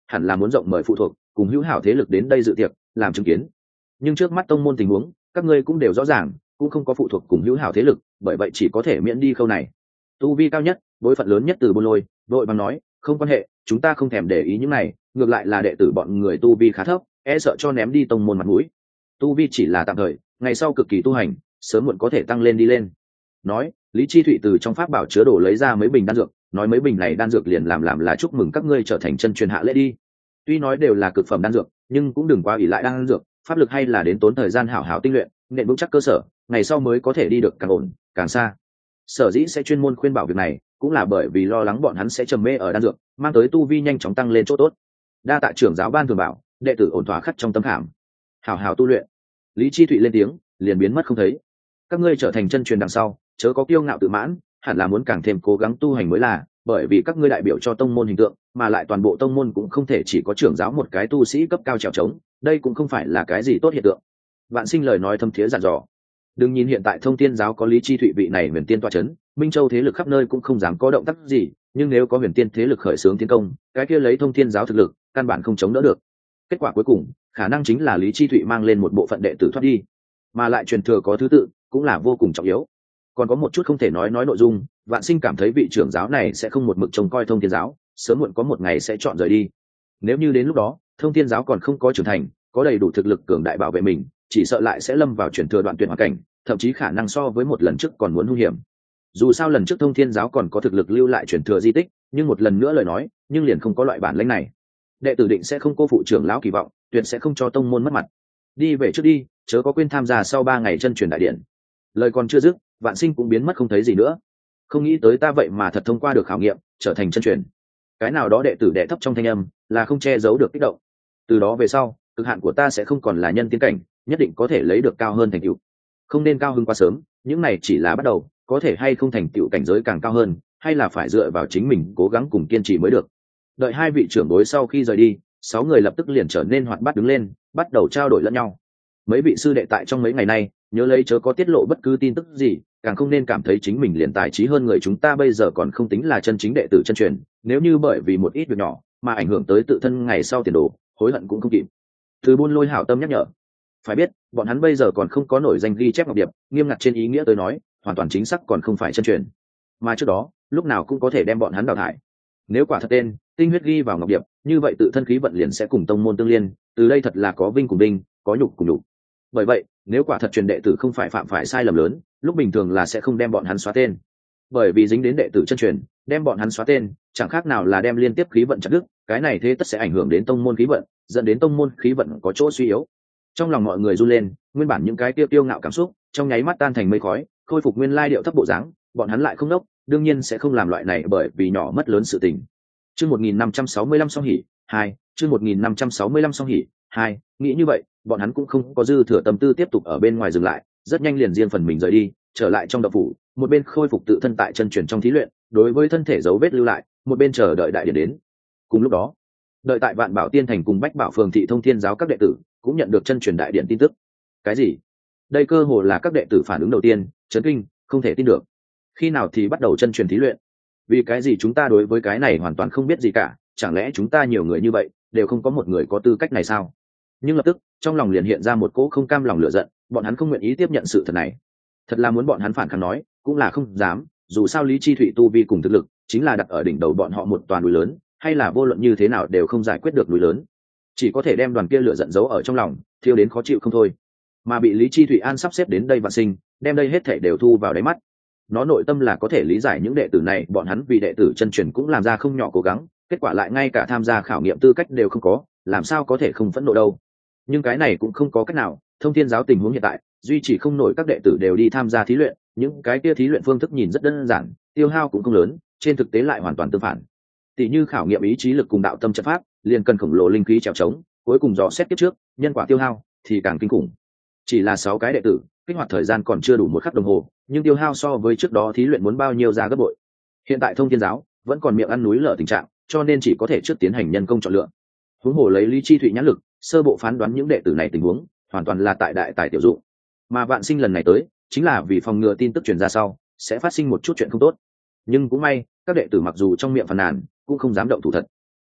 hẳn là muốn rộng mời phụ thuộc cùng hữu hảo thế lực đến đây dự tiệc làm chứng kiến. Nhưng trước mắt tông môn tình huống các ngươi cũng đều rõ ràng, cũng không có phụ thuộc cùng hữu hảo thế lực, bởi vậy chỉ có thể miễn đi khâu này. Tu vi cao nhất, bối phận lớn nhất Từ Bôn Lôi vội bằng nói, không quan hệ, chúng ta không thèm để ý những này, ngược lại là đệ tử bọn người tu vi khá thấp, e sợ cho ném đi tông môn mặt mũi. Tu vi chỉ là tạm thời, ngày sau cực kỳ tu hành, sớm muộn có thể tăng lên đi lên. Nói, Lý Chi Thụy từ trong pháp bảo chứa đồ lấy ra mấy bình đan dược, nói mấy bình này đan dược liền làm làm là chúc mừng các ngươi trở thành chân truyền hạ lễ đi. Tuy nói đều là cực phẩm đan dược, nhưng cũng đừng quá ỷ lại đan dược, pháp lực hay là đến tốn thời gian hảo hảo tinh luyện, nền vững chắc cơ sở, ngày sau mới có thể đi được càng ổn, càng xa. Sở dĩ sẽ chuyên môn khuyên bảo việc này, cũng là bởi vì lo lắng bọn hắn sẽ trầm mê ở đan dược, mang tới tu vi nhanh chóng tăng lên chỗ tốt. Đa tạ trưởng giáo ban thường bảo, đệ tử ổn thỏa khắc trong tâm khảm, hảo hảo tu luyện. Lý Chi Thụy lên tiếng, liền biến mất không thấy. Các ngươi trở thành chân truyền đằng sau, chớ có kiêu ngạo tự mãn, hẳn là muốn càng thêm cố gắng tu hành mới là, bởi vì các ngươi đại biểu cho tông môn hình tượng, mà lại toàn bộ tông môn cũng không thể chỉ có trưởng giáo một cái tu sĩ cấp cao trèo trống, đây cũng không phải là cái gì tốt hiện tượng. Vạn Sinh lời nói thâm thiế dặn dò. Đừng nhìn hiện tại Thông Thiên giáo có Lý Chi Thụy vị này huyền tiên tọa chấn, Minh Châu thế lực khắp nơi cũng không dám có động tác gì, nhưng nếu có huyền tiên thế lực khởi xướng tiến công, cái kia lấy Thông Thiên giáo thực lực, căn bản không chống đỡ được. Kết quả cuối cùng, khả năng chính là Lý Chi Thụy mang lên một bộ phận đệ tử thoát đi, mà lại truyền thừa có thứ tự, cũng là vô cùng trọng yếu. Còn có một chút không thể nói nói nội dung, Vạn Sinh cảm thấy vị trưởng giáo này sẽ không một mực trông coi Thông Thiên giáo, sớm muộn có một ngày sẽ chọn rời đi. Nếu như đến lúc đó, Thông Thiên giáo còn không có trưởng thành, có đầy đủ thực lực cường đại bảo vệ mình, chỉ sợ lại sẽ lâm vào truyền thừa đoạn tuyệt hoàn cảnh, thậm chí khả năng so với một lần trước còn muốn hung hiểm. Dù sao lần trước Thông Thiên giáo còn có thực lực lưu lại truyền thừa di tích, nhưng một lần nữa lời nói, nhưng liền không có loại bản lĩnh này. Đệ tử định sẽ không cô phụ trưởng lão kỳ vọng, tuyệt sẽ không cho tông môn mất mặt. Đi về trước đi, chớ có quên tham gia sau ba ngày chân truyền đại điện. Lời còn chưa dứt, Vạn Sinh cũng biến mất không thấy gì nữa. Không nghĩ tới ta vậy mà thật thông qua được khảo nghiệm, trở thành chân truyền. Cái nào đó đệ tử đệ thấp trong thanh âm, là không che giấu được kích động. Từ đó về sau, cực hạn của ta sẽ không còn là nhân tiên cảnh, nhất định có thể lấy được cao hơn thành tựu. Không nên cao hứng quá sớm, những này chỉ là bắt đầu, có thể hay không thành tựu cảnh giới càng cao hơn, hay là phải dựa vào chính mình cố gắng cùng kiên trì mới được. Đợi hai vị trưởng bối sau khi rời đi, sáu người lập tức liền trở nên hoạt bát đứng lên, bắt đầu trao đổi lẫn nhau. Mấy vị sư đệ tại trong mấy ngày nay, nhớ lấy chớ có tiết lộ bất cứ tin tức gì, càng không nên cảm thấy chính mình liền tài trí hơn người chúng ta bây giờ còn không tính là chân chính đệ tử chân truyền, nếu như bởi vì một ít việc nhỏ mà ảnh hưởng tới tự thân ngày sau tiền đồ, hối hận cũng không kịp. Từ Buôn Lôi hảo tâm nhắc nhở. Phải biết, bọn hắn bây giờ còn không có nổi danh ghi chép ngọc điệp, nghiêm ngặt trên ý nghĩa tới nói, hoàn toàn chính xác còn không phải chân truyền. Mà trước đó, lúc nào cũng có thể đem bọn hắn đào thải. Nếu quả thật tên, tinh huyết ghi vào ngọc điệp, như vậy tự thân khí vận liền sẽ cùng tông môn tương liên, từ đây thật là có vinh cùng vinh, có nhục cùng nhục. Bởi vậy, nếu quả thật truyền đệ tử không phải phạm phải sai lầm lớn, lúc bình thường là sẽ không đem bọn hắn xóa tên. Bởi vì dính đến đệ tử chân truyền, đem bọn hắn xóa tên, chẳng khác nào là đem liên tiếp khí vận chặt đứt, cái này thế tất sẽ ảnh hưởng đến tông môn khí vận, dẫn đến tông môn khí vận có chỗ suy yếu. Trong lòng mọi người run lên, nguyên bản những cái tiêu tiêu ngạo cảm xúc, trong nháy mắt tan thành mây khói, khôi phục nguyên lai điệu thấp bộ dáng, bọn hắn lại không đốc, đương nhiên sẽ không làm loại này bởi vì nhỏ mất lớn sự tình. Chương một nghìn năm trăm sáu mươi lăm song hỉ, hai, chương một nghìn năm trăm sáu mươi lăm song hỉ, hai, nghĩ như vậy, bọn hắn cũng không có dư thừa tâm tư tiếp tục ở bên ngoài dừng lại, rất nhanh liền riêng phần mình rời đi, trở lại trong động phủ, một bên khôi phục tự thân tại chân truyền trong thí luyện, đối với thân thể dấu vết lưu lại, một bên chờ đợi đại điển đến. Cùng lúc đó, đợi tại Vạn Bảo Tiên thành cùng Bách Bảo phường thị Thông Thiên giáo các đệ tử cũng nhận được chân truyền đại điện tin tức. Cái gì? Đây cơ hồ là các đệ tử phản ứng đầu tiên, chấn kinh, không thể tin được. Khi nào thì bắt đầu chân truyền thí luyện? Vì cái gì chúng ta đối với cái này hoàn toàn không biết gì cả, chẳng lẽ chúng ta nhiều người như vậy, đều không có một người có tư cách này sao? Nhưng lập tức, trong lòng liền hiện ra một cỗ không cam lòng lửa giận, bọn hắn không nguyện ý tiếp nhận sự thật này. Thật là muốn bọn hắn phản kháng nói, cũng là không dám, dù sao Lý Chi Thụy tu vi cùng thực lực, chính là đặt ở đỉnh đầu bọn họ một toàn núi lớn, hay là vô luận như thế nào đều không giải quyết được núi lớn. Chỉ có thể đem đoàn kia lửa giận giấu ở trong lòng, thiêu đến khó chịu không thôi. Mà bị Lý Chi Thụy An sắp xếp đến đây Vạn Sinh, đem đây hết thảy đều thu vào đáy mắt. Nó nội tâm là có thể lý giải những đệ tử này, bọn hắn vì đệ tử chân truyền cũng làm ra không nhỏ cố gắng, kết quả lại ngay cả tham gia khảo nghiệm tư cách đều không có, làm sao có thể không phẫn nộ đâu. Nhưng cái này cũng không có cách nào, Thông Thiên giáo tình huống hiện tại, duy trì không nổi các đệ tử đều đi tham gia thí luyện, những cái kia thí luyện phương thức nhìn rất đơn giản, tiêu hao cũng không lớn, trên thực tế lại hoàn toàn tương phản. Tỷ như khảo nghiệm ý chí lực cùng đạo tâm trận pháp, liền cần khổng lồ linh khí trèo trống, cuối cùng dò xét tiếp trước, nhân quả tiêu hao thì càng kinh khủng. Chỉ là sáu cái đệ tử, kích hoạt thời gian còn chưa đủ một khắc đồng hồ, nhưng tiêu hao so với trước đó thí luyện muốn bao nhiêu ra gấp bội. Hiện tại Thông Thiên giáo vẫn còn miệng ăn núi lở tình trạng, cho nên chỉ có thể trước tiến hành nhân công chọn lựa. Huống hồ lấy Lý Chi Thụy nhãn lực, sơ bộ phán đoán những đệ tử này tình huống, hoàn toàn là tại đại tài tiểu dụng. Mà Vạn Sinh lần này tới, chính là vì phòng ngừa tin tức truyền ra sau sẽ phát sinh một chút chuyện không tốt. Nhưng cũng may, các đệ tử mặc dù trong miệng phàn nàn, cũng không dám động thủ thật.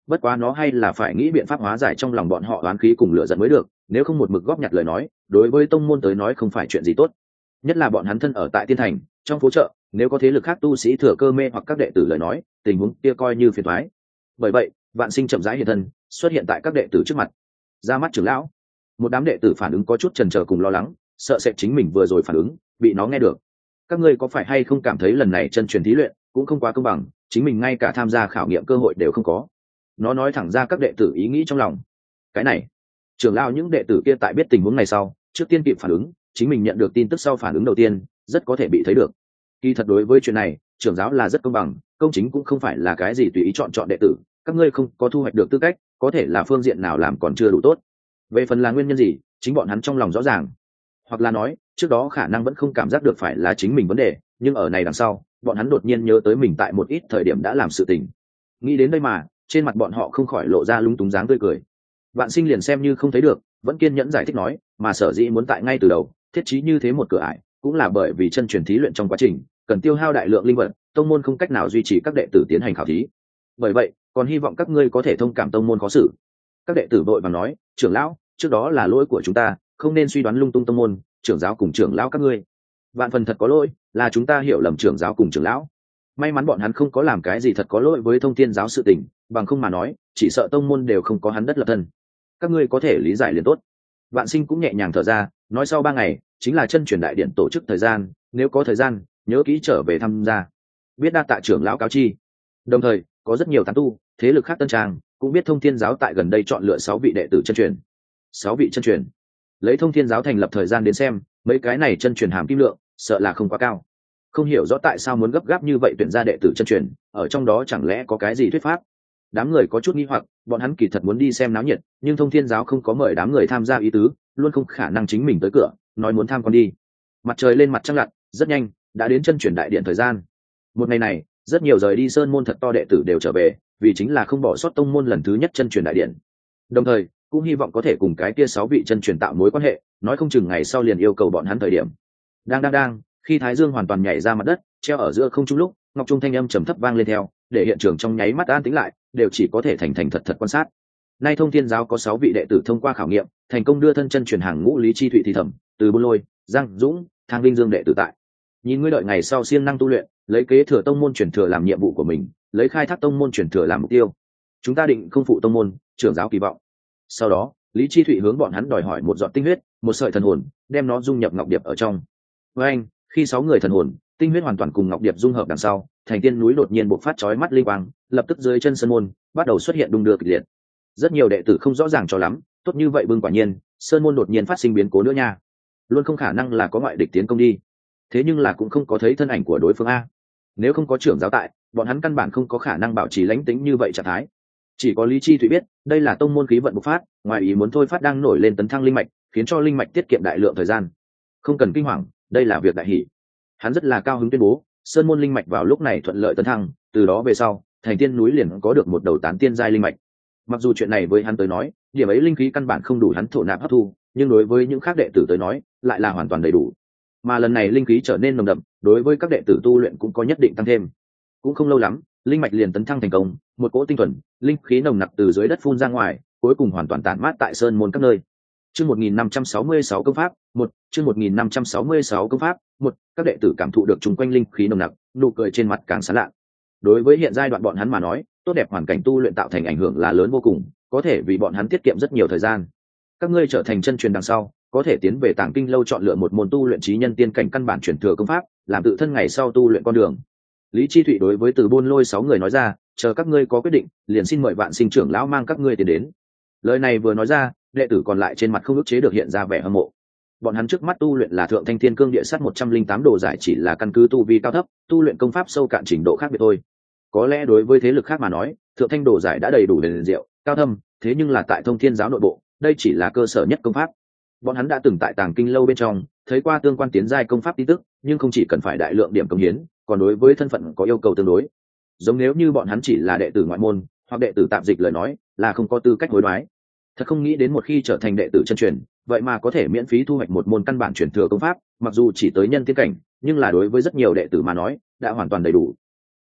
bất quá nó hay là phải nghĩ biện pháp hóa giải trong lòng bọn họ oán khí cùng lửa giận mới được, nếu không một mực góp nhặt lời nói, đối với tông môn tới nói không phải chuyện gì tốt. Nhất là bọn hắn thân ở tại tiên thành, trong phố chợ, nếu có thế lực khác tu sĩ thừa cơ mê hoặc các đệ tử lời nói, tình huống kia coi như phiền toái. Bởi vậy, Vạn Sinh chậm rãi hiện thân, xuất hiện tại các đệ tử trước mặt. Ra mắt trưởng lão, một đám đệ tử phản ứng có chút chần chờ cùng lo lắng, sợ sẽ chính mình vừa rồi phản ứng bị nó nghe được. Các ngươi có phải hay không cảm thấy lần này chân truyền thí luyện cũng không quá công bằng, chính mình ngay cả tham gia khảo nghiệm cơ hội đều không có. Nó nói thẳng ra các đệ tử ý nghĩ trong lòng. Cái này, trưởng lão những đệ tử kia tại biết tình huống này sau, trước tiên kịp phản ứng, chính mình nhận được tin tức sau phản ứng đầu tiên, rất có thể bị thấy được. Kỳ thật đối với chuyện này, trưởng giáo là rất công bằng, công chính cũng không phải là cái gì tùy ý chọn chọn đệ tử, các ngươi không có thu hoạch được tư cách, có thể là phương diện nào làm còn chưa đủ tốt. Về phần là nguyên nhân gì, chính bọn hắn trong lòng rõ ràng. Hoặc là nói, trước đó khả năng vẫn không cảm giác được phải là chính mình vấn đề, nhưng ở này đằng sau, bọn hắn đột nhiên nhớ tới mình tại một ít thời điểm đã làm sự tình. Nghĩ đến đây mà, trên mặt bọn họ không khỏi lộ ra lúng túng dáng tươi cười. Vạn Sinh liền xem như không thấy được, vẫn kiên nhẫn giải thích nói, mà sở dĩ muốn tại ngay từ đầu thiết trí như thế một cửa ải, cũng là bởi vì chân truyền thí luyện trong quá trình cần tiêu hao đại lượng linh vật, tông môn không cách nào duy trì các đệ tử tiến hành khảo thí. Bởi vậy, còn hy vọng các ngươi có thể thông cảm tông môn khó xử. Các đệ tử vội vàng nói, trưởng lão, trước đó là lỗi của chúng ta, không nên suy đoán lung tung tông môn, trưởng giáo cùng trưởng lão các ngươi. Vạn phần thật có lỗi, là chúng ta hiểu lầm trưởng giáo cùng trưởng lão. May mắn bọn hắn không có làm cái gì thật có lỗi với Thông Thiên giáo sự tình, bằng không mà nói, chỉ sợ tông môn đều không có hắn đất lập thân. Các ngươi có thể lý giải liền tốt. Vạn Sinh cũng nhẹ nhàng thở ra, nói sau ba ngày chính là chân truyền đại điện tổ chức thời gian, nếu có thời gian nhớ kỹ trở về tham gia. Biết đa tạ trưởng lão cáo chi. Đồng thời, có rất nhiều tán tu, thế lực khác tân trang cũng biết Thông Thiên giáo tại gần đây chọn lựa sáu vị đệ tử chân truyền. Sáu vị chân truyền. Lấy Thông Thiên giáo thành lập thời gian đến xem, mấy cái này chân truyền hàm kim lượng, sợ là không quá cao. Không hiểu rõ tại sao muốn gấp gáp như vậy tuyển ra đệ tử chân truyền, ở trong đó chẳng lẽ có cái gì thuyết pháp? Đám người có chút nghi hoặc, bọn hắn kỳ thật muốn đi xem náo nhiệt, nhưng Thông Thiên giáo không có mời đám người tham gia ý tứ, luôn không khả năng chính mình tới cửa nói muốn tham quan đi. Mặt trời lên mặt trăng lặn, rất nhanh đã đến chân truyền đại điện thời gian. Một ngày này, rất nhiều rời đi sơn môn thật to đệ tử đều trở về, vì chính là không bỏ sót tông môn lần thứ nhất chân truyền đại điện. Đồng thời, cũng hy vọng có thể cùng cái kia sáu vị chân truyền tạo mối quan hệ, nói không chừng ngày sau liền yêu cầu bọn hắn thời điểm. Đang đang đang, khi Thái Dương hoàn toàn nhảy ra mặt đất, treo ở giữa không trung lúc, ngọc trung thanh âm trầm thấp vang lên theo, để hiện trường trong nháy mắt an tĩnh lại, đều chỉ có thể thành thành thật thật quan sát. Nay Thông Thiên giáo có sáu vị đệ tử thông qua khảo nghiệm, thành công đưa thân chân truyền hàng ngũ Lý Chi Thụy thì thẩm, từ Bôn Lôi, Giang Dũng, Thang Linh Dương đệ tử tại. Nhìn ngươi đợi ngày sau siêng năng tu luyện, lấy kế thừa tông môn truyền thừa làm nhiệm vụ của mình, lấy khai thác tông môn truyền thừa làm mục tiêu. Chúng ta định không phụ tông môn, trưởng giáo kỳ vọng. Sau đó, Lý Chi Thụy hướng bọn hắn đòi hỏi một giọt tinh huyết, một sợi thần hồn, đem nó dung nhập ngọc điệp ở trong. Với anh, khi sáu người thần hồn, tinh huyết hoàn toàn cùng ngọc điệp dung hợp đằng sau, thành tiên núi đột nhiên bộc phát chói mắt linh quang, lập tức dưới chân sơn môn bắt đầu xuất hiện đung đưa kịch liệt. Rất nhiều đệ tử không rõ ràng cho lắm, tốt như vậy bưng quả nhiên, sơn môn đột nhiên phát sinh biến cố nữa nha. Luôn không khả năng là có ngoại địch tiến công đi. Thế nhưng là cũng không có thấy thân ảnh của đối phương a. Nếu không có trưởng giáo tại, bọn hắn căn bản không có khả năng bảo trì lãnh tĩnh như vậy trạng thái. Chỉ có Lý Chi Thụy biết, đây là tông môn khí vận bộc phát, ngoài ý muốn thôi phát đang nổi lên tấn thăng linh mạch, khiến cho linh mạch tiết kiệm đại lượng thời gian. Không cần kinh hoàng, đây là việc đại hỷ. Hắn rất là cao hứng tuyên bố, sơn môn linh mạch vào lúc này thuận lợi tấn thăng, từ đó về sau, thành tiên núi liền có được một đầu tán tiên giai linh mạch. Mặc dù chuyện này với hắn tới nói, điểm ấy linh khí căn bản không đủ hắn thổ nạp hấp thu, nhưng đối với những khác đệ tử tới nói, lại là hoàn toàn đầy đủ. Mà lần này linh khí trở nên nồng đậm, đối với các đệ tử tu luyện cũng có nhất định tăng thêm. Cũng không lâu lắm, linh mạch liền tấn thăng thành công, một cỗ tinh thuần, linh khí nồng nặc từ dưới đất phun ra ngoài, cuối cùng hoàn toàn tản mát tại sơn môn các nơi. Chương một nghìn năm trăm sáu mươi sáu công pháp, một, chương một nghìn năm trăm sáu mươi sáu công pháp, một, các đệ tử cảm thụ được chung quanh linh khí nồng nặc, nụ cười trên mặt càng sáng lạ. Đối với hiện giai đoạn bọn hắn mà nói, tốt đẹp hoàn cảnh tu luyện tạo thành ảnh hưởng là lớn vô cùng, có thể vì bọn hắn tiết kiệm rất nhiều thời gian. Các ngươi trở thành chân truyền đằng sau, có thể tiến về Tàng Kinh lâu chọn lựa một môn tu luyện trí nhân tiên cảnh căn bản truyền thừa công pháp, làm tự thân ngày sau tu luyện con đường. Lý Chi Thụy đối với Từ Buôn Lôi sáu người nói ra, chờ các ngươi có quyết định, liền xin mời Vạn Sinh trưởng lão mang các ngươi tiến đến. Lời này vừa nói ra, đệ tử còn lại trên mặt không ức chế được hiện ra vẻ hâm mộ. Bọn hắn trước mắt tu luyện là Thượng Thanh Thiên Cương Địa Sắt một trăm linh tám đồ giải, chỉ là căn cứ tu vi cao thấp, tu luyện công pháp sâu cạn trình độ khác biệt thôi. Có lẽ đối với thế lực khác mà nói, Thượng Thanh đồ giải đã đầy đủ huyền diệu, cao thâm, thế nhưng là tại Thông Thiên giáo nội bộ, đây chỉ là cơ sở nhất công pháp. Bọn hắn đã từng tại Tàng Kinh lâu bên trong thấy qua tương quan tiến giai công pháp tin tức, nhưng không chỉ cần phải đại lượng điểm công hiến, còn đối với thân phận có yêu cầu tương đối. Giống nếu như bọn hắn chỉ là đệ tử ngoại môn hoặc đệ tử tạp dịch lời nói, là không có tư cách hối đoái. Thật không nghĩ đến một khi trở thành đệ tử chân truyền, vậy mà có thể miễn phí thu hoạch một môn căn bản truyền thừa công pháp, mặc dù chỉ tới nhân tiên cảnh, nhưng là đối với rất nhiều đệ tử mà nói, đã hoàn toàn đầy đủ.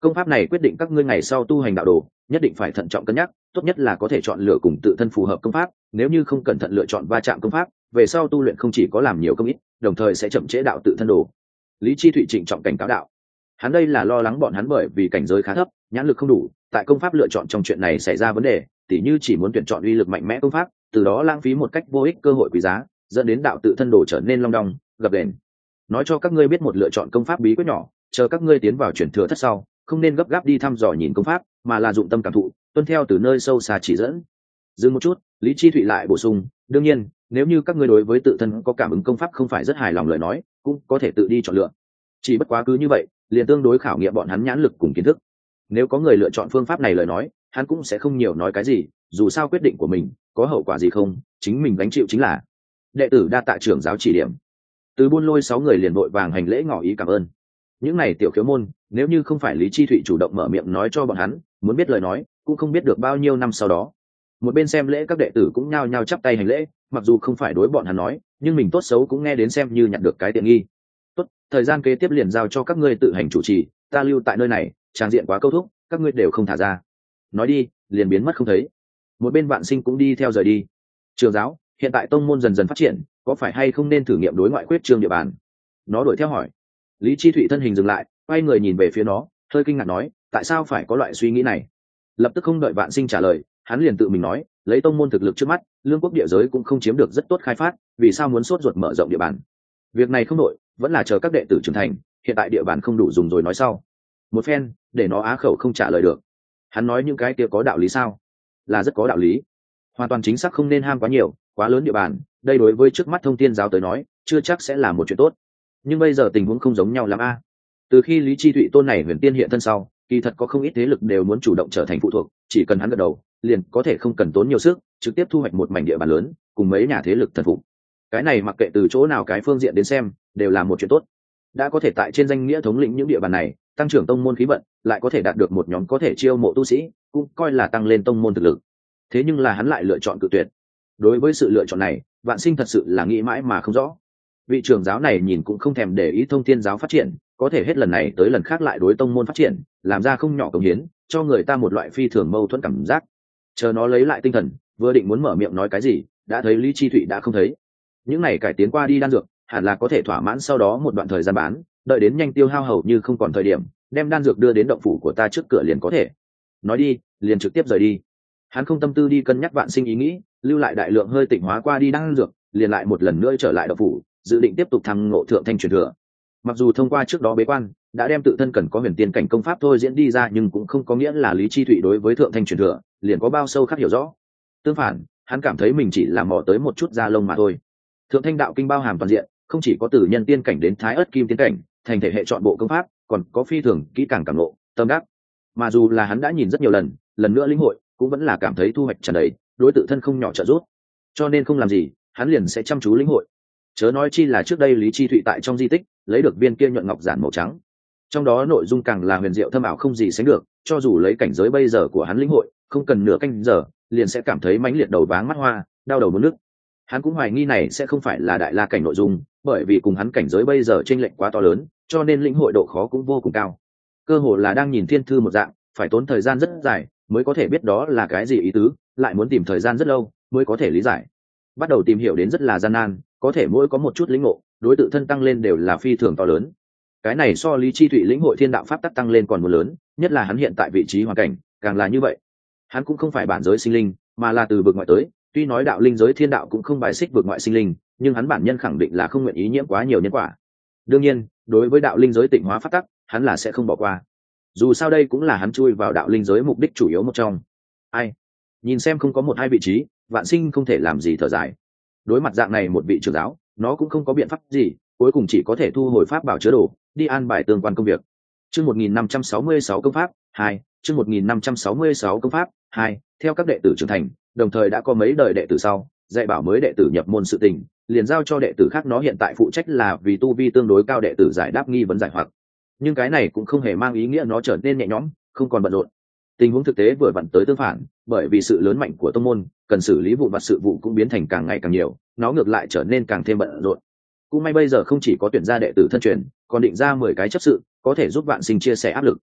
công pháp này quyết định các ngươi ngày sau tu hành đạo đồ, nhất định phải thận trọng cân nhắc, tốt nhất là có thể chọn lựa cùng tự thân phù hợp công pháp, nếu như không cẩn thận lựa chọn va chạm công pháp, về sau tu luyện không chỉ có làm nhiều công ít, đồng thời sẽ chậm trễ đạo tự thân đồ. Lý Chi Thụy trịnh trọng cảnh cáo đạo. Hắn đây là lo lắng bọn hắn bởi vì cảnh giới khá thấp, nhãn lực không đủ, tại công pháp lựa chọn trong chuyện này xảy ra vấn đề, tỉ như chỉ muốn tuyển chọn uy lực mạnh mẽ công pháp, từ đó lãng phí một cách vô ích cơ hội quý giá, dẫn đến đạo tự thân đồ trở nên long đong, gập ghềnh. Nói cho các ngươi biết một lựa chọn công pháp bí quyết nhỏ, chờ các ngươi tiến vào chuyển thừa thất sau, không nên gấp gáp đi thăm dò nhìn công pháp, mà là dụng tâm cảm thụ, tuân theo từ nơi sâu xa chỉ dẫn. Dừng một chút, Lý Chi Thụy lại bổ sung, đương nhiên, nếu như các ngươi đối với tự thân có cảm ứng công pháp không phải rất hài lòng lời nói, cũng có thể tự đi chọn lựa. Chỉ bất quá cứ như vậy, liền tương đối khảo nghiệm bọn hắn nhãn lực cùng kiến thức. Nếu có người lựa chọn phương pháp này lời nói, hắn cũng sẽ không nhiều nói cái gì, dù sao quyết định của mình, có hậu quả gì không, chính mình gánh chịu chính là. Đệ tử đa tạ trưởng giáo chỉ điểm. Từ Buôn Lôi sáu người liền vội vàng hành lễ ngỏ ý cảm ơn. Những này tiểu khiếu môn, nếu như không phải Lý Chi Thụy chủ động mở miệng nói cho bọn hắn, muốn biết lời nói, cũng không biết được bao nhiêu năm sau đó. Một bên xem lễ các đệ tử cũng nhao nhao chắp tay hành lễ, mặc dù không phải đối bọn hắn nói, nhưng mình tốt xấu cũng nghe đến xem như nhận được cái tiện nghi. Tốt, thời gian kế tiếp liền giao cho các ngươi tự hành chủ trì, ta lưu tại nơi này, trang diện quá câu thúc, các ngươi đều không thả ra. Nói đi, liền biến mất không thấy. Một bên Vạn Sinh cũng đi theo rời đi. Trường giáo, hiện tại tông môn dần dần phát triển, có phải hay không nên thử nghiệm đối ngoại quyết trương địa bàn? Nó đuổi theo hỏi. Lý Chi Thụy thân hình dừng lại, quay người nhìn về phía nó, hơi kinh ngạc nói, tại sao phải có loại suy nghĩ này? Lập tức không đợi Vạn Sinh trả lời, hắn liền tự mình nói, lấy tông môn thực lực trước mắt, lương quốc địa giới cũng không chiếm được rất tốt khai phát, vì sao muốn sốt ruột mở rộng địa bàn? Việc này không đổi, vẫn là chờ các đệ tử trưởng thành, hiện tại địa bàn không đủ dùng rồi nói sau. Một phen, để nó á khẩu không trả lời được. Hắn nói những cái kia có đạo lý sao? Là rất có đạo lý. Hoàn toàn chính xác không nên ham quá nhiều, quá lớn địa bàn, đây đối với trước mắt Thông Thiên giáo tới nói, chưa chắc sẽ là một chuyện tốt. Nhưng bây giờ tình huống không giống nhau lắm a. Từ khi Lý Chi Thụy tôn này huyền tiên hiện thân sau, kỳ thật có không ít thế lực đều muốn chủ động trở thành phụ thuộc, chỉ cần hắn gật đầu, liền có thể không cần tốn nhiều sức, trực tiếp thu hoạch một mảnh địa bàn lớn, cùng mấy nhà thế lực thần phục. Cái này mặc kệ từ chỗ nào cái phương diện đến xem, đều là một chuyện tốt. Đã có thể tại trên danh nghĩa thống lĩnh những địa bàn này, tăng trưởng tông môn khí vận, lại có thể đạt được một nhóm có thể chiêu mộ tu sĩ, cũng coi là tăng lên tông môn thực lực. Thế nhưng là hắn lại lựa chọn cự tuyệt. Đối với sự lựa chọn này, Vạn Sinh thật sự là nghĩ mãi mà không rõ. Vị trưởng giáo này nhìn cũng không thèm để ý Thông Thiên giáo phát triển, có thể hết lần này tới lần khác lại đối tông môn phát triển, làm ra không nhỏ công hiến, cho người ta một loại phi thường mâu thuẫn cảm giác. Chờ nó lấy lại tinh thần, vừa định muốn mở miệng nói cái gì, đã thấy Lý Chi Thụy đã không thấy. Những này cải tiến qua đi đan dược, hẳn là có thể thỏa mãn sau đó một đoạn thời gian bán, đợi đến nhanh tiêu hao hầu như không còn thời điểm, đem đan dược đưa đến động phủ của ta trước cửa liền có thể. Nói đi, liền trực tiếp rời đi. Hắn không tâm tư đi cân nhắc Vạn Sinh ý nghĩ, lưu lại đại lượng hơi tịnh hóa qua đi đan dược, liền lại một lần nữa trở lại động phủ, dự định tiếp tục thăng ngộ thượng thanh truyền thừa. Mặc dù thông qua trước đó bế quan đã đem tự thân cần có huyền tiên cảnh công pháp thôi diễn đi ra, nhưng cũng không có nghĩa là Lý Chi Thụy đối với thượng thanh truyền thừa liền có bao sâu khắc hiểu rõ. Tương phản, hắn cảm thấy mình chỉ là mò tới một chút da lông mà thôi. Thượng thanh đạo kinh bao hàm toàn diện, không chỉ có từ nhân tiên cảnh đến thái ớt kim tiên cảnh, thành thể hệ chọn bộ công pháp, còn có phi thường kỹ càng cảm ngộ, tâm đắc. Mà dù là hắn đã nhìn rất nhiều lần, lần nữa lĩnh hội, cũng vẫn là cảm thấy thu hoạch tràn đầy, đối tự thân không nhỏ trợ giúp. Cho nên không làm gì, hắn liền sẽ chăm chú lĩnh hội. Chớ nói chi là trước đây Lý Chi Thụy tại trong di tích lấy được viên kia nhuận ngọc giản màu trắng, trong đó nội dung càng là huyền diệu thâm ảo không gì sánh được, cho dù lấy cảnh giới bây giờ của hắn lĩnh hội, không cần nửa canh giờ liền sẽ cảm thấy mãnh liệt đầu váng mắt hoa, đau đầu muốn nức. Hắn cũng hoài nghi này sẽ không phải là đại la cảnh nội dung, bởi vì cùng hắn cảnh giới bây giờ chênh lệch quá to lớn, cho nên lĩnh hội độ khó cũng vô cùng cao. Cơ hồ là đang nhìn thiên thư một dạng, phải tốn thời gian rất dài mới có thể biết đó là cái gì ý tứ, lại muốn tìm thời gian rất lâu mới có thể lý giải. Bắt đầu tìm hiểu đến rất là gian nan, có thể mỗi có một chút lĩnh ngộ, đối tự thân tăng lên đều là phi thường to lớn. Cái này so Lý Chi Thụy lĩnh hội thiên đạo pháp tắc tăng lên còn một lớn, nhất là hắn hiện tại vị trí hoàn cảnh càng là như vậy. Hắn cũng không phải bản giới sinh linh, mà là từ vực ngoại tới, tuy nói đạo linh giới thiên đạo cũng không bài xích vực ngoại sinh linh, nhưng hắn bản nhân khẳng định là không nguyện ý nhiễm quá nhiều nhân quả. Đương nhiên, đối với đạo linh giới tịnh hóa pháp tắc, hắn là sẽ không bỏ qua. Dù sao đây cũng là hắn chui vào đạo linh giới mục đích chủ yếu một trong. Ai nhìn xem không có một hai vị trí, Vạn Sinh không thể làm gì thở dài. Đối mặt dạng này một vị trưởng giáo, nó cũng không có biện pháp gì, cuối cùng chỉ có thể thu hồi pháp bảo chứa đồ, đi an bài tương quan công việc. Chương một nghìn năm trăm sáu mươi sáu công pháp hai, chương một nghìn năm trăm sáu mươi sáu công pháp hai, theo các đệ tử trưởng thành, đồng thời đã có mấy đời đệ tử sau, dạy bảo mới đệ tử nhập môn sự tình, liền giao cho đệ tử khác, nó hiện tại phụ trách là vì tu vi tương đối cao đệ tử giải đáp nghi vấn giải hoặc. Nhưng cái này cũng không hề mang ý nghĩa nó trở nên nhẹ nhõm, không còn bận rộn. Tình huống thực tế vừa vặn tới tương phản, bởi vì sự lớn mạnh của tông môn, cần xử lý vụn vặt sự vụ cũng biến thành càng ngày càng nhiều, nó ngược lại trở nên càng thêm bận rộn. Cũng may bây giờ không chỉ có tuyển ra đệ tử thân truyền, còn định ra mười cái chấp sự, có thể giúp Vạn Sinh chia sẻ áp lực.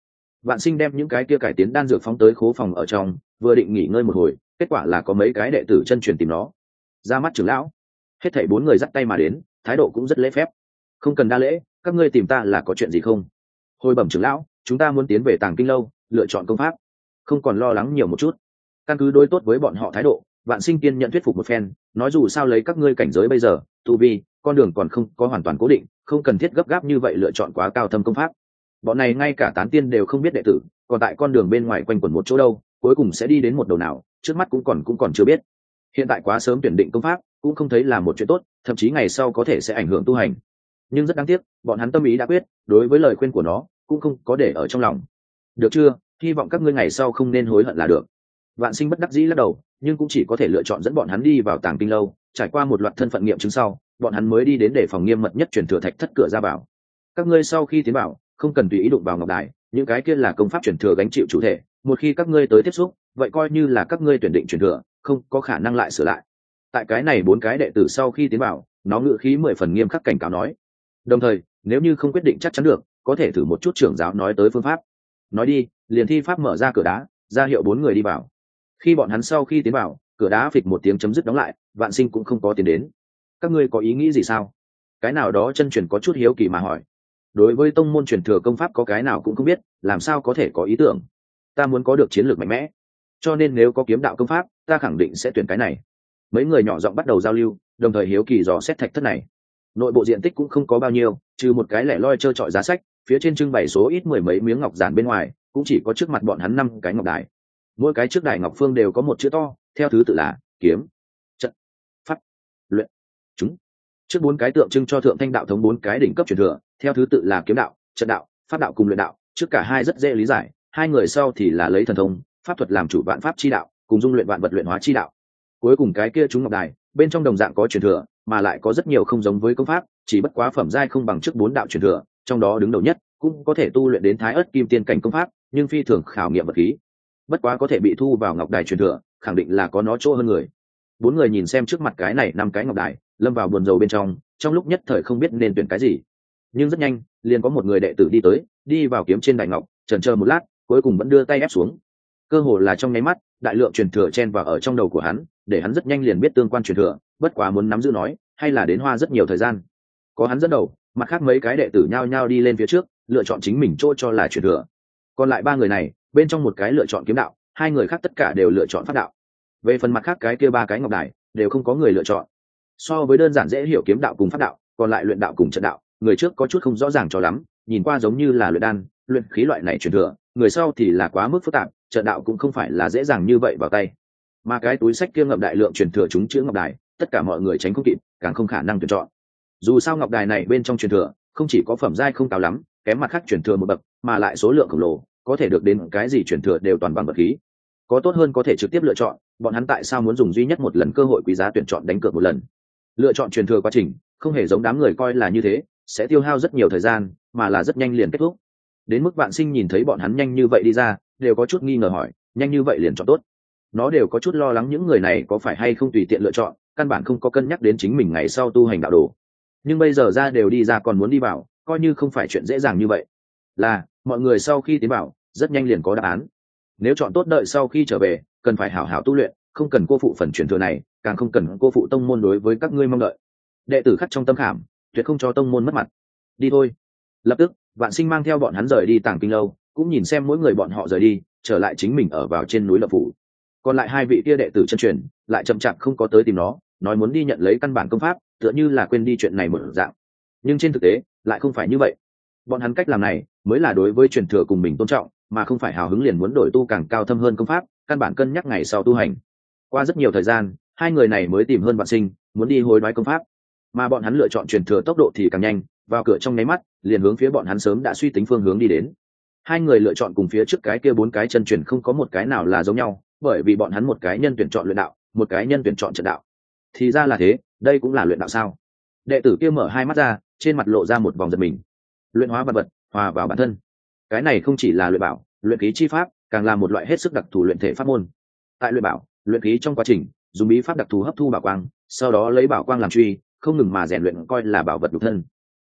Vạn Sinh đem những cái kia cải tiến đan dược phóng tới khố phòng ở trong, vừa định nghỉ ngơi một hồi, kết quả là có mấy cái đệ tử chân truyền tìm nó. Ra mắt trưởng lão, hết thảy bốn người dắt tay mà đến, thái độ cũng rất lễ phép. Không cần đa lễ, các ngươi tìm ta là có chuyện gì không? Hồi bẩm trưởng lão, chúng ta muốn tiến về Tàng Kinh lâu, lựa chọn công pháp, không còn lo lắng nhiều một chút. Căn cứ đối tốt với bọn họ thái độ, Vạn Sinh kiên nhận thuyết phục một phen, nói dù sao lấy các ngươi cảnh giới bây giờ, tu vi, con đường còn không có hoàn toàn cố định, không cần thiết gấp gáp như vậy lựa chọn quá cao thâm công pháp. Bọn này ngay cả tán tiên đều không biết đệ tử, còn tại con đường bên ngoài quanh quẩn một chỗ đâu, cuối cùng sẽ đi đến một đầu nào, trước mắt cũng còn cũng còn chưa biết. Hiện tại quá sớm tuyển định công pháp, cũng không thấy là một chuyện tốt, thậm chí ngày sau có thể sẽ ảnh hưởng tu hành. Nhưng rất đáng tiếc, bọn hắn tâm ý đã quyết, đối với lời khuyên của nó, cũng không có để ở trong lòng. Được chưa, hy vọng các ngươi ngày sau không nên hối hận là được. Vạn Sinh bất đắc dĩ lắc đầu, nhưng cũng chỉ có thể lựa chọn dẫn bọn hắn đi vào Tàng Kinh lâu, trải qua một loạt thân phận nghiệm chứng sau, bọn hắn mới đi đến để phòng nghiêm mật nhất truyền thừa thạch thất cửa ra vào. Các ngươi sau khi tiến vào, không cần tùy ý đụng vào ngọc đài, những cái kia là công pháp truyền thừa gánh chịu chủ thể, một khi các ngươi tới tiếp xúc, vậy coi như là các ngươi tuyển định truyền thừa, không có khả năng lại sửa lại. Tại cái này bốn cái đệ tử sau khi tiến vào, nó ngự khí mười phần nghiêm khắc cảnh cáo nói. Đồng thời, nếu như không quyết định chắc chắn được, có thể thử một chút trưởng giáo nói tới phương pháp. Nói đi, liền thi pháp mở ra cửa đá, ra hiệu bốn người đi vào. Khi bọn hắn sau khi tiến vào, cửa đá phịch một tiếng chấm dứt đóng lại, Vạn Sinh cũng không có tiến đến. Các ngươi có ý nghĩ gì sao? Cái nào đó chân truyền có chút hiếu kỳ mà hỏi. Đối với tông môn truyền thừa công pháp có cái nào cũng không biết, làm sao có thể có ý tưởng. Ta muốn có được chiến lược mạnh mẽ, cho nên nếu có kiếm đạo công pháp, ta khẳng định sẽ tuyển cái này. Mấy người nhỏ giọng bắt đầu giao lưu, đồng thời hiếu kỳ dò xét thạch thất này. Nội bộ diện tích cũng không có bao nhiêu, trừ một cái lẻ loi trơ trọi giá sách, phía trên trưng bày số ít mười mấy miếng ngọc giản bên ngoài, cũng chỉ có trước mặt bọn hắn năm cái ngọc đài. Mỗi cái trước đài ngọc phương đều có một chữ to, theo thứ tự là kiếm, trận, pháp, luyện, chúng. Trước bốn cái tượng trưng cho thượng thanh đạo thống bốn cái đỉnh cấp truyền thừa, theo thứ tự là kiếm đạo, trận đạo, pháp đạo cùng luyện đạo. Trước cả hai rất dễ lý giải, hai người sau thì là lấy thần thông, pháp thuật làm chủ vạn pháp chi đạo, cùng dung luyện vạn vật luyện hóa chi đạo. Cuối cùng cái kia chúng ngọc đài, bên trong đồng dạng có truyền thừa, mà lại có rất nhiều không giống với công pháp, chỉ bất quá phẩm giai không bằng trước bốn đạo truyền thừa, trong đó đứng đầu nhất cũng có thể tu luyện đến thái ớt kim tiên cảnh công pháp, nhưng phi thường khảo nghiệm vật khí. Bất quá có thể bị thu vào ngọc đài truyền thừa, khẳng định là có nó chỗ hơn người. Bốn người nhìn xem trước mặt cái này năm cái ngọc đài, lâm vào buồn rầu bên trong, trong lúc nhất thời không biết nên tuyển cái gì. Nhưng rất nhanh, liền có một người đệ tử đi tới, đi vào kiếm trên đài ngọc, chần chờ một lát, cuối cùng vẫn đưa tay ép xuống. Cơ hồ là trong nháy mắt, đại lượng truyền thừa chen vào ở trong đầu của hắn, để hắn rất nhanh liền biết tương quan truyền thừa, bất quá muốn nắm giữ nói, hay là đến hoa rất nhiều thời gian. Có hắn dẫn đầu, mặt khác mấy cái đệ tử nhao nhao đi lên phía trước, lựa chọn chính mình chỗ cho là truyền thừa. Còn lại ba người này, bên trong một cái lựa chọn kiếm đạo, hai người khác tất cả đều lựa chọn pháp đạo. Về phần mặt khác cái kia ba cái ngọc đài, đều không có người lựa chọn. So với đơn giản dễ hiểu kiếm đạo cùng pháp đạo, còn lại luyện đạo cùng trận đạo, người trước có chút không rõ ràng cho lắm, nhìn qua giống như là luyện đan, luyện khí loại này truyền thừa, người sau thì là quá mức phức tạp, trận đạo cũng không phải là dễ dàng như vậy vào tay. Mà cái túi sách kia ngậm đại lượng truyền thừa chúng chữ ngọc đài, tất cả mọi người tránh không kịp, càng không khả năng tuyển chọn. Dù sao ngọc đài này bên trong truyền thừa, không chỉ có phẩm giai không cao lắm, kém mặt khác truyền thừa một bậc, mà lại số lượng khổng lồ, có thể được đến cái gì truyền thừa đều toàn bằng vật khí. Có tốt hơn có thể trực tiếp lựa chọn, bọn hắn tại sao muốn dùng duy nhất một lần cơ hội quý giá tuyển chọn đánh cược một lần. Lựa chọn truyền thừa quá trình, không hề giống đám người coi là như thế, sẽ tiêu hao rất nhiều thời gian, mà là rất nhanh liền kết thúc. Đến mức Vạn Sinh nhìn thấy bọn hắn nhanh như vậy đi ra, đều có chút nghi ngờ hỏi, nhanh như vậy liền chọn tốt. Nó đều có chút lo lắng những người này có phải hay không tùy tiện lựa chọn, căn bản không có cân nhắc đến chính mình ngày sau tu hành đạo đồ. Nhưng bây giờ ra đều đi ra còn muốn đi vào, coi như không phải chuyện dễ dàng như vậy. Là, mọi người sau khi tiến vào, rất nhanh liền có đáp án. Nếu chọn tốt đợi sau khi trở về, cần phải hảo hảo tu luyện, không cần cô phụ phần truyền thừa này, càng không cần cô phụ tông môn đối với các ngươi mong đợi. Đệ tử khắc trong tâm khảm, tuyệt không cho tông môn mất mặt. Đi thôi. Lập tức, Vạn Sinh mang theo bọn hắn rời đi Tàng Kinh lâu, cũng nhìn xem mỗi người bọn họ rời đi, trở lại chính mình ở vào trên núi Lập Phủ. Còn lại hai vị kia đệ tử chân truyền, lại chậm chạp không có tới tìm nó, nói muốn đi nhận lấy căn bản công pháp, tựa như là quên đi chuyện này một dạng. Nhưng trên thực tế, lại không phải như vậy. Bọn hắn cách làm này, mới là đối với truyền thừa cùng mình tôn trọng, mà không phải hào hứng liền muốn đổi tu càng cao thâm hơn công pháp, căn bản cân nhắc ngày sau tu hành. Qua rất nhiều thời gian, hai người này mới tìm hơn Vạn Sinh, muốn đi hối đoái công pháp, mà bọn hắn lựa chọn truyền thừa tốc độ thì càng nhanh, vào cửa trong nháy mắt, liền hướng phía bọn hắn sớm đã suy tính phương hướng đi đến. Hai người lựa chọn cùng phía trước cái kia bốn cái chân truyền không có một cái nào là giống nhau, bởi vì bọn hắn một cái nhân tuyển chọn luyện đạo, một cái nhân tuyển chọn trận đạo. Thì ra là thế, đây cũng là luyện đạo sao? Đệ tử kia mở hai mắt ra, trên mặt lộ ra một vòng giật mình. Luyện hóa vật vật, hòa vào bản thân. Cái này không chỉ là luyện bảo, luyện khí chi pháp, càng là một loại hết sức đặc thù luyện thể pháp môn. Tại luyện bảo, luyện khí trong quá trình, dùng bí pháp đặc thù hấp thu bảo quang, sau đó lấy bảo quang làm truy, không ngừng mà rèn luyện coi là bảo vật nhục thân.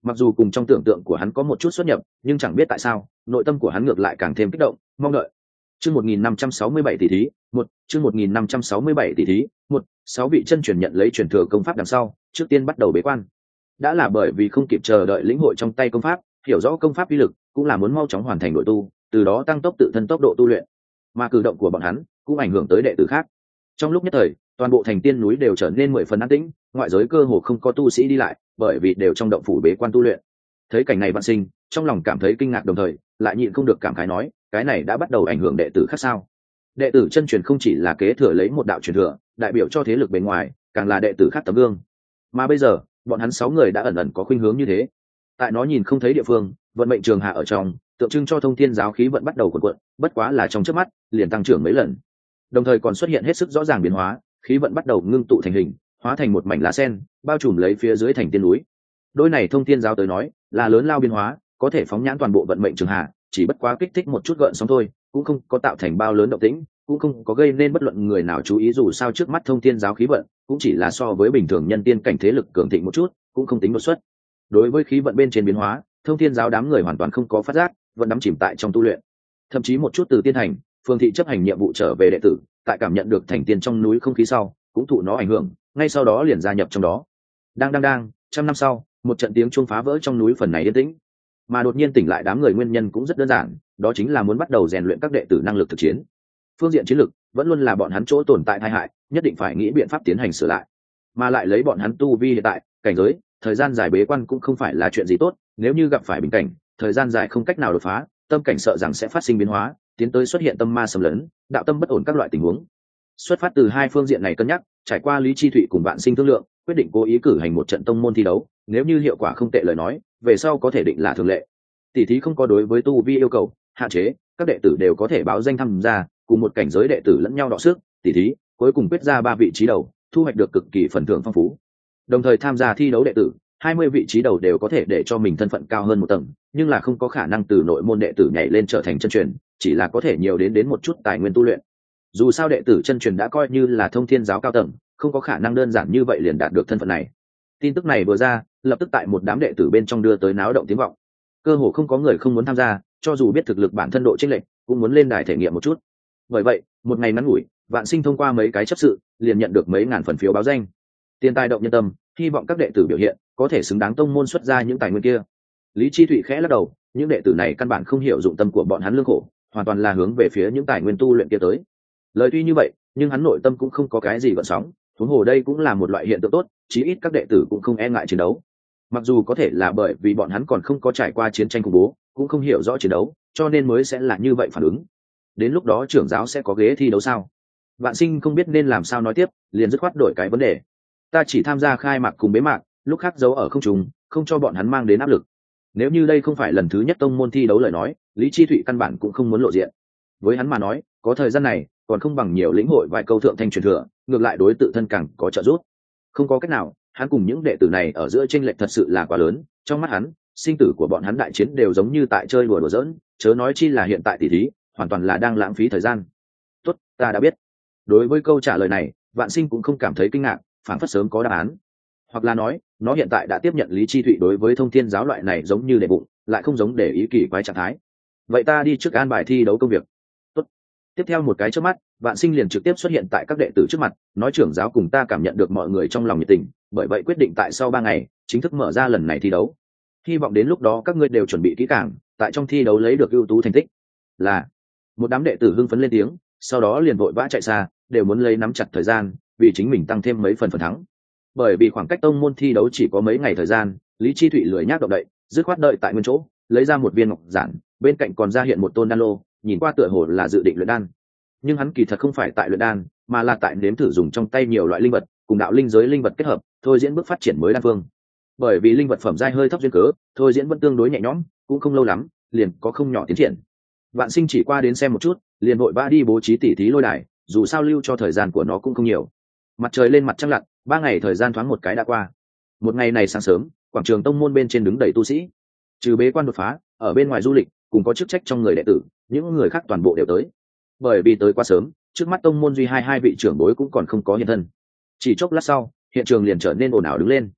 Mặc dù cùng trong tưởng tượng của hắn có một chút xuất nhập, nhưng chẳng biết tại sao nội tâm của hắn ngược lại càng thêm kích động mong đợi. Chương một nghìn năm trăm sáu mươi bảy tỷ thí, một, chương một nghìn năm trăm sáu mươi bảy tỷ thí, một, sáu vị chân truyền nhận lấy truyền thừa công pháp đằng sau, trước tiên bắt đầu bế quan. Đã là bởi vì không kịp chờ đợi lĩnh hội trong tay công pháp, hiểu rõ công pháp uy lực, cũng là muốn mau chóng hoàn thành nội tu, từ đó tăng tốc tự thân tốc độ tu luyện. Mà cử động của bọn hắn cũng ảnh hưởng tới đệ tử khác. Trong lúc nhất thời, toàn bộ thành tiên núi đều trở nên mười phần an tĩnh, ngoại giới cơ hồ không có tu sĩ đi lại, bởi vì đều trong động phủ bế quan tu luyện. Thấy cảnh này Vạn Sinh trong lòng cảm thấy kinh ngạc, đồng thời lại nhịn không được cảm khái nói, cái này đã bắt đầu ảnh hưởng đệ tử khác sao? Đệ tử chân truyền không chỉ là kế thừa lấy một đạo truyền thừa, đại biểu cho thế lực bên ngoài, càng là đệ tử khác tấm gương. Mà bây giờ, bọn hắn sáu người đã ẩn ẩn có khuynh hướng như thế. Tại nó nhìn không thấy địa phương, vận mệnh trường hạ ở trong, tượng trưng cho thông thiên giáo khí vận bắt đầu cuộn cuộn, bất quá là trong chớp mắt, liền tăng trưởng mấy lần. Đồng thời còn xuất hiện hết sức rõ ràng biến hóa, khí vận bắt đầu ngưng tụ thành hình, hóa thành một mảnh lá sen, bao trùm lấy phía dưới thành tiên núi. Đôi này thông thiên giáo tới nói, là lớn lao biến hóa, có thể phóng nhãn toàn bộ vận mệnh trường hạ, chỉ bất quá kích thích một chút gợn sóng thôi, cũng không có tạo thành bao lớn động tĩnh, cũng không có gây nên bất luận người nào chú ý, dù sao trước mắt thông thiên giáo khí vận cũng chỉ là so với bình thường nhân tiên cảnh thế lực cường thịnh một chút, cũng không tính đột xuất. Đối với khí vận bên trên biến hóa, thông thiên giáo đám người hoàn toàn không có phát giác, vẫn đắm chìm tại trong tu luyện. Thậm chí một chút từ tiên thành, phương thị chấp hành nhiệm vụ trở về đệ tử, tại cảm nhận được thành tiên trong núi không khí sau, cũng thụ nó ảnh hưởng, ngay sau đó liền gia nhập trong đó. Đang đang đang, trăm năm sau, một trận tiếng chuông phá vỡ trong núi phần này yên tĩnh. Mà đột nhiên tỉnh lại đám người nguyên nhân cũng rất đơn giản, đó chính là muốn bắt đầu rèn luyện các đệ tử năng lực thực chiến. Phương diện chiến lực vẫn luôn là bọn hắn chỗ tồn tại tai hại, nhất định phải nghĩ biện pháp tiến hành sửa lại. Mà lại lấy bọn hắn tu vi hiện tại, cảnh giới, thời gian dài bế quan cũng không phải là chuyện gì tốt, nếu như gặp phải bình cảnh, thời gian dài không cách nào đột phá, tâm cảnh sợ rằng sẽ phát sinh biến hóa, tiến tới xuất hiện tâm ma xâm lấn, đạo tâm bất ổn các loại tình huống. Xuất phát từ hai phương diện này cân nhắc, trải qua Lý Chi Thụy cùng Vạn Sinh thương lượng, quyết định cố ý cử hành một trận tông môn thi đấu, nếu như hiệu quả không tệ lời nói, về sau có thể định là thường lệ. Tỷ thí không có đối với tu vi yêu cầu hạn chế, các đệ tử đều có thể báo danh tham gia, cùng một cảnh giới đệ tử lẫn nhau đọ sức, tỷ thí cuối cùng quyết ra ba vị trí đầu, thu hoạch được cực kỳ phần thưởng phong phú. Đồng thời tham gia thi đấu đệ tử, hai mươi vị trí đầu đều có thể để cho mình thân phận cao hơn một tầng, nhưng là không có khả năng từ nội môn đệ tử nhảy lên trở thành chân truyền, chỉ là có thể nhiều đến đến một chút tài nguyên tu luyện. Dù sao đệ tử chân truyền đã coi như là thông thiên giáo cao tầng, không có khả năng đơn giản như vậy liền đạt được thân phận này. Tin tức này vừa ra, lập tức tại một đám đệ tử bên trong đưa tới náo động tiếng vọng. Cơ hồ không có người không muốn tham gia, cho dù biết thực lực bản thân độ chênh lệch, cũng muốn lên đài thể nghiệm một chút. Bởi vậy, một ngày ngắn ngủi, Vạn Sinh thông qua mấy cái chấp sự, liền nhận được mấy ngàn phần phiếu báo danh. Tiền tài động nhân tâm, hy vọng các đệ tử biểu hiện có thể xứng đáng tông môn xuất ra những tài nguyên kia. Lý Chi Thụy khẽ lắc đầu, những đệ tử này căn bản không hiểu dụng tâm của bọn hắn lương khổ, hoàn toàn là hướng về phía những tài nguyên tu luyện kia tới. Lời tuy như vậy, nhưng hắn nội tâm cũng không có cái gì gợn sóng, huống hồ đây cũng là một loại hiện tượng tốt, chí ít các đệ tử cũng không e ngại chiến đấu. Mặc dù có thể là bởi vì bọn hắn còn không có trải qua chiến tranh khủng bố, cũng không hiểu rõ chiến đấu, cho nên mới sẽ là như vậy phản ứng. Đến lúc đó trưởng giáo sẽ có ghế thi đấu sao? Vạn Sinh không biết nên làm sao nói tiếp, liền dứt khoát đổi cái vấn đề. Ta chỉ tham gia khai mạc cùng bế mạc, lúc khác giấu ở không trung, không cho bọn hắn mang đến áp lực. Nếu như đây không phải lần thứ nhất tông môn thi đấu lời nói, Lý Chi Thụy căn bản cũng không muốn lộ diện. Với hắn mà nói, có thời gian này, còn không bằng nhiều lĩnh hội vài câu thượng thanh truyền thừa, ngược lại đối tự thân càng có trợ giúp. Không có cách nào, hắn cùng những đệ tử này ở giữa chênh lệch thật sự là quá lớn, trong mắt hắn, sinh tử của bọn hắn đại chiến đều giống như tại chơi đùa đùa giỡn, chớ nói chi là hiện tại tỷ thí, hoàn toàn là đang lãng phí thời gian. Tốt, ta đã biết. Đối với câu trả lời này, Vạn Sinh cũng không cảm thấy kinh ngạc, phản phất sớm có đáp án. Hoặc là nói, nó hiện tại đã tiếp nhận Lý Chi Thụy đối với thông thiên giáo loại này giống như để bụng, lại không giống để ý kỳ quái trạng thái. Vậy ta đi trước an bài thi đấu công việc. Tốt. Tiếp theo một cái chớp mắt, Vạn Sinh liền trực tiếp xuất hiện tại các đệ tử trước mặt, nói trưởng giáo cùng ta cảm nhận được mọi người trong lòng nhiệt tình, bởi vậy quyết định tại sau ba ngày chính thức mở ra lần này thi đấu. Hy vọng đến lúc đó các ngươi đều chuẩn bị kỹ càng, tại trong thi đấu lấy được ưu tú thành tích. Là. Một đám đệ tử hưng phấn lên tiếng, sau đó liền vội vã chạy xa, đều muốn lấy nắm chặt thời gian, vì chính mình tăng thêm mấy phần phần thắng. Bởi vì khoảng cách tông môn thi đấu chỉ có mấy ngày thời gian, Lý Chi Thụy lười nhác động đậy, dứt khoát đợi tại nguyên chỗ, lấy ra một viên ngọc giản, bên cạnh còn ra hiện một tôn đan lô, nhìn qua tựa hồ là dự định luyện đan. Nhưng hắn kỳ thật không phải tại luyện đan, mà là tại nếm thử dùng trong tay nhiều loại linh vật, cùng đạo linh giới linh vật kết hợp, thôi diễn bước phát triển mới đan phương. Bởi vì linh vật phẩm giai hơi thấp duyên cớ, thôi diễn vẫn tương đối nhẹ nhõm, cũng không lâu lắm, liền có không nhỏ tiến triển. Vạn Sinh chỉ qua đến xem một chút, liền vội vã đi bố trí tỉ thí lôi đài, dù sao lưu cho thời gian của nó cũng không nhiều. Mặt trời lên mặt trăng lặn, ba ngày thời gian thoáng một cái đã qua. Một ngày này sáng sớm, quảng trường tông môn bên trên đứng đầy tu sĩ, trừ bế quan đột phá, ở bên ngoài du lịch, cùng có chức trách trong người đệ tử, những người khác toàn bộ đều tới. Bởi vì tới quá sớm, trước mắt tông môn duy hai hai vị trưởng bối cũng còn không có hiện thân. Chỉ chốc lát sau, hiện trường liền trở nên ồn ào đứng lên.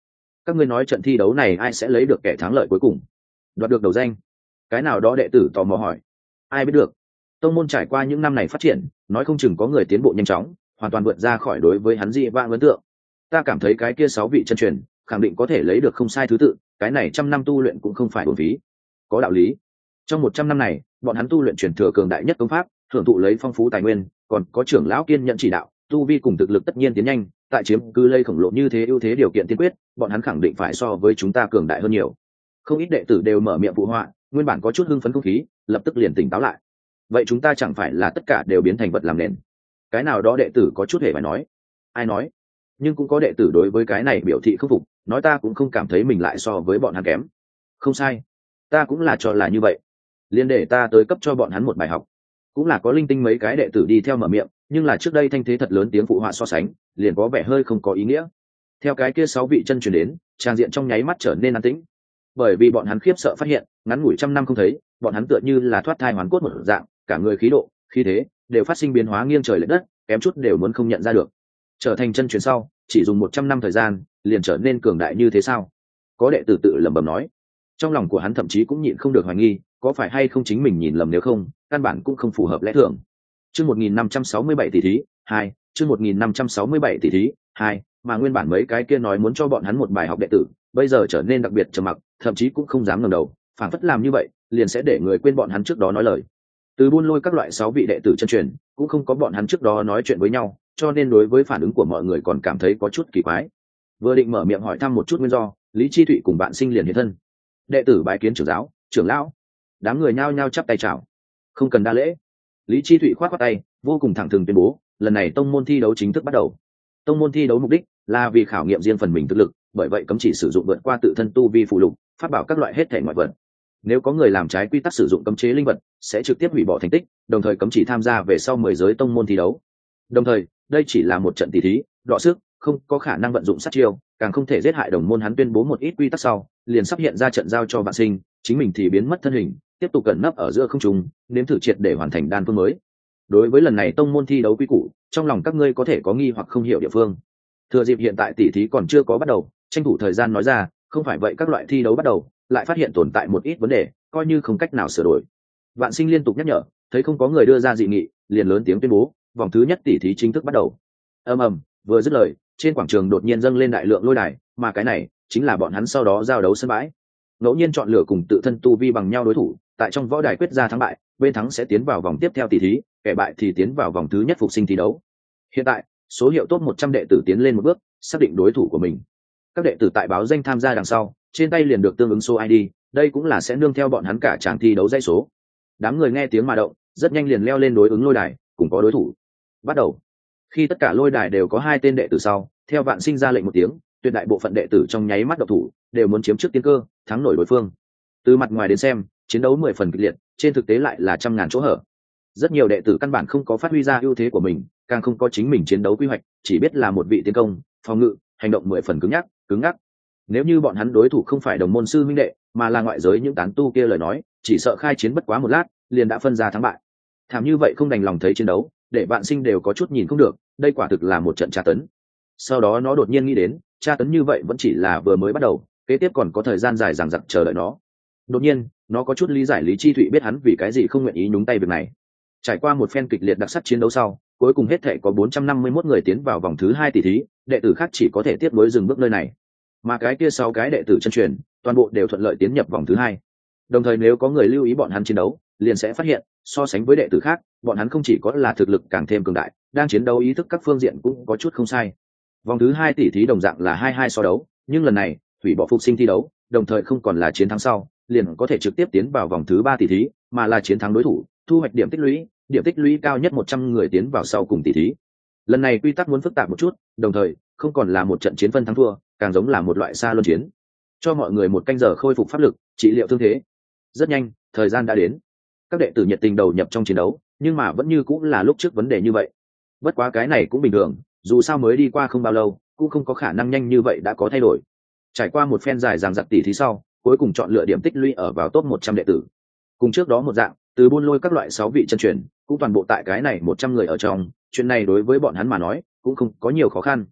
Các ngươi nói trận thi đấu này ai sẽ lấy được kẻ thắng lợi cuối cùng, đoạt được đầu danh? Cái nào đó đệ tử tò mò hỏi. Ai biết được. Tông môn trải qua những năm này phát triển, nói không chừng có người tiến bộ nhanh chóng, hoàn toàn vượt ra khỏi đối với hắn dị vãng ấn tượng. Ta cảm thấy cái kia sáu vị chân truyền khẳng định có thể lấy được không sai thứ tự, cái này trăm năm tu luyện cũng không phải uổng phí. Có đạo lý. Trong một trăm năm này, bọn hắn tu luyện truyền thừa cường đại nhất công pháp, hưởng thụ lấy phong phú tài nguyên, còn có trưởng lão kiên nhận chỉ đạo, tu vi cùng thực lực tất nhiên tiến nhanh, tại chiếm cứ lây khổng lồ như thế ưu thế điều kiện tiên quyết, bọn hắn khẳng định phải so với chúng ta cường đại hơn nhiều. Không ít đệ tử đều mở miệng phụ họa, nguyên bản có chút hưng phấn không khí, lập tức liền tỉnh táo lại. Vậy chúng ta chẳng phải là tất cả đều biến thành vật làm nền? Cái nào đó đệ tử có chút hề phải nói. Ai nói? Nhưng cũng có đệ tử đối với cái này biểu thị không phục, nói ta cũng không cảm thấy mình lại so với bọn hắn kém. Không sai, ta cũng là cho là như vậy. Liên để ta tới cấp cho bọn hắn một bài học. Cũng là có linh tinh mấy cái đệ tử đi theo mở miệng, nhưng là trước đây thanh thế thật lớn tiếng phụ họa so sánh, liền có vẻ hơi không có ý nghĩa. Theo cái kia sáu vị chân truyền đến, trang diện trong nháy mắt trở nên an tĩnh. Bởi vì bọn hắn khiếp sợ phát hiện, ngắn ngủi trăm năm không thấy, bọn hắn tựa như là thoát thai hoàn cốt một dạng, cả người khí độ, khí thế đều phát sinh biến hóa nghiêng trời lệch đất, kém chút đều muốn không nhận ra được. Trở thành chân truyền sau, chỉ dùng một trăm năm thời gian, liền trở nên cường đại như thế sao? Có đệ tử tự lẩm bẩm nói. Trong lòng của hắn thậm chí cũng nhịn không được hoài nghi, có phải hay không chính mình nhìn lầm, nếu không, căn bản cũng không phù hợp lẽ thường. Chương một nghìn năm trăm sáu mươi bảy tỷ thí, hai, chương một nghìn năm trăm sáu mươi bảy tỷ thí, hai, mà nguyên bản mấy cái kia nói muốn cho bọn hắn một bài học đệ tử, bây giờ trở nên đặc biệt trầm mặc, thậm chí cũng không dám ngẩng đầu, phản phất làm như vậy, liền sẽ để người quên bọn hắn trước đó nói lời. Từ buôn lôi các loại sáu vị đệ tử chân truyền, cũng không có bọn hắn trước đó nói chuyện với nhau, cho nên đối với phản ứng của mọi người còn cảm thấy có chút kỳ quái. Vừa định mở miệng hỏi thăm một chút nguyên do, Lý Chi Thụy cùng bạn sinh liền hiện thân. Đệ tử bái kiến trưởng giáo, trưởng lão. Đám người nhao nhao chắp tay chào. Không cần đa lễ. Lý Chi Thụy khoát khoát tay, vô cùng thẳng thừng tuyên bố, lần này tông môn thi đấu chính thức bắt đầu. Tông môn thi đấu mục đích là vì khảo nghiệm riêng phần mình thực lực, bởi vậy cấm chỉ sử dụng vượt qua tự thân tu vi phụ lục, phát bảo các loại hết thể ngoại vật. Nếu có người làm trái quy tắc sử dụng cấm chế linh vật, sẽ trực tiếp hủy bỏ thành tích, đồng thời cấm chỉ tham gia về sau mười giới tông môn thi đấu. Đồng thời, đây chỉ là một trận tỷ thí, đọ sức, không có khả năng vận dụng sát chiêu, càng không thể giết hại đồng môn. Hắn tuyên bố một ít quy tắc sau, liền sắp hiện ra trận giao cho vạn sinh, chính mình thì biến mất thân hình, tiếp tục cẩn nấp ở giữa không trung, nếm thử triệt để hoàn thành đan phương mới. Đối với lần này tông môn thi đấu quy củ, trong lòng các ngươi có thể có nghi hoặc không hiểu địa phương. Thừa dịp hiện tại tỷ thí còn chưa có bắt đầu, tranh thủ thời gian nói ra, không phải vậy các loại thi đấu bắt đầu, lại phát hiện tồn tại một ít vấn đề, coi như không cách nào sửa đổi. Vạn sinh liên tục nhắc nhở, thấy không có người đưa ra dị nghị, liền lớn tiếng tuyên bố, vòng thứ nhất tỷ thí chính thức bắt đầu. Ầm ầm, vừa dứt lời, trên quảng trường đột nhiên dâng lên đại lượng lôi đài, mà cái này chính là bọn hắn sau đó giao đấu sân bãi. Ngẫu nhiên chọn lựa cùng tự thân tu vi bằng nhau đối thủ, tại trong võ đài quyết ra thắng bại, bên thắng sẽ tiến vào vòng tiếp theo tỷ thí, kẻ bại thì tiến vào vòng thứ nhất phục sinh thi đấu. Hiện tại, số hiệu top một trăm đệ tử tiến lên một bước, xác định đối thủ của mình. Các đệ tử tại báo danh tham gia đằng sau, trên tay liền được tương ứng số i đê, đây cũng là sẽ nương theo bọn hắn cả tràng thi đấu dãy số. Đám người nghe tiếng mà động, rất nhanh liền leo lên đối ứng lôi đài, cùng có đối thủ. Bắt đầu. Khi tất cả lôi đài đều có hai tên đệ tử sau, theo vạn sinh ra lệnh một tiếng, tuyệt đại bộ phận đệ tử trong nháy mắt độc thủ, đều muốn chiếm trước tiên cơ, thắng nổi đối phương. Từ mặt ngoài đến xem, chiến đấu mười phần kịch liệt, trên thực tế lại là trăm ngàn chỗ hở. Rất nhiều đệ tử căn bản không có phát huy ra ưu thế của mình, càng không có chính mình chiến đấu quy hoạch, chỉ biết là một vị tiến công, phòng ngự, hành động mười phần cứng nhắc, cứng ngắc. Nếu như bọn hắn đối thủ không phải đồng môn sư minh đệ, mà là ngoại giới những tán tu kia lời nói, chỉ sợ khai chiến bất quá một lát, liền đã phân ra thắng bại. Thảm như vậy không đành lòng thấy chiến đấu, để bạn sinh đều có chút nhìn không được, đây quả thực là một trận tra tấn. Sau đó nó đột nhiên nghĩ đến, tra tấn như vậy vẫn chỉ là vừa mới bắt đầu, kế tiếp còn có thời gian dài dằng dặc chờ đợi nó. Đột nhiên, nó có chút lý giải Lý Chi Thụy biết hắn vì cái gì không nguyện ý nhúng tay việc này. Trải qua một phen kịch liệt đặc sắc chiến đấu sau, cuối cùng hết thể có bốn trăm năm mươi mốt người tiến vào vòng thứ hai tỷ thí, đệ tử khác chỉ có thể tiếp nối dừng bước nơi này. Mà cái kia sáu cái đệ tử chân truyền, toàn bộ đều thuận lợi tiến nhập vòng thứ hai. Đồng thời nếu có người lưu ý bọn hắn chiến đấu, liền sẽ phát hiện, so sánh với đệ tử khác, bọn hắn không chỉ có là thực lực càng thêm cường đại, đang chiến đấu ý thức các phương diện cũng có chút không sai. Vòng thứ hai tỷ thí đồng dạng là hai hai so đấu, nhưng lần này, hủy bỏ phục sinh thi đấu, đồng thời không còn là chiến thắng sau, liền có thể trực tiếp tiến vào vòng thứ ba tỷ thí, mà là chiến thắng đối thủ, thu hoạch điểm tích lũy, điểm tích lũy cao nhất một trăm người tiến vào sau cùng tỷ thí. Lần này quy tắc muốn phức tạp một chút, đồng thời không còn là một trận chiến phân thắng thua, càng giống là một loại xa luân chiến. Cho mọi người một canh giờ khôi phục pháp lực, trị liệu thương thế. Rất nhanh, thời gian đã đến. Các đệ tử nhiệt tình đầu nhập trong chiến đấu, nhưng mà vẫn như cũng là lúc trước vấn đề như vậy. Bất quá cái này cũng bình thường, dù sao mới đi qua không bao lâu, cũng không có khả năng nhanh như vậy đã có thay đổi. Trải qua một phen dài dằng dặc tỷ thí sau, cuối cùng chọn lựa điểm tích lũy ở vào top một trăm đệ tử. Cùng trước đó một dạng, từ buôn lôi các loại sáu vị chân truyền, cũng toàn bộ tại cái này một trăm người ở trong, chuyện này đối với bọn hắn mà nói, cũng không có nhiều khó khăn.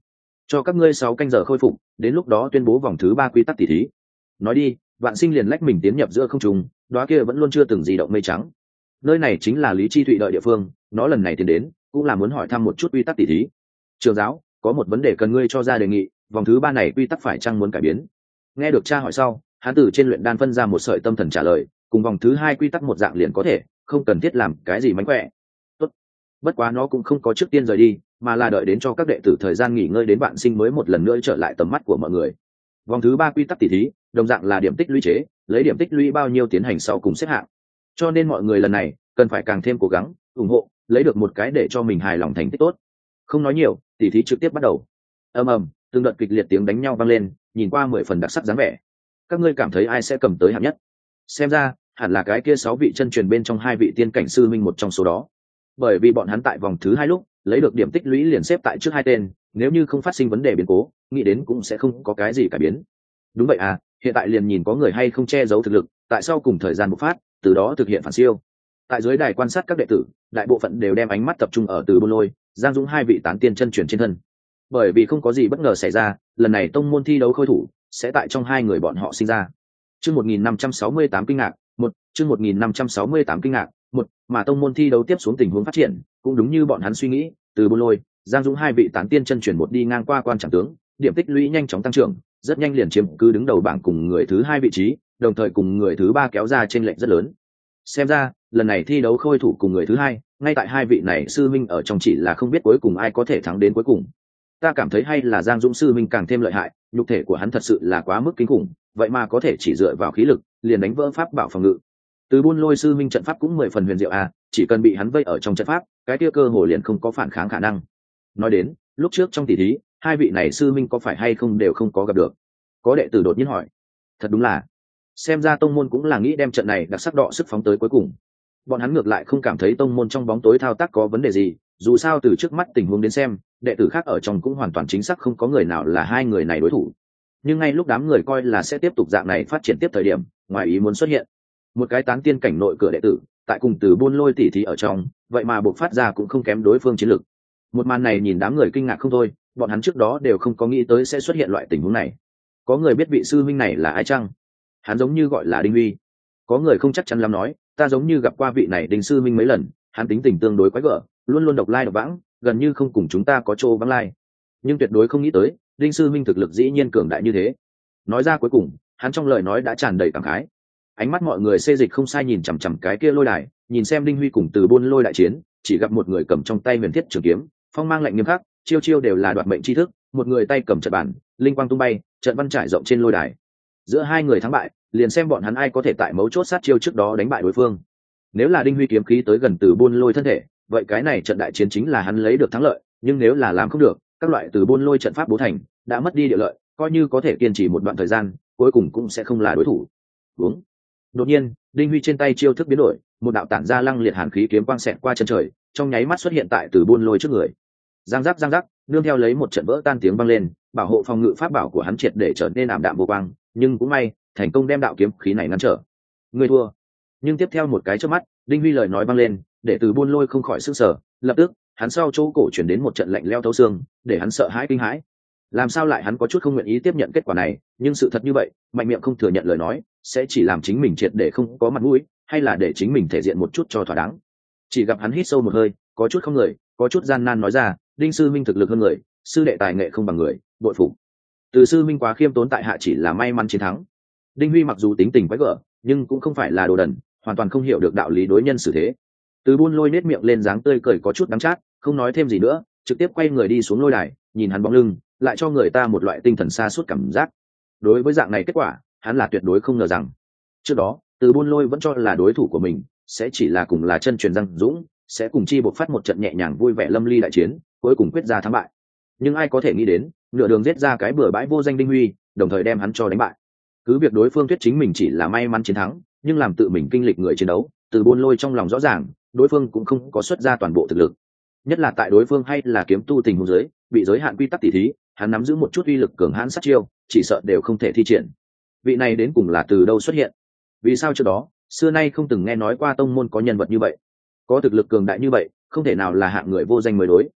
cho các ngươi sáu canh giờ khôi phục, đến lúc đó tuyên bố vòng thứ ba quy tắc tỷ thí. Nói đi, Vạn Sinh liền lách mình tiến nhập giữa không trung, đóa kia vẫn luôn chưa từng di động mây trắng. Nơi này chính là Lý Chi Thụy đợi địa phương, nó lần này tiến đến cũng là muốn hỏi thăm một chút quy tắc tỷ thí. Trường giáo, có một vấn đề cần ngươi cho ra đề nghị, vòng thứ ba này quy tắc phải chăng muốn cải biến? Nghe được cha hỏi sau, hắn từ trên luyện đan phân ra một sợi tâm thần trả lời, cùng vòng thứ hai quy tắc một dạng liền có thể, không cần thiết làm cái gì mánh khỏe. Tốt. Bất quá nó cũng không có trước tiên rời đi, mà là đợi đến cho các đệ tử thời gian nghỉ ngơi đến Vạn Sinh mới một lần nữa trở lại tầm mắt của mọi người. Vòng thứ ba quy tắc tỷ thí, đồng dạng là điểm tích lũy chế, lấy điểm tích lũy bao nhiêu tiến hành sau cùng xếp hạng. Cho nên mọi người lần này cần phải càng thêm cố gắng, ủng hộ, lấy được một cái để cho mình hài lòng thành tích tốt. Không nói nhiều, tỷ thí trực tiếp bắt đầu. Ầm ầm, từng đợt kịch liệt tiếng đánh nhau vang lên, nhìn qua mười phần đặc sắc dáng vẻ. Các ngươi cảm thấy ai sẽ cầm tới hạng nhất? Xem ra, hẳn là cái kia sáu vị chân truyền bên trong hai vị tiên cảnh sư minh một trong số đó. Bởi vì bọn hắn tại vòng thứ hai lúc lấy được điểm tích lũy liền xếp tại trước hai tên, nếu như không phát sinh vấn đề biến cố, nghĩ đến cũng sẽ không có cái gì cải biến. Đúng vậy à, hiện tại liền nhìn có người hay không che giấu thực lực, tại sao cùng thời gian bộc phát, từ đó thực hiện phản siêu. Tại dưới đài quan sát các đệ tử, đại bộ phận đều đem ánh mắt tập trung ở Từ Bôn Lôi, Giang Dũng hai vị tán tiên chân truyền trên thân. Bởi vì không có gì bất ngờ xảy ra, lần này tông môn thi đấu khôi thủ sẽ tại trong hai người bọn họ sinh ra. Chương một nghìn năm trăm sáu mươi tám kinh ngạc, một, chương một nghìn năm trăm sáu mươi tám kinh ngạc, một, mà tông môn thi đấu tiếp xuống tình huống phát triển, cũng đúng như bọn hắn suy nghĩ, Từ Bôn Lôi, Giang Dũng hai vị tán tiên chân truyền một đi ngang qua quan chẳng tướng, điểm tích lũy nhanh chóng tăng trưởng, rất nhanh liền chiếm cứ đứng đầu bảng cùng người thứ hai vị trí, đồng thời cùng người thứ ba kéo ra chênh lệch rất lớn. Xem ra, lần này thi đấu khôi thủ cùng người thứ hai, ngay tại hai vị này sư minh ở trong chỉ là không biết cuối cùng ai có thể thắng đến cuối cùng. Ta cảm thấy hay là Giang Dũng sư minh càng thêm lợi hại, nhục thể của hắn thật sự là quá mức kinh khủng, vậy mà có thể chỉ dựa vào khí lực liền đánh vỡ pháp bảo phòng ngự. Từ Buôn Lôi sư minh trận pháp cũng mười phần huyền diệu à, chỉ cần bị hắn vây ở trong trận pháp, cái kia cơ hồ liền không có phản kháng khả năng. Nói đến, lúc trước trong tỷ thí, hai vị này sư minh có phải hay không đều không có gặp được. Có đệ tử đột nhiên hỏi. Thật đúng là, xem ra tông môn cũng là nghĩ đem trận này đặc sắc đọ sức phóng tới cuối cùng. Bọn hắn ngược lại không cảm thấy tông môn trong bóng tối thao tác có vấn đề gì, dù sao từ trước mắt tình huống đến xem, đệ tử khác ở trong cũng hoàn toàn chính xác không có người nào là hai người này đối thủ. Nhưng ngay lúc đám người coi là sẽ tiếp tục dạng này phát triển tiếp thời điểm, ngoài ý muốn xuất hiện. Một cái tán tiên cảnh nội cửa đệ tử, tại cùng Từ Buôn Lôi tỉ thí ở trong, vậy mà buộc phát ra cũng không kém đối phương chiến lực. Một màn này nhìn đám người kinh ngạc không thôi, bọn hắn trước đó đều không có nghĩ tới sẽ xuất hiện loại tình huống này. Có người biết vị sư huynh này là ai chăng? Hắn giống như gọi là Đinh Huy. Có người không chắc chắn lắm nói, ta giống như gặp qua vị này Đinh sư huynh mấy lần, hắn tính tình tương đối quái gở, luôn luôn độc lai độc vãng, gần như không cùng chúng ta có chỗ vắng lai. Nhưng tuyệt đối không nghĩ tới, Đinh sư huynh thực lực dĩ nhiên cường đại như thế. Nói ra cuối cùng, hắn trong lời nói đã tràn đầy cảm khái. Ánh mắt mọi người xê dịch không sai nhìn chằm chằm cái kia lôi đài, nhìn xem Đinh Huy cùng Từ Buôn Lôi đại chiến, chỉ gặp một người cầm trong tay huyền thiết trường kiếm, phong mang lạnh nghiêm khắc, chiêu chiêu đều là đoạt mệnh chi thức, một người tay cầm trận bản, linh quang tung bay, trận văn trải rộng trên lôi đài. Giữa hai người thắng bại, liền xem bọn hắn ai có thể tại mấu chốt sát chiêu trước đó đánh bại đối phương. Nếu là Đinh Huy kiếm khí tới gần Từ Buôn Lôi thân thể, vậy cái này trận đại chiến chính là hắn lấy được thắng lợi, nhưng nếu là làm không được, các loại Từ Buôn Lôi trận pháp bố thành, đã mất đi địa lợi, coi như có thể kiên trì một đoạn thời gian, cuối cùng cũng sẽ không là đối thủ. Đúng. Đột nhiên, Đinh Huy trên tay chiêu thức biến đổi, một đạo tản ra lăng liệt hàn khí kiếm quang xẹt qua chân trời, trong nháy mắt xuất hiện tại Từ Buôn Lôi trước người. Giang giác giang giác, nương theo lấy một trận vỡ tan tiếng vang lên, bảo hộ phòng ngự pháp bảo của hắn triệt để trở nên ảm đạm vô quang, nhưng cũng may, thành công đem đạo kiếm khí này ngăn trở. Người thua. Nhưng tiếp theo một cái chớp mắt, Đinh Huy lời nói vang lên, để Từ Buôn Lôi không khỏi sức sở, lập tức, hắn sau chỗ cổ chuyển đến một trận lạnh lẽo thấu xương, để hắn sợ hãi kinh hãi. Làm sao lại hắn có chút không nguyện ý tiếp nhận kết quả này, nhưng sự thật như vậy, mạnh miệng không thừa nhận lời nói, sẽ chỉ làm chính mình triệt để không có mặt mũi, hay là để chính mình thể diện một chút cho thỏa đáng. Chỉ gặp hắn hít sâu một hơi, có chút không người, có chút gian nan nói ra, Đinh sư minh thực lực hơn người, sư đệ tài nghệ không bằng người, bội phục. Từ sư minh quá khiêm tốn tại hạ chỉ là may mắn chiến thắng. Đinh Huy mặc dù tính tình quái gở, nhưng cũng không phải là đồ đần, hoàn toàn không hiểu được đạo lý đối nhân xử thế. Từ Buôn Lôi nết miệng lên dáng tươi cười có chút đắng chát, không nói thêm gì nữa, trực tiếp quay người đi xuống lôi đài, nhìn hắn bóng lưng, lại cho người ta một loại tinh thần xa suốt cảm giác. Đối với dạng này kết quả, hắn là tuyệt đối không ngờ rằng. Trước đó, Từ Buôn Lôi vẫn cho là đối thủ của mình sẽ chỉ là cùng là chân truyền Giang Dũng, sẽ cùng chi bộc phát một trận nhẹ nhàng vui vẻ lâm ly đại chiến, cuối cùng quyết ra thắng bại. Nhưng ai có thể nghĩ đến, nửa đường giết ra cái bừa bãi vô danh Đinh Huy, đồng thời đem hắn cho đánh bại. Cứ việc đối phương thuyết chính mình chỉ là may mắn chiến thắng, nhưng làm tự mình kinh lịch người chiến đấu, Từ Buôn Lôi trong lòng rõ ràng, đối phương cũng không có xuất ra toàn bộ thực lực. Nhất là tại đối phương hay là kiếm tu tình huống dưới, bị giới hạn quy tắc tỷ thí, hắn nắm giữ một chút uy lực cường hãn sát chiêu, chỉ sợ đều không thể thi triển. Vị này đến cùng là từ đâu xuất hiện? Vì sao trước đó, xưa nay không từng nghe nói qua tông môn có nhân vật như vậy? Có thực lực cường đại như vậy, không thể nào là hạng người vô danh mới đối.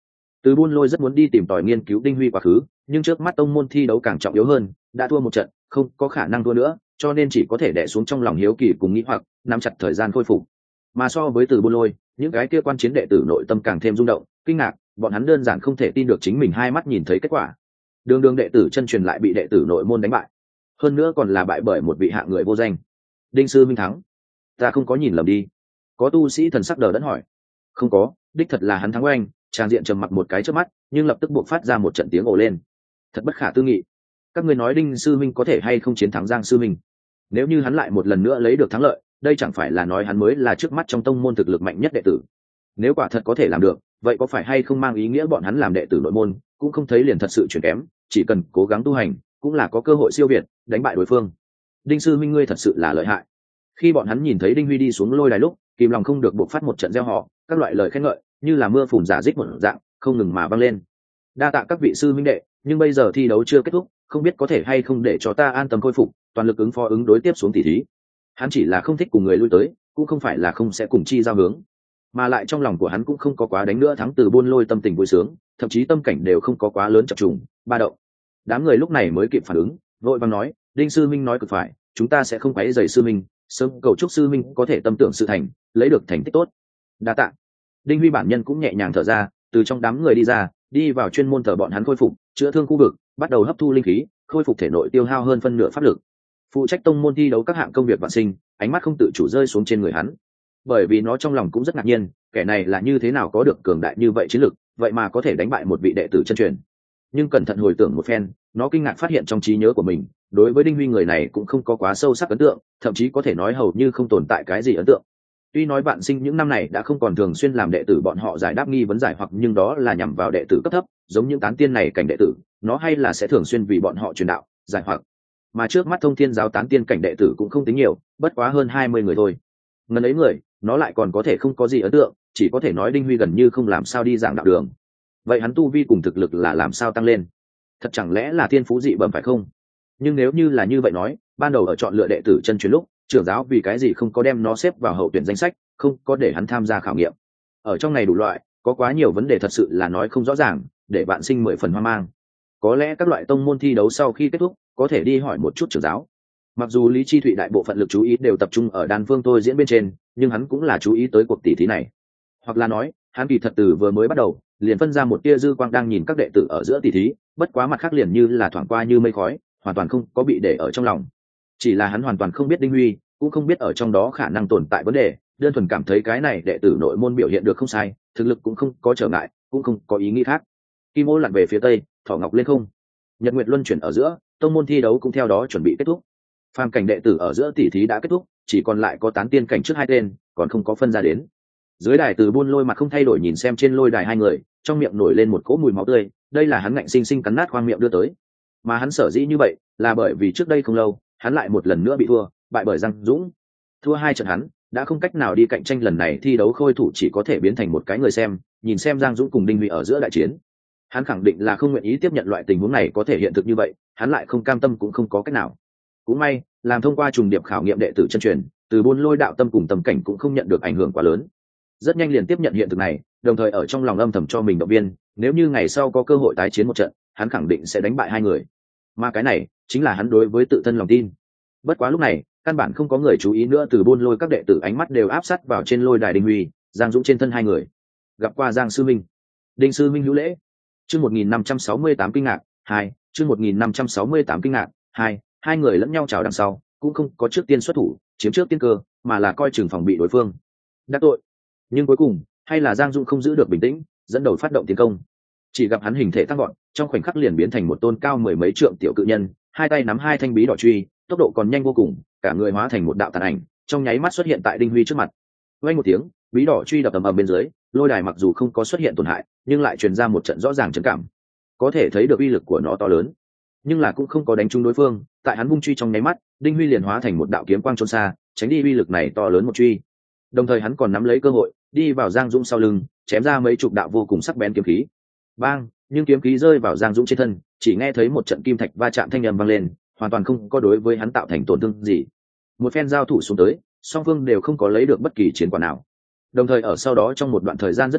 Từ Buôn Lôi rất muốn đi tìm tòi nghiên cứu Đinh Huy quá khứ, nhưng trước mắt tông môn thi đấu càng trọng yếu hơn, đã thua một trận, không có khả năng thua nữa, cho nên chỉ có thể đè xuống trong lòng hiếu kỳ cùng nghĩ hoặc, nắm chặt thời gian khôi phục. Mà so với Từ Buôn Lôi, những cái kia quan chiến đệ tử nội tâm càng thêm rung động, kinh ngạc, bọn hắn đơn giản không thể tin được chính mình hai mắt nhìn thấy kết quả. Đường đường đệ tử chân truyền lại bị đệ tử nội môn đánh bại, hơn nữa còn là bại bởi một vị hạng người vô danh. Đinh sư minh thắng. Ta không có nhìn lầm đi? Có tu sĩ thần sắc đờ đẫn hỏi. Không có, đích thật là hắn thắng oanh. Trang diện trầm mặc một cái trước mắt, nhưng lập tức buộc phát ra một trận tiếng ồ lên. Thật bất khả tư nghị. Các ngươi nói Đinh sư minh có thể hay không chiến thắng Giang sư minh? Nếu như hắn lại một lần nữa lấy được thắng lợi, đây chẳng phải là nói hắn mới là trước mắt trong tông môn thực lực mạnh nhất đệ tử. Nếu quả thật có thể làm được, vậy có phải hay không mang ý nghĩa bọn hắn làm đệ tử nội môn cũng không thấy liền thật sự chuyển kém, chỉ cần cố gắng tu hành cũng là có cơ hội siêu việt, đánh bại đối phương. Đinh sư minh ngươi thật sự là lợi hại. Khi bọn hắn nhìn thấy Đinh Huy đi xuống lôi đài lúc, kìm lòng không được buộc phát một trận reo hò, các loại lời khen ngợi như là mưa phùn giả dích một dạng không ngừng mà vang lên. Đa tạ các vị sư minh đệ, nhưng bây giờ thi đấu chưa kết thúc, không biết có thể hay không để cho ta an tâm khôi phục, toàn lực ứng phó ứng đối tiếp xuống tỷ thí. Hắn chỉ là không thích cùng người lui tới, cũng không phải là không sẽ cùng chi giao hướng, mà lại trong lòng của hắn cũng không có quá đánh nữa thắng Từ Buôn Lôi tâm tình vui sướng, thậm chí tâm cảnh đều không có quá lớn chập trùng ba động. Đám người lúc này mới kịp phản ứng, vội vàng nói, Đinh sư minh nói cực phải, chúng ta sẽ không quấy rầy sư minh, sớm cầu chúc sư minh có thể tâm tưởng sự thành, lấy được thành tích tốt. Đa tạ. Đinh Huy bản nhân cũng nhẹ nhàng thở ra, từ trong đám người đi ra, đi vào chuyên môn thờ bọn hắn khôi phục chữa thương khu vực, bắt đầu hấp thu linh khí, khôi phục thể nội tiêu hao hơn phân nửa pháp lực. Phụ trách tông môn thi đấu các hạng công việc vạn sinh, ánh mắt không tự chủ rơi xuống trên người hắn, bởi vì nó trong lòng cũng rất ngạc nhiên, kẻ này là như thế nào có được cường đại như vậy chiến lực, vậy mà có thể đánh bại một vị đệ tử chân truyền. Nhưng cẩn thận hồi tưởng một phen, nó kinh ngạc phát hiện trong trí nhớ của mình, đối với Đinh Huy người này cũng không có quá sâu sắc ấn tượng, thậm chí có thể nói hầu như không tồn tại cái gì ấn tượng. Tuy nói Vạn Sinh những năm này đã không còn thường xuyên làm đệ tử bọn họ giải đáp nghi vấn giải hoặc, nhưng đó là nhằm vào đệ tử cấp thấp, giống những tán tiên này cảnh đệ tử, nó hay là sẽ thường xuyên vì bọn họ truyền đạo, giải hoặc. Mà trước mắt Thông Thiên giáo tán tiên cảnh đệ tử cũng không tính nhiều, bất quá hơn hai mươi người thôi. Ngần ấy người, nó lại còn có thể không có gì ấn tượng, chỉ có thể nói Đinh Huy gần như không làm sao đi giảng đạo đường. Vậy hắn tu vi cùng thực lực là làm sao tăng lên? Thật chẳng lẽ là thiên phú dị bẩm phải không? Nhưng nếu như là như vậy nói, ban đầu ở chọn lựa đệ tử chân truyền lúc, trưởng giáo vì cái gì không có đem nó xếp vào hậu tuyển danh sách, không có để hắn tham gia khảo nghiệm? Ở trong này đủ loại, có quá nhiều vấn đề thật sự là nói không rõ ràng, để Vạn Sinh mười phần hoang mang. Có lẽ các loại tông môn thi đấu sau khi kết thúc, có thể đi hỏi một chút trưởng giáo. Mặc dù Lý Chi Thụy đại bộ phận lực chú ý đều tập trung ở đan phương tôi diễn bên trên, nhưng hắn cũng là chú ý tới cuộc tỷ thí này. Hoặc là nói, hắn kỳ thật từ vừa mới bắt đầu, liền phân ra một tia dư quang đang nhìn các đệ tử ở giữa tỷ thí, bất quá mặt khác liền như là thoảng qua như mây khói, hoàn toàn không có bị để ở trong lòng. Chỉ là hắn hoàn toàn không biết Đinh Huy, cũng không biết ở trong đó khả năng tồn tại vấn đề, đơn thuần cảm thấy cái này đệ tử nội môn biểu hiện được không sai, thực lực cũng không có trở ngại, cũng không có ý nghĩ khác. Kim Ô lặn về phía tây, Thỏ Ngọc lên không. Nhật Nguyệt luân chuyển ở giữa, tông môn thi đấu cũng theo đó chuẩn bị kết thúc. Phàm cảnh đệ tử ở giữa tỷ thí đã kết thúc, chỉ còn lại có tán tiên cảnh trước hai tên, còn không có phân ra đến. Dưới đài Từ Buôn Lôi mặt không thay đổi nhìn xem trên lôi đài hai người, trong miệng nổi lên một cỗ mùi máu tươi, đây là hắn ngạnh sinh sinh cắn nát khoang miệng đưa tới. Mà hắn sở dĩ như vậy, là bởi vì trước đây không lâu, hắn lại một lần nữa bị thua, bại bởi Giang Dũng. Thua hai trận hắn, đã không cách nào đi cạnh tranh lần này thi đấu khôi thủ, chỉ có thể biến thành một cái người xem, nhìn xem Giang Dũng cùng Đinh Huy ở giữa đại chiến. Hắn khẳng định là không nguyện ý tiếp nhận loại tình huống này có thể hiện thực như vậy, hắn lại không cam tâm cũng không có cách nào. Cũng may, làm thông qua trùng điệp khảo nghiệm đệ tử chân truyền, Từ Buôn Lôi đạo tâm cùng tâm cảnh cũng không nhận được ảnh hưởng quá lớn. Rất nhanh liền tiếp nhận hiện thực này, đồng thời ở trong lòng âm thầm cho mình động viên, nếu như ngày sau có cơ hội tái chiến một trận, hắn khẳng định sẽ đánh bại hai người. Mà cái này chính là hắn đối với tự thân lòng tin. Bất quá lúc này, căn bản không có người chú ý nữa, Từ Buôn Lôi các đệ tử ánh mắt đều áp sát vào trên lôi đài Đinh Huy, Giang Dũng trên thân hai người. Gặp qua Giang sư minh. Đinh sư minh hữu lễ. Chương một nghìn năm trăm sáu mươi tám kinh ngạc hai, chương một nghìn năm trăm sáu mươi tám kinh ngạc hai, hai người lẫn nhau chào đằng sau, cũng không có trước tiên xuất thủ, chiếm trước tiên cơ, mà là coi chừng phòng bị đối phương. Đắc tội. Nhưng cuối cùng, hay là Giang Dũng không giữ được bình tĩnh, dẫn đầu phát động tiến công. Chỉ gặp hắn hình thể tăng gọn, trong khoảnh khắc liền biến thành một tôn cao mười mấy trượng tiểu cự nhân, hai tay nắm hai thanh bí đỏ truy, tốc độ còn nhanh vô cùng, cả người hóa thành một đạo tàn ảnh, trong nháy mắt xuất hiện tại Đinh Huy trước mặt. Vang một tiếng, bí đỏ truy đập ầm ầm bên dưới, lôi đài mặc dù không có xuất hiện tổn hại, nhưng lại truyền ra một trận rõ ràng chấn cảm. Có thể thấy được uy lực của nó to lớn, nhưng là cũng không có đánh trúng đối phương, tại hắn vung truy trong nháy mắt, Đinh Huy liền hóa thành một đạo kiếm quang trốn xa, tránh đi uy lực này to lớn một truy. Đồng thời hắn còn nắm lấy cơ hội, đi vào Giang Dũng sau lưng, chém ra mấy chục đạo vô cùng sắc bén kiếm khí. Bang, nhưng kiếm khí rơi vào Giang Dũng trên thân, chỉ nghe thấy một trận kim thạch va chạm thanh âm vang lên, hoàn toàn không có đối với hắn tạo thành tổn thương gì. Một phen giao thủ xuống tới, song phương đều không có lấy được bất kỳ chiến quả nào. Đồng thời ở sau đó trong một đoạn thời gian rất dài,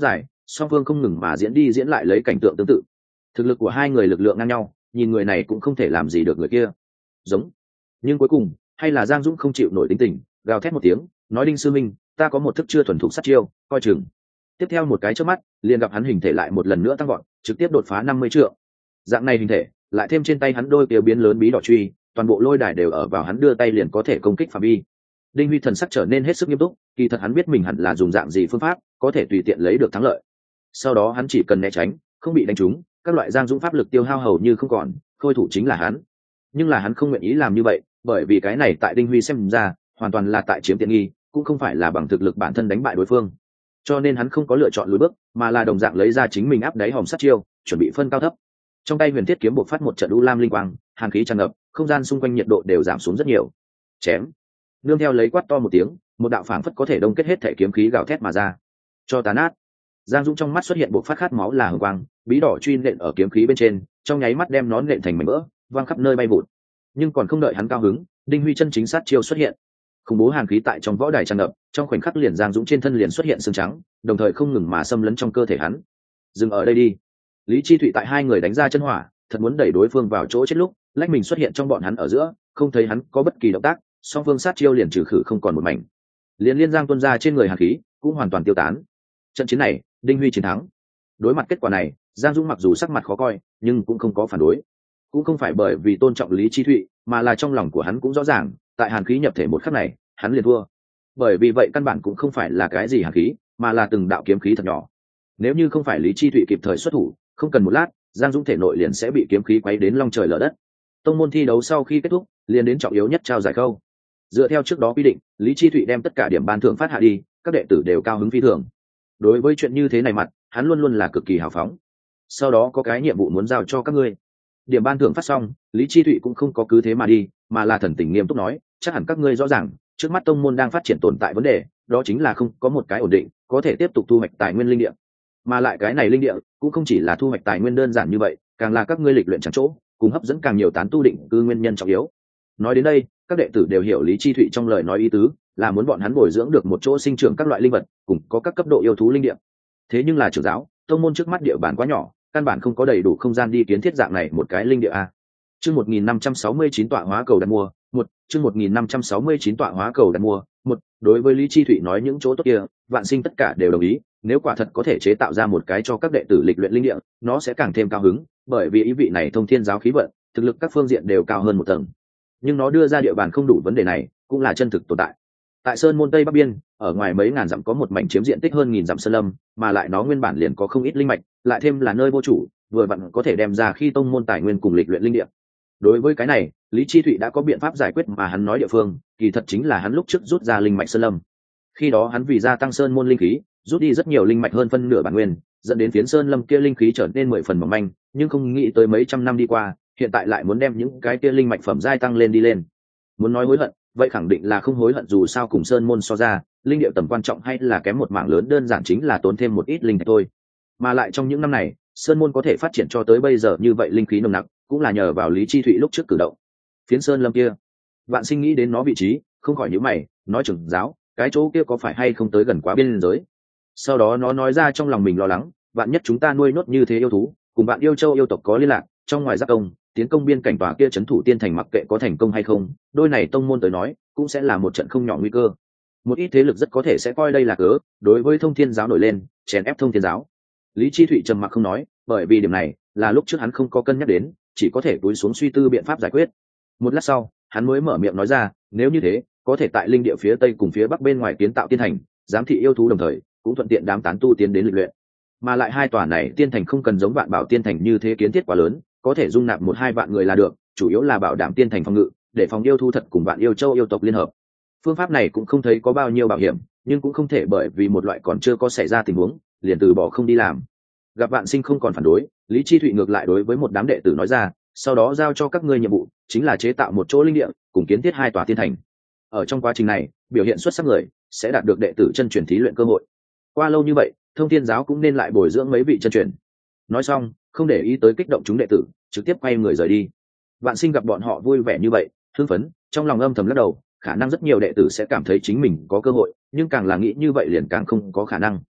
song phương không ngừng mà diễn đi diễn lại lấy cảnh tượng tương tự. Thực lực của hai người lực lượng ngang nhau, nhìn người này cũng không thể làm gì được người kia. Giống. Nhưng cuối cùng hay là Giang Dũng không chịu nổi tính tình, gào thét một tiếng, nói: Đinh sư minh, ta có một thức chưa thuần thục sát chiêu, coi chừng. Tiếp theo một cái chớp mắt, liền gặp hắn hình thể lại một lần nữa tăng vọt, trực tiếp đột phá năm mươi trượng. Dạng này hình thể, lại thêm trên tay hắn đôi kia biến lớn bí đỏ truy, toàn bộ lôi đài đều ở vào hắn đưa tay liền có thể công kích phạm vi. Đinh Huy thần sắc trở nên hết sức nghiêm túc, kỳ thật hắn biết mình hẳn là dùng dạng gì phương pháp có thể tùy tiện lấy được thắng lợi. Sau đó hắn chỉ cần né tránh, không bị đánh trúng, các loại Giang Dũng pháp lực tiêu hao hầu như không còn, khôi thủ chính là hắn. Nhưng là hắn không nguyện ý làm như vậy, bởi vì cái này tại Đinh Huy xem ra, hoàn toàn là tại chiếm tiện nghi, cũng không phải là bằng thực lực bản thân đánh bại đối phương. Cho nên hắn không có lựa chọn lùi bước, mà là đồng dạng lấy ra chính mình áp đáy hòm sát chiêu, chuẩn bị phân cao thấp. Trong tay Huyền Thiết kiếm bộc phát một trận u lam linh quang, hàn khí tràn ngập, không gian xung quanh nhiệt độ đều giảm xuống rất nhiều. Chém. Nương theo lấy quát to một tiếng, một đạo phảng phất có thể đông kết hết thể kiếm khí gào thét mà ra. Cho tàn nát. Giang Dũng trong mắt xuất hiện bộc phát khát máu là hừng quang, bí đỏ truy nện ở kiếm khí bên trên, trong nháy mắt đem nó nện thành mảnh vỡ, vang khắp nơi bay vụt. Nhưng còn không đợi hắn cao hứng, Đinh Huy chân chính sát chiêu xuất hiện. Khủng bố hàn khí tại trong võ đài tràn ngập, trong khoảnh khắc liền Giang Dũng trên thân liền xuất hiện xương trắng, đồng thời không ngừng mà xâm lấn trong cơ thể hắn. Dừng ở đây đi. Lý Chi Thụy tại hai người đánh ra chân hỏa, thật muốn đẩy đối phương vào chỗ chết lúc, lách mình xuất hiện trong bọn hắn ở giữa, không thấy hắn có bất kỳ động tác, song phương sát chiêu liền trừ khử không còn một mảnh. Liên liên giang tuôn ra trên người hàn khí cũng hoàn toàn tiêu tán. Trận chiến này, Đinh Huy chiến thắng. Đối mặt kết quả này, Giang Dũng mặc dù sắc mặt khó coi, nhưng cũng không có phản đối. Cũng không phải bởi vì tôn trọng Lý Chi Thụy, mà là trong lòng của hắn cũng rõ ràng, tại hàn khí nhập thể một khắc này, hắn liền thua. Bởi vì vậy căn bản cũng không phải là cái gì hàn khí, mà là từng đạo kiếm khí thật nhỏ. Nếu như không phải Lý Chi Thụy kịp thời xuất thủ, không cần một lát, Giang Dũng thể nội liền sẽ bị kiếm khí quấy đến long trời lở đất. Tông môn thi đấu sau khi kết thúc, liền đến trọng yếu nhất trao giải khâu. Dựa theo trước đó quy định, Lý Chi Thụy đem tất cả điểm ban thưởng phát hạ đi, các đệ tử đều cao hứng phi thường. Đối với chuyện như thế này mặt, hắn luôn luôn là cực kỳ hào phóng. Sau đó có cái nhiệm vụ muốn giao cho các ngươi. Điểm ban thưởng phát xong, Lý Chi Thụy cũng không có cứ thế mà đi, mà là thần tình nghiêm túc nói, chắc hẳn các ngươi rõ ràng, trước mắt tông môn đang phát triển tồn tại vấn đề, đó chính là không có một cái ổn định, có thể tiếp tục thu hoạch tài nguyên linh địa. Mà lại cái này linh địa cũng không chỉ là thu hoạch tài nguyên đơn giản như vậy, càng là các ngươi lịch luyện chẳng chỗ, cùng hấp dẫn càng nhiều tán tu định cư nguyên nhân trọng yếu. Nói đến đây, các đệ tử đều hiểu Lý Chi Thụy trong lời nói ý tứ, là muốn bọn hắn bồi dưỡng được một chỗ sinh trưởng các loại linh vật, cùng có các cấp độ yêu thú linh địa. Thế nhưng là trưởng giáo, tông môn trước mắt địa bàn quá nhỏ, căn bản không có đầy đủ không gian đi kiến thiết dạng này một cái linh địa a. Chương một nghìn năm trăm sáu mươi chín tọa hóa cầu đặt mua, một, chương một nghìn năm trăm sáu mươi chín tọa hóa cầu đặt mua, một, đối với Lý Chi Thụy nói những chỗ tốt kia, Vạn Sinh tất cả đều đồng ý, nếu quả thật có thể chế tạo ra một cái cho các đệ tử lịch luyện linh địa, nó sẽ càng thêm cao hứng, bởi vì ý vị này thông thiên giáo khí vận, thực lực các phương diện đều cao hơn một tầng. Nhưng nó đưa ra địa bàn không đủ vấn đề này, cũng là chân thực tồn tại. Tại Sơn Môn Tây Bắc Biên, ở ngoài mấy ngàn dặm có một mảnh chiếm diện tích hơn nghìn dặm sơn lâm, mà lại nó nguyên bản liền có không ít linh mạch, lại thêm là nơi vô chủ, vừa vặn có thể đem ra khi tông môn tài nguyên cùng lịch luyện linh địa. Đối với cái này, Lý Chi Thụy đã có biện pháp giải quyết, mà hắn nói địa phương, kỳ thật chính là hắn lúc trước rút ra linh mạch sơn lâm. Khi đó hắn vì gia tăng sơn môn linh khí, rút đi rất nhiều linh mạch hơn phân nửa bản nguyên, dẫn đến phiến sơn lâm kia linh khí trở nên mười phần mỏng manh, nhưng không nghĩ tới mấy trăm năm đi qua, hiện tại lại muốn đem những cái kia linh mạch phẩm giai tăng lên đi lên. Muốn nói hối hận, vậy khẳng định là không hối hận, dù sao cùng sơn môn so ra, linh địa tầm quan trọng hay là kém một mảng lớn, đơn giản chính là tốn thêm một ít linh thạch thôi. Mà lại trong những năm này, sơn môn có thể phát triển cho tới bây giờ như vậy linh khí nồng nặc, cũng là nhờ vào Lý Chi Thụy lúc trước cử động. Phiến sơn lâm kia, Vạn Sinh nghĩ đến nó vị trí, không khỏi nhíu mày, nói trưởng giáo, cái chỗ kia có phải hay không tới gần quá biên giới? Sau đó nó nói ra trong lòng mình lo lắng, vạn nhất chúng ta nuôi nốt như thế yêu thú, cùng bạn yêu châu yêu tộc có liên lạc, trong ngoài giáp công, tiến công biên cảnh tòa kia trấn thủ tiên thành, mặc kệ có thành công hay không, đôi này tông môn tới nói, cũng sẽ là một trận không nhỏ nguy cơ. Một ít thế lực rất có thể sẽ coi đây là cớ, đối với Thông Thiên giáo nổi lên, chèn ép Thông Thiên giáo. Lý Chi Thụy trầm mặc không nói, bởi vì điểm này là lúc trước hắn không có cân nhắc đến, chỉ có thể cúi xuống suy tư biện pháp giải quyết. Một lát sau, hắn mới mở miệng nói ra, nếu như thế, có thể tại linh địa phía tây cùng phía bắc bên ngoài kiến tạo tiên thành, giám thị yêu thú đồng thời, cũng thuận tiện đám tán tu tiến đến lịch luyện. Mà lại hai tòa này tiên thành không cần giống Vạn Bảo tiên thành như thế kiến thiết quá lớn, có thể dung nạp một hai vạn người là được, chủ yếu là bảo đảm tiên thành phòng ngự, để phòng yêu thú thật cùng Vạn Yêu Châu yêu tộc liên hợp. Phương pháp này cũng không thấy có bao nhiêu bảo hiểm, nhưng cũng không thể bởi vì một loại còn chưa có xảy ra tình huống, liền từ bỏ không đi làm. Gặp Vạn Sinh không còn phản đối, Lý Chi Thụy ngược lại đối với một đám đệ tử nói ra, sau đó giao cho các ngươi nhiệm vụ, chính là chế tạo một chỗ linh địa, cùng kiến thiết hai tòa tiên thành. Ở trong quá trình này, biểu hiện xuất sắc người sẽ đạt được đệ tử chân truyền thí luyện cơ hội. Qua lâu như vậy, Thông Thiên giáo cũng nên lại bồi dưỡng mấy vị chân truyền. Nói xong, không để ý tới kích động chúng đệ tử, trực tiếp quay người rời đi. Vạn Sinh gặp bọn họ vui vẻ như vậy, hưng phấn, trong lòng âm thầm lắc đầu, khả năng rất nhiều đệ tử sẽ cảm thấy chính mình có cơ hội, nhưng càng là nghĩ như vậy liền càng không có khả năng.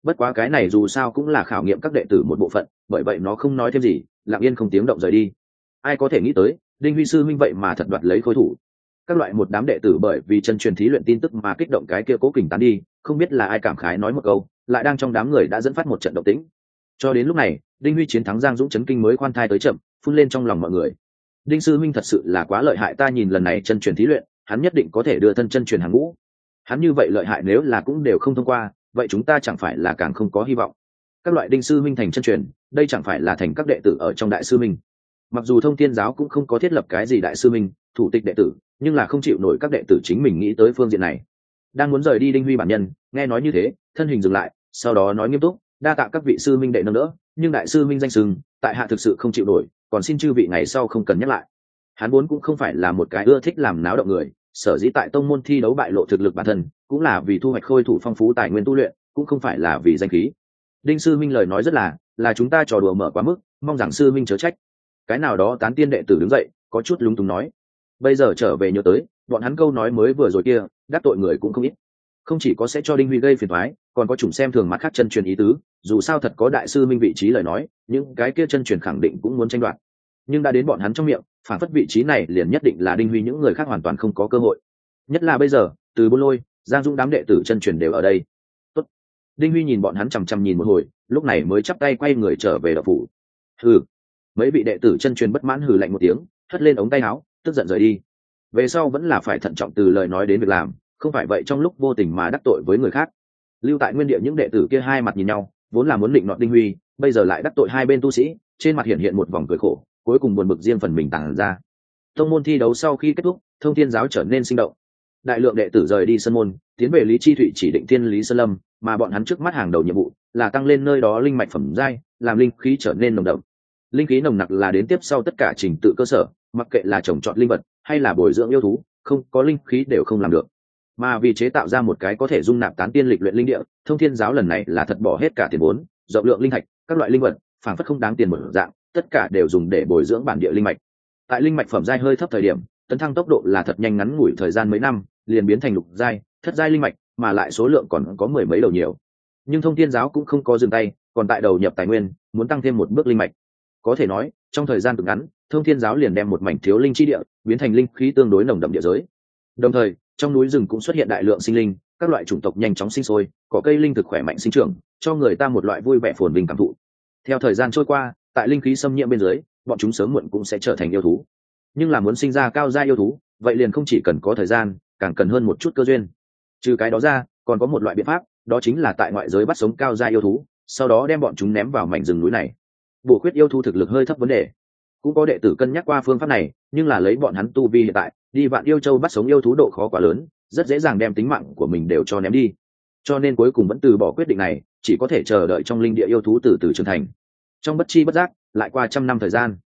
Bất quá cái này dù sao cũng là khảo nghiệm các đệ tử một bộ phận, bởi vậy nó không nói thêm gì, lặng yên không tiếng động rời đi. Ai có thể nghĩ tới đinh huy sư minh vậy mà thật đoạt lấy khối thủ. Các loại một đám đệ tử bởi vì chân truyền thí luyện tin tức mà kích động cái kia cố kình tán đi, không biết là ai cảm khái nói một câu, lại đang trong đám người đã dẫn phát một trận động tĩnh. Cho đến lúc này đinh huy chiến thắng Giang Dũng chấn kinh mới khoan thai tới chậm, phun lên trong lòng mọi người. Đinh sư minh thật sự là quá lợi hại, ta nhìn lần này chân truyền thí luyện hắn nhất định có thể đưa thân chân truyền hàng ngũ. Hắn như vậy lợi hại, nếu là cũng đều không thông qua, vậy chúng ta chẳng phải là càng không có hy vọng. Các loại đinh sư minh thành chân truyền, đây chẳng phải là thành các đệ tử ở trong đại sư minh. Mặc dù thông thiên giáo cũng không có thiết lập cái gì đại sư minh thủ tịch đệ tử, nhưng là không chịu nổi các đệ tử chính mình nghĩ tới phương diện này. Đang muốn rời đi đinh huy bản nhân nghe nói như thế, thân hình dừng lại, sau đó nói nghiêm túc, đa tạ các vị sư minh đệ nâng đỡ, nhưng đại sư minh danh sừng tại hạ thực sự không chịu nổi, còn xin chư vị ngày sau không cần nhắc lại. Hắn vốn cũng không phải là một cái ưa thích làm náo động người, sở dĩ tại tông môn thi đấu bại lộ thực lực bản thân cũng là vì thu hoạch khôi thủ phong phú tài nguyên tu luyện, cũng không phải là vì danh khí. Đinh sư minh lời nói rất là là chúng ta trò đùa mở quá mức, mong rằng sư minh chớ trách. Cái nào đó tán tiên đệ tử đứng dậy có chút lúng túng nói, bây giờ trở về nhớ tới bọn hắn câu nói mới vừa rồi kia đắc tội người cũng không ít, không chỉ có sẽ cho đinh huy gây phiền toái, còn có chủng xem thường mặt khác chân truyền ý tứ. Dù sao thật có đại sư minh vị trí lời nói, những cái kia chân truyền khẳng định cũng muốn tranh đoạt, nhưng đã đến bọn hắn trong miệng, phản phất vị trí này liền nhất định là đinh huy, những người khác hoàn toàn không có cơ hội. Nhất là bây giờ từ Buôn Lôi, Giang Dũng đám đệ tử chân truyền đều ở đây. Tốt. Đinh huy nhìn bọn hắn chằm chằm nhìn một hồi, lúc này mới chắp tay quay người trở về đạo phủ. Hừ. Mấy vị đệ tử chân truyền bất mãn hừ lạnh một tiếng, hất lên ống tay áo, tức giận rời đi. Về sau vẫn là phải thận trọng từ lời nói đến việc làm, không phải vậy trong lúc vô tình mà đắc tội với người khác. Lưu tại nguyên địa những đệ tử kia hai mặt nhìn nhau, vốn là muốn định nọt đinh huy, bây giờ lại đắc tội hai bên tu sĩ, trên mặt hiện hiện một vòng cười khổ, cuối cùng buồn bực riêng phần mình tàng ra. Tông môn thi đấu sau khi kết thúc, thông thiên giáo trở nên sinh động. Đại lượng đệ tử rời đi sân môn, tiến về Lý Chi Thụy chỉ định Thiên Lý Sơn Lâm, mà bọn hắn trước mắt hàng đầu nhiệm vụ là tăng lên nơi đó linh mạch phẩm giai, làm linh khí trở nên nồng đậm. Linh khí nồng nặc là đến tiếp sau tất cả trình tự cơ sở, mặc kệ là trồng trọt linh vật hay là bồi dưỡng yêu thú, không có linh khí đều không làm được. Mà vì chế tạo ra một cái có thể dung nạp tán tiên lịch luyện linh địa, thông thiên giáo lần này là thật bỏ hết cả tiền vốn, rộng lượng linh thạch, các loại linh vật, phản phất không đáng tiền một dạng, tất cả đều dùng để bồi dưỡng bản địa linh mạch. Tại linh mạch phẩm giai hơi thấp thời điểm, tấn thăng tốc độ là thật nhanh, ngắn ngủi thời gian mấy năm liền biến thành lục giai, thất giai linh mạch, mà lại số lượng còn có mười mấy đầu nhiều. Nhưng thông thiên giáo cũng không có dừng tay, còn tại đầu nhập tài nguyên, muốn tăng thêm một bước linh mạch. Có thể nói trong thời gian cực ngắn, thông thiên giáo liền đem một mảnh thiếu linh chi địa biến thành linh khí tương đối nồng đậm địa giới. Đồng thời trong núi rừng cũng xuất hiện đại lượng sinh linh, các loại chủng tộc nhanh chóng sinh sôi, cỏ cây linh thực khỏe mạnh sinh trưởng, cho người ta một loại vui vẻ phồn vinh cảm thụ. Theo thời gian trôi qua, tại linh khí xâm nhiễm bên dưới, bọn chúng sớm muộn cũng sẽ trở thành yêu thú. Nhưng là muốn sinh ra cao gia yêu thú, vậy liền không chỉ cần có thời gian, càng cần hơn một chút cơ duyên. Trừ cái đó ra, còn có một loại biện pháp, đó chính là tại ngoại giới bắt sống cao gia yêu thú, sau đó đem bọn chúng ném vào mảnh rừng núi này. Bổ khuyết yêu thú thực lực hơi thấp vấn đề, cũng có đệ tử cân nhắc qua phương pháp này, nhưng là lấy bọn hắn tu vi hiện tại, đi Vạn Yêu Châu bắt sống yêu thú độ khó quá lớn, rất dễ dàng đem tính mạng của mình đều cho ném đi. Cho nên cuối cùng vẫn từ bỏ quyết định này, chỉ có thể chờ đợi trong linh địa yêu thú từ từ trưởng thành. Trong bất chi bất giác, lại qua trăm năm thời gian.